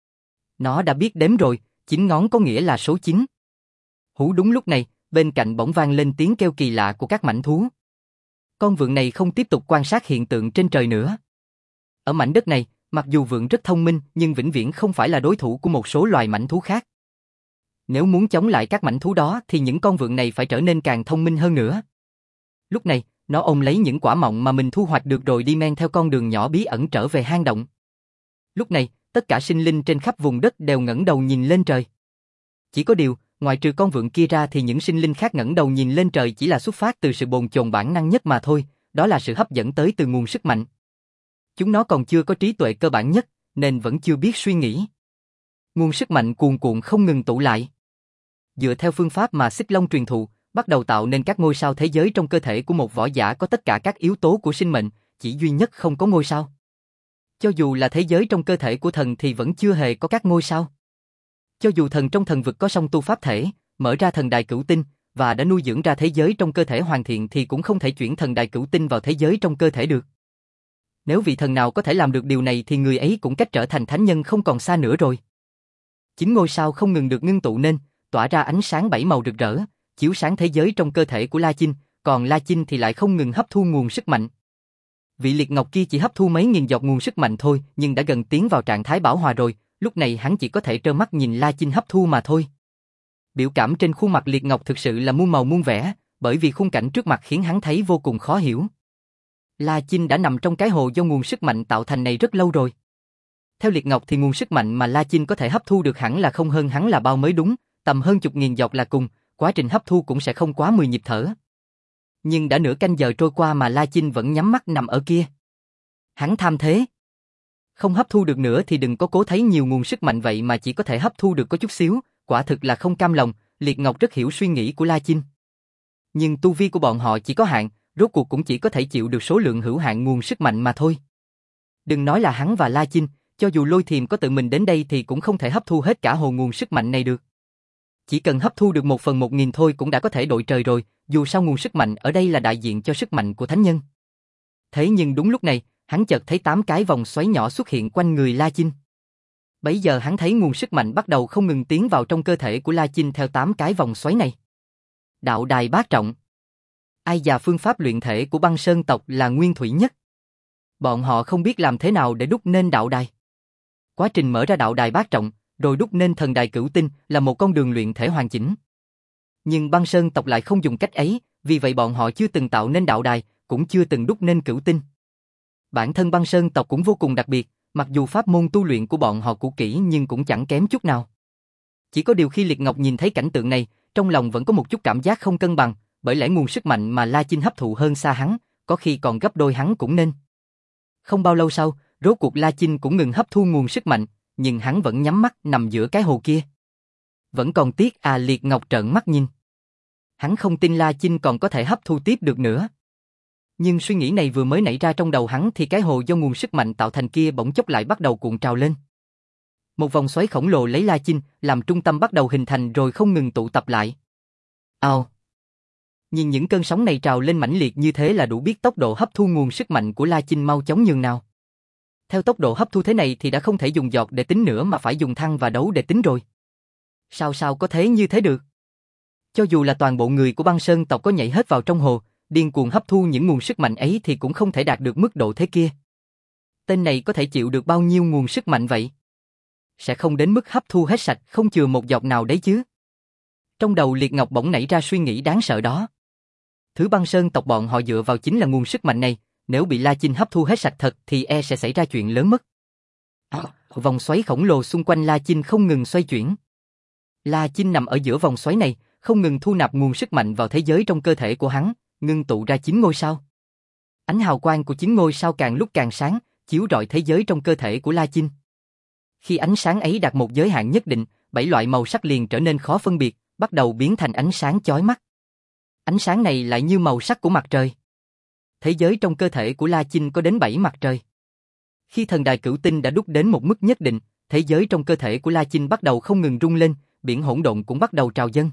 Nó đã biết đếm rồi, chín ngón có nghĩa là số chín. Hú, đúng lúc này, bên cạnh bỗng vang lên tiếng kêu kỳ lạ của các mãnh thú. Con vượn này không tiếp tục quan sát hiện tượng trên trời nữa. Ở mảnh đất này, mặc dù vượn rất thông minh nhưng vĩnh viễn không phải là đối thủ của một số loài mãnh thú khác. Nếu muốn chống lại các mãnh thú đó thì những con vượn này phải trở nên càng thông minh hơn nữa. Lúc này, nó ôm lấy những quả mọng mà mình thu hoạch được rồi đi men theo con đường nhỏ bí ẩn trở về hang động. Lúc này, tất cả sinh linh trên khắp vùng đất đều ngẩng đầu nhìn lên trời. Chỉ có điều, Ngoài trừ con vượn kia ra thì những sinh linh khác ngẩng đầu nhìn lên trời chỉ là xuất phát từ sự bồn chồn bản năng nhất mà thôi, đó là sự hấp dẫn tới từ nguồn sức mạnh. Chúng nó còn chưa có trí tuệ cơ bản nhất, nên vẫn chưa biết suy nghĩ. Nguồn sức mạnh cuồn cuộn không ngừng tụ lại. Dựa theo phương pháp mà Xích Long truyền thụ, bắt đầu tạo nên các ngôi sao thế giới trong cơ thể của một võ giả có tất cả các yếu tố của sinh mệnh, chỉ duy nhất không có ngôi sao. Cho dù là thế giới trong cơ thể của thần thì vẫn chưa hề có các ngôi sao. Cho dù thần trong thần vực có song tu pháp thể, mở ra thần đài cửu tinh, và đã nuôi dưỡng ra thế giới trong cơ thể hoàn thiện thì cũng không thể chuyển thần đài cửu tinh vào thế giới trong cơ thể được. Nếu vị thần nào có thể làm được điều này thì người ấy cũng cách trở thành thánh nhân không còn xa nữa rồi. Chính ngôi sao không ngừng được ngưng tụ nên, tỏa ra ánh sáng bảy màu rực rỡ, chiếu sáng thế giới trong cơ thể của La Chinh, còn La Chinh thì lại không ngừng hấp thu nguồn sức mạnh. Vị liệt ngọc kia chỉ hấp thu mấy nghìn giọt nguồn sức mạnh thôi, nhưng đã gần tiến vào trạng thái bảo hòa rồi, lúc này hắn chỉ có thể trơ mắt nhìn La Chinh hấp thu mà thôi. Biểu cảm trên khuôn mặt liệt ngọc thực sự là muôn màu muôn vẻ, bởi vì khung cảnh trước mặt khiến hắn thấy vô cùng khó hiểu. La Chinh đã nằm trong cái hồ do nguồn sức mạnh tạo thành này rất lâu rồi. Theo liệt ngọc thì nguồn sức mạnh mà La Chinh có thể hấp thu được hẳn là không hơn hắn là bao mới đúng, tầm hơn chục nghìn giọt là cùng, quá trình hấp thu cũng sẽ không quá mười nhịp thở. Nhưng đã nửa canh giờ trôi qua mà La Chinh vẫn nhắm mắt nằm ở kia. Hắn tham thế. Không hấp thu được nữa thì đừng có cố thấy nhiều nguồn sức mạnh vậy mà chỉ có thể hấp thu được có chút xíu, quả thực là không cam lòng, liệt ngọc rất hiểu suy nghĩ của La Chinh. Nhưng tu vi của bọn họ chỉ có hạn, rốt cuộc cũng chỉ có thể chịu được số lượng hữu hạn nguồn sức mạnh mà thôi. Đừng nói là hắn và La Chinh, cho dù Lôi Thiềm có tự mình đến đây thì cũng không thể hấp thu hết cả hồ nguồn sức mạnh này được. Chỉ cần hấp thu được một phần một nghìn thôi cũng đã có thể đội trời rồi, dù sao nguồn sức mạnh ở đây là đại diện cho sức mạnh của thánh nhân. Thế nhưng đúng lúc này, hắn chợt thấy tám cái vòng xoáy nhỏ xuất hiện quanh người La Chinh. Bấy giờ hắn thấy nguồn sức mạnh bắt đầu không ngừng tiến vào trong cơ thể của La Chinh theo tám cái vòng xoáy này. Đạo đài bát trọng. Ai già phương pháp luyện thể của băng sơn tộc là nguyên thủy nhất. Bọn họ không biết làm thế nào để đúc nên đạo đài. Quá trình mở ra đạo đài bát trọng, rồi đúc nên thần đài cửu tinh là một con đường luyện thể hoàn chỉnh. Nhưng băng sơn tộc lại không dùng cách ấy, vì vậy bọn họ chưa từng tạo nên đạo đài, cũng chưa từng đúc nên cửu tinh. Bản thân băng sơn tộc cũng vô cùng đặc biệt, mặc dù pháp môn tu luyện của bọn họ cũ kỹ nhưng cũng chẳng kém chút nào. Chỉ có điều khi Liệt Ngọc nhìn thấy cảnh tượng này, trong lòng vẫn có một chút cảm giác không cân bằng, bởi lẽ nguồn sức mạnh mà La Chinh hấp thụ hơn xa hắn, có khi còn gấp đôi hắn cũng nên. Không bao lâu sau, rốt cuộc La Chinh cũng ngừng hấp thu nguồn sức mạnh, nhưng hắn vẫn nhắm mắt nằm giữa cái hồ kia. Vẫn còn tiếc à, Liệt Ngọc trợn mắt nhìn. Hắn không tin La Chinh còn có thể hấp thu tiếp được nữa. Nhưng suy nghĩ này vừa mới nảy ra trong đầu hắn thì cái hồ do nguồn sức mạnh tạo thành kia bỗng chốc lại bắt đầu cuộn trào lên. Một vòng xoáy khổng lồ lấy La Chinh làm trung tâm bắt đầu hình thành rồi không ngừng tụ tập lại. Ao. Nhưng những cơn sóng này trào lên mãnh liệt như thế là đủ biết tốc độ hấp thu nguồn sức mạnh của La Chinh mau chóng nhường nào. Theo tốc độ hấp thu thế này thì đã không thể dùng giọt để tính nữa mà phải dùng thăng và đấu để tính rồi. Sao sao có thế như thế được? Cho dù là toàn bộ người của băng sơn tộc có nhảy hết vào trong hồ, điên cuồng hấp thu những nguồn sức mạnh ấy thì cũng không thể đạt được mức độ thế kia. Tên này có thể chịu được bao nhiêu nguồn sức mạnh vậy? Sẽ không đến mức hấp thu hết sạch không chừa một giọt nào đấy chứ. Trong đầu Liệt Ngọc bỗng nảy ra suy nghĩ đáng sợ đó. Thứ băng sơn tộc bọn họ dựa vào chính là nguồn sức mạnh này, nếu bị La Chinh hấp thu hết sạch thật thì e sẽ xảy ra chuyện lớn mất. À, vòng xoáy khổng lồ xung quanh La Chinh không ngừng xoay chuyển. La Chinh nằm ở giữa vòng xoáy này, không ngừng thu nạp nguồn sức mạnh vào thế giới trong cơ thể của hắn, ngưng tụ ra chín ngôi sao. Ánh hào quang của chín ngôi sao càng lúc càng sáng, chiếu rọi thế giới trong cơ thể của La Chinh. Khi ánh sáng ấy đạt một giới hạn nhất định, bảy loại màu sắc liền trở nên khó phân biệt, bắt đầu biến thành ánh sáng chói mắt. Ánh sáng này lại như màu sắc của mặt trời. Thế giới trong cơ thể của La Chinh có đến bảy mặt trời. Khi thần đài cửu tinh đã đúc đến một mức nhất định, thế giới trong cơ thể của La Chinh bắt đầu không ngừng rung lên, biển hỗn độn cũng bắt đầu trào dâng.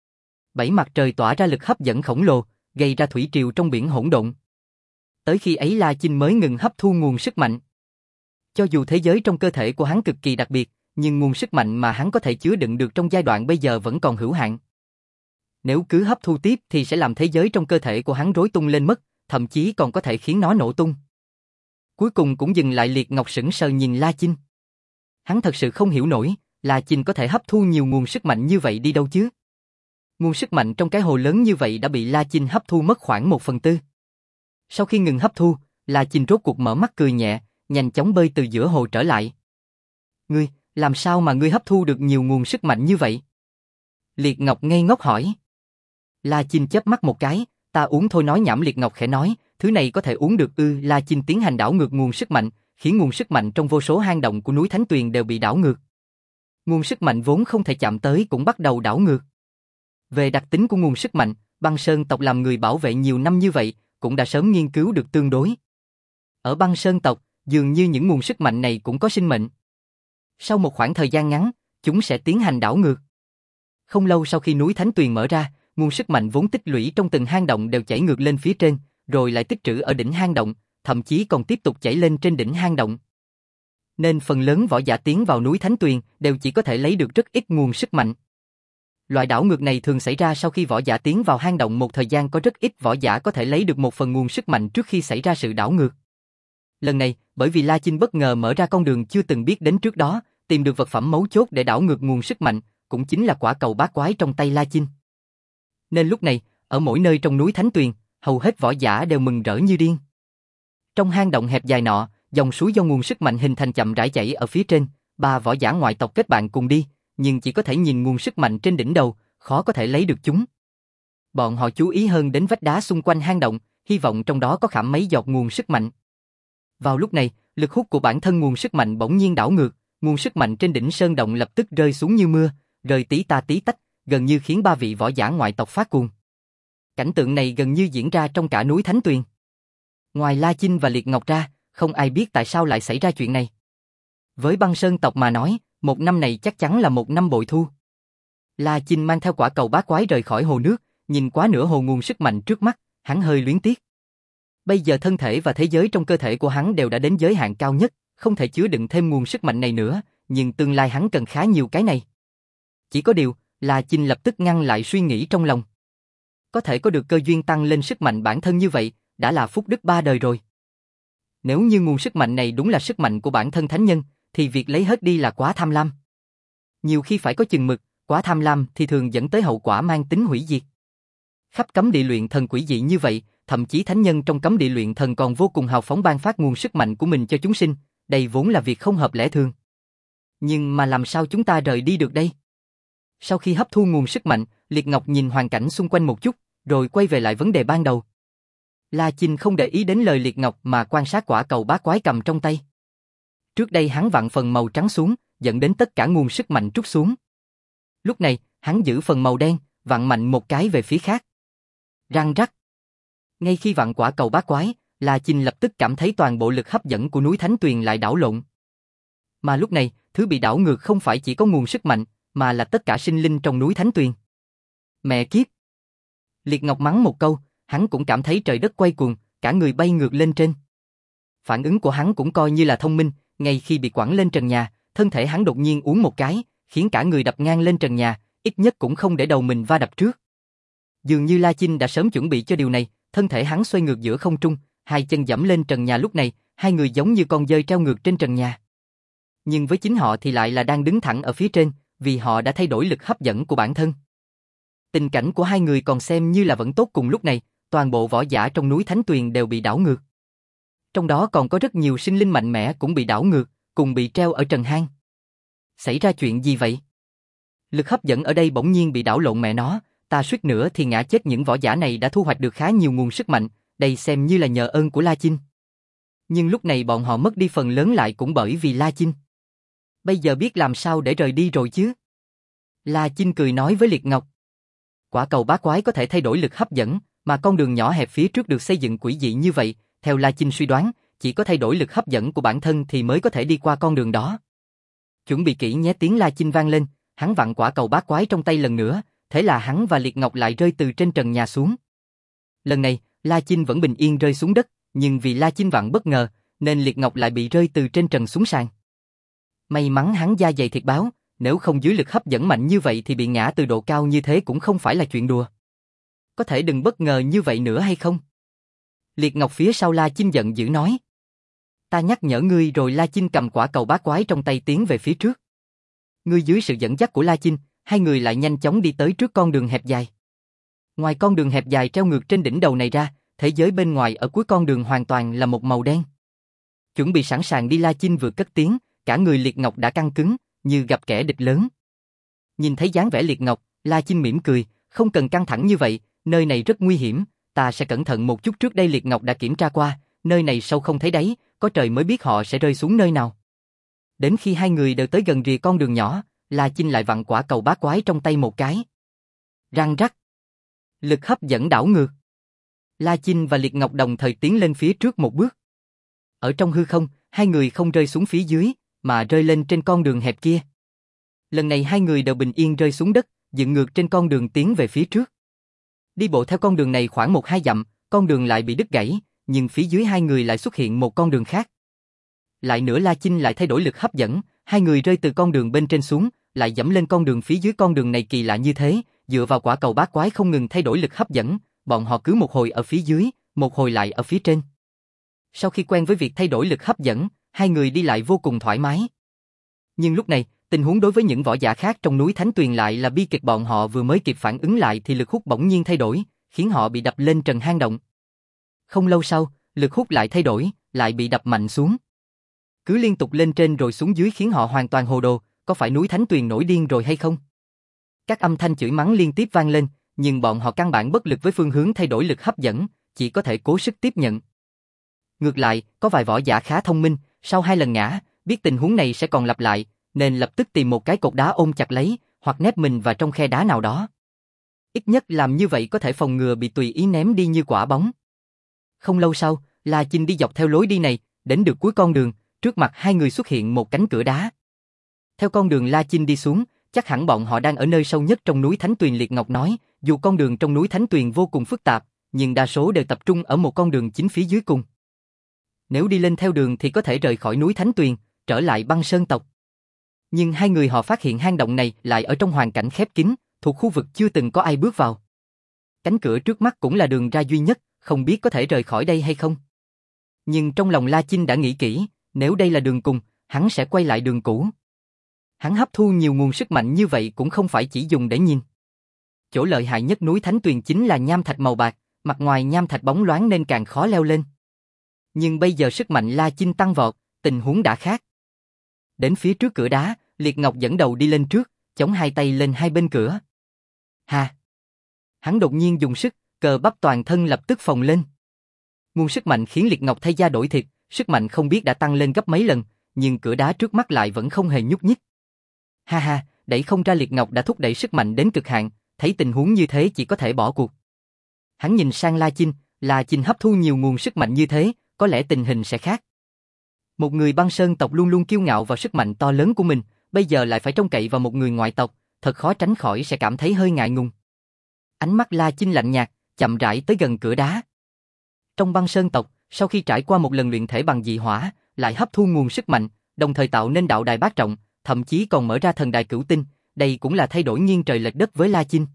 Bảy mặt trời tỏa ra lực hấp dẫn khổng lồ, gây ra thủy triều trong biển hỗn độn. Tới khi ấy La Chinh mới ngừng hấp thu nguồn sức mạnh. Cho dù thế giới trong cơ thể của hắn cực kỳ đặc biệt, nhưng nguồn sức mạnh mà hắn có thể chứa đựng được trong giai đoạn bây giờ vẫn còn hữu hạn. Nếu cứ hấp thu tiếp thì sẽ làm thế giới trong cơ thể của hắn rối tung lên mất, thậm chí còn có thể khiến nó nổ tung. Cuối cùng cũng dừng lại. Liệt Ngọc sững sờ nhìn La Chinh. Hắn thật sự không hiểu nổi, La Chinh có thể hấp thu nhiều nguồn sức mạnh như vậy đi đâu chứ? Nguồn sức mạnh trong cái hồ lớn như vậy đã bị La Chinh hấp thu mất khoảng một phần tư. Sau khi ngừng hấp thu, La Chinh rốt cuộc mở mắt cười nhẹ, nhanh chóng bơi từ giữa hồ trở lại. Ngươi, làm sao mà ngươi hấp thu được nhiều nguồn sức mạnh như vậy? Liệt Ngọc ngây ngốc hỏi. La Chinh chớp mắt một cái, ta uống thôi nói nhảm. Liệt Ngọc khẽ nói, thứ này có thể uống được ư? La Chinh tiến hành đảo ngược nguồn sức mạnh, khiến nguồn sức mạnh trong vô số hang động của núi Thánh Tuyền đều bị đảo ngược. Nguồn sức mạnh vốn không thể chạm tới cũng bắt đầu đảo ngược. Về đặc tính của nguồn sức mạnh, Băng Sơn tộc làm người bảo vệ nhiều năm như vậy, cũng đã sớm nghiên cứu được tương đối. Ở Băng Sơn tộc, dường như những nguồn sức mạnh này cũng có sinh mệnh. Sau một khoảng thời gian ngắn, chúng sẽ tiến hành đảo ngược. Không lâu sau khi núi Thánh Tuyền mở ra, nguồn sức mạnh vốn tích lũy trong từng hang động đều chảy ngược lên phía trên, rồi lại tích trữ ở đỉnh hang động, thậm chí còn tiếp tục chảy lên trên đỉnh hang động. Nên phần lớn võ giả tiến vào núi Thánh Tuyền đều chỉ có thể lấy được rất ít nguồn sức mạnh. Loại đảo ngược này thường xảy ra sau khi võ giả tiến vào hang động một thời gian, có rất ít võ giả có thể lấy được một phần nguồn sức mạnh trước khi xảy ra sự đảo ngược. Lần này, bởi vì La Chinh bất ngờ mở ra con đường chưa từng biết đến trước đó, tìm được vật phẩm mấu chốt để đảo ngược nguồn sức mạnh, cũng chính là quả cầu bát quái trong tay La Chinh. Nên lúc này, ở mỗi nơi trong núi Thánh Tuyền, hầu hết võ giả đều mừng rỡ như điên. Trong hang động hẹp dài nọ, dòng suối do nguồn sức mạnh hình thành chậm rãi chảy ở phía trên, ba võ giả ngoại tộc kết bạn cùng đi, nhưng chỉ có thể nhìn nguồn sức mạnh trên đỉnh đầu, khó có thể lấy được chúng. Bọn họ chú ý hơn đến vách đá xung quanh hang động, hy vọng trong đó có khảm mấy giọt nguồn sức mạnh. Vào lúc này, lực hút của bản thân nguồn sức mạnh bỗng nhiên đảo ngược, nguồn sức mạnh trên đỉnh sơn động lập tức rơi xuống như mưa, rơi tí ta tí tách, gần như khiến ba vị võ giả ngoại tộc phát cuồng. Cảnh tượng này gần như diễn ra trong cả núi Thánh Tuyền. Ngoài La Chinh và Liệt Ngọc ra, không ai biết tại sao lại xảy ra chuyện này. Với Băng Sơn tộc mà nói, một năm này chắc chắn là một năm bội thu. La Chinh mang theo quả cầu bát quái rời khỏi hồ nước, nhìn quá nửa hồ nguồn sức mạnh trước mắt, hắn hơi luyến tiếc. Bây giờ thân thể và thế giới trong cơ thể của hắn đều đã đến giới hạn cao nhất, không thể chứa đựng thêm nguồn sức mạnh này nữa, nhưng tương lai hắn cần khá nhiều cái này. Chỉ có điều, La Chinh lập tức ngăn lại suy nghĩ trong lòng. Có thể có được cơ duyên tăng lên sức mạnh bản thân như vậy, đã là phúc đức ba đời rồi. Nếu như nguồn sức mạnh này đúng là sức mạnh của bản thân thánh nhân, thì việc lấy hết đi là quá tham lam. Nhiều khi phải có chừng mực, quá tham lam thì thường dẫn tới hậu quả mang tính hủy diệt. Khắp cấm địa luyện thần quỷ dị như vậy, thậm chí thánh nhân trong cấm địa luyện thần còn vô cùng hào phóng ban phát nguồn sức mạnh của mình cho chúng sinh, đây vốn là việc không hợp lẽ thường. Nhưng mà làm sao chúng ta rời đi được đây? Sau khi hấp thu nguồn sức mạnh, Liệt Ngọc nhìn hoàn cảnh xung quanh một chút, rồi quay về lại vấn đề ban đầu. La Chinh không để ý đến lời Liệt Ngọc mà quan sát quả cầu bát quái cầm trong tay. Trước đây hắn vặn phần màu trắng xuống, dẫn đến tất cả nguồn sức mạnh trút xuống. Lúc này, hắn giữ phần màu đen, vặn mạnh một cái về phía khác. Răng rắc. Ngay khi vặn quả cầu bát quái, La Chinh lập tức cảm thấy toàn bộ lực hấp dẫn của núi Thánh Tuyền lại đảo lộn. Mà lúc này, thứ bị đảo ngược không phải chỉ có nguồn sức mạnh, mà là tất cả sinh linh trong núi Thánh Tuyền. Mẹ kiếp! Liệt Ngọc mắng một câu, hắn cũng cảm thấy trời đất quay cuồng, cả người bay ngược lên trên. Phản ứng của hắn cũng coi như là thông minh, ngay khi bị quẳng lên trần nhà, thân thể hắn đột nhiên uốn một cái, khiến cả người đập ngang lên trần nhà, ít nhất cũng không để đầu mình va đập trước. Dường như La Chinh đã sớm chuẩn bị cho điều này, thân thể hắn xoay ngược giữa không trung, hai chân giẫm lên trần nhà. Lúc này, hai người giống như con dơi treo ngược trên trần nhà. Nhưng với chính họ thì lại là đang đứng thẳng ở phía trên, vì họ đã thay đổi lực hấp dẫn của bản thân. Tình cảnh của hai người còn xem như là vẫn tốt. Cùng lúc này, toàn bộ võ giả trong núi Thánh Tuyền đều bị đảo ngược. Trong đó còn có rất nhiều sinh linh mạnh mẽ cũng bị đảo ngược, cùng bị treo ở trần hang. Xảy ra chuyện gì vậy? Lực hấp dẫn ở đây bỗng nhiên bị đảo lộn. Mẹ nó, ta suýt nữa thì ngã chết. Những võ giả này đã thu hoạch được khá nhiều nguồn sức mạnh, đây xem như là nhờ ơn của La Chinh. Nhưng lúc này bọn họ mất đi phần lớn lại cũng bởi vì La Chinh. Bây giờ biết làm sao để rời đi rồi chứ? La Chinh cười nói với Liệt Ngọc. Quả cầu bát quái có thể thay đổi lực hấp dẫn, mà con đường nhỏ hẹp phía trước được xây dựng quỷ dị như vậy, theo La Chinh suy đoán, chỉ có thay đổi lực hấp dẫn của bản thân thì mới có thể đi qua con đường đó. Chuẩn bị kỹ nhé. Tiếng La Chinh vang lên, hắn vặn quả cầu bát quái trong tay lần nữa, thế là hắn và Liệt Ngọc lại rơi từ trên trần nhà xuống. Lần này, La Chinh vẫn bình yên rơi xuống đất, nhưng vì La Chinh vặn bất ngờ, nên Liệt Ngọc lại bị rơi từ trên trần xuống sàn. May mắn hắn da dày thịt báo, nếu không dưới lực hấp dẫn mạnh như vậy thì bị ngã từ độ cao như thế cũng không phải là chuyện đùa. Có thể đừng bất ngờ như vậy nữa hay không? Liệt Ngọc phía sau La Chinh giận dữ nói. Ta nhắc nhở ngươi rồi. La Chinh cầm quả cầu bát quái trong tay tiến về phía trước. Ngươi dưới sự dẫn dắt của La Chinh, hai người lại nhanh chóng đi tới trước con đường hẹp dài. Ngoài con đường hẹp dài treo ngược trên đỉnh đầu này ra, thế giới bên ngoài ở cuối con đường hoàn toàn là một màu đen. Chuẩn bị sẵn sàng đi. La Chinh vừa cất tiếng, cả người Liệt Ngọc đã căng cứng, như gặp kẻ địch lớn. Nhìn thấy dáng vẻ Liệt Ngọc, La Chinh mỉm cười, không cần căng thẳng như vậy, nơi này rất nguy hiểm, ta sẽ cẩn thận một chút. Trước đây Liệt Ngọc đã kiểm tra qua, nơi này sâu không thấy đáy, có trời mới biết họ sẽ rơi xuống nơi nào. Đến khi hai người đều tới gần rìa con đường nhỏ, La Chinh lại vặn quả cầu bát quái trong tay một cái. Răng rắc. Lực hấp dẫn đảo ngược. La Chinh và Liệt Ngọc đồng thời tiến lên phía trước một bước. Ở trong hư không, hai người không rơi xuống phía dưới, mà rơi lên trên con đường hẹp kia. Lần này hai người đều bình yên rơi xuống đất, dựng ngược trên con đường tiến về phía trước. Đi bộ theo con đường này khoảng một hai dặm, con đường lại bị đứt gãy, nhưng phía dưới hai người lại xuất hiện một con đường khác. Lại nữa La Chinh lại thay đổi lực hấp dẫn, hai người rơi từ con đường bên trên xuống, lại dẫm lên con đường phía dưới. Con đường này kỳ lạ như thế, dựa vào quả cầu bát quái không ngừng thay đổi lực hấp dẫn, bọn họ cứ một hồi ở phía dưới, một hồi lại ở phía trên. Sau khi quen với việc thay đổi lực hấp dẫn, hai người đi lại vô cùng thoải mái. Nhưng lúc này, tình huống đối với những võ giả khác trong núi Thánh Tuyền lại là bi kịch. Bọn họ vừa mới kịp phản ứng lại thì lực hút bỗng nhiên thay đổi, khiến họ bị đập lên trần hang động. Không lâu sau, lực hút lại thay đổi, lại bị đập mạnh xuống. Cứ liên tục lên trên rồi xuống dưới khiến họ hoàn toàn hồ đồ, có phải núi Thánh Tuyền nổi điên rồi hay không? Các âm thanh chửi mắng liên tiếp vang lên, nhưng bọn họ căn bản bất lực với phương hướng thay đổi lực hấp dẫn, chỉ có thể cố sức tiếp nhận. Ngược lại, có vài võ giả khá thông minh, sau hai lần ngã, biết tình huống này sẽ còn lặp lại, nên lập tức tìm một cái cột đá ôm chặt lấy, hoặc nép mình vào trong khe đá nào đó. Ít nhất làm như vậy có thể phòng ngừa bị tùy ý ném đi như quả bóng. Không lâu sau, La Chinh đi dọc theo lối đi này, đến được cuối con đường, trước mặt hai người xuất hiện một cánh cửa đá. Theo con đường La Chinh đi xuống, chắc hẳn bọn họ đang ở nơi sâu nhất trong núi Thánh Tuyền. Liệt Ngọc nói, dù con đường trong núi Thánh Tuyền vô cùng phức tạp, nhưng đa số đều tập trung ở một con đường chính phía dưới cùng. Nếu đi lên theo đường thì có thể rời khỏi núi Thánh Tuyền, trở lại băng sơn tộc. Nhưng hai người họ phát hiện hang động này lại ở trong hoàn cảnh khép kín, thuộc khu vực chưa từng có ai bước vào. Cánh cửa trước mắt cũng là đường ra duy nhất, không biết có thể rời khỏi đây hay không. Nhưng trong lòng La Chinh đã nghĩ kỹ, nếu đây là đường cùng, hắn sẽ quay lại đường cũ. Hắn hấp thu nhiều nguồn sức mạnh như vậy cũng không phải chỉ dùng để nhìn. Chỗ lợi hại nhất núi Thánh Tuyền chính là nham thạch màu bạc, mặt ngoài nham thạch bóng loáng nên càng khó leo lên. Nhưng bây giờ sức mạnh La Chinh tăng vọt, tình huống đã khác. Đến phía trước cửa đá, Liệt Ngọc dẫn đầu đi lên trước, chống hai tay lên hai bên cửa. Ha! Hắn đột nhiên dùng sức, cờ bắp toàn thân lập tức phồng lên. Nguồn sức mạnh khiến Liệt Ngọc thay da đổi thịt, sức mạnh không biết đã tăng lên gấp mấy lần, nhưng cửa đá trước mắt lại vẫn không hề nhúc nhích. Ha ha, đẩy không ra. Liệt Ngọc đã thúc đẩy sức mạnh đến cực hạn, thấy tình huống như thế chỉ có thể bỏ cuộc. Hắn nhìn sang La Chinh, La Chinh hấp thu nhiều nguồn sức mạnh như thế, có lẽ tình hình sẽ khác. Một người băng sơn tộc luôn luôn kiêu ngạo vào sức mạnh to lớn của mình, bây giờ lại phải trông cậy vào một người ngoại tộc, thật khó tránh khỏi sẽ cảm thấy hơi ngại ngùng. Ánh mắt La Chinh lạnh nhạt, chậm rãi tới gần cửa đá. Trong băng sơn tộc, sau khi trải qua một lần luyện thể bằng dị hỏa, lại hấp thu nguồn sức mạnh, đồng thời tạo nên đạo đài bát trọng, thậm chí còn mở ra thần đài cửu tinh, đây cũng là thay đổi nghiêng trời lệch đất với La Chinh.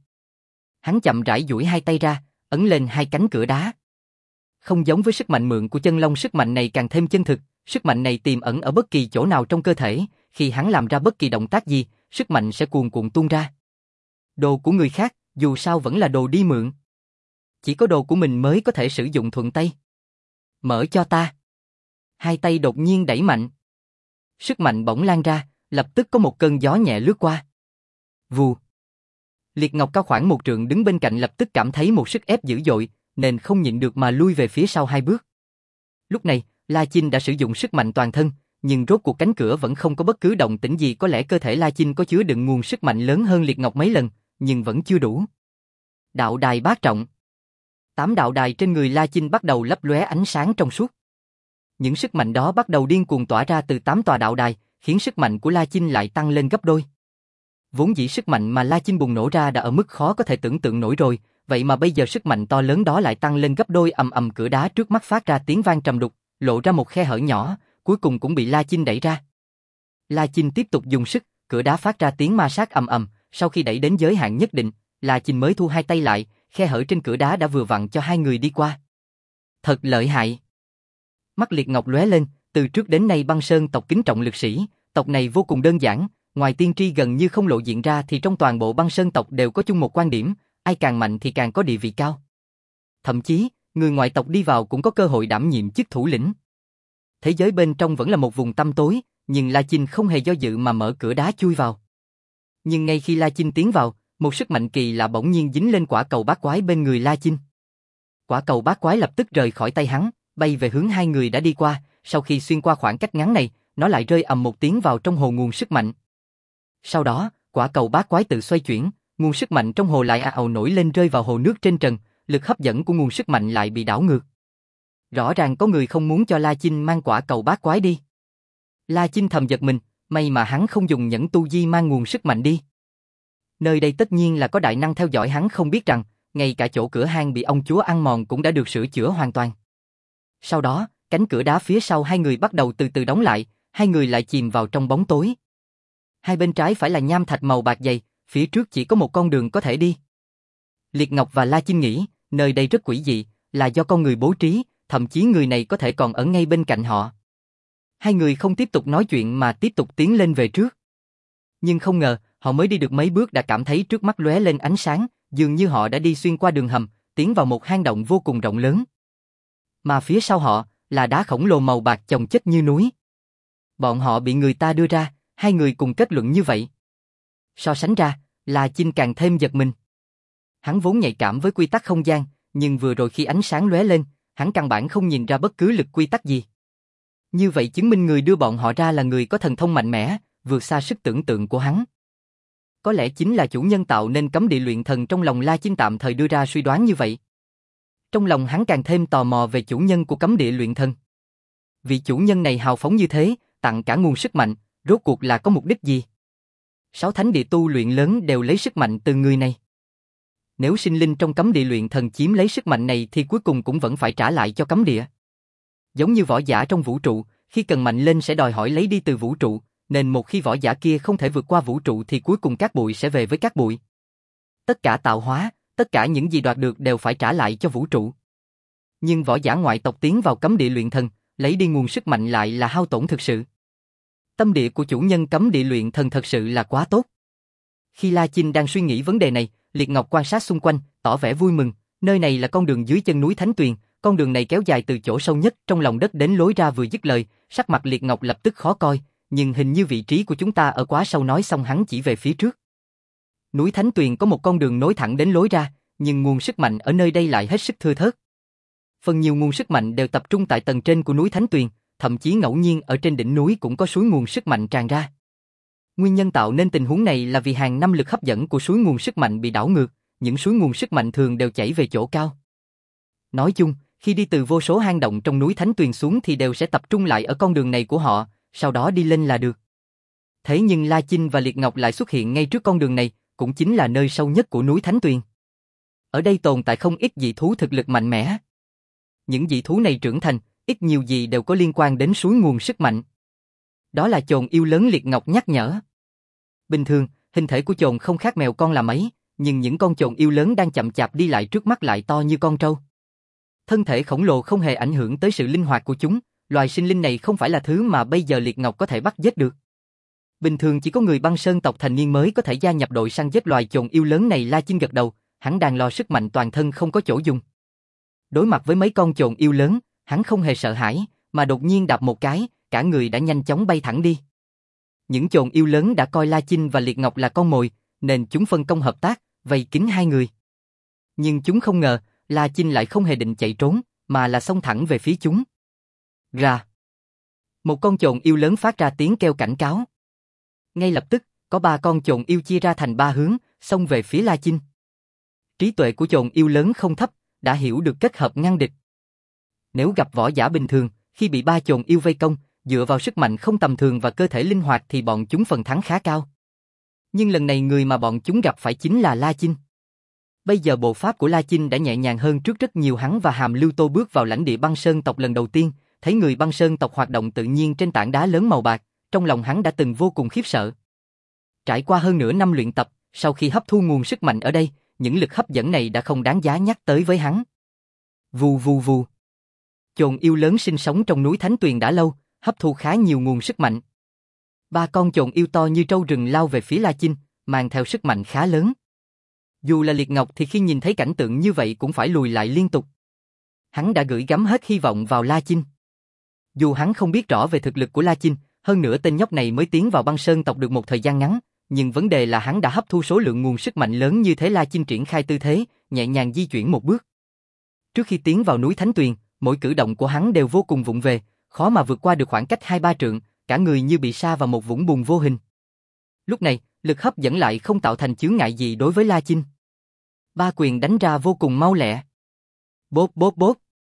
Hắn chậm rãi duỗi hai tay ra, ấn lên hai cánh cửa đá. Không giống với sức mạnh mượn của chân long, sức mạnh này càng thêm chân thực, sức mạnh này tiềm ẩn ở bất kỳ chỗ nào trong cơ thể, khi hắn làm ra bất kỳ động tác gì, sức mạnh sẽ cuồn cuộn tuôn ra. Đồ của người khác, dù sao vẫn là đồ đi mượn. Chỉ có đồ của mình mới có thể sử dụng thuận tay. Mở cho ta. Hai tay đột nhiên đẩy mạnh. Sức mạnh bỗng lan ra, lập tức có một cơn gió nhẹ lướt qua. Vù. Liệt Ngọc cao khoảng một trượng đứng bên cạnh lập tức cảm thấy một sức ép dữ dội, nên không nhịn được mà lui về phía sau hai bước. Lúc này, La Chinh đã sử dụng sức mạnh toàn thân, nhưng rốt cuộc cánh cửa vẫn không có bất cứ động tĩnh gì. Có lẽ cơ thể La Chinh có chứa đựng nguồn sức mạnh lớn hơn Liệt Ngọc mấy lần, nhưng vẫn chưa đủ. Đạo đài bát trọng. Tám đạo đài trên người La Chinh bắt đầu lấp lóe ánh sáng trong suốt. Những sức mạnh đó bắt đầu điên cuồng tỏa ra từ tám tòa đạo đài, khiến sức mạnh của La Chinh lại tăng lên gấp đôi. Vốn dĩ sức mạnh mà La Chinh bùng nổ ra đã ở mức khó có thể tưởng tượng nổi rồi, vậy mà bây giờ sức mạnh to lớn đó lại tăng lên gấp đôi. Ầm ầm, cửa đá trước mắt phát ra tiếng vang trầm đục, lộ ra một khe hở nhỏ, cuối cùng cũng bị La Chinh đẩy ra. La Chinh tiếp tục dùng sức, cửa đá phát ra tiếng ma sát ầm ầm, sau khi đẩy đến giới hạn nhất định, La Chinh mới thu hai tay lại, khe hở trên cửa đá đã vừa vặn cho hai người đi qua. Thật lợi hại. Mắt Liệt Ngọc lóe lên, từ trước đến nay băng sơn tộc kính trọng lực sĩ, tộc này vô cùng đơn giản, ngoài tiên tri gần như không lộ diện ra thì trong toàn bộ băng sơn tộc đều có chung một quan điểm, ai càng mạnh thì càng có địa vị cao. Thậm chí, người ngoại tộc đi vào cũng có cơ hội đảm nhiệm chức thủ lĩnh. Thế giới bên trong vẫn là một vùng tăm tối, nhưng La Chinh không hề do dự mà mở cửa đá chui vào. Nhưng ngay khi La Chinh tiến vào, Một sức mạnh kỳ lạ bỗng nhiên dính lên quả cầu bát quái bên người La Chinh. Quả cầu bát quái lập tức rời khỏi tay hắn, bay về hướng hai người đã đi qua, sau khi xuyên qua khoảng cách ngắn này, nó lại rơi ầm một tiếng vào trong hồ nguồn sức mạnh. Sau đó, quả cầu bát quái tự xoay chuyển, nguồn sức mạnh trong hồ lại ào nổi lên rơi vào hồ nước trên trần, lực hấp dẫn của nguồn sức mạnh lại bị đảo ngược. Rõ ràng có người không muốn cho La Chinh mang quả cầu bát quái đi. La Chinh thầm giật mình, may mà hắn không dùng nhẫn tu di mang nguồn sức mạnh đi. Nơi đây tất nhiên là có đại năng theo dõi, hắn không biết rằng, ngay cả chỗ cửa hang bị ông chúa ăn mòn cũng đã được sửa chữa hoàn toàn. Sau đó, cánh cửa đá phía sau hai người bắt đầu từ từ đóng lại, hai người lại chìm vào trong bóng tối. Hai bên trái phải là nham thạch màu bạc dày, phía trước chỉ có một con đường có thể đi. Liệt Ngọc và La Chinh nghĩ, nơi đây rất quỷ dị, là do con người bố trí, thậm chí người này có thể còn ở ngay bên cạnh họ. Hai người không tiếp tục nói chuyện mà tiếp tục tiến lên về trước. Nhưng không ngờ, họ mới đi được mấy bước đã cảm thấy trước mắt lóe lên ánh sáng, dường như họ đã đi xuyên qua đường hầm, tiến vào một hang động vô cùng rộng lớn. Mà phía sau họ, là đá khổng lồ màu bạc chồng chất như núi. Bọn họ bị người ta đưa ra, hai người cùng kết luận như vậy. So sánh ra, La Chinh càng thêm giật mình. Hắn vốn nhạy cảm với quy tắc không gian, nhưng vừa rồi khi ánh sáng lóe lên, hắn căn bản không nhìn ra bất cứ lực quy tắc gì. Như vậy chứng minh người đưa bọn họ ra là người có thần thông mạnh mẽ, vượt xa sức tưởng tượng của hắn. Có lẽ chính là chủ nhân tạo nên cấm địa luyện thần, trong lòng La Chinh tạm thời đưa ra suy đoán như vậy. Trong lòng hắn càng thêm tò mò về chủ nhân của cấm địa luyện thần. Vị chủ nhân này hào phóng như thế, tặng cả nguồn sức mạnh, rốt cuộc là có mục đích gì? Sáu thánh địa tu luyện lớn đều lấy sức mạnh từ người này. Nếu sinh linh trong cấm địa luyện thần chiếm lấy sức mạnh này thì cuối cùng cũng vẫn phải trả lại cho cấm địa. Giống như võ giả trong vũ trụ, khi cần mạnh lên sẽ đòi hỏi lấy đi từ vũ trụ, nên một khi võ giả kia không thể vượt qua vũ trụ thì cuối cùng cát bụi sẽ về với cát bụi. Tất cả tạo hóa, tất cả những gì đoạt được đều phải trả lại cho vũ trụ. Nhưng võ giả ngoại tộc tiến vào cấm địa luyện thần, lấy đi nguồn sức mạnh lại là hao tổn thực sự. Tâm địa của chủ nhân cấm địa luyện thần thật sự là quá tốt. Khi La Chinh đang suy nghĩ vấn đề này, Liệt Ngọc quan sát xung quanh, tỏ vẻ vui mừng. Nơi này là con đường dưới chân núi Thánh Tuyền, con đường này kéo dài từ chỗ sâu nhất trong lòng đất đến lối ra. Vừa dứt lời, sắc mặt Liệt Ngọc lập tức khó coi, nhưng hình như vị trí của chúng ta ở quá sâu, nói xong hắn chỉ về phía trước. Núi Thánh Tuyền có một con đường nối thẳng đến lối ra, nhưng nguồn sức mạnh ở nơi đây lại hết sức thưa thớt. Phần nhiều nguồn sức mạnh đều tập trung tại tầng trên của núi Thánh Tuyền, thậm chí ngẫu nhiên ở trên đỉnh núi cũng có suối nguồn sức mạnh tràn ra. Nguyên nhân tạo nên tình huống này là vì hàng năm lực hấp dẫn của suối nguồn sức mạnh bị đảo ngược, những suối nguồn sức mạnh thường đều chảy về chỗ cao. Nói chung, khi đi từ vô số hang động trong núi Thánh Tuyền xuống thì đều sẽ tập trung lại ở con đường này của họ, sau đó đi lên là được. Thế nhưng La Chinh và Liệt Ngọc lại xuất hiện ngay trước con đường này, cũng chính là nơi sâu nhất của núi Thánh Tuyền. Ở đây tồn tại không ít dị thú thực lực mạnh mẽ. Những dị thú này trưởng thành, ít nhiều gì đều có liên quan đến suối nguồn sức mạnh. Đó là chồn yêu lớn, Liệt Ngọc nhắc nhở. Bình thường, hình thể của chồn không khác mèo con là mấy, nhưng những con chồn yêu lớn đang chậm chạp đi lại trước mắt lại to như con trâu. Thân thể khổng lồ không hề ảnh hưởng tới sự linh hoạt của chúng, loài sinh linh này không phải là thứ mà bây giờ Liệt Ngọc có thể bắt giết được. Bình thường chỉ có người băng sơn tộc thành niên mới có thể gia nhập đội săn giết loài chồn yêu lớn này. La Chinh gật đầu, hắn đang lo sức mạnh toàn thân không có chỗ dùng. Đối mặt với mấy con chồn yêu lớn, hắn không hề sợ hãi, mà đột nhiên đạp một cái, cả người đã nhanh chóng bay thẳng đi. Những chồn yêu lớn đã coi La Chinh và Liệt Ngọc là con mồi, nên chúng phân công hợp tác, vây kín hai người. Nhưng chúng không ngờ, La Chinh lại không hề định chạy trốn, mà là xông thẳng về phía chúng. Ra! Một con chồn yêu lớn phát ra tiếng kêu cảnh cáo. Ngay lập tức, có ba con chồn yêu chia ra thành ba hướng, xông về phía La Chinh. Trí tuệ của chồn yêu lớn không thấp, đã hiểu được kết hợp ngăn địch. Nếu gặp võ giả bình thường, khi bị ba chồn yêu vây công, dựa vào sức mạnh không tầm thường và cơ thể linh hoạt thì bọn chúng phần thắng khá cao. Nhưng lần này người mà bọn chúng gặp phải chính là La Chinh. Bây giờ bộ pháp của La Chinh đã nhẹ nhàng hơn trước rất nhiều. Hắn và Hàm Lưu Tô bước vào lãnh địa băng sơn tộc lần đầu tiên, thấy người băng sơn tộc hoạt động tự nhiên trên tảng đá lớn màu bạc, trong lòng hắn đã từng vô cùng khiếp sợ. Trải qua hơn nửa năm luyện tập, sau khi hấp thu nguồn sức mạnh ở đây, những lực hấp dẫn này đã không đáng giá nhắc tới với hắn. Vù vù vù. Chồn yêu lớn sinh sống trong núi Thánh Tuyền đã lâu, hấp thu khá nhiều nguồn sức mạnh. Ba con chồn yêu to như trâu rừng lao về phía La Chinh, mang theo sức mạnh khá lớn. Dù là Liệt Ngọc thì khi nhìn thấy cảnh tượng như vậy cũng phải lùi lại liên tục. Hắn đã gửi gắm hết hy vọng vào La Chinh. Dù hắn không biết rõ về thực lực của La Chinh, hơn nữa tên nhóc này mới tiến vào băng sơn tộc được một thời gian ngắn, nhưng vấn đề là hắn đã hấp thu số lượng nguồn sức mạnh lớn như thế. La Chinh triển khai tư thế, nhẹ nhàng di chuyển một bước. Trước khi tiến vào núi Thánh Tuyền, mỗi cử động của hắn đều vô cùng vụng về, khó mà vượt qua được khoảng cách hai ba trượng, cả người như bị sa vào một vũng bùn vô hình. Lúc này, lực hấp dẫn lại không tạo thành chướng ngại gì đối với La Chinh. Ba quyền đánh ra vô cùng mau lẹ. Bốp bốp bốp.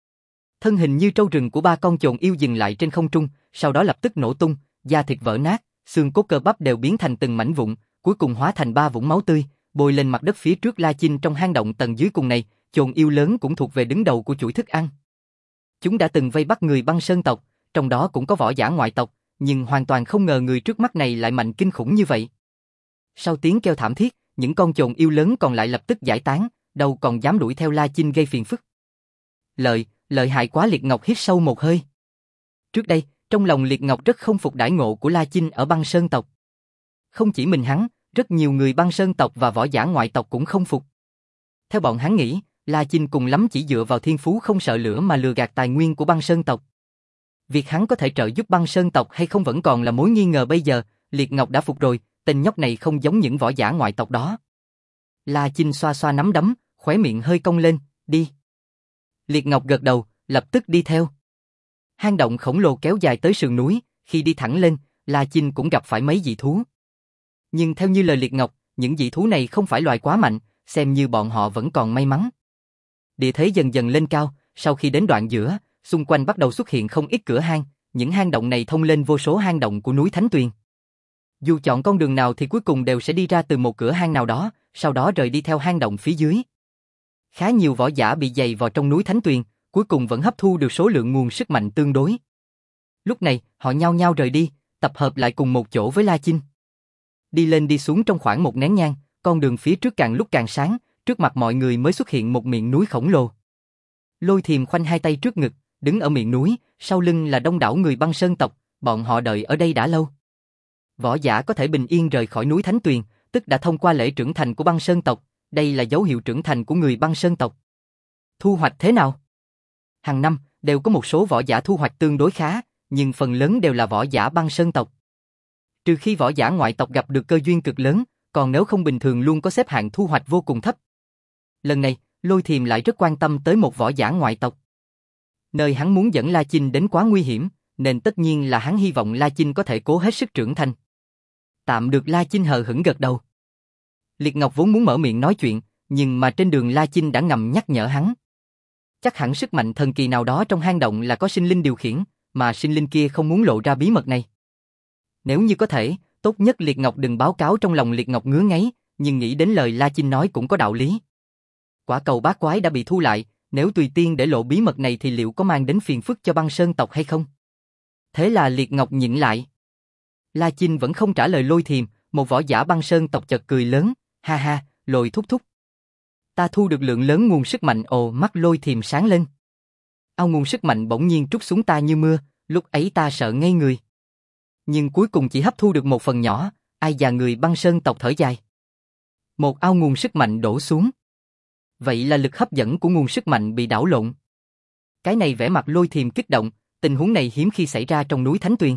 Thân hình như trâu rừng của ba con chồn yêu dừng lại trên không trung, sau đó lập tức nổ tung, da thịt vỡ nát, xương cốt cơ bắp đều biến thành từng mảnh vụn, cuối cùng hóa thành ba vũng máu tươi, bôi lên mặt đất phía trước La Chinh. Trong hang động tầng dưới cùng này, chồn yêu lớn cũng thuộc về đứng đầu của chuỗi thức ăn. Chúng đã từng vây bắt người băng sơn tộc, trong đó cũng có võ giả ngoại tộc, nhưng hoàn toàn không ngờ người trước mắt này lại mạnh kinh khủng như vậy. Sau tiếng kêu thảm thiết, những con chồn yêu lớn còn lại lập tức giải tán, đâu còn dám đuổi theo La Chinh gây phiền phức. Lợi, lợi hại quá. Liệt Ngọc hít sâu một hơi. Trước đây, trong lòng Liệt Ngọc rất không phục đãi ngộ của La Chinh ở băng sơn tộc. Không chỉ mình hắn, rất nhiều người băng sơn tộc và võ giả ngoại tộc cũng không phục. Theo bọn hắn nghĩ, La Chinh cùng lắm chỉ dựa vào thiên phú không sợ lửa mà lừa gạt tài nguyên của băng sơn tộc. Việc hắn có thể trợ giúp băng sơn tộc hay không vẫn còn là mối nghi ngờ. Bây giờ, Liệt Ngọc đã phục rồi, tên nhóc này không giống những võ giả ngoại tộc đó. La Chinh xoa xoa nắm đấm, khóe miệng hơi cong lên, đi. Liệt Ngọc gật đầu, lập tức đi theo. Hang động khổng lồ kéo dài tới sườn núi, khi đi thẳng lên, La Chinh cũng gặp phải mấy dị thú. Nhưng theo như lời Liệt Ngọc, những dị thú này không phải loài quá mạnh, xem như bọn họ vẫn còn may mắn. Địa thế dần dần lên cao, sau khi đến đoạn giữa, xung quanh bắt đầu xuất hiện không ít cửa hang, những hang động này thông lên vô số hang động của núi Thánh Tuyền. Dù chọn con đường nào thì cuối cùng đều sẽ đi ra từ một cửa hang nào đó, sau đó rời đi theo hang động phía dưới. Khá nhiều võ giả bị dày vào trong núi Thánh Tuyền, cuối cùng vẫn hấp thu được số lượng nguồn sức mạnh tương đối. Lúc này, họ nhao nhao rời đi, tập hợp lại cùng một chỗ với La Chinh. Đi lên đi xuống trong khoảng một nén nhang, con đường phía trước càng lúc càng sáng, trước mặt mọi người mới xuất hiện một miệng núi khổng lồ. Lôi Thiềm khoanh hai tay trước ngực, đứng ở miệng núi, sau lưng là đông đảo người băng sơn tộc, bọn họ đợi ở đây đã lâu. Võ giả có thể bình yên rời khỏi núi Thánh Tuyền, tức đã thông qua lễ trưởng thành của băng sơn tộc, đây là dấu hiệu trưởng thành của người băng sơn tộc. Thu hoạch thế nào? Hàng năm, đều có một số võ giả thu hoạch tương đối khá, nhưng phần lớn đều là võ giả băng sơn tộc. Trừ khi võ giả ngoại tộc gặp được cơ duyên cực lớn, còn nếu không bình thường luôn có xếp hạng thu hoạch vô cùng thấp. Lần này, Lôi Thiềm lại rất quan tâm tới một võ giả ngoại tộc. Nơi hắn muốn dẫn La Chinh đến quá nguy hiểm, nên tất nhiên là hắn hy vọng La Chinh có thể cố hết sức trưởng thành. Tạm được. La Chinh hờ hững gật đầu. Liệt Ngọc vốn muốn mở miệng nói chuyện, nhưng mà trên đường La Chinh đã ngầm nhắc nhở hắn. Chắc hẳn sức mạnh thần kỳ nào đó trong hang động là có sinh linh điều khiển, mà sinh linh kia không muốn lộ ra bí mật này. Nếu như có thể, tốt nhất Liệt Ngọc đừng báo cáo. Trong lòng Liệt Ngọc ngứa ngáy, nhưng nghĩ đến lời La Chinh nói cũng có đạo lý. Quả cầu bát quái đã bị thu lại, nếu tùy tiên để lộ bí mật này thì liệu có mang đến phiền phức cho băng sơn tộc hay không? Thế là Liệt Ngọc nhịn lại. La Chinh vẫn không trả lời Lôi Thiềm, một võ giả băng sơn tộc chợt cười lớn, ha ha, Lôi thúc thúc. Ta thu được lượng lớn nguồn sức mạnh. Ồ, mắt Lôi Thiềm sáng lên. Ao nguồn sức mạnh bỗng nhiên trút xuống ta như mưa, lúc ấy ta sợ ngây người. Nhưng cuối cùng chỉ hấp thu được một phần nhỏ, ai già người băng sơn tộc thở dài. Một ao nguồn sức mạnh đổ xuống. Vậy là lực hấp dẫn của nguồn sức mạnh bị đảo lộn. Cái này vẻ mặt Lôi Thiềm kích động, tình huống này hiếm khi xảy ra trong núi Thánh Tuyền.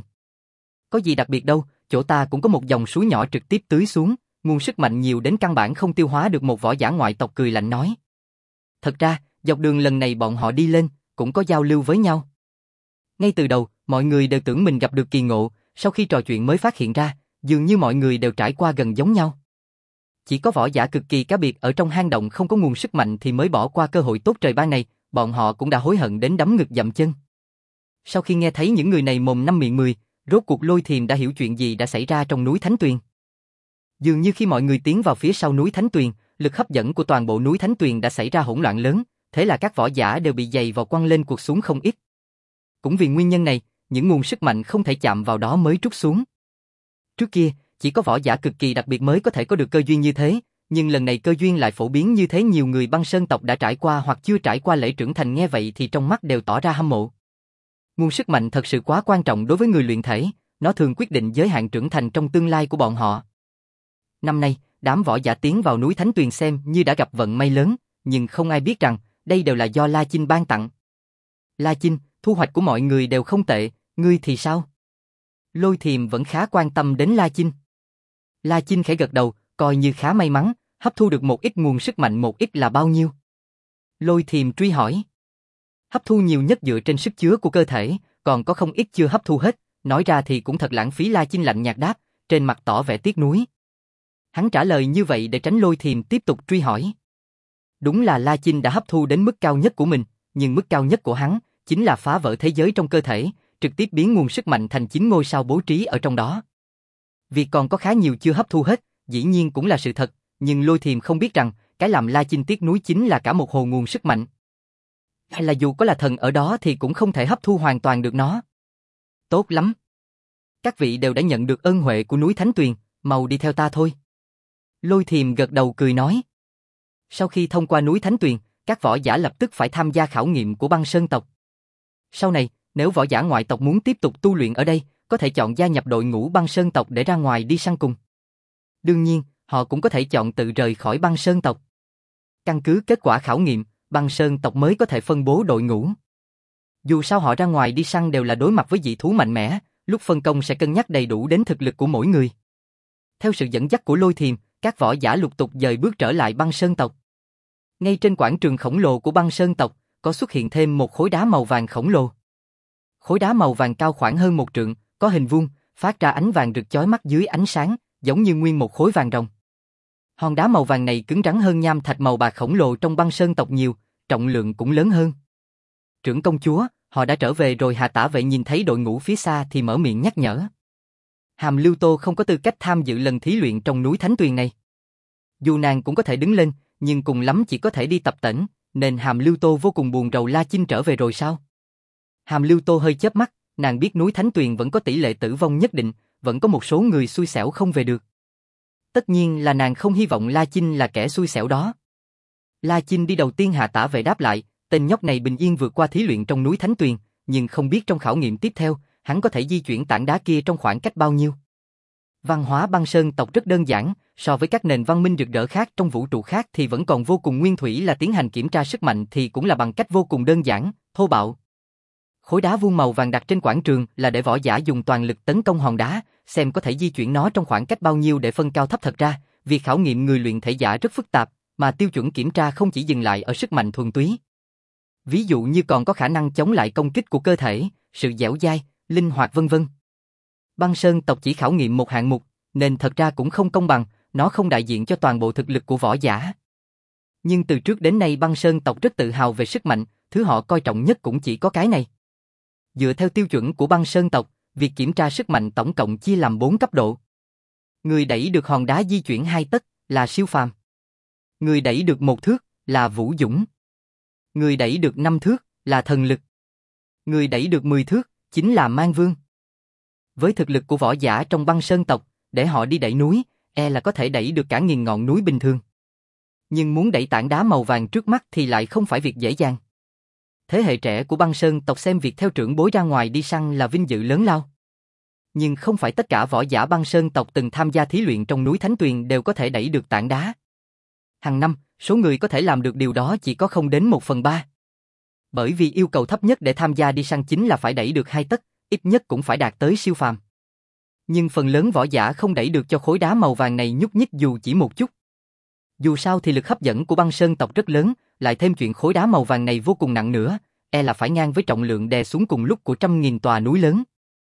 Có gì đặc biệt đâu, chỗ ta cũng có một dòng suối nhỏ trực tiếp tưới xuống, nguồn sức mạnh nhiều đến căn bản không tiêu hóa được. Một võ giả ngoại tộc cười lạnh nói. Thật ra, dọc đường lần này bọn họ đi lên, cũng có giao lưu với nhau. Ngay từ đầu, mọi người đều tưởng mình gặp được kỳ ngộ, sau khi trò chuyện mới phát hiện ra, dường như mọi người đều trải qua gần giống nhau. Chỉ có võ giả cực kỳ cá biệt ở trong hang động không có nguồn sức mạnh thì mới bỏ qua cơ hội tốt trời ban này, bọn họ cũng đã hối hận đến đấm ngực dậm chân. Sau khi nghe thấy những người này mồm năm miệng mười, rốt cuộc Lôi Thiềm đã hiểu chuyện gì đã xảy ra trong núi Thánh Tuyền. Dường như khi mọi người tiến vào phía sau núi Thánh Tuyền, lực hấp dẫn của toàn bộ núi Thánh Tuyền đã xảy ra hỗn loạn lớn, thế là các võ giả đều bị dày vào quăng lên cuộc xuống không ít. Cũng vì nguyên nhân này, những nguồn sức mạnh không thể chạm vào đó mới trút xuống. Trước kia, chỉ có võ giả cực kỳ đặc biệt mới có thể có được cơ duyên như thế, nhưng lần này cơ duyên lại phổ biến như thế. Nhiều người băng sơn tộc đã trải qua hoặc chưa trải qua lễ trưởng thành nghe vậy thì trong mắt đều tỏ ra hâm mộ. Nguồn sức mạnh thật sự quá quan trọng đối với người luyện thể, nó thường quyết định giới hạn trưởng thành trong tương lai của bọn họ. Năm nay, đám võ giả tiến vào núi Thánh Tuyền xem như đã gặp vận may lớn, nhưng không ai biết rằng đây đều là do La Chinh ban tặng. La Chinh, thu hoạch của mọi người đều không tệ, ngươi thì sao? Lôi Thiềm vẫn khá quan tâm đến La Chinh. La Chinh khẽ gật đầu, coi như khá may mắn, hấp thu được một ít nguồn sức mạnh một ít là bao nhiêu? Lôi Thiềm truy hỏi. Hấp thu nhiều nhất dựa trên sức chứa của cơ thể, còn có không ít chưa hấp thu hết, nói ra thì cũng thật lãng phí. La Chinh lạnh nhạt đáp, trên mặt tỏ vẻ tiếc nuối. Hắn trả lời như vậy để tránh Lôi Thiềm tiếp tục truy hỏi. Đúng là La Chinh đã hấp thu đến mức cao nhất của mình, nhưng mức cao nhất của hắn chính là phá vỡ thế giới trong cơ thể, trực tiếp biến nguồn sức mạnh thành chín ngôi sao bố trí ở trong đó. Việc còn có khá nhiều chưa hấp thu hết, dĩ nhiên cũng là sự thật, nhưng Lôi Thiềm không biết rằng, cái làm La Chinh tiếc nuối chính là cả một hồ nguồn sức mạnh. Hay là dù có là thần ở đó thì cũng không thể hấp thu hoàn toàn được nó. Tốt lắm. Các vị đều đã nhận được ân huệ của núi Thánh Tuyền, mau đi theo ta thôi. Lôi Thiềm gật đầu cười nói. Sau khi thông qua núi Thánh Tuyền, các võ giả lập tức phải tham gia khảo nghiệm của băng sơn tộc. Sau này, nếu võ giả ngoại tộc muốn tiếp tục tu luyện ở đây, có thể chọn gia nhập đội ngũ băng sơn tộc để ra ngoài đi săn cùng. Đương nhiên, họ cũng có thể chọn tự rời khỏi băng sơn tộc. Căn cứ kết quả khảo nghiệm, băng sơn tộc mới có thể phân bố đội ngũ. Dù sao họ ra ngoài đi săn đều là đối mặt với dị thú mạnh mẽ, lúc phân công sẽ cân nhắc đầy đủ đến thực lực của mỗi người. Theo sự dẫn dắt của Lôi Thiềm, các võ giả lục tục dời bước trở lại băng sơn tộc. Ngay trên quảng trường khổng lồ của băng sơn tộc, có xuất hiện thêm một khối đá màu vàng khổng lồ. Khối đá màu vàng cao khoảng hơn một trượng, có hình vuông, phát ra ánh vàng rực chói mắt dưới ánh sáng, giống như nguyên một khối vàng ròng. Hòn đá màu vàng này cứng rắn hơn nham thạch màu bạc khổng lồ trong băng sơn tộc nhiều, trọng lượng cũng lớn hơn. Trưởng công chúa, họ đã trở về rồi. Hạ Tả Vệ nhìn thấy đội ngũ phía xa thì mở miệng nhắc nhở. Hàm Lưu Tô không có tư cách tham dự lần thí luyện trong núi Thánh Tuyền này. Dù nàng cũng có thể đứng lên, nhưng cùng lắm chỉ có thể đi tập tễnh, nên Hàm Lưu Tô vô cùng buồn rầu. La Chinh trở về rồi sao? Hàm Lưu Tô hơi chớp mắt, nàng biết núi Thánh Tuyền vẫn có tỷ lệ tử vong nhất định, vẫn có một số người xui xẻo không về được. Tất nhiên là nàng không hy vọng La Chinh là kẻ xui xẻo đó. La Chinh đi đầu tiên. Hạ Tả Vệ đáp lại, tên nhóc này bình yên vượt qua thí luyện trong núi Thánh Tuyền, nhưng không biết trong khảo nghiệm tiếp theo, hắn có thể di chuyển tảng đá kia trong khoảng cách bao nhiêu. Văn hóa băng sơn tộc rất đơn giản, so với các nền văn minh rực rỡ khác trong vũ trụ khác thì vẫn còn vô cùng nguyên thủy, là tiến hành kiểm tra sức mạnh thì cũng là bằng cách vô cùng đơn giản, thô bạo. Khối đá vuông màu vàng đặt trên quảng trường là để võ giả dùng toàn lực tấn công hòn đá, xem có thể di chuyển nó trong khoảng cách bao nhiêu để phân cao thấp. Thật ra, việc khảo nghiệm người luyện thể giả rất phức tạp, mà tiêu chuẩn kiểm tra không chỉ dừng lại ở sức mạnh thuần túy. Ví dụ như còn có khả năng chống lại công kích của cơ thể, sự dẻo dai, linh hoạt vân vân. Băng sơn tộc chỉ khảo nghiệm một hạng mục, nên thật ra cũng không công bằng, nó không đại diện cho toàn bộ thực lực của võ giả. Nhưng từ trước đến nay băng sơn tộc rất tự hào về sức mạnh, thứ họ coi trọng nhất cũng chỉ có cái này. Dựa theo tiêu chuẩn của băng sơn tộc, việc kiểm tra sức mạnh tổng cộng chia làm bốn cấp độ. Người đẩy được hòn đá di chuyển hai tấc là siêu phàm. Người đẩy được một thước là vũ dũng. Người đẩy được năm thước là thần lực. Người đẩy được mười thước chính là mang vương. Với thực lực của võ giả trong băng sơn tộc, để họ đi đẩy núi, e là có thể đẩy được cả nghìn ngọn núi bình thường. Nhưng muốn đẩy tảng đá màu vàng trước mắt thì lại không phải việc dễ dàng. Thế hệ trẻ của băng sơn tộc xem việc theo trưởng bối ra ngoài đi săn là vinh dự lớn lao. Nhưng không phải tất cả võ giả băng sơn tộc từng tham gia thí luyện trong núi Thánh Tuyền đều có thể đẩy được tảng đá. Hàng năm, số người có thể làm được điều đó chỉ có không đến một phần ba. Bởi vì yêu cầu thấp nhất để tham gia đi săn chính là phải đẩy được hai tấc, ít nhất cũng phải đạt tới siêu phàm. Nhưng phần lớn võ giả không đẩy được cho khối đá màu vàng này nhúc nhích dù chỉ một chút. Dù sao thì lực hấp dẫn của băng sơn tộc rất lớn, lại thêm chuyện khối đá màu vàng này vô cùng nặng nữa, e là phải ngang với trọng lượng đè xuống cùng lúc của trăm nghìn tòa núi lớn.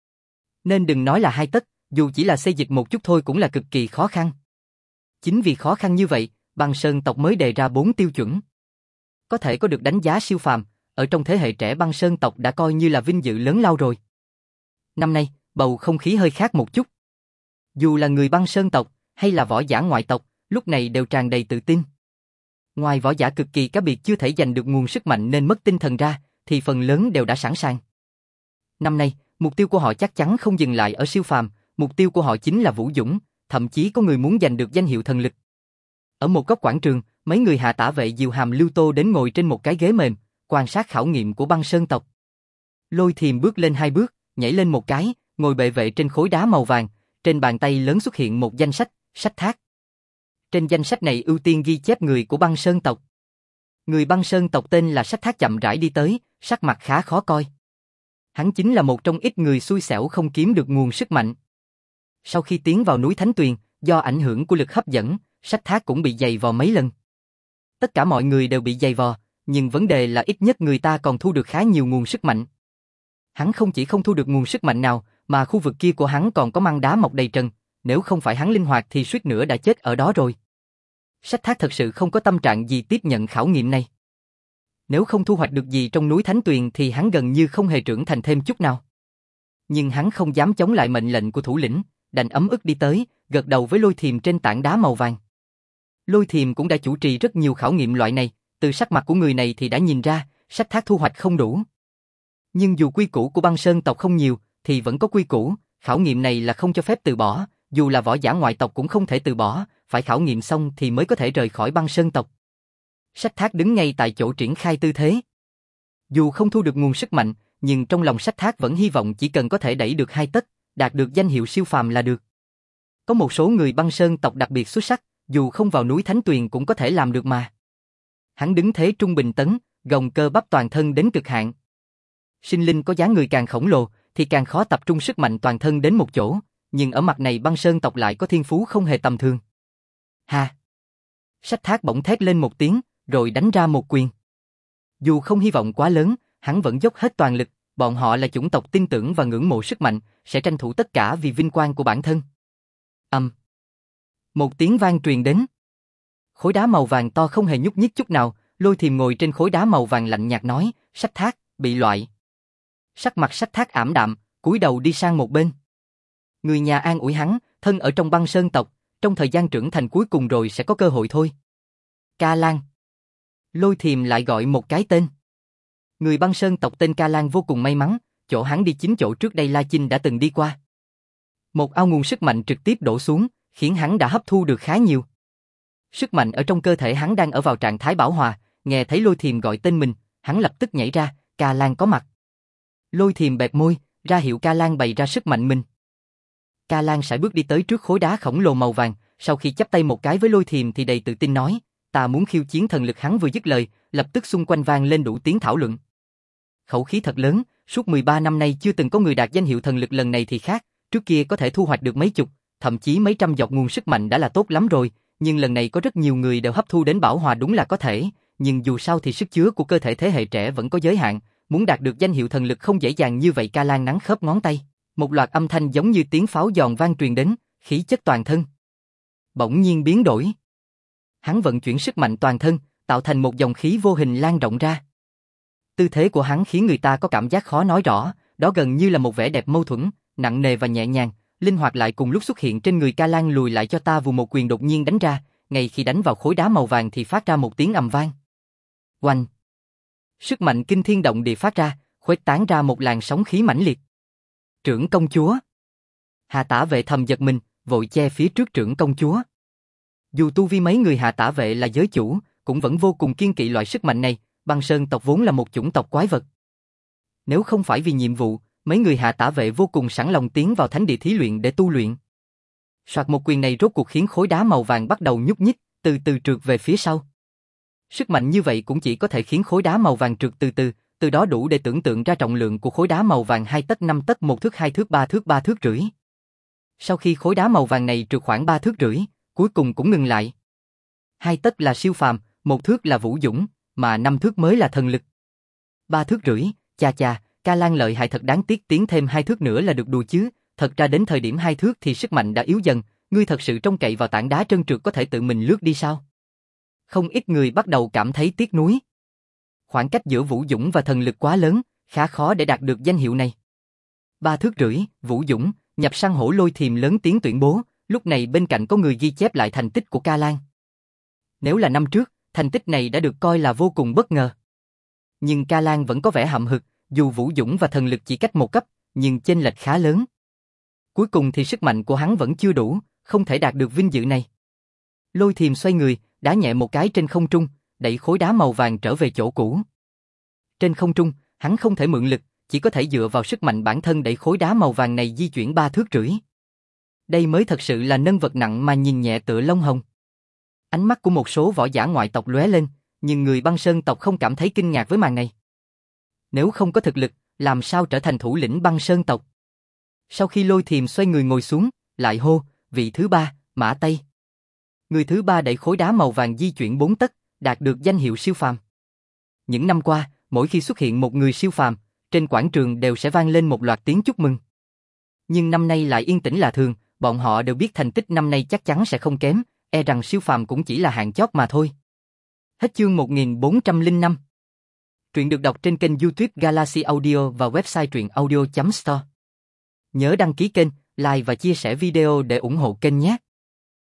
Nên đừng nói là hai tấc, dù chỉ là xê dịch một chút thôi cũng là cực kỳ khó khăn. Chính vì khó khăn như vậy, băng sơn tộc mới đề ra bốn tiêu chuẩn. Có thể có được đánh giá siêu phàm, ở trong thế hệ trẻ băng sơn tộc đã coi như là vinh dự lớn lao rồi. Năm nay, bầu không khí hơi khác một chút. Dù là người băng sơn tộc, hay là võ giả ngoại tộc, lúc này đều tràn đầy tự tin. Ngoài võ giả cực kỳ cá biệt chưa thể giành được nguồn sức mạnh nên mất tinh thần ra, thì phần lớn đều đã sẵn sàng. Năm nay, mục tiêu của họ chắc chắn không dừng lại ở siêu phàm, mục tiêu của họ chính là vũ dũng, thậm chí có người muốn giành được danh hiệu thần lực. Ở một góc quảng trường, mấy người Hạ Tả Vệ dìu Hàm Lưu Tô đến ngồi trên một cái ghế mềm, quan sát khảo nghiệm của băng sơn tộc. Lôi Thiềm bước lên hai bước, nhảy lên một cái, ngồi bệ vệ trên khối đá màu vàng, trên bàn tay lớn xuất hiện một danh sách, sách thác. Trên danh sách này ưu tiên ghi chép người của băng sơn tộc. Người băng sơn tộc tên là Sách Thác chậm rãi đi tới, sắc mặt khá khó coi. Hắn chính là một trong ít người xui xẻo không kiếm được nguồn sức mạnh. Sau khi tiến vào núi Thánh Tuyền, do ảnh hưởng của lực hấp dẫn, Sách Thác cũng bị giày vò mấy lần. Tất cả mọi người đều bị giày vò, nhưng vấn đề là ít nhất người ta còn thu được khá nhiều nguồn sức mạnh. Hắn không chỉ không thu được nguồn sức mạnh nào, mà khu vực kia của hắn còn có măng đá mọc đầy trần, nếu không phải hắn linh hoạt thì suýt nữa đã chết ở đó rồi. Sách Thác thật sự không có tâm trạng gì tiếp nhận khảo nghiệm này. Nếu không thu hoạch được gì trong núi Thánh Tuyền thì hắn gần như không hề trưởng thành thêm chút nào. Nhưng hắn không dám chống lại mệnh lệnh của thủ lĩnh, đành ấm ức đi tới, gật đầu với Lôi Thiềm trên tảng đá màu vàng. Lôi Thiềm cũng đã chủ trì rất nhiều khảo nghiệm loại này, từ sắc mặt của người này thì đã nhìn ra, Sách Thác thu hoạch không đủ. Nhưng dù quy củ của băng sơn tộc không nhiều, thì vẫn có quy củ, khảo nghiệm này là không cho phép từ bỏ, dù là võ giả ngoại tộc cũng không thể từ bỏ, phải khảo nghiệm xong thì mới có thể rời khỏi băng sơn tộc. Sách Thác đứng ngay tại chỗ triển khai tư thế. Dù không thu được nguồn sức mạnh, nhưng trong lòng Sách Thác vẫn hy vọng chỉ cần có thể đẩy được hai tấc, đạt được danh hiệu siêu phàm là được. Có một số người băng sơn tộc đặc biệt xuất sắc, dù không vào núi Thánh Tuyền cũng có thể làm được mà. Hắn đứng thế trung bình tấn, gồng cơ bắp toàn thân đến cực hạn. Sinh linh có dáng người càng khổng lồ, thì càng khó tập trung sức mạnh toàn thân đến một chỗ, nhưng ở mặt này băng sơn tộc lại có thiên phú không hề tầm thường. Ha! Sách Thác bỗng thét lên một tiếng, rồi đánh ra một quyền. Dù không hy vọng quá lớn, hắn vẫn dốc hết toàn lực, bọn họ là chủng tộc tin tưởng và ngưỡng mộ sức mạnh, sẽ tranh thủ tất cả vì vinh quang của bản thân. Ầm. Um. Một tiếng vang truyền đến. Khối đá màu vàng to không hề nhúc nhích chút nào, Lôi Thiềm ngồi trên khối đá màu vàng lạnh nhạt nói, Sách Thác, bị loại. Sắc mặt Sách Thác ảm đạm, cúi đầu đi sang một bên. Người nhà an ủi hắn, thân ở trong băng sơn tộc, trong thời gian trưởng thành cuối cùng rồi sẽ có cơ hội thôi. Ca Lan. Lôi Thiềm lại gọi một cái tên. Người băng sơn tộc tên Ca Lan vô cùng may mắn, chỗ hắn đi chính chỗ trước đây La Chinh đã từng đi qua. Một ao nguồn sức mạnh trực tiếp đổ xuống, khiến hắn đã hấp thu được khá nhiều. Sức mạnh ở trong cơ thể hắn đang ở vào trạng thái bảo hòa, nghe thấy Lôi Thiềm gọi tên mình, hắn lập tức nhảy ra, Ca Lan có mặt. Lôi Thiềm bẹt môi, ra hiệu Ca Lan bày ra sức mạnh mình. Ca Lan sải bước đi tới trước khối đá khổng lồ màu vàng, sau khi chắp tay một cái với Lôi Thiềm thì đầy tự tin nói, ta muốn khiêu chiến thần lực. Hắn vừa dứt lời, lập tức xung quanh vang lên đủ tiếng thảo luận. Khẩu khí thật lớn, suốt mười ba năm nay chưa từng có người đạt danh hiệu thần lực, lần này thì khác, trước kia có thể thu hoạch được mấy chục, thậm chí mấy trăm giọt nguồn sức mạnh đã là tốt lắm rồi, nhưng lần này có rất nhiều người đều hấp thu đến bảo hòa đúng là có thể, nhưng dù sao thì sức chứa của cơ thể thế hệ trẻ vẫn có giới hạn, muốn đạt được danh hiệu thần lực không dễ dàng như vậy. Ca Lan nắn khớp ngón tay, một loạt âm thanh giống như tiếng pháo giòn vang truyền đến, khí chất toàn thân bỗng nhiên biến đổi. Hắn vận chuyển sức mạnh toàn thân, tạo thành một dòng khí vô hình lan rộng ra. Tư thế của hắn khiến người ta có cảm giác khó nói rõ, đó gần như là một vẻ đẹp mâu thuẫn, nặng nề và nhẹ nhàng, linh hoạt lại cùng lúc xuất hiện trên người Ca Lan. Lùi lại cho ta. Vù một quyền đột nhiên đánh ra, ngay khi đánh vào khối đá màu vàng thì phát ra một tiếng ầm vang. Oanh! Sức mạnh kinh thiên động địa phát ra, khuếch tán ra một làn sóng khí mãnh liệt. Trưởng công chúa! Hà Tả Vệ thầm giật mình, vội che phía trước trưởng công chúa. Dù tu vi mấy người Hà Tả Vệ là giới chủ, cũng vẫn vô cùng kiêng kỵ loại sức mạnh này, băng sơn tộc vốn là một chủng tộc quái vật. Nếu không phải vì nhiệm vụ, mấy người Hà Tả Vệ vô cùng sẵn lòng tiến vào thánh địa thí luyện để tu luyện. Soạt một quyền này rốt cuộc khiến khối đá màu vàng bắt đầu nhúc nhích, từ từ trượt về phía sau. Sức mạnh như vậy cũng chỉ có thể khiến khối đá màu vàng trượt từ từ, từ đó đủ để tưởng tượng ra trọng lượng của khối đá màu vàng hai tấc năm tấc một thước hai thước ba thước ba thước rưỡi. Sau khi khối đá màu vàng này trượt khoảng ba thước rưỡi, cuối cùng cũng ngừng lại. Hai tấc là siêu phàm, một thước là vũ dũng, mà năm thước mới là thần lực. Ba thước rưỡi, chà chà, Ca Lan lợi hại thật, đáng tiếc tiến thêm hai thước nữa là được đùa chứ, thật ra đến thời điểm hai thước thì sức mạnh đã yếu dần, ngươi thật sự trông cậy vào tảng đá trơn trượt có thể tự mình lướt đi sao? Không ít người bắt đầu cảm thấy tiếc nuối. Khoảng cách giữa vũ dũng và thần lực quá lớn, khá khó để đạt được danh hiệu này. Ba thước rưỡi, vũ dũng, nhập săn hổ. Lôi Thiềm lớn tiếng tuyên bố, lúc này bên cạnh có người ghi chép lại thành tích của Ca Lan. Nếu là năm trước, thành tích này đã được coi là vô cùng bất ngờ. Nhưng Ca Lan vẫn có vẻ hậm hực, dù vũ dũng và thần lực chỉ cách một cấp, nhưng chênh lệch khá lớn. Cuối cùng thì sức mạnh của hắn vẫn chưa đủ, không thể đạt được vinh dự này. Lôi Thiềm xoay người, đá nhẹ một cái trên không trung, đẩy khối đá màu vàng trở về chỗ cũ. Trên không trung, hắn không thể mượn lực, chỉ có thể dựa vào sức mạnh bản thân đẩy khối đá màu vàng này di chuyển ba thước rưỡi. Đây mới thật sự là nâng vật nặng mà nhìn nhẹ tựa lông hồng. Ánh mắt của một số võ giả ngoại tộc lóe lên, nhưng người băng sơn tộc không cảm thấy kinh ngạc với màn này. Nếu không có thực lực, làm sao trở thành thủ lĩnh băng sơn tộc? Sau khi Lôi Thiềm xoay người ngồi xuống, lại hô, vị thứ ba, Mã Tây. Người thứ ba đẩy khối đá màu vàng di chuyển bốn tấc, đạt được danh hiệu siêu phàm. Những năm qua, mỗi khi xuất hiện một người siêu phàm, trên quảng trường đều sẽ vang lên một loạt tiếng chúc mừng. Nhưng năm nay lại yên tĩnh lạ thường, bọn họ đều biết thành tích năm nay chắc chắn sẽ không kém, e rằng siêu phàm cũng chỉ là hạng chót mà thôi. Hết chương một nghìn bốn trăm lẻ năm. Truyện được đọc trên kênh YouTube Galaxy Audio và website truyện audio chấm store. Nhớ đăng ký kênh, like và chia sẻ video để ủng hộ kênh nhé.